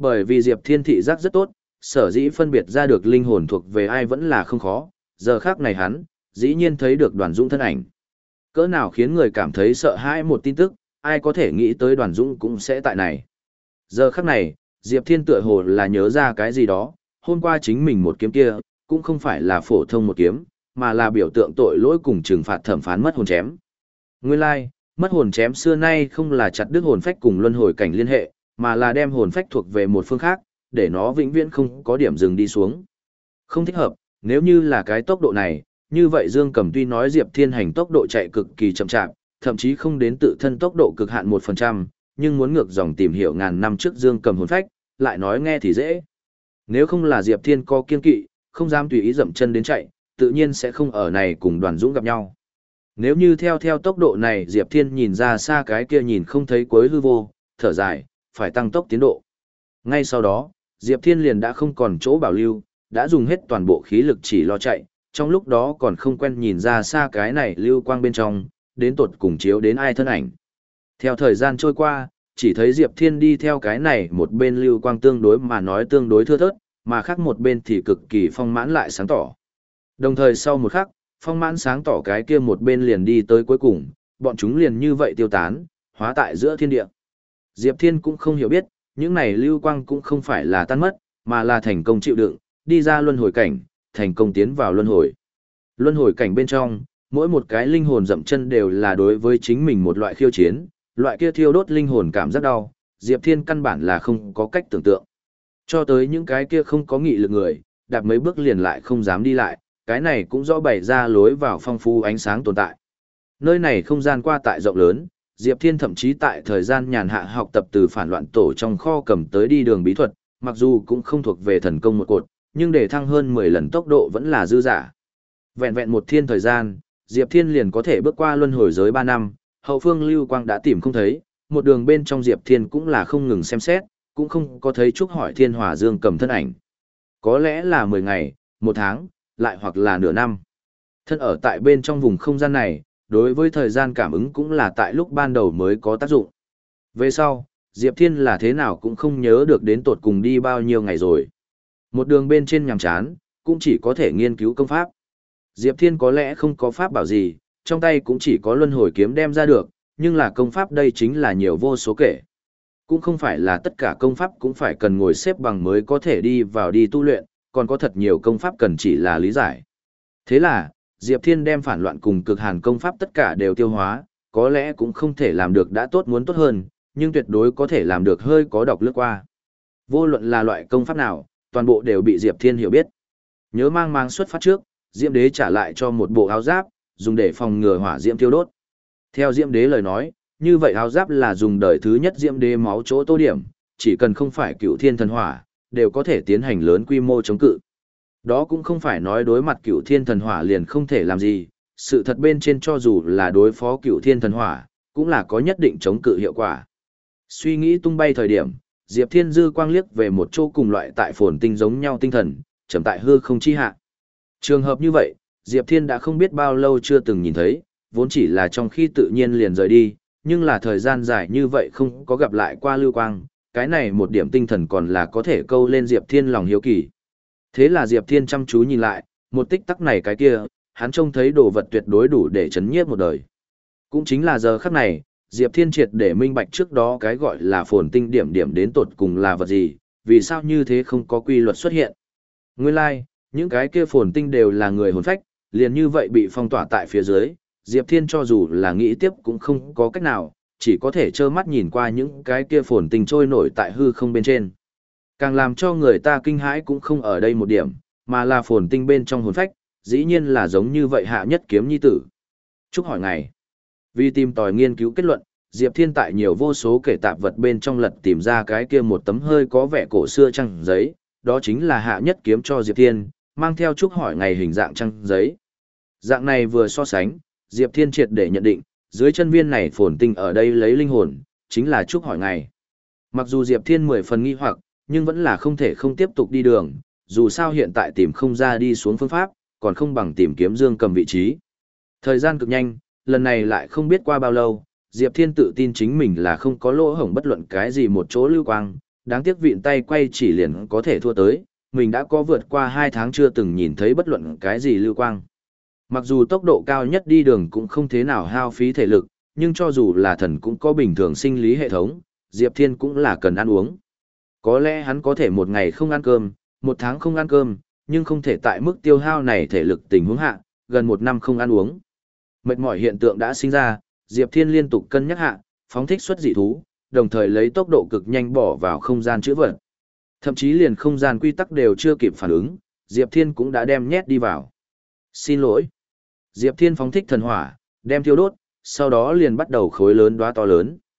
Bởi vì Diệp Thiên thị giác rất tốt, sở dĩ phân biệt ra được linh hồn thuộc về ai vẫn là không khó, giờ khác này hắn, dĩ nhiên thấy được Đoàn Dũng thân ảnh. Cỡ nào khiến người cảm thấy sợ hãi một tin tức, ai có thể nghĩ tới Đoàn Dũng cũng sẽ tại này. Giờ khắc này, Diệp Thiên tựa hồ là nhớ ra cái gì đó, hôm qua chính mình một kiếm kia, cũng không phải là phổ thông một kiếm, mà là biểu tượng tội lỗi cùng trừng phạt thẩm phán mất hồn chém. Nguyên lai, mất hồn chém xưa nay không là chặt đứt hồn phách cùng luân hồi cảnh liên hệ, mà là đem hồn phách thuộc về một phương khác, để nó vĩnh viễn không có điểm dừng đi xuống. Không thích hợp, nếu như là cái tốc độ này, như vậy Dương Cầm tuy nói Diệp Thiên hành tốc độ chạy cực kỳ chậm chạp, thậm chí không đến tự thân tốc độ cực hạn một phần trăm, nhưng muốn ngược dòng tìm hiểu ngàn năm trước Dương Cầm hồn phách, lại nói nghe thì dễ. Nếu không là Diệp Thiên có kiên kỵ, không dám tùy ý dậm chân đến chạy, tự nhiên sẽ không ở này cùng Đoàn Dũng gặp nhau. Nếu như theo theo tốc độ này Diệp Thiên nhìn ra xa cái kia nhìn không thấy cuối hư vô, thở dài, phải tăng tốc tiến độ. Ngay sau đó, Diệp Thiên liền đã không còn chỗ bảo lưu, đã dùng hết toàn bộ khí lực chỉ lo chạy, trong lúc đó còn không quen nhìn ra xa cái này lưu quang bên trong, đến tột cùng chiếu đến ai thân ảnh. Theo thời gian trôi qua, chỉ thấy Diệp Thiên đi theo cái này một bên lưu quang tương đối mà nói tương đối thưa thớt, mà khác một bên thì cực kỳ phong mãn lại sáng tỏ. Đồng thời sau một khắc, phong mãn sáng tỏ cái kia một bên liền đi tới cuối cùng, bọn chúng liền như vậy tiêu tán, hóa tại giữa thiên địa. Diệp Thiên cũng không hiểu biết, những này lưu quang cũng không phải là tan mất, mà là thành công chịu đựng, đi ra luân hồi cảnh, thành công tiến vào luân hồi. Luân hồi cảnh bên trong, mỗi một cái linh hồn dậm chân đều là đối với chính mình một loại khiêu chiến, loại kia thiêu đốt linh hồn cảm giác đau, Diệp Thiên căn bản là không có cách tưởng tượng. Cho tới những cái kia không có nghị lực người, đạp mấy bước liền lại không dám đi lại, cái này cũng rõ bày ra lối vào phong phú ánh sáng tồn tại. Nơi này không gian qua tại rộng lớn, Diệp Thiên thậm chí tại thời gian nhàn hạ học tập từ phản loạn tổ trong kho cầm tới đi đường bí thuật, mặc dù cũng không thuộc về thần công một cột, nhưng để thăng hơn mười lần tốc độ vẫn là dư giả. Vẹn vẹn một thiên thời gian, Diệp Thiên liền có thể bước qua luân hồi giới ba năm, hậu phương lưu quang đã tìm không thấy, một đường bên trong Diệp Thiên cũng là không ngừng xem xét, cũng không có thấy Trúc Hỏi Thiên Hỏa Dương Cầm thân ảnh. Có lẽ là mười ngày, một tháng, lại hoặc là nửa năm. Thân ở tại bên trong vùng không gian này, đối với thời gian cảm ứng cũng là tại lúc ban đầu mới có tác dụng. Về sau, Diệp Thiên là thế nào cũng không nhớ được đến tột cùng đi bao nhiêu ngày rồi. Một đường bên trên nhàm chán, cũng chỉ có thể nghiên cứu công pháp. Diệp Thiên có lẽ không có pháp bảo gì, trong tay cũng chỉ có luân hồi kiếm đem ra được, nhưng là công pháp đây chính là nhiều vô số kể. Cũng không phải là tất cả công pháp cũng phải cần ngồi xếp bằng mới có thể đi vào đi tu luyện, còn có thật nhiều công pháp cần chỉ là lý giải. Thế là, Diệp Thiên đem phản loạn cùng cực hàn công pháp tất cả đều tiêu hóa, có lẽ cũng không thể làm được đã tốt muốn tốt hơn, nhưng tuyệt đối có thể làm được hơi có độc lướt qua. Vô luận là loại công pháp nào, toàn bộ đều bị Diệp Thiên hiểu biết. Nhớ mang mang xuất phát trước, Diễm Đế trả lại cho một bộ áo giáp, dùng để phòng ngừa hỏa diễm tiêu đốt. Theo Diễm Đế lời nói, như vậy áo giáp là dùng đời thứ nhất Diễm Đế máu chỗ tô điểm, chỉ cần không phải cựu thiên thần hỏa, đều có thể tiến hành lớn quy mô chống cự. Đó cũng không phải nói đối mặt cựu thiên thần hỏa liền không thể làm gì, sự thật bên trên cho dù là đối phó cựu thiên thần hỏa, cũng là có nhất định chống cự hiệu quả. Suy nghĩ tung bay thời điểm, Diệp Thiên dư quang liếc về một chỗ cùng loại tại phồn tinh giống nhau tinh thần, trầm tại hư không chi hạ. Trường hợp như vậy, Diệp Thiên đã không biết bao lâu chưa từng nhìn thấy, vốn chỉ là trong khi tự nhiên liền rời đi, nhưng là thời gian dài như vậy không có gặp lại qua lưu quang, cái này một điểm tinh thần còn là có thể câu lên Diệp Thiên lòng hiếu kỳ. Thế là Diệp Thiên chăm chú nhìn lại, một tích tắc này cái kia, hắn trông thấy đồ vật tuyệt đối đủ để chấn nhiếp một đời. Cũng chính là giờ khắc này, Diệp Thiên triệt để minh bạch trước đó cái gọi là phồn tinh điểm điểm đến tột cùng là vật gì, vì sao như thế không có quy luật xuất hiện. Nguyên lai, like, những cái kia phồn tinh đều là người hồn phách, liền như vậy bị phong tỏa tại phía dưới, Diệp Thiên cho dù là nghĩ tiếp cũng không có cách nào, chỉ có thể trơ mắt nhìn qua những cái kia phồn tinh trôi nổi tại hư không bên trên. Càng làm cho người ta kinh hãi cũng không ở đây một điểm, mà là phồn tinh bên trong hồn phách, dĩ nhiên là giống như vậy hạ nhất kiếm nhi tử. Chúc hỏi ngày. Vì tìm tòi nghiên cứu kết luận, Diệp Thiên tại nhiều vô số kể tạp vật bên trong lật tìm ra cái kia một tấm hơi có vẻ cổ xưa trăng giấy, đó chính là hạ nhất kiếm cho Diệp Thiên, mang theo chúc hỏi ngày hình dạng trăng giấy. Dạng này vừa so sánh, Diệp Thiên triệt để nhận định, dưới chân viên này phồn tinh ở đây lấy linh hồn, chính là chúc hỏi ngày. Mặc dù Diệp Thiên mười phần nghi hoặc, nhưng vẫn là không thể không tiếp tục đi đường, dù sao hiện tại tìm không ra đi xuống phương pháp, còn không bằng tìm kiếm Dương Cầm vị trí. Thời gian cực nhanh, lần này lại không biết qua bao lâu, Diệp Thiên tự tin chính mình là không có lỗ hổng bất luận cái gì một chỗ lưu quang, đáng tiếc vịn tay quay chỉ liền có thể thua tới, mình đã có vượt qua hai tháng chưa từng nhìn thấy bất luận cái gì lưu quang. Mặc dù tốc độ cao nhất đi đường cũng không thế nào hao phí thể lực, nhưng cho dù là thần cũng có bình thường sinh lý hệ thống, Diệp Thiên cũng là cần ăn uống. Có lẽ hắn có thể một ngày không ăn cơm, một tháng không ăn cơm, nhưng không thể tại mức tiêu hao này thể lực tình huống hạ, gần một năm không ăn uống. Mệt mỏi hiện tượng đã sinh ra, Diệp Thiên liên tục cân nhắc hạ, phóng thích xuất dị thú, đồng thời lấy tốc độ cực nhanh bỏ vào không gian chữ vật. Thậm chí liền không gian quy tắc đều chưa kịp phản ứng, Diệp Thiên cũng đã đem nhét đi vào. Xin lỗi. Diệp Thiên phóng thích thần hỏa, đem thiêu đốt, sau đó liền bắt đầu khối lớn đóa to lớn.